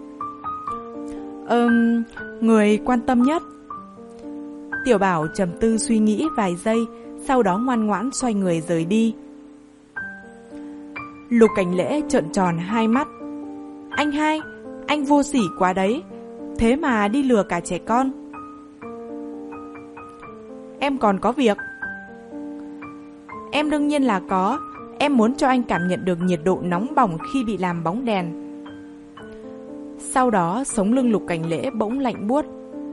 Ừm, người quan tâm nhất. Tiểu Bảo trầm tư suy nghĩ vài giây, sau đó ngoan ngoãn xoay người rời đi. Lục Cảnh Lễ trợn tròn hai mắt: anh hai, anh vô sỉ quá đấy, thế mà đi lừa cả trẻ con. Em còn có việc. Em đương nhiên là có, em muốn cho anh cảm nhận được nhiệt độ nóng bỏng khi bị làm bóng đèn. Sau đó sống lưng Lục Cảnh Lễ bỗng lạnh buốt.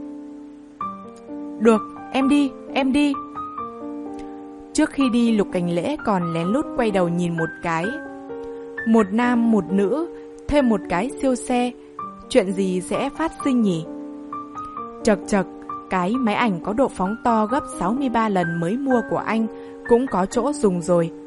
Được, em đi, em đi. Trước khi đi, Lục Cảnh Lễ còn lén lút quay đầu nhìn một cái. Một nam một nữ, thêm một cái siêu xe, chuyện gì sẽ phát sinh nhỉ? Chật chật, cái máy ảnh có độ phóng to gấp sáu mươi ba lần mới mua của anh cũng có chỗ dùng rồi.